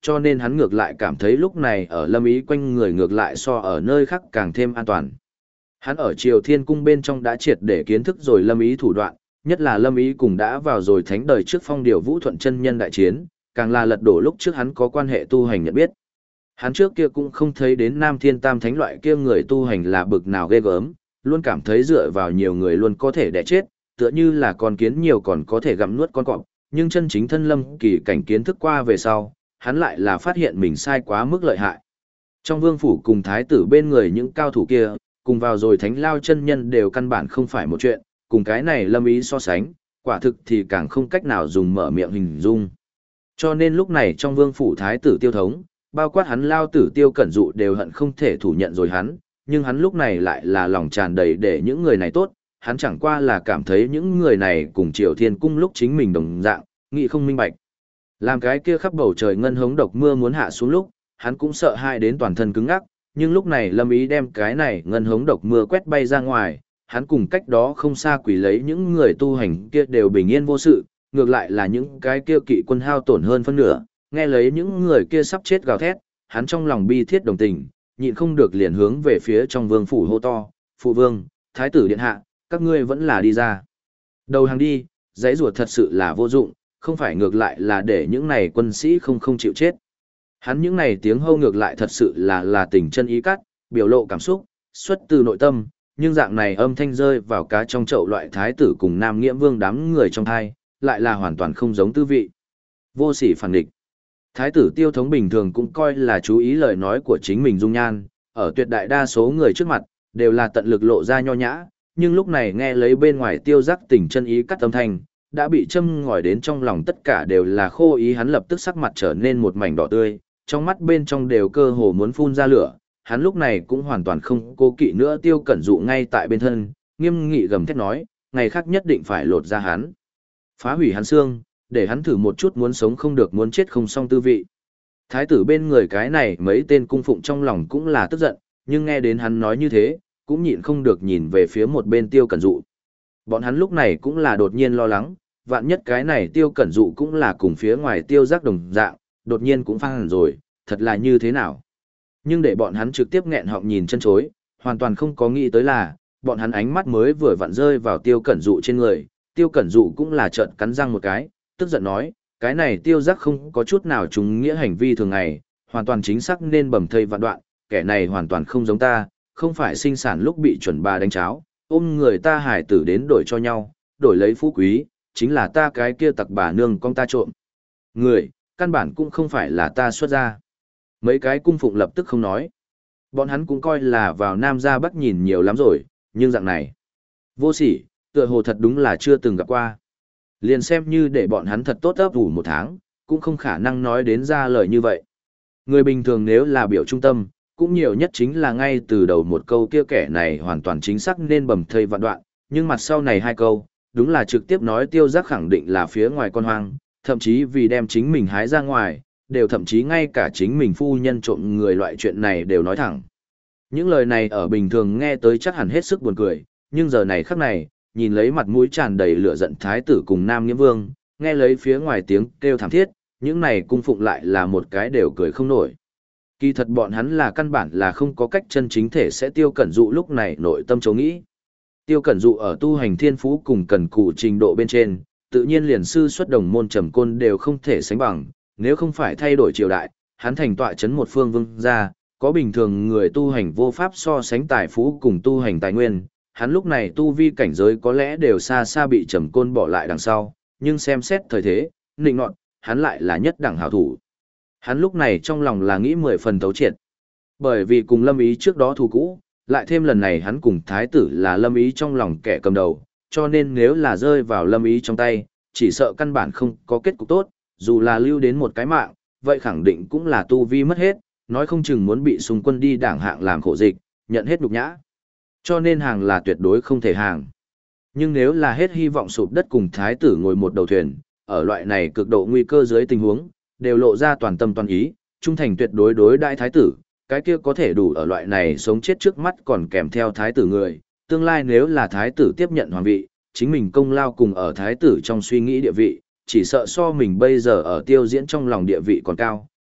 cho nên hắn ngược lại cảm thấy lúc này ở Lâm Ý quanh người ngược lại so ở nơi khác càng thêm an toàn. Hắn ở Triều Thiên Cung bên trong đã triệt để kiến thức rồi Lâm Ý thủ đoạn, nhất là Lâm Ý cùng đã vào rồi thánh đời trước phong điều Vũ Thuận chân nhân đại chiến, càng là lật đổ lúc trước hắn có quan hệ tu hành nhận biết. Hắn trước kia cũng không thấy đến Nam Thiên Tam Thánh loại kia người tu hành là bực nào ghê gớm, luôn cảm thấy dựa vào nhiều người luôn có thể đẻ chết, tựa như là con kiến nhiều còn có thể gặm nuốt con cọp, nhưng chân chính thân Lâm Kỳ cảnh kiến thức qua về sau, hắn lại là phát hiện mình sai quá mức lợi hại. Trong vương phủ cùng thái tử bên người những cao thủ kia, cùng vào rồi thánh lao chân nhân đều căn bản không phải một chuyện, cùng cái này Lâm Ý so sánh, quả thực thì càng không cách nào dùng mở miệng hình dung. Cho nên lúc này trong vương phủ thái tử Tiêu Thống, bao quát hắn lao tử Tiêu Cẩn Dụ đều hận không thể thủ nhận rồi hắn, nhưng hắn lúc này lại là lòng tràn đầy để những người này tốt, hắn chẳng qua là cảm thấy những người này cùng Triều Thiên Cung lúc chính mình đồng dạng, nghĩ không minh bạch. Làm cái kia khắp bầu trời ngân hống độc mưa muốn hạ xuống lúc, hắn cũng sợ hãi đến toàn thân cứng ngắc, nhưng lúc này Lâm Ý đem cái này ngân hống độc mưa quét bay ra ngoài, hắn cùng cách đó không xa quỷ lấy những người tu hành kia đều bình yên vô sự, ngược lại là những cái kia kỵ quân hao tổn hơn phân nửa, nghe lấy những người kia sắp chết gào thét, hắn trong lòng bi thiết đồng tình, nhịn không được liền hướng về phía trong vương phủ hô to, phụ vương, thái tử điện hạ, các ngươi vẫn là đi ra. Đầu hàng đi, giấy rùa thật sự là vô dụng, không phải ngược lại là để những này quân sĩ không chịu chết. Hắn những này tiếng hô ngược lại thật sự là tình chân ý cắt, biểu lộ cảm xúc, xuất từ nội tâm, nhưng dạng này âm thanh rơi vào cá trong chậu loại thái tử cùng Nam Nghiễm Vương đám người trong thai, lại là hoàn toàn không giống tư vị. Vô sỉ phản địch. Thái tử Tiêu Thống bình thường cũng coi là chú ý lời nói của chính mình dung nhan, ở tuyệt đại đa số người trước mặt, đều là tận lực lộ ra nho nhã, nhưng lúc này nghe lấy bên ngoài Tiêu Giác tình chân ý cắt âm thanh, đã bị châm ngòi đến trong lòng tất cả đều là khô ý, hắn lập tức sắc mặt trở nên một mảnh đỏ tươi, trong mắt bên trong đều cơ hồ muốn phun ra lửa, hắn lúc này cũng hoàn toàn không cố kỵ nữa Tiêu Cẩn Dụ ngay tại bên thân, nghiêm nghị gầm thét nói, ngày khác nhất định phải lột ra hắn, phá hủy hắn xương, để hắn thử một chút muốn sống không được muốn chết không xong tư vị. Thái tử bên người cái này mấy tên cung phụng trong lòng cũng là tức giận, nhưng nghe đến hắn nói như thế, cũng nhịn không được nhìn về phía một bên Tiêu Cẩn Dụ. Bọn hắn lúc này cũng là đột nhiên lo lắng, vạn nhất cái này Tiêu Cẩn Dụ cũng là cùng phía ngoài Tiêu Giác đồng dạng, đột nhiên cũng phang hẳn rồi, thật là như thế nào. Nhưng để bọn hắn trực tiếp nghẹn họng nhìn chân chối, hoàn toàn không có nghĩ tới là, bọn hắn ánh mắt mới vừa vặn rơi vào Tiêu Cẩn Dụ trên người, Tiêu Cẩn Dụ cũng là trợn cắn răng một cái, tức giận nói, cái này Tiêu Giác không có chút nào trúng nghĩa hành vi thường ngày, hoàn toàn chính xác nên bầm thây vạn đoạn, kẻ này hoàn toàn không giống ta, không phải sinh sản lúc bị chuẩn bà đánh cháo, ôm người ta hải tử đến đổi cho nhau, đổi lấy phú quý, chính là ta cái kia tặc bà nương con ta trộm. Người, căn bản cũng không phải là ta xuất ra. Mấy cái cung phụng lập tức không nói. Bọn hắn cũng coi là vào Nam ra Bắc nhìn nhiều lắm rồi, nhưng dạng này. Vô sỉ, tựa hồ thật đúng là chưa từng gặp qua. Liền xem như để bọn hắn thật tốt ấp ủ một tháng, cũng không khả năng nói đến ra lời như vậy. Người bình thường nếu là biểu trung tâm, cũng nhiều nhất chính là ngay từ đầu một câu kia kẻ này hoàn toàn chính xác nên bầm thây vạn đoạn, nhưng mặt sau này hai câu, đúng là trực tiếp nói Tiêu Giác khẳng định là phía ngoài con hoang, thậm chí vì đem chính mình hái ra ngoài, đều thậm chí ngay cả chính mình phu nhân trộm người loại chuyện này đều nói thẳng. Những lời này ở bình thường nghe tới chắc hẳn hết sức buồn cười, nhưng giờ này khắc này, nhìn lấy mặt mũi tràn đầy lửa giận thái tử cùng Nam Nghiễm Vương, nghe lấy phía ngoài tiếng kêu thảm thiết, những này cung phụng lại là một cái đều cười không nổi. Kỳ thật bọn hắn là căn bản là không có cách chân chính thể sẽ Tiêu Cẩn Dụ lúc này nội tâm chấu nghĩ. Tiêu Cẩn Dụ ở tu hành thiên phú cùng cần cù trình độ bên trên, tự nhiên liền sư xuất đồng môn trầm côn đều không thể sánh bằng, nếu không phải thay đổi triều đại, hắn thành tọa chấn một phương vương gia, có bình thường người tu hành vô pháp so sánh tài phú cùng tu hành tài nguyên, hắn lúc này tu vi cảnh giới có lẽ đều xa xa bị trầm côn bỏ lại đằng sau, nhưng xem xét thời thế, nịnh nọt, hắn lại là nhất đẳng hảo thủ. Hắn lúc này trong lòng là nghĩ 10 phần thấu triệt. Bởi vì cùng Lâm Ý trước đó thù cũ, lại thêm lần này hắn cùng thái tử là Lâm Ý trong lòng kẻ cầm đầu, cho nên nếu là rơi vào Lâm Ý trong tay, chỉ sợ căn bản không có kết cục tốt, dù là lưu đến một cái mạng, vậy khẳng định cũng là tu vi mất hết, nói không chừng muốn bị xung quân đi đảng hạng làm khổ dịch, nhận hết nhục nhã. Cho nên hàng là tuyệt đối không thể hàng. Nhưng nếu là hết hy vọng sụp đất cùng thái tử ngồi một đầu thuyền, ở loại này cực độ nguy cơ dưới tình huống, đều lộ ra toàn tâm toàn ý, trung thành tuyệt đối đối đại thái tử, cái kia có thể đủ ở loại này sống chết trước mắt còn kèm theo thái tử người, tương lai nếu là thái tử tiếp nhận hoàng vị, chính mình công lao cùng ở thái tử trong suy nghĩ địa vị, chỉ sợ so mình bây giờ ở Tiêu Diễn trong lòng địa vị còn cao,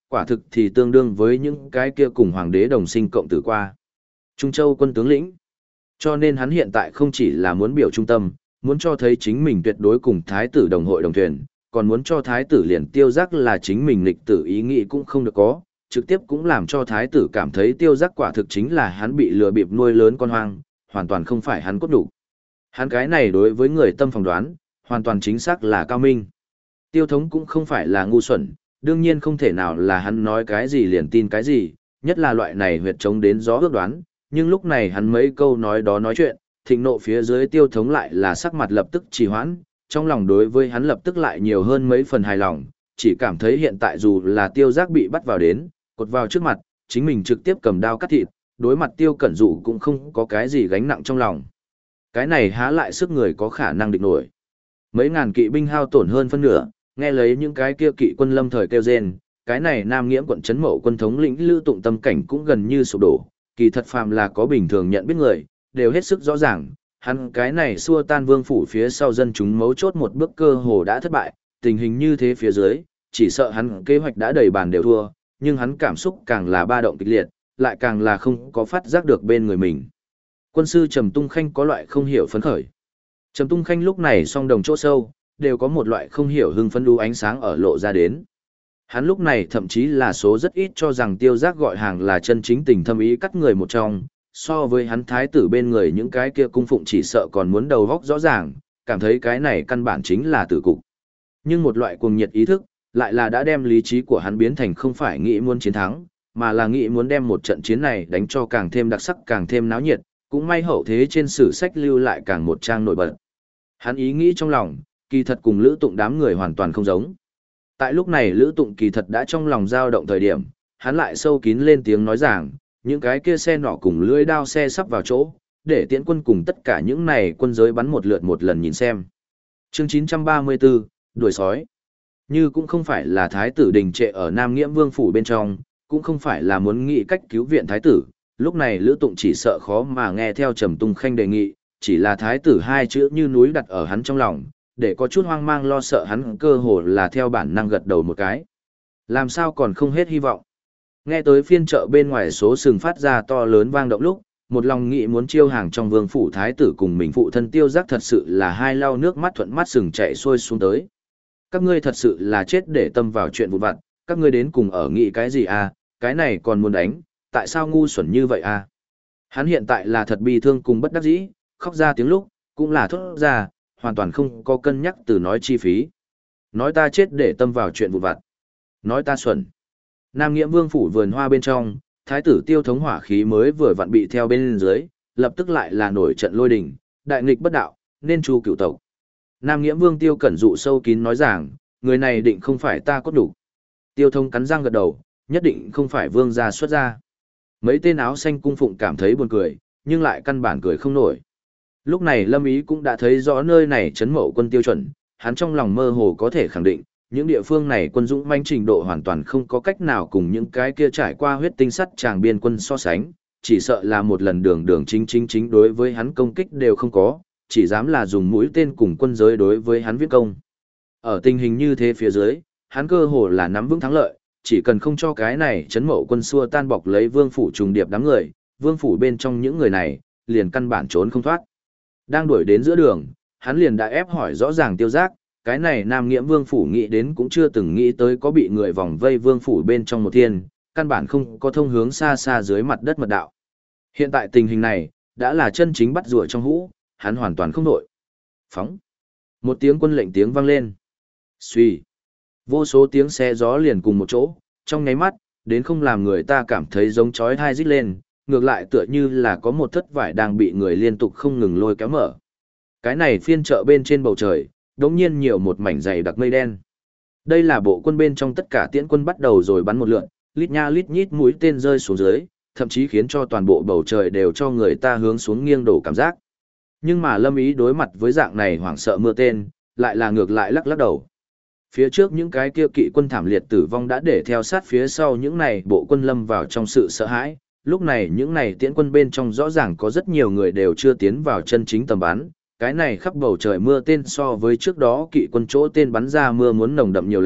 quả thực thì tương đương với những cái kia cùng hoàng đế đồng sinh cộng tử qua. Trung Châu quân tướng lĩnh. Cho nên hắn hiện tại không chỉ là muốn biểu trung tâm, muốn cho thấy chính mình tuyệt đối cùng thái tử đồng hội đồng thuyền, còn muốn cho thái tử liền Tiêu Giác là chính mình lịch tử ý nghĩ cũng không được có, trực tiếp cũng làm cho thái tử cảm thấy Tiêu Giác quả thực chính là hắn bị lừa bịp nuôi lớn con hoang, hoàn toàn không phải hắn cốt đủ. Hắn cái này đối với người tâm phỏng đoán, hoàn toàn chính xác là cao minh. Tiêu Thống cũng không phải là ngu xuẩn, đương nhiên không thể nào là hắn nói cái gì liền tin cái gì, nhất là loại này huyệt chống đến gió ước đoán, nhưng lúc này hắn mấy câu nói đó nói chuyện, thịnh nộ phía dưới Tiêu Thống lại là sắc mặt lập tức trì hoãn, trong lòng đối với hắn lập tức lại nhiều hơn mấy phần hài lòng, chỉ cảm thấy hiện tại dù là Tiêu Giác bị bắt vào đến, cột vào trước mặt, chính mình trực tiếp cầm dao cắt thịt, đối mặt Tiêu Cẩn Dụ cũng không có cái gì gánh nặng trong lòng. Cái này há lại sức người có khả năng địch nổi. Mấy ngàn kỵ binh hao tổn hơn phân nửa, nghe lấy những cái kia kỵ quân lâm thời kêu rên, cái này Nam Nghiễm quận trấn Mậu quân thống lĩnh Lữ Tụng tâm cảnh cũng gần như sụp đổ, kỳ thật phàm là có bình thường nhận biết người, đều hết sức rõ ràng, hắn cái này xua tan vương phủ phía sau dân chúng mấu chốt một bước cơ hồ đã thất bại, tình hình như thế phía dưới, chỉ sợ hắn kế hoạch đã đầy bàn đều thua, nhưng hắn cảm xúc càng là ba động kịch liệt, lại càng là không có phát giác được bên người mình. Quân sư Trầm Tung Khanh có loại không hiểu phấn khởi. Trầm Tung Khanh lúc này song đồng chỗ sâu, đều có một loại không hiểu hưng phấn đu ánh sáng ở lộ ra đến. Hắn lúc này thậm chí là số rất ít cho rằng Tiêu Giác gọi hàng là chân chính tình thâm ý cắt người một trong, so với hắn thái tử bên người những cái kia cung phụng chỉ sợ còn muốn đầu góc rõ ràng, cảm thấy cái này căn bản chính là tử cục. Nhưng một loại cuồng nhiệt ý thức, lại là đã đem lý trí của hắn biến thành không phải nghĩ muốn chiến thắng, mà là nghĩ muốn đem một trận chiến này đánh cho càng thêm đặc sắc càng thêm náo nhiệt, cũng may hậu thế trên sử sách lưu lại càng một trang nổi bật. Hắn ý nghĩ trong lòng, kỳ thật cùng Lữ Tụng đám người hoàn toàn không giống. Tại lúc này Lữ Tụng kỳ thật đã trong lòng dao động thời điểm, hắn lại sâu kín lên tiếng nói rằng, những cái kia xe nọ cùng lưỡi đao xe sắp vào chỗ, để tiễn quân cùng tất cả những này quân giới bắn một lượt một lần nhìn xem. Chương 934, đuổi sói. Như cũng không phải là thái tử đình trệ ở Nam Nghiễm Vương phủ bên trong, cũng không phải là muốn nghĩ cách cứu viện thái tử, lúc này Lữ Tụng chỉ sợ khó mà nghe theo Trầm Tung Khanh đề nghị, chỉ là thái tử hai chữ như núi đặt ở hắn trong lòng, để có chút hoang mang lo sợ hắn cơ hồ là theo bản năng gật đầu một cái. Làm sao còn không hết hy vọng. Nghe tới phiên chợ bên ngoài số sừng phát ra to lớn vang động lúc, một lòng nghĩ muốn chiêu hàng trong vương phủ thái tử cùng mình phụ thân Tiêu Giác thật sự là hai lau nước mắt thuận mắt sừng chạy xuôi xuống tới. Các ngươi thật sự là chết để tâm vào chuyện vụn vặt, các ngươi đến cùng ở nghĩ cái gì à, cái này còn muốn đánh, tại sao ngu xuẩn như vậy à? Hắn hiện tại là thật bi thương cùng bất đắc dĩ, khóc ra tiếng lúc, cũng là thốt ra, hoàn toàn không có cân nhắc từ nói chi phí. Nói ta chết để tâm vào chuyện vụn vặt. Nói ta xuẩn. Nam Nghiễm Vương phủ vườn hoa bên trong, thái tử Tiêu Thống hỏa khí mới vừa vặn bị theo bên dưới, lập tức lại là nổi trận lôi đình, đại nghịch bất đạo, nên chu cửu tộc. Nam Nghiễm Vương Tiêu Cẩn Dụ sâu kín nói rằng, người này định không phải ta cốt đủ. Tiêu Thống cắn răng gật đầu, nhất định không phải vương gia xuất gia. Mấy tên áo xanh cung phụng cảm thấy buồn cười, nhưng lại căn bản cười không nổi. Lúc này Lâm Ý cũng đã thấy rõ nơi này trấn Mậu quân tiêu chuẩn, hắn trong lòng mơ hồ có thể khẳng định, những địa phương này quân dũng manh trình độ hoàn toàn không có cách nào cùng những cái kia trải qua huyết tinh sắt tràng biên quân so sánh, chỉ sợ là một lần đường chính đối với hắn công kích đều không có, chỉ dám là dùng mũi tên cùng quân giới đối với hắn viết công. Ở tình hình như thế phía dưới, hắn cơ hồ là nắm vững thắng lợi, chỉ cần không cho cái này trấn Mậu quân xua tan bọc lấy vương phủ trùng điệp đám người, vương phủ bên trong những người này, liền căn bản trốn không thoát. Đang đuổi đến giữa đường, hắn liền đã ép hỏi rõ ràng Tiêu Giác, cái này Nam Nghiễm Vương phủ nghĩ đến cũng chưa từng nghĩ tới có bị người vòng vây vương phủ bên trong một thiên, căn bản không có thông hướng xa xa dưới mặt đất mật đạo. Hiện tại tình hình này, đã là chân chính bắt rùa trong hũ, hắn hoàn toàn không nổi. Phóng. Một tiếng quân lệnh tiếng vang lên. Xuy. Vô số tiếng xe gió liền cùng một chỗ, trong nháy mắt, đến không làm người ta cảm thấy giống chói tai rít lên, ngược lại tựa như là có một thất vải đang bị người liên tục không ngừng lôi kéo mở. Cái này phiên chợ bên trên bầu trời, đống nhiên nhiều một mảnh dày đặc mây đen. Đây là bộ quân bên trong tất cả tiễn quân bắt đầu rồi bắn một lượt, lít nha lít nhít mũi tên rơi xuống dưới, thậm chí khiến cho toàn bộ bầu trời đều cho người ta hướng xuống nghiêng đổ cảm giác. Nhưng mà Lâm Ý đối mặt với dạng này hoảng sợ mưa tên, lại là ngược lại lắc lắc đầu. Phía trước những cái kia kỵ quân thảm liệt tử vong đã để theo sát phía sau những này bộ quân lâm vào trong sự sợ hãi, lúc này những này tiễn quân bên trong rõ ràng có rất nhiều người đều chưa tiến vào chân chính tầm bắn, cái này khắp bầu trời mưa tên so với trước đó kỵ quân chỗ tên bắn ra mưa muốn nồng đậm nhiều lắm,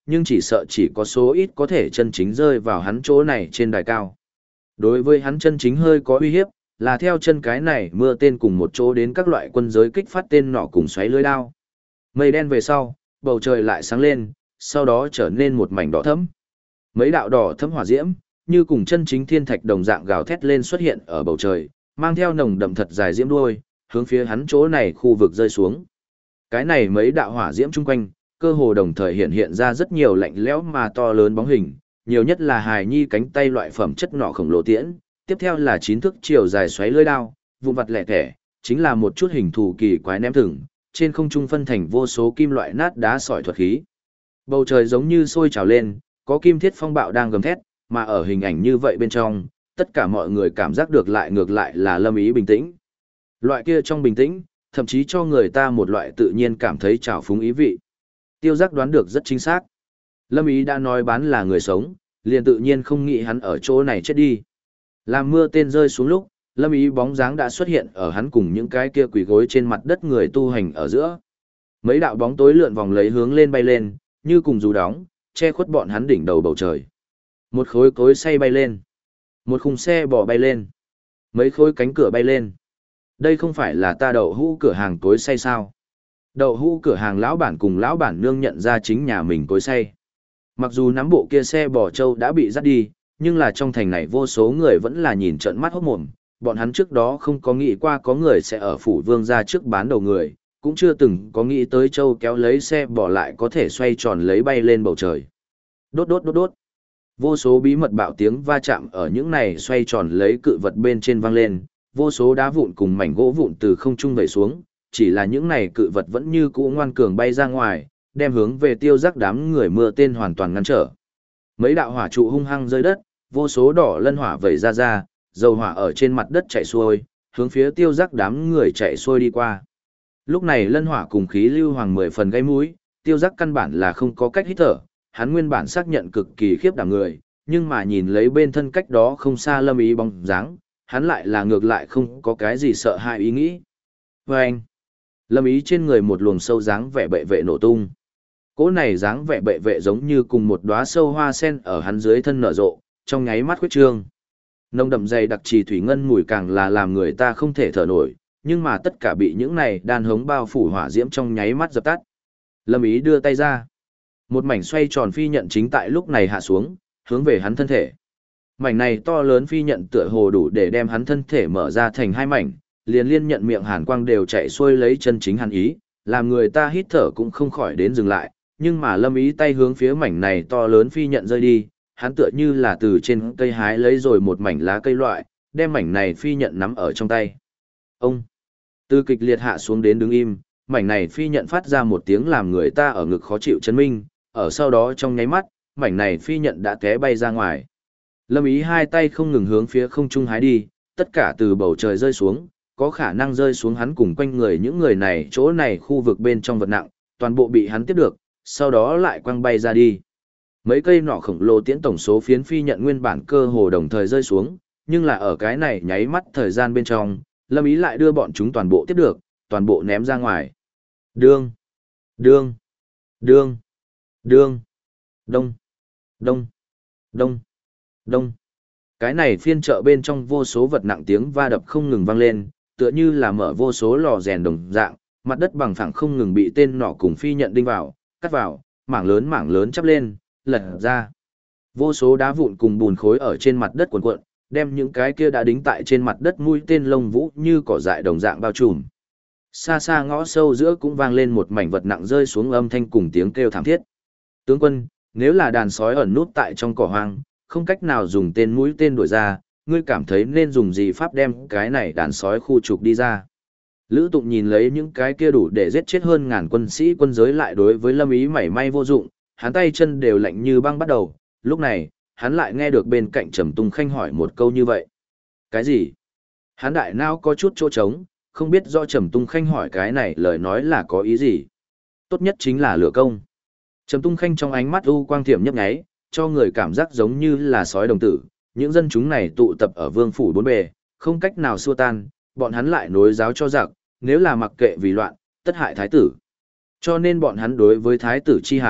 nhưng chỉ sợ chỉ có số ít có thể chân chính rơi vào hắn chỗ này trên đài cao. Đối với hắn chân chính hơi có uy hiếp, là theo chân cái này mưa tên cùng một chỗ đến các loại quân giới kích phát tên nọ cùng xoáy lưới đao. Mây đen về sau, bầu trời lại sáng lên, sau đó trở nên một mảnh đỏ thẫm. Mấy đạo đỏ thẫm hỏa diễm, như cùng chân chính thiên thạch đồng dạng gào thét lên xuất hiện ở bầu trời, mang theo nồng đậm thật dài diễm đuôi, hướng phía hắn chỗ này khu vực rơi xuống. Cái này mấy đạo hỏa diễm chung quanh, cơ hồ đồng thời hiện ra rất nhiều lạnh lẽo mà to lớn bóng hình, nhiều nhất là hài nhi cánh tay loại phẩm chất nọ khổng lồ tiễn, tiếp theo là 9 thước chiều dài xoáy lưỡi đao, vụn vặt lẻ tẻ, chính là một chút hình thù kỳ quái ném thừng, trên không trung phân thành vô số kim loại nát đá sỏi thuật khí. Bầu trời giống như sôi trào lên, có kim thiết phong bạo đang gầm thét, mà ở hình ảnh như vậy bên trong, tất cả mọi người cảm giác được ngược lại là Lâm Ý bình tĩnh. Loại kia trong bình tĩnh, thậm chí cho người ta một loại tự nhiên cảm thấy trào phúng ý vị. Tiêu Giác đoán được rất chính xác. Lâm Ý đã nói bán là người sống, liền tự nhiên không nghĩ hắn ở chỗ này chết đi. Làm mưa tên rơi xuống lúc, Lâm Ý bóng dáng đã xuất hiện ở hắn cùng những cái kia quỳ gối trên mặt đất người tu hành ở giữa. Mấy đạo bóng tối lượn vòng lấy hướng lên bay lên, như cùng dù đóng, che khuất bọn hắn đỉnh đầu bầu trời. Một khối cối xay bay lên, một khung xe bò bay lên, mấy khối cánh cửa bay lên. Đây không phải là ta đậu hũ cửa hàng cối xay sao? Đậu hũ cửa hàng lão bản cùng lão bản nương nhận ra chính nhà mình cối xay. Mặc dù nắm bộ kia xe bò trâu đã bị dắt đi, nhưng là trong thành này vô số người vẫn là nhìn trợn mắt hốt mồm. Bọn hắn trước đó không có nghĩ qua có người sẽ ở phủ vương ra trước bán đầu người, cũng chưa từng có nghĩ tới trâu kéo lấy xe bò lại có thể xoay tròn lấy bay lên bầu trời. Đốt đốt đốt đốt. Vô số bí mật bạo tiếng va chạm ở những này xoay tròn lấy cự vật bên trên vang lên, vô số đá vụn cùng mảnh gỗ vụn từ không trung vẩy xuống, chỉ là những này cự vật vẫn như cũ ngoan cường bay ra ngoài, đem hướng về Tiêu Giác đám người mưa tên hoàn toàn ngăn trở. Mấy đạo hỏa trụ hung hăng rơi đất, vô số đỏ lân hỏa vẩy ra, dầu hỏa ở trên mặt đất chạy xuôi, hướng phía Tiêu Giác đám người chạy xuôi đi qua. Lúc này lân hỏa cùng khí lưu hoàng 10 phần gây mũi, Tiêu Giác căn bản là không có cách hít thở, hắn nguyên bản xác nhận cực kỳ khiếp đảm người, nhưng mà nhìn lấy bên thân cách đó không xa Lâm Ý bóng dáng, hắn lại là ngược lại không có cái gì sợ hãi ý nghĩ. Và anh, Lâm Ý trên người một luồng sâu dáng vẻ bệ vệ nổ tung. Cỗ này dáng vẻ bệ vệ giống như cùng một đóa sâu hoa sen ở hắn dưới thân nở rộ, trong nháy mắt khuyết trương. Nồng đậm dày đặc trì thủy ngân mùi càng là làm người ta không thể thở nổi, nhưng mà tất cả bị những này đan hống bao phủ hỏa diễm trong nháy mắt dập tắt. Lâm Ý đưa tay ra. Một mảnh xoay tròn phi nhận chính tại lúc này hạ xuống, hướng về hắn thân thể. Mảnh này to lớn phi nhận tựa hồ đủ để đem hắn thân thể mở ra thành hai mảnh, liền liên nhận miệng hàn quang đều chạy xuôi lấy chân chính hàn ý, làm người ta hít thở cũng không khỏi đến dừng lại, nhưng mà Lâm Ý tay hướng phía mảnh này to lớn phi nhận rơi đi, hắn tựa như là từ trên cây hái lấy rồi một mảnh lá cây loại, đem mảnh này phi nhận nắm ở trong tay. Ông, từ kịch liệt hạ xuống đến đứng im, mảnh này phi nhận phát ra một tiếng làm người ta ở ngực khó chịu chấn minh, ở sau đó trong nháy mắt, mảnh này phi nhận đã té bay ra ngoài. Lâm Ý hai tay không ngừng hướng phía không trung hái đi, tất cả từ bầu trời rơi xuống, có khả năng rơi xuống hắn cùng quanh người những người này chỗ này khu vực bên trong vật nặng, toàn bộ bị hắn tiếp được, sau đó lại quăng bay ra đi. Mấy cây nỏ khổng lồ tiễn tổng số phiến phi nhận nguyên bản cơ hồ đồng thời rơi xuống, nhưng là ở cái này nháy mắt thời gian bên trong, Lâm Ý lại đưa bọn chúng toàn bộ tiếp được, toàn bộ ném ra ngoài. Đương, đương, đương, đương, đông, đông, đông, đông. Cái này phiên chợ bên trong vô số vật nặng tiếng va đập không ngừng vang lên, tựa như là mở vô số lò rèn đồng dạng, mặt đất bằng phẳng không ngừng bị tên nỏ cùng phi nhận đinh vào, cắt vào, mảng lớn chắp lên, lật ra. Vô số đá vụn cùng bùn khối ở trên mặt đất cuộn cuộn, đem những cái kia đã đính tại trên mặt đất mũi tên lông vũ như cỏ dại đồng dạng bao trùm. Xa xa ngõ sâu giữa cũng vang lên một mảnh vật nặng rơi xuống âm thanh cùng tiếng kêu thảm thiết. Tướng quân, nếu là đàn sói ẩn nút tại trong cỏ hoang, không cách nào dùng tên mũi tên đuổi ra, ngươi cảm thấy nên dùng gì pháp đem cái này đàn sói khu trục đi ra. Lữ Tụng nhìn lấy những cái kia đủ để giết chết hơn ngàn quân sĩ quân giới lại đối với Lâm Ý mảy may vô dụng, hắn tay chân đều lạnh như băng bắt đầu, lúc này, hắn lại nghe được bên cạnh Trầm Tung Khanh hỏi một câu như vậy. Cái gì? Hắn đại não có chút chỗ trống, không biết do Trầm Tung Khanh hỏi cái này lời nói là có ý gì. Tốt nhất chính là lửa công. Trầm Tung Khanh trong ánh mắt u quang thiểm nhấp nháy, cho người cảm giác giống như là sói đồng tử, những dân chúng này tụ tập ở vương phủ bốn bề, không cách nào xua tan, bọn hắn lại nối giáo cho giặc, nếu là mặc kệ vì loạn, tất hại thái tử. Cho nên bọn hắn đối với thái tử chi hại,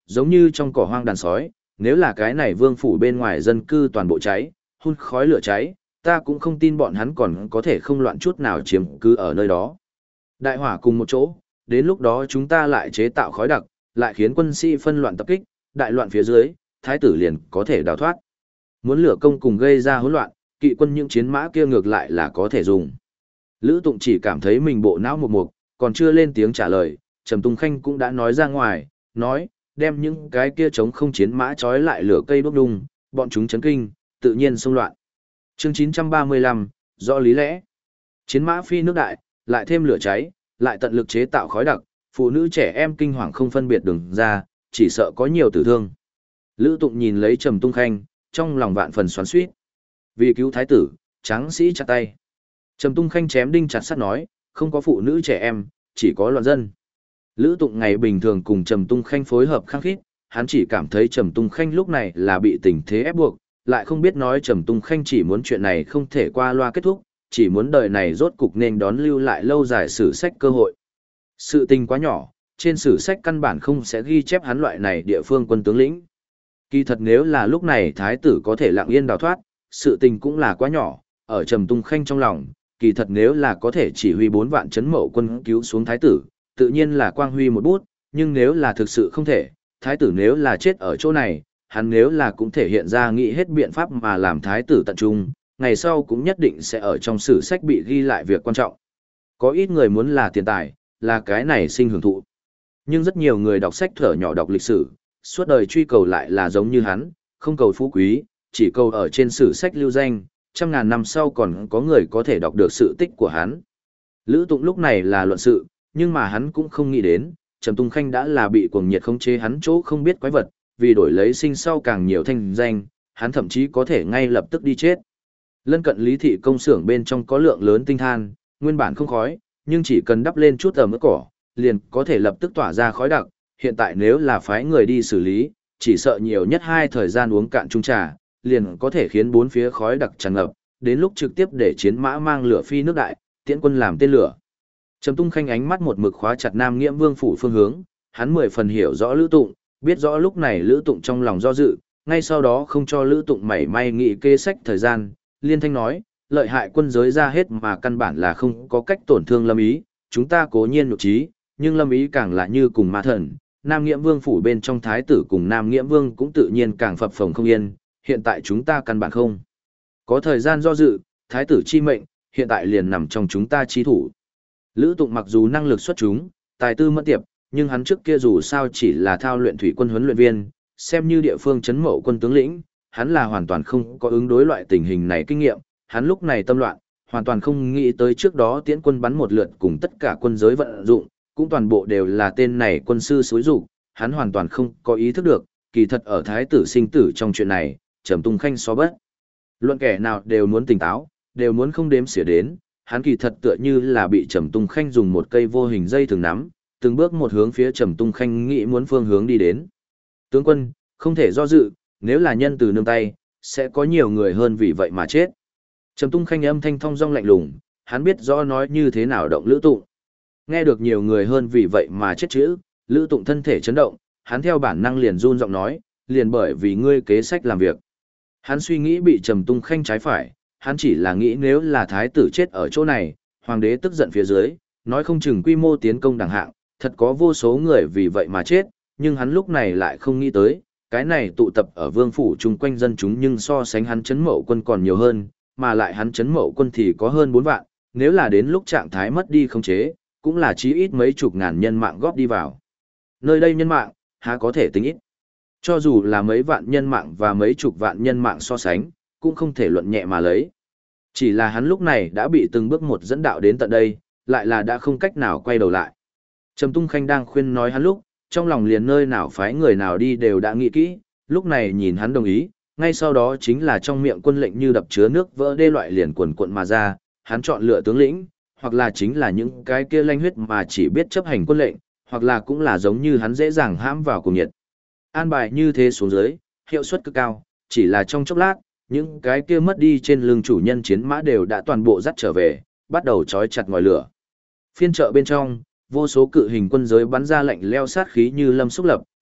giống như trong cỏ hoang đàn sói, nếu là cái này vương phủ bên ngoài dân cư toàn bộ cháy, hun khói lửa cháy, ta cũng không tin bọn hắn còn có thể không loạn chút nào chiếm cứ ở nơi đó. Đại hỏa cùng một chỗ, đến lúc đó chúng ta lại chế tạo khói đặc, lại khiến quân sĩ phân loạn tập kích, đại loạn phía dưới, thái tử liền có thể đào thoát. Muốn lửa công cùng gây ra hỗn loạn, kỵ quân những chiến mã kia ngược lại là có thể dùng. Lữ Tụng chỉ cảm thấy mình bộ não một mục, còn chưa lên tiếng trả lời, Trầm Tung Khanh cũng đã nói ra ngoài, nói, đem những cái kia chống không chiến mã trói lại lửa cây bốc đung, bọn chúng chấn kinh, tự nhiên xông loạn. Chương 935, rõ lý lẽ. Chiến mã phi nước đại, lại thêm lửa cháy, lại tận lực chế tạo khói đặc, phụ nữ trẻ em kinh hoàng không phân biệt đường ra, chỉ sợ có nhiều tử thương. Lữ Tụng nhìn lấy Trầm Tung Khanh, trong lòng vạn phần xoắn xuýt. Vì cứu thái tử, tráng sĩ chặt tay. Trầm Tung Khanh chém đinh chặt sắt nói, không có phụ nữ trẻ em, chỉ có loạn dân. Lữ Tụng ngày bình thường cùng Trầm Tung Khanh phối hợp khăng khít, hắn chỉ cảm thấy Trầm Tung Khanh lúc này là bị tình thế ép buộc, lại không biết nói Trầm Tung Khanh chỉ muốn chuyện này không thể qua loa kết thúc, chỉ muốn đời này rốt cục nên đón lưu lại lâu dài sử sách cơ hội. Sự tình quá nhỏ, trên sử sách căn bản không sẽ ghi chép hắn loại này địa phương quân tướng lĩnh. Kỳ thật nếu là lúc này thái tử có thể lặng yên đào thoát, sự tình cũng là quá nhỏ, ở Trầm Tung Khanh trong lòng, kỳ thật nếu là có thể chỉ huy 4 vạn trấn mậu quân cứu xuống thái tử, tự nhiên là quang huy một bút, nhưng nếu là thực sự không thể, thái tử nếu là chết ở chỗ này, hắn nếu là cũng thể hiện ra nghĩ hết biện pháp mà làm thái tử tận trung, ngày sau cũng nhất định sẽ ở trong sử sách bị ghi lại việc quan trọng. Có ít người muốn là tiền tài, là cái này sinh hưởng thụ. Nhưng rất nhiều người đọc sách thở nhỏ đọc lịch sử, suốt đời truy cầu lại là giống như hắn, không cầu phú quý, chỉ cầu ở trên sử sách lưu danh, trăm ngàn năm sau còn có người có thể đọc được sự tích của hắn. Lữ Tụng lúc này là luận sự, nhưng mà hắn cũng không nghĩ đến, Trầm Tung Khanh đã là bị cuồng nhiệt khống chế hắn chỗ không biết quái vật, vì đổi lấy sinh sau càng nhiều thanh danh, hắn thậm chí có thể ngay lập tức đi chết. Lân cận Lý thị công xưởng bên trong có lượng lớn tinh than, nguyên bản không khói, nhưng chỉ cần đắp lên chút ẩm ướt cỏ, liền có thể lập tức tỏa ra khói đặc, hiện tại nếu là phái người đi xử lý, chỉ sợ nhiều nhất 2 thời gian uống cạn chung trà, liền có thể khiến 4 phía khói đặc tràn ngập, đến lúc trực tiếp để chiến mã mang lửa phi nước đại, tiễn quân làm tên lửa. Trầm Tung Khanh ánh mắt một mực khóa chặt Nam Nghiễm Vương phủ phương hướng, hắn 10 phần hiểu rõ Lữ Tụng, biết rõ lúc này Lữ Tụng trong lòng do dự, ngay sau đó không cho Lữ Tụng mảy may nghĩ kê sách thời gian, liên thanh nói, lợi hại quân giới ra hết mà căn bản là không có cách tổn thương Lâm Ý, chúng ta cố nhiên nhục trí, nhưng Lâm Ý càng là như cùng ma thần, Nam Nghiễm Vương phủ bên trong thái tử cùng Nam Nghiễm Vương cũng tự nhiên càng phập phồng không yên, hiện tại chúng ta căn bản không có thời gian do dự, thái tử chi mệnh, hiện tại liền nằm trong chúng ta chi thủ. Lữ Tụng mặc dù năng lực xuất chúng, tài tư mẫn tiệp, nhưng hắn trước kia dù sao chỉ là thao luyện thủy quân huấn luyện viên, xem như địa phương trấn mậu quân tướng lĩnh, hắn là hoàn toàn không có ứng đối loại tình hình này kinh nghiệm, hắn lúc này tâm loạn, hoàn toàn không nghĩ tới trước đó tiễn quân bắn một lượt cùng tất cả quân giới vận dụng, cũng toàn bộ đều là tên này quân sư xúi rục, hắn hoàn toàn không có ý thức được, kỳ thật ở thái tử sinh tử trong chuyện này, Trầm Tung Khanh so bất. Luận kẻ nào đều muốn tỉnh táo, đều muốn không đếm xỉa đến, hắn kỳ thật tựa như là bị Trầm Tung Khanh dùng một cây vô hình dây thường nắm, từng bước một hướng phía Trầm Tung Khanh nghĩ muốn phương hướng đi đến. Tướng quân, không thể do dự, nếu là nhân từ nương tay, sẽ có nhiều người hơn vì vậy mà chết. Trầm Tung Khanh âm thanh thong dong lạnh lùng, hắn biết rõ nói như thế nào động Lữ Tụng. Nghe được nhiều người hơn vì vậy mà chết chữ, Lữ Tụng thân thể chấn động, hắn theo bản năng liền run giọng nói, liền bởi vì ngươi kế sách làm việc. Hắn suy nghĩ bị Trầm Tung Khanh trái phải, hắn chỉ là nghĩ nếu là thái tử chết ở chỗ này, hoàng đế tức giận phía dưới, nói không chừng quy mô tiến công đẳng hạng, thật có vô số người vì vậy mà chết, nhưng hắn lúc này lại không nghĩ tới, cái này tụ tập ở vương phủ chung quanh dân chúng nhưng so sánh hắn chấn mậu quân còn nhiều hơn, mà lại hắn chấn mậu quân thì có hơn 4 vạn, nếu là đến lúc trạng thái mất đi khống chế, cũng là chí ít mấy chục ngàn nhân mạng góp đi vào. Nơi đây nhân mạng, há có thể tính ít. Cho dù là mấy vạn nhân mạng và mấy chục vạn nhân mạng so sánh, cũng không thể luận nhẹ mà lấy. Chỉ là hắn lúc này đã bị từng bước một dẫn đạo đến tận đây, lại là đã không cách nào quay đầu lại. Trầm Tung Khanh đang khuyên nói hắn lúc, trong lòng liền nơi nào phái người nào đi đều đã nghĩ kỹ, lúc này nhìn hắn đồng ý, ngay sau đó chính là trong miệng quân lệnh như đập chứa nước vỡ đê loại liền quần quận mà ra, hắn chọn lựa tướng lĩnh, hoặc là chính là những cái kia lanh huyết mà chỉ biết chấp hành quân lệnh, hoặc là cũng là giống như hắn dễ dàng hãm vào cùng nhiệt. An bài như thế xuống dưới, hiệu suất cực cao, chỉ là trong chốc lát, những cái kia mất đi trên lưng chủ nhân chiến mã đều đã toàn bộ dắt trở về, bắt đầu trói chặt ngòi lửa. Phiên chợ bên trong, vô số cự hình quân giới bắn ra lạnh leo sát khí như lâm xúc lập,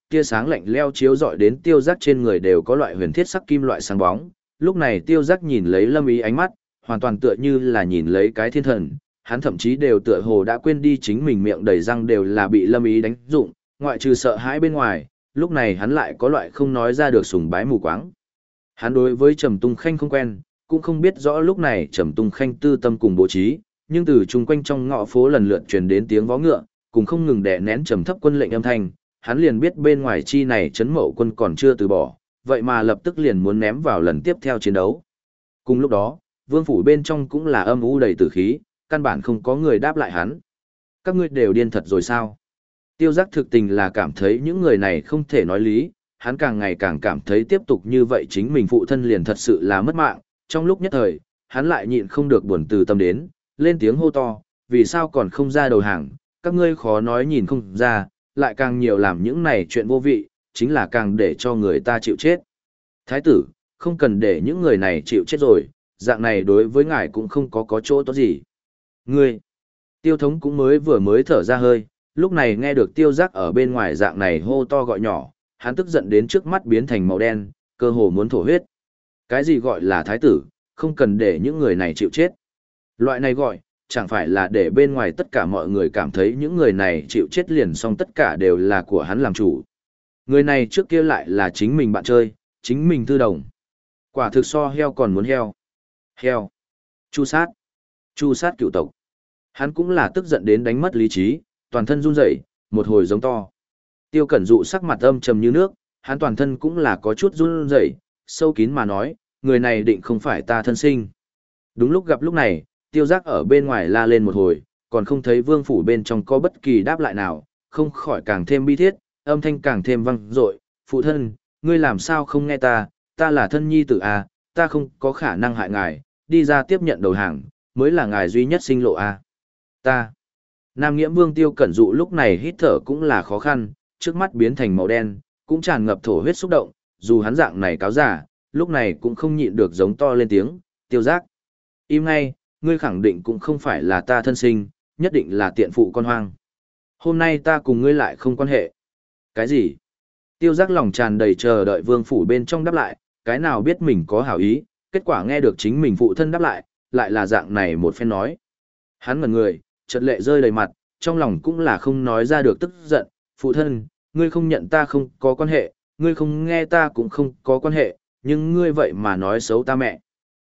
tia sáng lạnh leo chiếu rọi đến Tiêu Giác trên người đều có loại huyền thiết sắc kim loại sáng bóng. Lúc này Tiêu Giác nhìn lấy Lâm Ý ánh mắt, hoàn toàn tựa như là nhìn lấy cái thiên thần, hắn thậm chí đều tựa hồ đã quên đi chính mình miệng đầy răng đều là bị Lâm Ý đánh dụng, ngoại trừ sợ hãi bên ngoài, lúc này hắn lại có loại không nói ra được sùng bái mù quáng. Hắn đối với Trầm Tung Khanh không quen, cũng không biết rõ lúc này Trầm Tung Khanh tư tâm cùng bố trí, nhưng từ chung quanh trong ngõ phố lần lượt truyền đến tiếng vó ngựa, cùng không ngừng đè nén trầm thấp quân lệnh âm thanh, hắn liền biết bên ngoài chi này Trấn Mậu quân còn chưa từ bỏ, vậy mà lập tức liền muốn ném vào lần tiếp theo chiến đấu. Cùng lúc đó, vương phủ bên trong cũng là âm u đầy tử khí, căn bản không có người đáp lại hắn. Các ngươi đều điên thật rồi sao? Tiêu Giác thực tình là cảm thấy những người này không thể nói lý, hắn càng ngày càng cảm thấy tiếp tục như vậy chính mình phụ thân liền thật sự là mất mạng, trong lúc nhất thời, hắn lại nhịn không được buồn từ tâm đến, lên tiếng hô to, vì sao còn không ra đầu hàng, các ngươi khó nói nhìn không ra, lại càng nhiều làm những này chuyện vô vị, chính là càng để cho người ta chịu chết. Thái tử, không cần để những người này chịu chết rồi, dạng này đối với ngài cũng không có chỗ tốt gì. Ngươi, Tiêu Thống cũng mới thở ra hơi, lúc này nghe được Tiêu Giác ở bên ngoài dạng này hô to gọi nhỏ, hắn tức giận đến trước mắt biến thành màu đen, cơ hồ muốn thổ huyết. Cái gì gọi là thái tử, không cần để những người này chịu chết. Loại này gọi, chẳng phải là để bên ngoài tất cả mọi người cảm thấy những người này chịu chết liền xong tất cả đều là của hắn làm chủ. Người này trước kia lại là chính mình bạn chơi, chính mình thư đồng. Quả thực so heo còn muốn heo. Heo. Chu sát cựu tộc. Hắn cũng là tức giận đến đánh mất lý trí, toàn thân run rẩy, một hồi giống to. Tiêu Cẩn Dụ sắc mặt âm trầm như nước, hắn toàn thân cũng là có chút run rẩy, sâu kín mà nói, người này định không phải ta thân sinh. Đúng lúc gặp lúc này, Tiêu Giác ở bên ngoài la lên một hồi, còn không thấy vương phủ bên trong có bất kỳ đáp lại nào, không khỏi càng thêm bi thiết, âm thanh càng thêm vang dội. Phụ thân, ngươi làm sao không nghe ta, ta là thân nhi tử a, ta không có khả năng hại ngài, đi ra tiếp nhận đầu hàng, mới là ngài duy nhất sinh lộ a. Ta. Nam Nghiễm Vương Tiêu Cẩn Dụ lúc này hít thở cũng là khó khăn, trước mắt biến thành màu đen, cũng tràn ngập thổ huyết xúc động, dù hắn dạng này cáo giả, lúc này cũng không nhịn được giống to lên tiếng, Tiêu Giác. Im ngay, ngươi khẳng định cũng không phải là ta thân sinh, nhất định là tiện phụ con hoang. Hôm nay ta cùng ngươi lại không quan hệ. Cái gì? Tiêu Giác lòng tràn đầy chờ đợi vương phủ bên trong đáp lại, cái nào biết mình có hảo ý, kết quả nghe được chính mình phụ thân đáp lại là dạng này một phen nói. Hắn ngẩn người, chợt lệ rơi đầy mặt, trong lòng cũng là không nói ra được tức giận, phụ thân, ngươi không nhận ta không có quan hệ, ngươi không nghe ta cũng không có quan hệ, nhưng ngươi vậy mà nói xấu ta mẹ.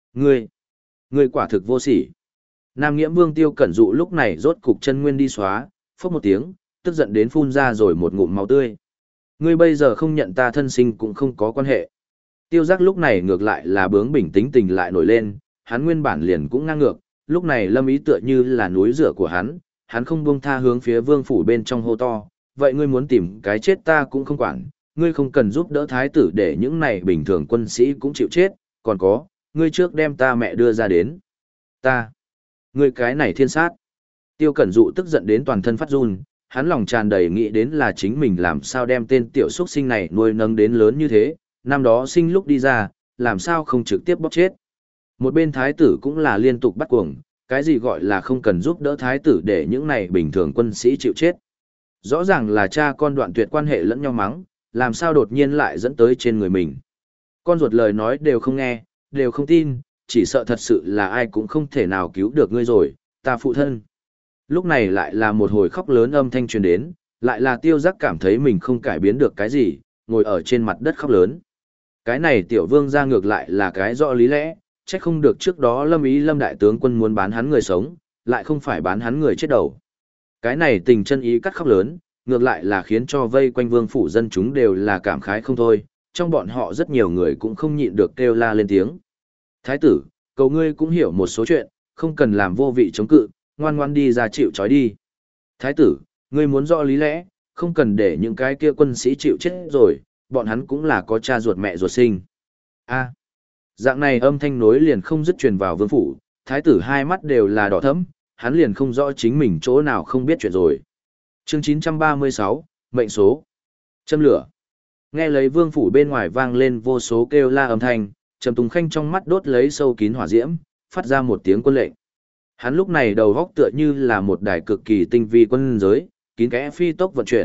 Ngươi quả thực vô sỉ. Nam Nghiễm Vương Tiêu Cẩn Dụ lúc này rốt cục chân nguyên đi xóa, phốc một tiếng, tức giận đến phun ra rồi một ngụm máu tươi. Ngươi bây giờ không nhận ta thân sinh cũng không có quan hệ. Tiêu Giác lúc này ngược lại là bướng bỉnh tính tình lại nổi lên, hắn nguyên bản liền cũng ngang ngược, lúc này Lâm Ý tựa như là núi rửa của hắn không buông tha hướng phía vương phủ bên trong hô to, vậy ngươi muốn tìm cái chết ta cũng không quản, ngươi không cần giúp đỡ thái tử để những này bình thường quân sĩ cũng chịu chết, còn có, ngươi trước đem ta mẹ đưa ra đến. Ngươi cái này thiên sát. Tiêu Cẩn Dụ tức giận đến toàn thân phát run, hắn lòng tràn đầy nghĩ đến là chính mình làm sao đem tên tiểu xuất sinh này nuôi nấng đến lớn như thế, năm đó sinh lúc đi ra, làm sao không trực tiếp bóp chết. Một bên thái tử cũng là liên tục bắt cuồng, cái gì gọi là không cần giúp đỡ thái tử để những này bình thường quân sĩ chịu chết. Rõ ràng là cha con đoạn tuyệt quan hệ lẫn nhau mắng, làm sao đột nhiên lại dẫn tới trên người mình. Con ruột lời nói đều không nghe, đều không tin, chỉ sợ thật sự là ai cũng không thể nào cứu được ngươi rồi, ta phụ thân. Lúc này lại là một hồi khóc lớn âm thanh truyền đến, lại là Tiêu Giác cảm thấy mình không cải biến được cái gì, ngồi ở trên mặt đất khóc lớn. Cái này tiểu vương ra ngược lại là cái rõ lý lẽ, chắc không được trước đó Lâm đại tướng quân muốn bán hắn người sống, lại không phải bán hắn người chết đầu. Cái này tình chân ý cắt khóc lớn, ngược lại là khiến cho vây quanh vương phủ dân chúng đều là cảm khái không thôi, trong bọn họ rất nhiều người cũng không nhịn được kêu la lên tiếng. Thái tử, cầu ngươi cũng hiểu một số chuyện, không cần làm vô vị chống cự, ngoan ngoan đi ra chịu trói đi. Thái tử, ngươi muốn rõ lý lẽ, không cần để những cái kia quân sĩ chịu chết rồi, bọn hắn cũng là có cha ruột mẹ ruột sinh. Dạng này âm thanh nối liền không dứt truyền vào vương phủ, thái tử hai mắt đều là đỏ thẫm, hắn liền không rõ chính mình chỗ nào không biết chuyện rồi. Chương 936, mệnh số. Châm lửa. Nghe lấy vương phủ bên ngoài vang lên vô số kêu la âm thanh, Trầm Tùng Khanh trong mắt đốt lấy sâu kín hỏa diễm, phát ra một tiếng quân lệnh. Hắn lúc này đầu góc tựa như là một đài cực kỳ tinh vi quân giới, kín kẽ phi tốc vận chuyển,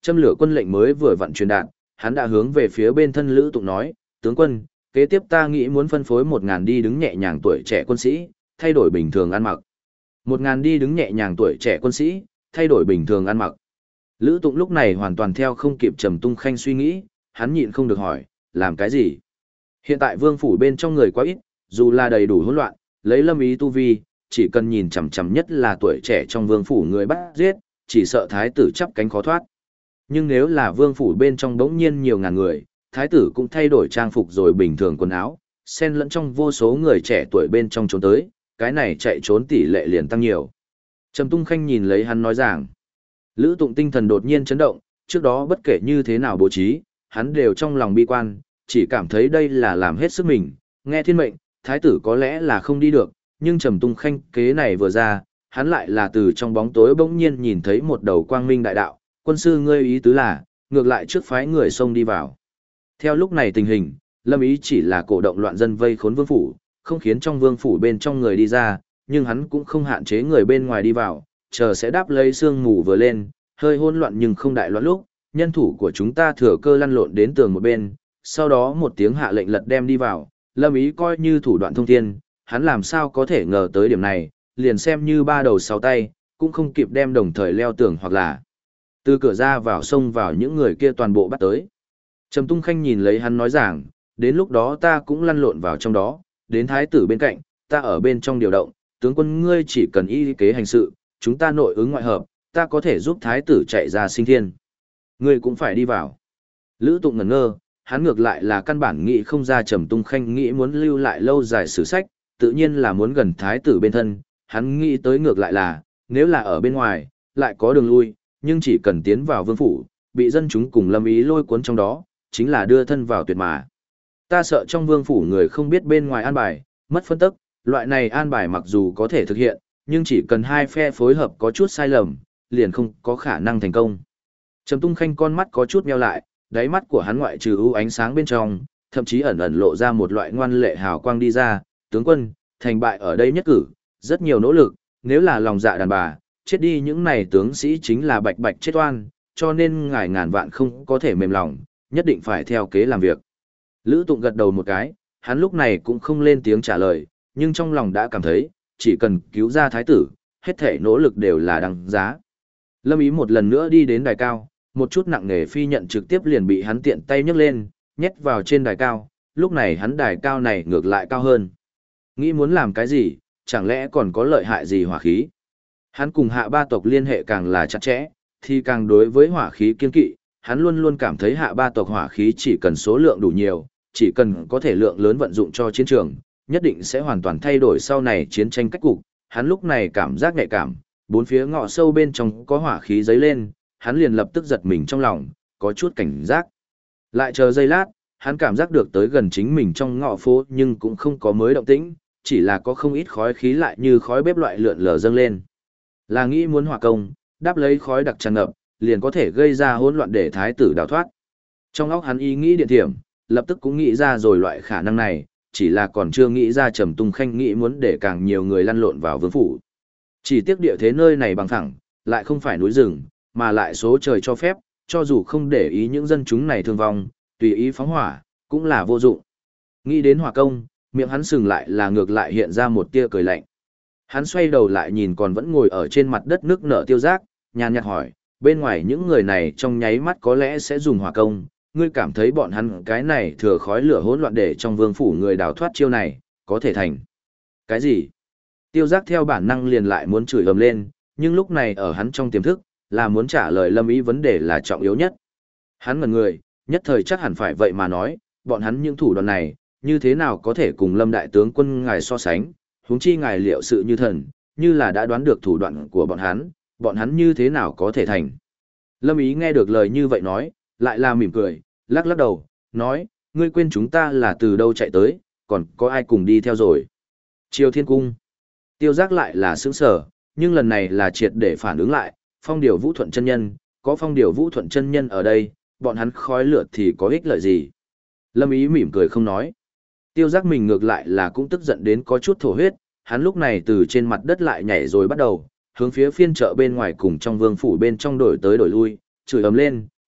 Châm lửa quân lệnh mới vừa vặn truyền đạt, hắn đã hướng về phía bên thân Lữ Tụng nói, tướng quân, kế tiếp ta nghĩ muốn phân phối 1.000 đi đứng nhẹ nhàng tuổi trẻ quân sĩ, thay đổi bình thường ăn mặc. 1.000 đi đứng nhẹ nhàng tuổi trẻ quân sĩ, thay đổi bình thường ăn mặc. Lữ Tụng lúc này hoàn toàn theo không kịp Trầm Tung Khanh suy nghĩ, hắn nhịn không được hỏi, làm cái gì? Hiện tại vương phủ bên trong người quá ít, dù là đầy đủ hỗn loạn, lấy Lâm Ý tu vi, chỉ cần nhìn chằm chằm nhất là tuổi trẻ trong vương phủ người bắt giết, chỉ sợ thái tử chắp cánh khó thoát. Nhưng nếu là vương phủ bên trong bỗng nhiên nhiều ngàn người, thái tử cũng thay đổi trang phục rồi bình thường quần áo, xen lẫn trong vô số người trẻ tuổi bên trong trốn tới, cái này chạy trốn tỷ lệ liền tăng nhiều. Trầm Tung Khanh nhìn lấy hắn nói rằng, Lữ Tụng tinh thần đột nhiên chấn động, trước đó bất kể như thế nào bố trí, hắn đều trong lòng bi quan, chỉ cảm thấy đây là làm hết sức mình, nghe thiên mệnh, thái tử có lẽ là không đi được, nhưng Trầm Tung Khanh kế này vừa ra, hắn lại là từ trong bóng tối bỗng nhiên nhìn thấy một đầu quang minh đại đạo, quân sư ngươi ý tứ là, ngược lại trước phái người xông đi vào. Theo lúc này tình hình, Lâm Ý chỉ là cổ động loạn dân vây khốn vương phủ, không khiến trong vương phủ bên trong người đi ra, nhưng hắn cũng không hạn chế người bên ngoài đi vào, chờ sẽ đáp lấy sương mù vừa lên, hơi hỗn loạn nhưng không đại loạn lúc, nhân thủ của chúng ta thừa cơ lăn lộn đến tường một bên, sau đó một tiếng hạ lệnh lật đem đi vào, Lâm Ý coi như thủ đoạn thông thiên, hắn làm sao có thể ngờ tới điểm này, liền xem như ba đầu sáu tay, cũng không kịp đem đồng thời leo tường hoặc là từ cửa ra vào xông vào những người kia toàn bộ bắt tới. Trầm Tung Khanh nhìn lấy hắn nói rằng, đến lúc đó ta cũng lăn lộn vào trong đó, đến thái tử bên cạnh, ta ở bên trong điều động, tướng quân ngươi chỉ cần y kế hành sự, chúng ta nội ứng ngoại hợp, ta có thể giúp thái tử chạy ra sinh thiên. Ngươi cũng phải đi vào. Lữ Tụng ngẩn ngơ, hắn ngược lại là căn bản nghĩ không ra Trầm Tung Khanh nghĩ muốn lưu lại lâu dài sử sách, tự nhiên là muốn gần thái tử bên thân, hắn nghĩ tới ngược lại là, nếu là ở bên ngoài, lại có đường lui, nhưng chỉ cần tiến vào vương phủ, bị dân chúng cùng Lâm Ý lôi cuốn trong đó, chính là đưa thân vào tuyệt mà. Ta sợ trong vương phủ người không biết bên ngoài an bài, mất phân tức, loại này an bài mặc dù có thể thực hiện, nhưng chỉ cần hai phe phối hợp có chút sai lầm, liền không có khả năng thành công. Trầm Tung Khanh con mắt có chút nheo lại, đáy mắt của hắn ngoại trừ ưu ánh sáng bên trong, thậm chí ẩn ẩn lộ ra một loại ngoan lệ hào quang đi ra, tướng quân, thành bại ở đây nhất cử, rất nhiều nỗ lực, nếu là lòng dạ đàn bà, chết đi những này tướng sĩ chính là bạch bạch chết oan, cho nên ngài ngàn vạn không có thể mềm lòng, nhất định phải theo kế làm việc. Lữ Tụng gật đầu một cái, hắn lúc này cũng không lên tiếng trả lời, nhưng trong lòng đã cảm thấy, chỉ cần cứu ra thái tử, hết thể nỗ lực đều là đăng giá. Lâm Ý một lần nữa đi đến đài cao, một chút nặng nề phi nhận trực tiếp liền bị hắn tiện tay nhấc lên, nhét vào trên đài cao, lúc này hắn đài cao này ngược lại cao hơn. Nghĩ muốn làm cái gì, chẳng lẽ còn có lợi hại gì hỏa khí? Hắn cùng hạ ba tộc liên hệ càng là chặt chẽ, thì càng đối với hỏa khí kiên kỵ, hắn luôn luôn cảm thấy hạ ba tộc hỏa khí chỉ cần số lượng đủ nhiều, chỉ cần có thể lượng lớn vận dụng cho chiến trường, nhất định sẽ hoàn toàn thay đổi sau này chiến tranh cách cục. Hắn lúc này cảm giác nhạy cảm, bốn phía ngõ sâu bên trong có hỏa khí dấy lên, hắn liền lập tức giật mình trong lòng, có chút cảnh giác. Lại chờ giây lát, hắn cảm giác được tới gần chính mình trong ngõ phố nhưng cũng không có mới động tĩnh, chỉ là có không ít khói khí lại như khói bếp loại lượn lờ dâng lên. Là nghĩ muốn hỏa công, đáp lấy khói đặc tràn ngập, liền có thể gây ra hỗn loạn để thái tử đào thoát. Trong óc hắn ý nghĩ điện thiểm, lập tức cũng nghĩ ra rồi loại khả năng này, chỉ là còn chưa nghĩ ra Trầm Tung Khanh nghĩ muốn để càng nhiều người lăn lộn vào vương phủ. Chỉ tiếc địa thế nơi này bằng phẳng, lại không phải núi rừng, mà lại số trời cho phép, cho dù không để ý những dân chúng này thương vong, tùy ý phóng hỏa, cũng là vô dụng. Nghĩ đến hỏa công, miệng hắn sừng lại là ngược lại hiện ra một tia cười lạnh. Hắn xoay đầu lại nhìn còn vẫn ngồi ở trên mặt đất nước nở Tiêu Giác, nhàn nhạt hỏi, bên ngoài những người này trong nháy mắt có lẽ sẽ dùng hỏa công, ngươi cảm thấy bọn hắn cái này thừa khói lửa hỗn loạn để trong vương phủ người đào thoát chiêu này, có thể thành. Cái gì? Tiêu Giác theo bản năng liền lại muốn chửi ầm lên, nhưng lúc này ở hắn trong tiềm thức, là muốn trả lời Lâm Ý vấn đề là trọng yếu nhất. Hắn ngẩn người, nhất thời chắc hẳn phải vậy mà nói, bọn hắn những thủ đoạn này, như thế nào có thể cùng Lâm đại tướng quân ngài so sánh, huống chi ngài liệu sự như thần, như là đã đoán được thủ đoạn của bọn hắn như thế nào có thể thành. Lâm Ý nghe được lời như vậy nói, lại là mỉm cười, lắc lắc đầu, nói, ngươi quên chúng ta là từ đâu chạy tới, còn có ai cùng đi theo rồi. Triều Thiên Cung. Tiêu Giác lại là sững sở, nhưng lần này là triệt để phản ứng lại, Phong Điểu Vũ Thuận chân nhân, có Phong Điểu Vũ Thuận chân nhân ở đây, bọn hắn khói lửa thì có ích lợi gì. Lâm Ý mỉm cười không nói. Tiêu Giác mình ngược lại là cũng tức giận đến có chút thổ huyết, hắn lúc này từ trên mặt đất lại nhảy rồi bắt đầu, hướng phía phiên chợ bên ngoài cùng trong vương phủ bên trong đổi tới đổi lui, chửi ầm lên,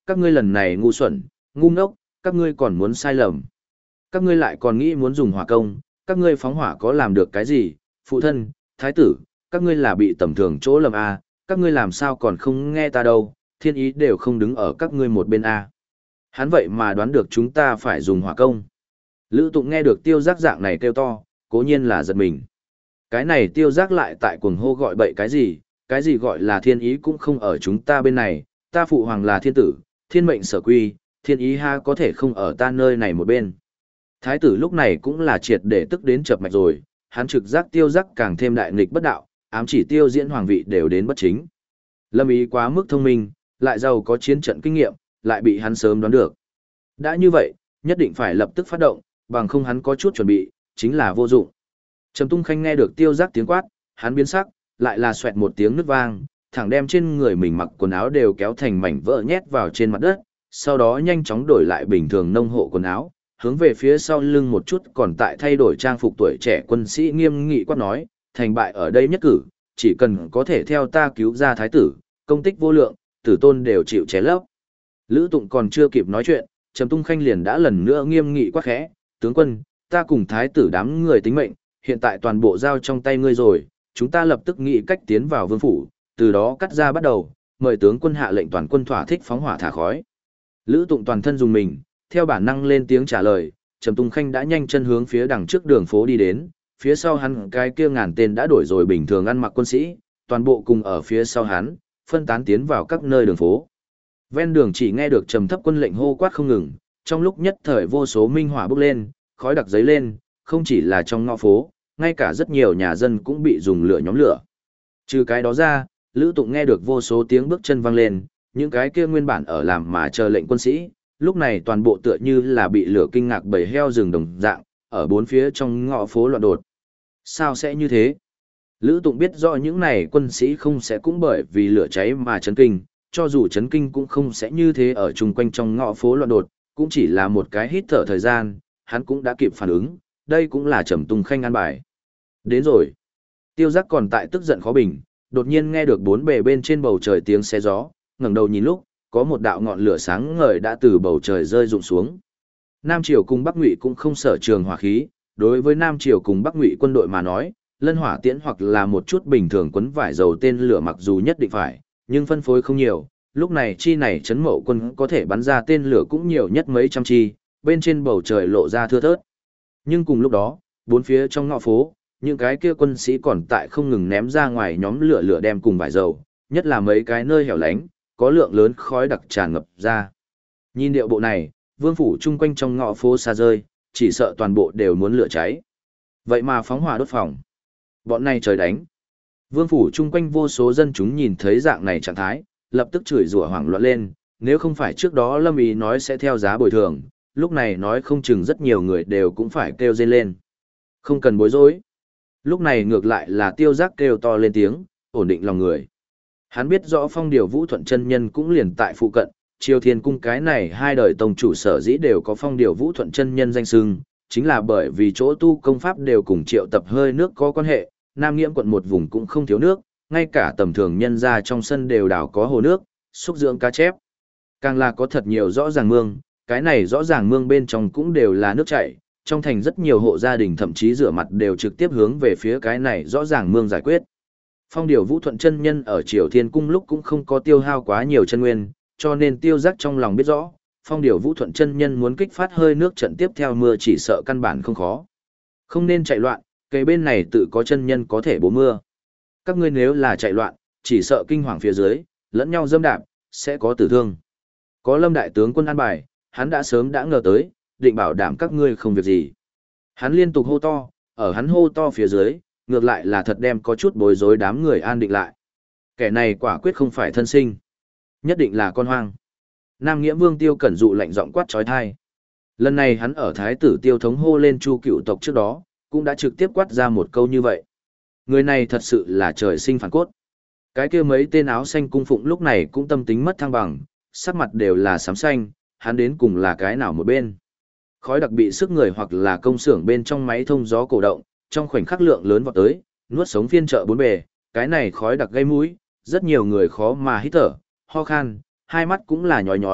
các ngươi lần này ngu xuẩn, ngu ngốc, các ngươi còn muốn sai lầm. Các ngươi lại còn nghĩ muốn dùng hỏa công, các ngươi phóng hỏa có làm được cái gì, phụ thân, thái tử, các ngươi là bị tầm thường chỗ lầm à, các ngươi làm sao còn không nghe ta đâu, thiên ý đều không đứng ở các ngươi một bên à. Hắn vậy mà đoán được chúng ta phải dùng hỏa công. Lữ Tụng nghe được Tiêu Giác dạng này kêu to, cố nhiên là giật mình. Cái này Tiêu Giác lại tại cuồng hô gọi bậy cái gì gọi là thiên ý cũng không ở chúng ta bên này, ta phụ hoàng là thiên tử, thiên mệnh sở quy, thiên ý ha có thể không ở ta nơi này một bên. Thái tử lúc này cũng là triệt để tức đến chập mạch rồi, hắn trực giác Tiêu Giác càng thêm đại nghịch bất đạo, ám chỉ Tiêu Diễn hoàng vị đều đến bất chính. Lâm Ý quá mức thông minh, lại giàu có chiến trận kinh nghiệm, lại bị hắn sớm đoán được. Đã như vậy, nhất định phải lập tức phát động, bằng không hắn có chút chuẩn bị, chính là vô dụng. Trầm Tung Khanh nghe được Tiêu Giác tiếng quát, hắn biến sắc, lại là xoẹt một tiếng nứt vang, thẳng đem trên người mình mặc quần áo đều kéo thành mảnh vỡ nhét vào trên mặt đất, sau đó nhanh chóng đổi lại bình thường nông hộ quần áo, hướng về phía sau lưng một chút còn tại thay đổi trang phục tuổi trẻ quân sĩ nghiêm nghị quát nói, thành bại ở đây nhất cử, chỉ cần có thể theo ta cứu ra thái tử, công tích vô lượng, tử tôn đều chịu ché lấp. Lữ Tụng còn chưa kịp nói chuyện, Trầm Tung Khanh liền đã lần nữa nghiêm nghị quát khẽ, tướng quân, ta cùng thái tử đám người tính mệnh, hiện tại toàn bộ giao trong tay ngươi rồi, chúng ta lập tức nghĩ cách tiến vào vương phủ, từ đó cắt ra bắt đầu, mời tướng quân hạ lệnh toàn quân thỏa thích phóng hỏa thả khói. Lữ Tụng toàn thân dùng mình, theo bản năng lên tiếng trả lời, Trầm Tung Khanh đã nhanh chân hướng phía đằng trước đường phố đi đến, phía sau hắn cái kia ngàn tên đã đổi rồi bình thường ăn mặc quân sĩ, toàn bộ cùng ở phía sau hắn, phân tán tiến vào các nơi đường phố. Ven đường chỉ nghe được trầm thấp quân lệnh hô quát không ngừng, trong lúc nhất thời vô số minh hỏa bốc lên, khói đặc giấy lên, không chỉ là trong ngõ phố, ngay cả rất nhiều nhà dân cũng bị dùng lửa nhóm lửa. Trừ cái đó ra, Lữ Tụng nghe được vô số tiếng bước chân vang lên, những cái kia nguyên bản ở làm mà chờ lệnh quân sĩ, lúc này toàn bộ tựa như là bị lửa kinh ngạc bầy heo rừng đồng dạng, ở bốn phía trong ngõ phố loạn đột. Sao sẽ như thế? Lữ Tụng biết rõ những này quân sĩ không sẽ cũng bởi vì lửa cháy mà chấn kinh, cho dù chấn kinh cũng không sẽ như thế ở chung quanh trong ngõ phố loạn đột, cũng chỉ là một cái hít thở thời gian, hắn cũng đã kịp phản ứng, đây cũng là Trầm Tung Khanh an bài. Đến rồi. Tiêu Giác còn tại tức giận khó bình, đột nhiên nghe được bốn bề bên trên bầu trời tiếng xé gió, ngẩng đầu nhìn lúc, có một đạo ngọn lửa sáng ngời đã từ bầu trời rơi rụng xuống. Nam Triều cùng Bắc Ngụy cũng không sở trường hỏa khí, đối với Nam Triều cùng Bắc Ngụy quân đội mà nói, lân hỏa tiễn hoặc là một chút bình thường quấn vải dầu tên lửa mặc dù nhất định phải, nhưng phân phối không nhiều, lúc này chi này trấn Mậu quân có thể bắn ra tên lửa cũng nhiều nhất mấy trăm chi, bên trên bầu trời lộ ra thưa thớt. Nhưng cùng lúc đó, bốn phía trong ngõ phố, những cái kia quân sĩ còn tại không ngừng ném ra ngoài nhóm lửa đem cùng vải dầu, nhất là mấy cái nơi hẻo lánh, có lượng lớn khói đặc tràn ngập ra. Nhìn điệu bộ này, vương phủ chung quanh trong ngõ phố xa rơi, chỉ sợ toàn bộ đều muốn lửa cháy. Vậy mà phóng hỏa đốt phòng. Bọn này trời đánh. Vương phủ chung quanh vô số dân chúng nhìn thấy dạng này trạng thái, lập tức chửi rủa hoảng loạn lên, nếu không phải trước đó Lâm Ý nói sẽ theo giá bồi thường, lúc này nói không chừng rất nhiều người đều cũng phải kêu rên lên. Không cần bối rối. Lúc này ngược lại là Tiêu Giác kêu to lên tiếng, ổn định lòng người. Hắn biết rõ Phong Điều Vũ Thuận chân nhân cũng liền tại phụ cận, Triều Thiên cung cái này hai đời tông chủ sở dĩ đều có Phong Điều Vũ Thuận chân nhân danh xưng, chính là bởi vì chỗ tu công pháp đều cùng Triệu Tập hơi nước có quan hệ, Nam Nghiễm quận một vùng cũng không thiếu nước, ngay cả tầm thường nhân gia trong sân đều đào có hồ nước, xúc dưỡng cá chép. Càng là có thật nhiều rõ ràng mương, cái này rõ ràng mương bên trong cũng đều là nước chảy, trong thành rất nhiều hộ gia đình thậm chí rửa mặt đều trực tiếp hướng về phía cái này rõ ràng mương giải quyết. Phong Điều Vũ Thuận chân nhân ở Triều Thiên cung lúc cũng không có tiêu hao quá nhiều chân nguyên, cho nên Tiêu Giác trong lòng biết rõ, Phong Điều Vũ Thuận chân nhân muốn kích phát hơi nước trận tiếp theo mưa chỉ sợ căn bản không khó. Không nên chạy loạn, cây bên này tự có chân nhân có thể bố mưa. Các ngươi nếu là chạy loạn, chỉ sợ kinh hoàng phía dưới, lẫn nhau dâm đạp, sẽ có tử thương. Có Lâm đại tướng quân an bài, hắn đã sớm đã ngờ tới, định bảo đảm các ngươi không việc gì. Hắn liên tục hô to, ở hắn hô to phía dưới, ngược lại là thật đem có chút bối rối đám người an định lại. Kẻ này quả quyết không phải thân sinh, nhất định là con hoang. Nam Nghiễm Vương Tiêu Cẩn dụ lạnh giọng quát chói tai. Lần này hắn ở thái tử Tiêu Thống hô lên Chu Cựu tộc trước đó, cũng đã trực tiếp quát ra một câu như vậy. Người này thật sự là trời sinh phản cốt. Cái kia mấy tên áo xanh cung phụng lúc này cũng tâm tính mất thăng bằng, sắc mặt đều là xám xanh, hắn đến cùng là cái nào một bên. Khói đặc bị sức người hoặc là công xưởng bên trong máy thông gió cổ động, trong khoảnh khắc lượng lớn vọt tới, nuốt sống phiên chợ bốn bề, cái này khói đặc gây mũi, rất nhiều người khó mà hít thở, ho khan, hai mắt cũng là nhói nhói,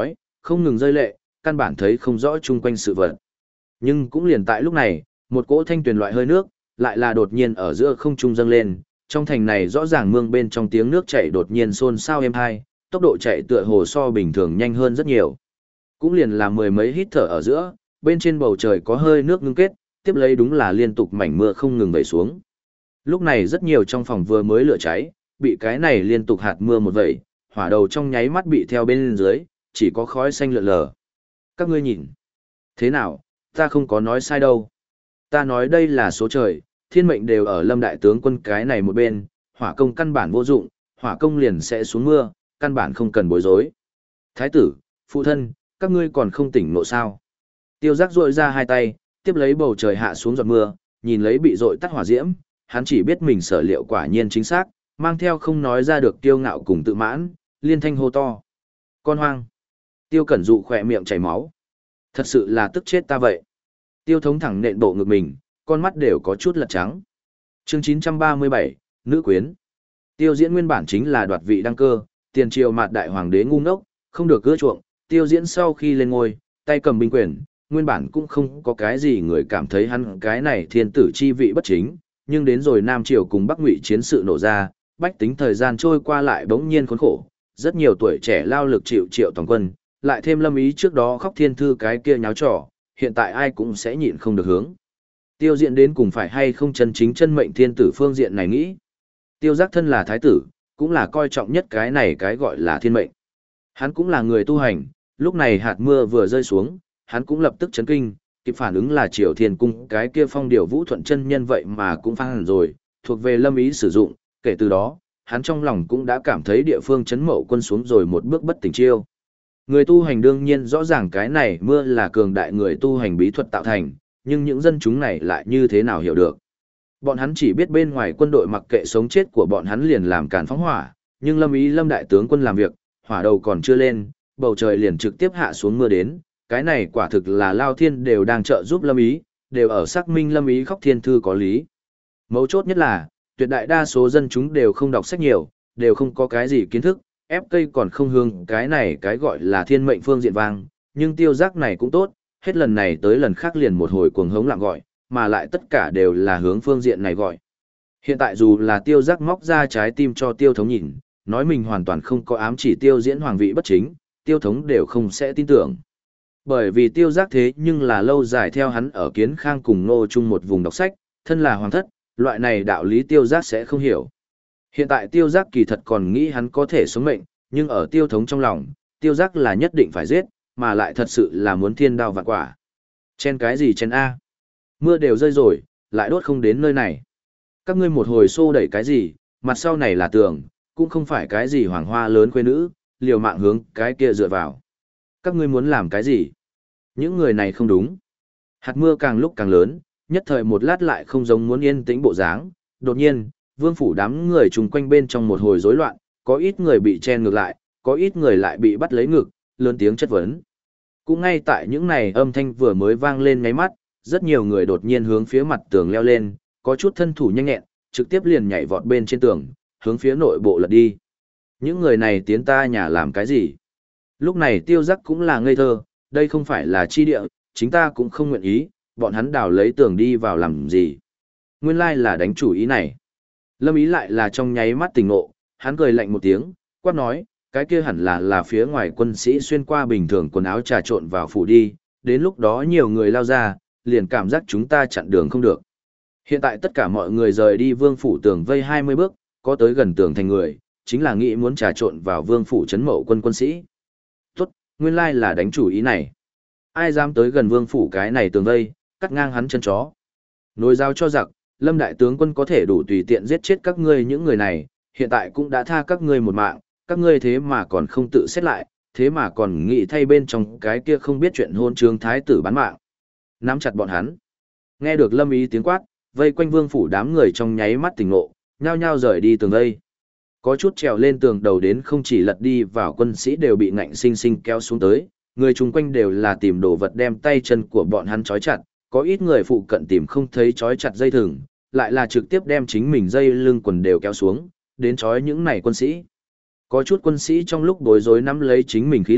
không ngừng rơi lệ, căn bản thấy không rõ chung quanh sự vật. Nhưng cũng liền tại lúc này, một cỗ thanh tuyền loại hơi nước, lại là đột nhiên ở giữa không trung dâng lên, trong thành này rõ ràng mương bên trong tiếng nước chảy đột nhiên xôn xao êm hai, tốc độ chạy tựa hồ so bình thường nhanh hơn rất nhiều. Cũng liền là mười mấy hít thở ở giữa, bên trên bầu trời có hơi nước ngưng kết, tiếp lấy đúng là liên tục mảnh mưa không ngừng vẩy xuống. Lúc này rất nhiều trong phòng vừa mới lửa cháy, bị cái này liên tục hạt mưa một vẩy, hỏa đầu trong nháy mắt bị theo bên dưới, chỉ có khói xanh lượn lờ. Các ngươi nhìn. Thế nào, ta không có nói sai đâu. Ta nói đây là số trời, thiên mệnh đều ở Lâm đại tướng quân cái này một bên, hỏa công căn bản vô dụng, hỏa công liền sẽ xuống mưa, căn bản không cần bối rối. Thái tử, phụ thân, các ngươi còn không tỉnh ngộ sao? Tiêu Giác rội ra hai tay, tiếp lấy bầu trời hạ xuống giọt mưa, nhìn lấy bị dội tắt hỏa diễm, hắn chỉ biết mình sở liệu quả nhiên chính xác, mang theo không nói ra được kiêu ngạo cùng tự mãn, liên thanh hô to. Con hoang. Tiêu Cẩn Dụ khỏe miệng chảy máu. Thật sự là tức chết ta vậy. Tiêu Thống thẳng nện bộ ngực mình, con mắt đều có chút lật trắng. Chương 937, Nữ Quyến. Tiêu Diễn nguyên bản chính là đoạt vị đăng cơ, tiền triều mạt đại hoàng đế ngu ngốc, không được cưa chuộng. Tiêu Diễn sau khi lên ngôi, tay cầm binh quyền, nguyên bản cũng không có cái gì người cảm thấy hắn cái này thiên tử chi vị bất chính, nhưng đến rồi Nam Triều cùng Bắc Ngụy chiến sự nổ ra, bách tính thời gian trôi qua lại bỗng nhiên khốn khổ, rất nhiều tuổi trẻ lao lực chịu triệu toàn quân, lại thêm Lâm Ý trước đó khóc thiên thư cái kia nháo trò, hiện tại ai cũng sẽ nhịn không được hướng. Tiêu Diện đến cùng phải hay không chân chính chân mệnh thiên tử phương diện này nghĩ. Tiêu Giác thân là thái tử, cũng là coi trọng nhất cái này cái gọi là thiên mệnh. Hắn cũng là người tu hành, lúc này hạt mưa vừa rơi xuống, hắn cũng lập tức chấn kinh, kịp phản ứng là Triều Thiên cung cái kia phong điều Vũ Thuận chân nhân vậy mà cũng phang hẳn rồi, thuộc về Lâm Ý sử dụng, kể từ đó, hắn trong lòng cũng đã cảm thấy địa phương chấn mậu quân xuống rồi một bước bất tỉnh chiêu. Người tu hành đương nhiên rõ ràng cái này mưa là cường đại người tu hành bí thuật tạo thành, nhưng những dân chúng này lại như thế nào hiểu được. Bọn hắn chỉ biết bên ngoài quân đội mặc kệ sống chết của bọn hắn liền làm càn phóng hỏa, nhưng Lâm đại tướng quân làm việc, hỏa đầu còn chưa lên, bầu trời liền trực tiếp hạ xuống mưa đến, cái này quả thực là Lao Thiên đều đang trợ giúp Lâm Ý, đều ở xác minh Lâm Ý khóc thiên thư có lý. Mấu chốt nhất là, tuyệt đại đa số dân chúng đều không đọc sách nhiều, đều không có cái gì kiến thức, ép cây còn không hương cái này cái gọi là thiên mệnh phương diện vang, nhưng Tiêu Giác này cũng tốt, hết lần này tới lần khác liền một hồi cuồng hống lặng gọi, mà lại tất cả đều là hướng phương diện này gọi. Hiện tại dù là Tiêu Giác móc ra trái tim cho Tiêu Thống nhìn, nói mình hoàn toàn không có ám chỉ Tiêu Diễn hoàng vị bất chính, Tiêu Thống đều không sẽ tin tưởng. Bởi vì Tiêu Giác thế nhưng là lâu dài theo hắn ở Kiến Khang cùng Ngô chung một vùng đọc sách, thân là hoàng thất, loại này đạo lý Tiêu Giác sẽ không hiểu. Hiện tại Tiêu Giác kỳ thật còn nghĩ hắn có thể sống mệnh, nhưng ở Tiêu Thống trong lòng, Tiêu Giác là nhất định phải giết, mà lại thật sự là muốn thiên đao vạn quả. Chen cái gì chen A? Mưa đều rơi rồi, lại đốt không đến nơi này. Các ngươi một hồi xô đẩy cái gì, mặt sau này là tường, cũng không phải cái gì hoàng hoa lớn khuê nữ, liều mạng hướng cái kia dựa vào. Các ngươi muốn làm cái gì? Những người này không đúng. Hạt mưa càng lúc càng lớn, nhất thời một lát lại không giống muốn yên tĩnh bộ dáng. Đột nhiên, vương phủ đám người chung quanh bên trong một hồi rối loạn, có ít người bị chen ngược lại, có ít người lại bị bắt lấy ngực, lớn tiếng chất vấn. Cũng ngay tại những này âm thanh vừa mới vang lên ngáy mắt, rất nhiều người đột nhiên hướng phía mặt tường leo lên, có chút thân thủ nhanh nhẹn, trực tiếp liền nhảy vọt bên trên tường, hướng phía nội bộ lật đi. Những người này tiến ta nhà làm cái gì? Lúc này Tiêu Giác cũng là ngây thơ, đây không phải là chi địa, chính ta cũng không nguyện ý, bọn hắn đào lấy tường đi vào làm gì. Nguyên lai là đánh chủ ý này. Lâm Ý lại là trong nháy mắt tỉnh ngộ, hắn cười lạnh một tiếng, quát nói, cái kia hẳn là phía ngoài quân sĩ xuyên qua bình thường quần áo trà trộn vào phủ đi, đến lúc đó nhiều người lao ra, liền cảm giác chúng ta chặn đường không được. Hiện tại tất cả mọi người rời đi vương phủ tường vây 20 bước, có tới gần tường thành người, chính là nghĩ muốn trà trộn vào vương phủ trấn mậu quân quân sĩ. Tốt, nguyên lai là đánh chủ ý này. Ai dám tới gần vương phủ cái này tường vây, cắt ngang hắn chân chó. Nối giao cho giặc, Lâm đại tướng quân có thể đủ tùy tiện giết chết các ngươi những người này, hiện tại cũng đã tha các ngươi một mạng, các ngươi thế mà còn không tự xét lại, thế mà còn nghĩ thay bên trong cái kia không biết chuyện hôn trương thái tử bán mạng. Nắm chặt bọn hắn. Nghe được Lâm Ý tiếng quát, vây quanh vương phủ đám người trong nháy mắt tỉnh ngộ, nhao nhao rời đi tường vây. Có chút trèo lên tường đầu đến không chỉ lật đi vào quân sĩ đều bị ngạnh sinh sinh kéo xuống tới, người chung quanh đều là tìm đồ vật đem tay chân của bọn hắn trói chặt, có ít người phụ cận tìm không thấy trói chặt dây thừng, lại là trực tiếp đem chính mình dây lưng quần đều kéo xuống, đến trói những này quân sĩ. Có chút quân sĩ trong lúc bối rối nắm lấy chính mình khí lực,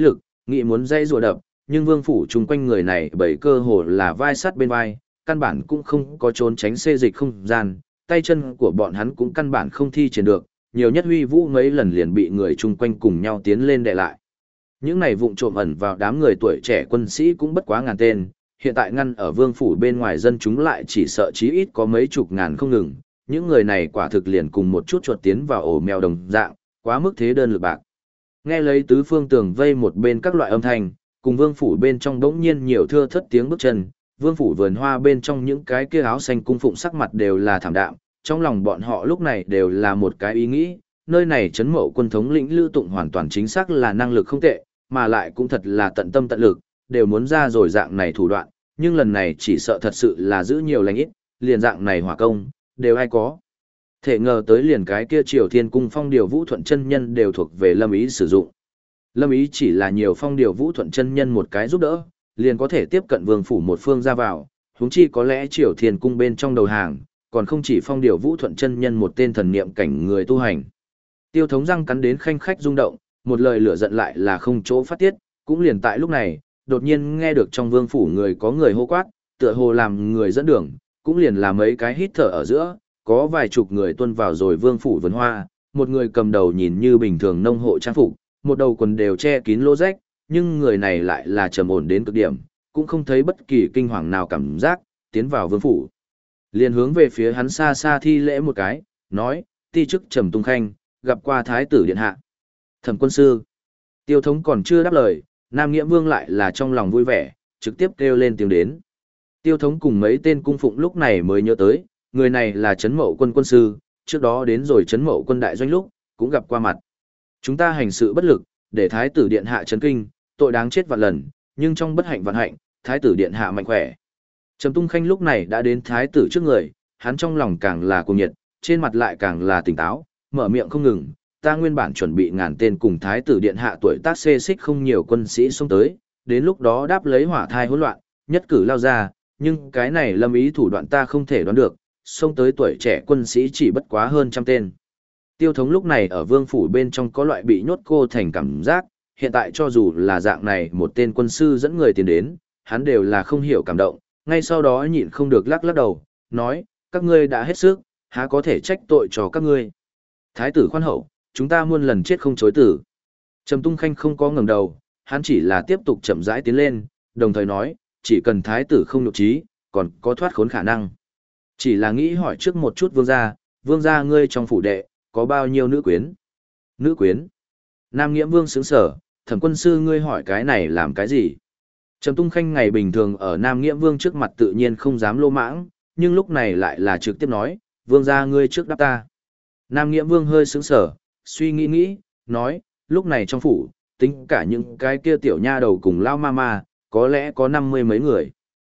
Nghĩ muốn dây rùa đập, nhưng vương phủ chung quanh người này bởi cơ hồ là vai sắt bên vai, căn bản cũng không có trốn tránh xê dịch không gian, tay chân của bọn hắn cũng căn bản không thi triển được, nhiều nhất huy vũ mấy lần liền bị người chung quanh cùng nhau tiến lên đè lại. Những này vụng trộm ẩn vào đám người tuổi trẻ quân sĩ cũng bất quá ngàn tên, hiện tại ngăn ở vương phủ bên ngoài dân chúng lại chỉ sợ chí ít có mấy chục ngàn không ngừng, những người này quả thực liền cùng một chút chuột tiến vào ổ mèo đồng dạng, quá mức thế đơn lực bạc. Nghe lấy tứ phương tường vây một bên các loại âm thanh, cùng vương phủ bên trong đống nhiên nhiều thưa thất tiếng bước chân, vương phủ vườn hoa bên trong những cái kia áo xanh cung phụng sắc mặt đều là thảm đạm, trong lòng bọn họ lúc này đều là một cái ý nghĩ, nơi này trấn mậu quân thống lĩnh Lữ Tụng hoàn toàn chính xác là năng lực không tệ, mà lại cũng thật là tận tâm tận lực, đều muốn ra rồi dạng này thủ đoạn, nhưng lần này chỉ sợ thật sự là giữ nhiều lành ít, liền dạng này hỏa công, đều ai có. Thể ngờ tới liền cái kia Triều Thiên Cung phong điều vũ thuận chân nhân đều thuộc về Lâm Ý sử dụng. Lâm Ý chỉ là nhiều phong điều vũ thuận chân nhân một cái giúp đỡ, liền có thể tiếp cận vương phủ một phương ra vào, huống chi có lẽ Triều Thiên Cung bên trong đầu hàng, còn không chỉ phong điều vũ thuận chân nhân một tên thần niệm cảnh người tu hành. Tiêu Thống răng cắn đến khanh khách rung động, một lời lửa giận lại là không chỗ phát tiết, cũng liền tại lúc này, đột nhiên nghe được trong vương phủ người có người hô quát, tựa hồ làm người dẫn đường, cũng liền là mấy cái hít thở ở giữa, có vài chục người tuân vào rồi vương phủ vườn hoa, một người cầm đầu nhìn như bình thường nông hộ trang phục, một đầu quần đều che kín lỗ rách, nhưng người này lại là trầm ổn đến cực điểm, cũng không thấy bất kỳ kinh hoàng nào cảm giác, tiến vào vương phủ. Liền hướng về phía hắn xa xa thi lễ một cái, nói, ti chức Trầm Tung Khanh, gặp qua thái tử điện hạ. Thẩm quân sư. Tiêu Thống còn chưa đáp lời, Nam Nghĩa Vương lại là trong lòng vui vẻ, trực tiếp kêu lên tiếng đến. Tiêu Thống cùng mấy tên cung phụng lúc này mới nhớ tới, người này là Trấn Mậu quân quân sư, trước đó đến rồi Trấn Mậu quân đại doanh lúc, cũng gặp qua mặt. Chúng ta hành sự bất lực, để thái tử điện hạ chấn kinh, tội đáng chết vạn lần, nhưng trong bất hạnh vạn hạnh, thái tử điện hạ mạnh khỏe. Trầm Tung Khanh lúc này đã đến thái tử trước người, hắn trong lòng càng là cuồng nhiệt, trên mặt lại càng là tỉnh táo, mở miệng không ngừng, ta nguyên bản chuẩn bị ngàn tên cùng thái tử điện hạ tuổi tác xê xích không nhiều quân sĩ xông tới, đến lúc đó đáp lấy hỏa thai hỗn loạn, nhất cử lao ra, nhưng cái này Lâm Ý thủ đoạn ta không thể đoán được, xông tới tuổi trẻ quân sĩ chỉ bất quá hơn trăm tên. Tiêu Thống lúc này ở vương phủ bên trong có loại bị nhốt cô thành cảm giác, hiện tại cho dù là dạng này một tên quân sư dẫn người tiến đến, hắn đều là không hiểu cảm động, ngay sau đó nhịn không được lắc lắc đầu, nói, các ngươi đã hết sức, há có thể trách tội cho các ngươi. Thái tử khoan hậu, chúng ta muôn lần chết không chối tử. Trầm Tung Khanh không có ngẩng đầu, hắn chỉ là tiếp tục chậm rãi tiến lên, đồng thời nói, chỉ cần thái tử không nhục trí, còn có thoát khốn khả năng. Chỉ là nghĩ hỏi trước một chút vương gia ngươi trong phủ đệ, có bao nhiêu nữ quyến? Nữ quyến? Nam Nghiễm Vương sướng sở, Thẩm quân sư ngươi hỏi cái này làm cái gì? Trầm Tung Khanh ngày bình thường ở Nam Nghiễm Vương trước mặt tự nhiên không dám lô mãng, nhưng lúc này lại là trực tiếp nói, vương gia ngươi trước đáp ta. Nam Nghiễm Vương hơi sướng sở, suy nghĩ, nói, lúc này trong phủ, tính cả những cái kia tiểu nha đầu cùng lao ma, có lẽ có 50 mấy người.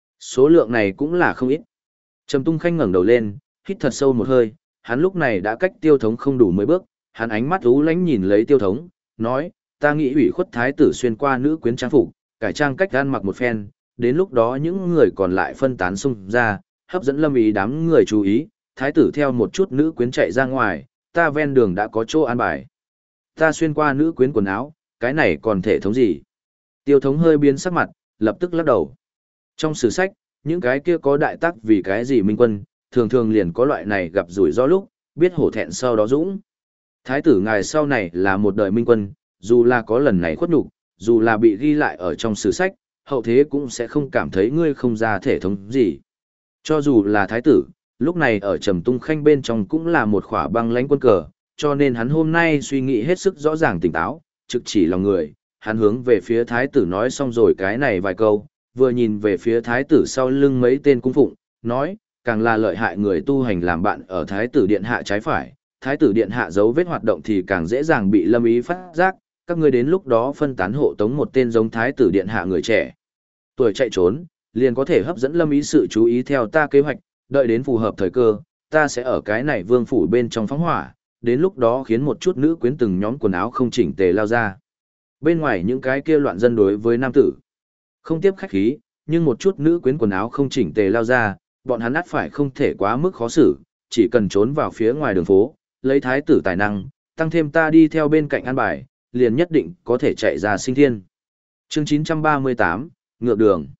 Số lượng này cũng là không ít. Trầm Tung Khanh ngẩng đầu lên, hít thật sâu một hơi, hắn lúc này đã cách Tiêu Thống không đủ 10 bước, hắn ánh mắt u lánh nhìn lấy Tiêu Thống, nói, ta nghĩ ủy khuất thái tử xuyên qua nữ quyến trang phục, cải trang cách ăn mặc một phen, đến lúc đó những người còn lại phân tán xung ra, hấp dẫn Lâm Ý đám người chú ý, thái tử theo một chút nữ quyến chạy ra ngoài, ta ven đường đã có chỗ an bài. Ta xuyên qua nữ quyến quần áo, cái này còn thể thống gì? Tiêu Thống hơi biến sắc mặt, lập tức lắc đầu. Trong sử sách, những cái kia có đại tác vì cái gì minh quân, thường thường liền có loại này gặp rủi ro lúc, biết hổ thẹn sau đó dũng. Thái tử ngài sau này là một đời minh quân, dù là có lần này khuất nhục, dù là bị ghi lại ở trong sử sách, hậu thế cũng sẽ không cảm thấy ngươi không ra thể thống gì. Cho dù là thái tử, lúc này ở Trầm Tung Khanh bên trong cũng là một khỏa băng lãnh quân cờ, cho nên hắn hôm nay suy nghĩ hết sức rõ ràng tỉnh táo, trực chỉ lòng người, hắn hướng về phía thái tử nói xong rồi cái này vài câu, vừa nhìn về phía thái tử sau lưng mấy tên cung phụng, nói, càng là lợi hại người tu hành làm bạn ở thái tử điện hạ trái phải, thái tử điện hạ dấu vết hoạt động thì càng dễ dàng bị Lâm Ý phát giác, các ngươi đến lúc đó phân tán hộ tống một tên giống thái tử điện hạ người trẻ. Tuổi chạy trốn, liền có thể hấp dẫn Lâm Ý sự chú ý theo ta kế hoạch, đợi đến phù hợp thời cơ, ta sẽ ở cái này vương phủ bên trong phóng hỏa, đến lúc đó khiến một chút nữ quyến từng nhóm quần áo không chỉnh tề lao ra. Bên ngoài những cái kia loạn dân đối với nam tử, không tiếp khách khí, nhưng một chút nữ quyến quần áo không chỉnh tề lao ra, bọn hắn ắt phải không thể quá mức khó xử, chỉ cần trốn vào phía ngoài đường phố, lấy thái tử tài năng, tăng thêm ta đi theo bên cạnh an bài, liền nhất định có thể chạy ra sinh thiên. Chương 938, ngược đường.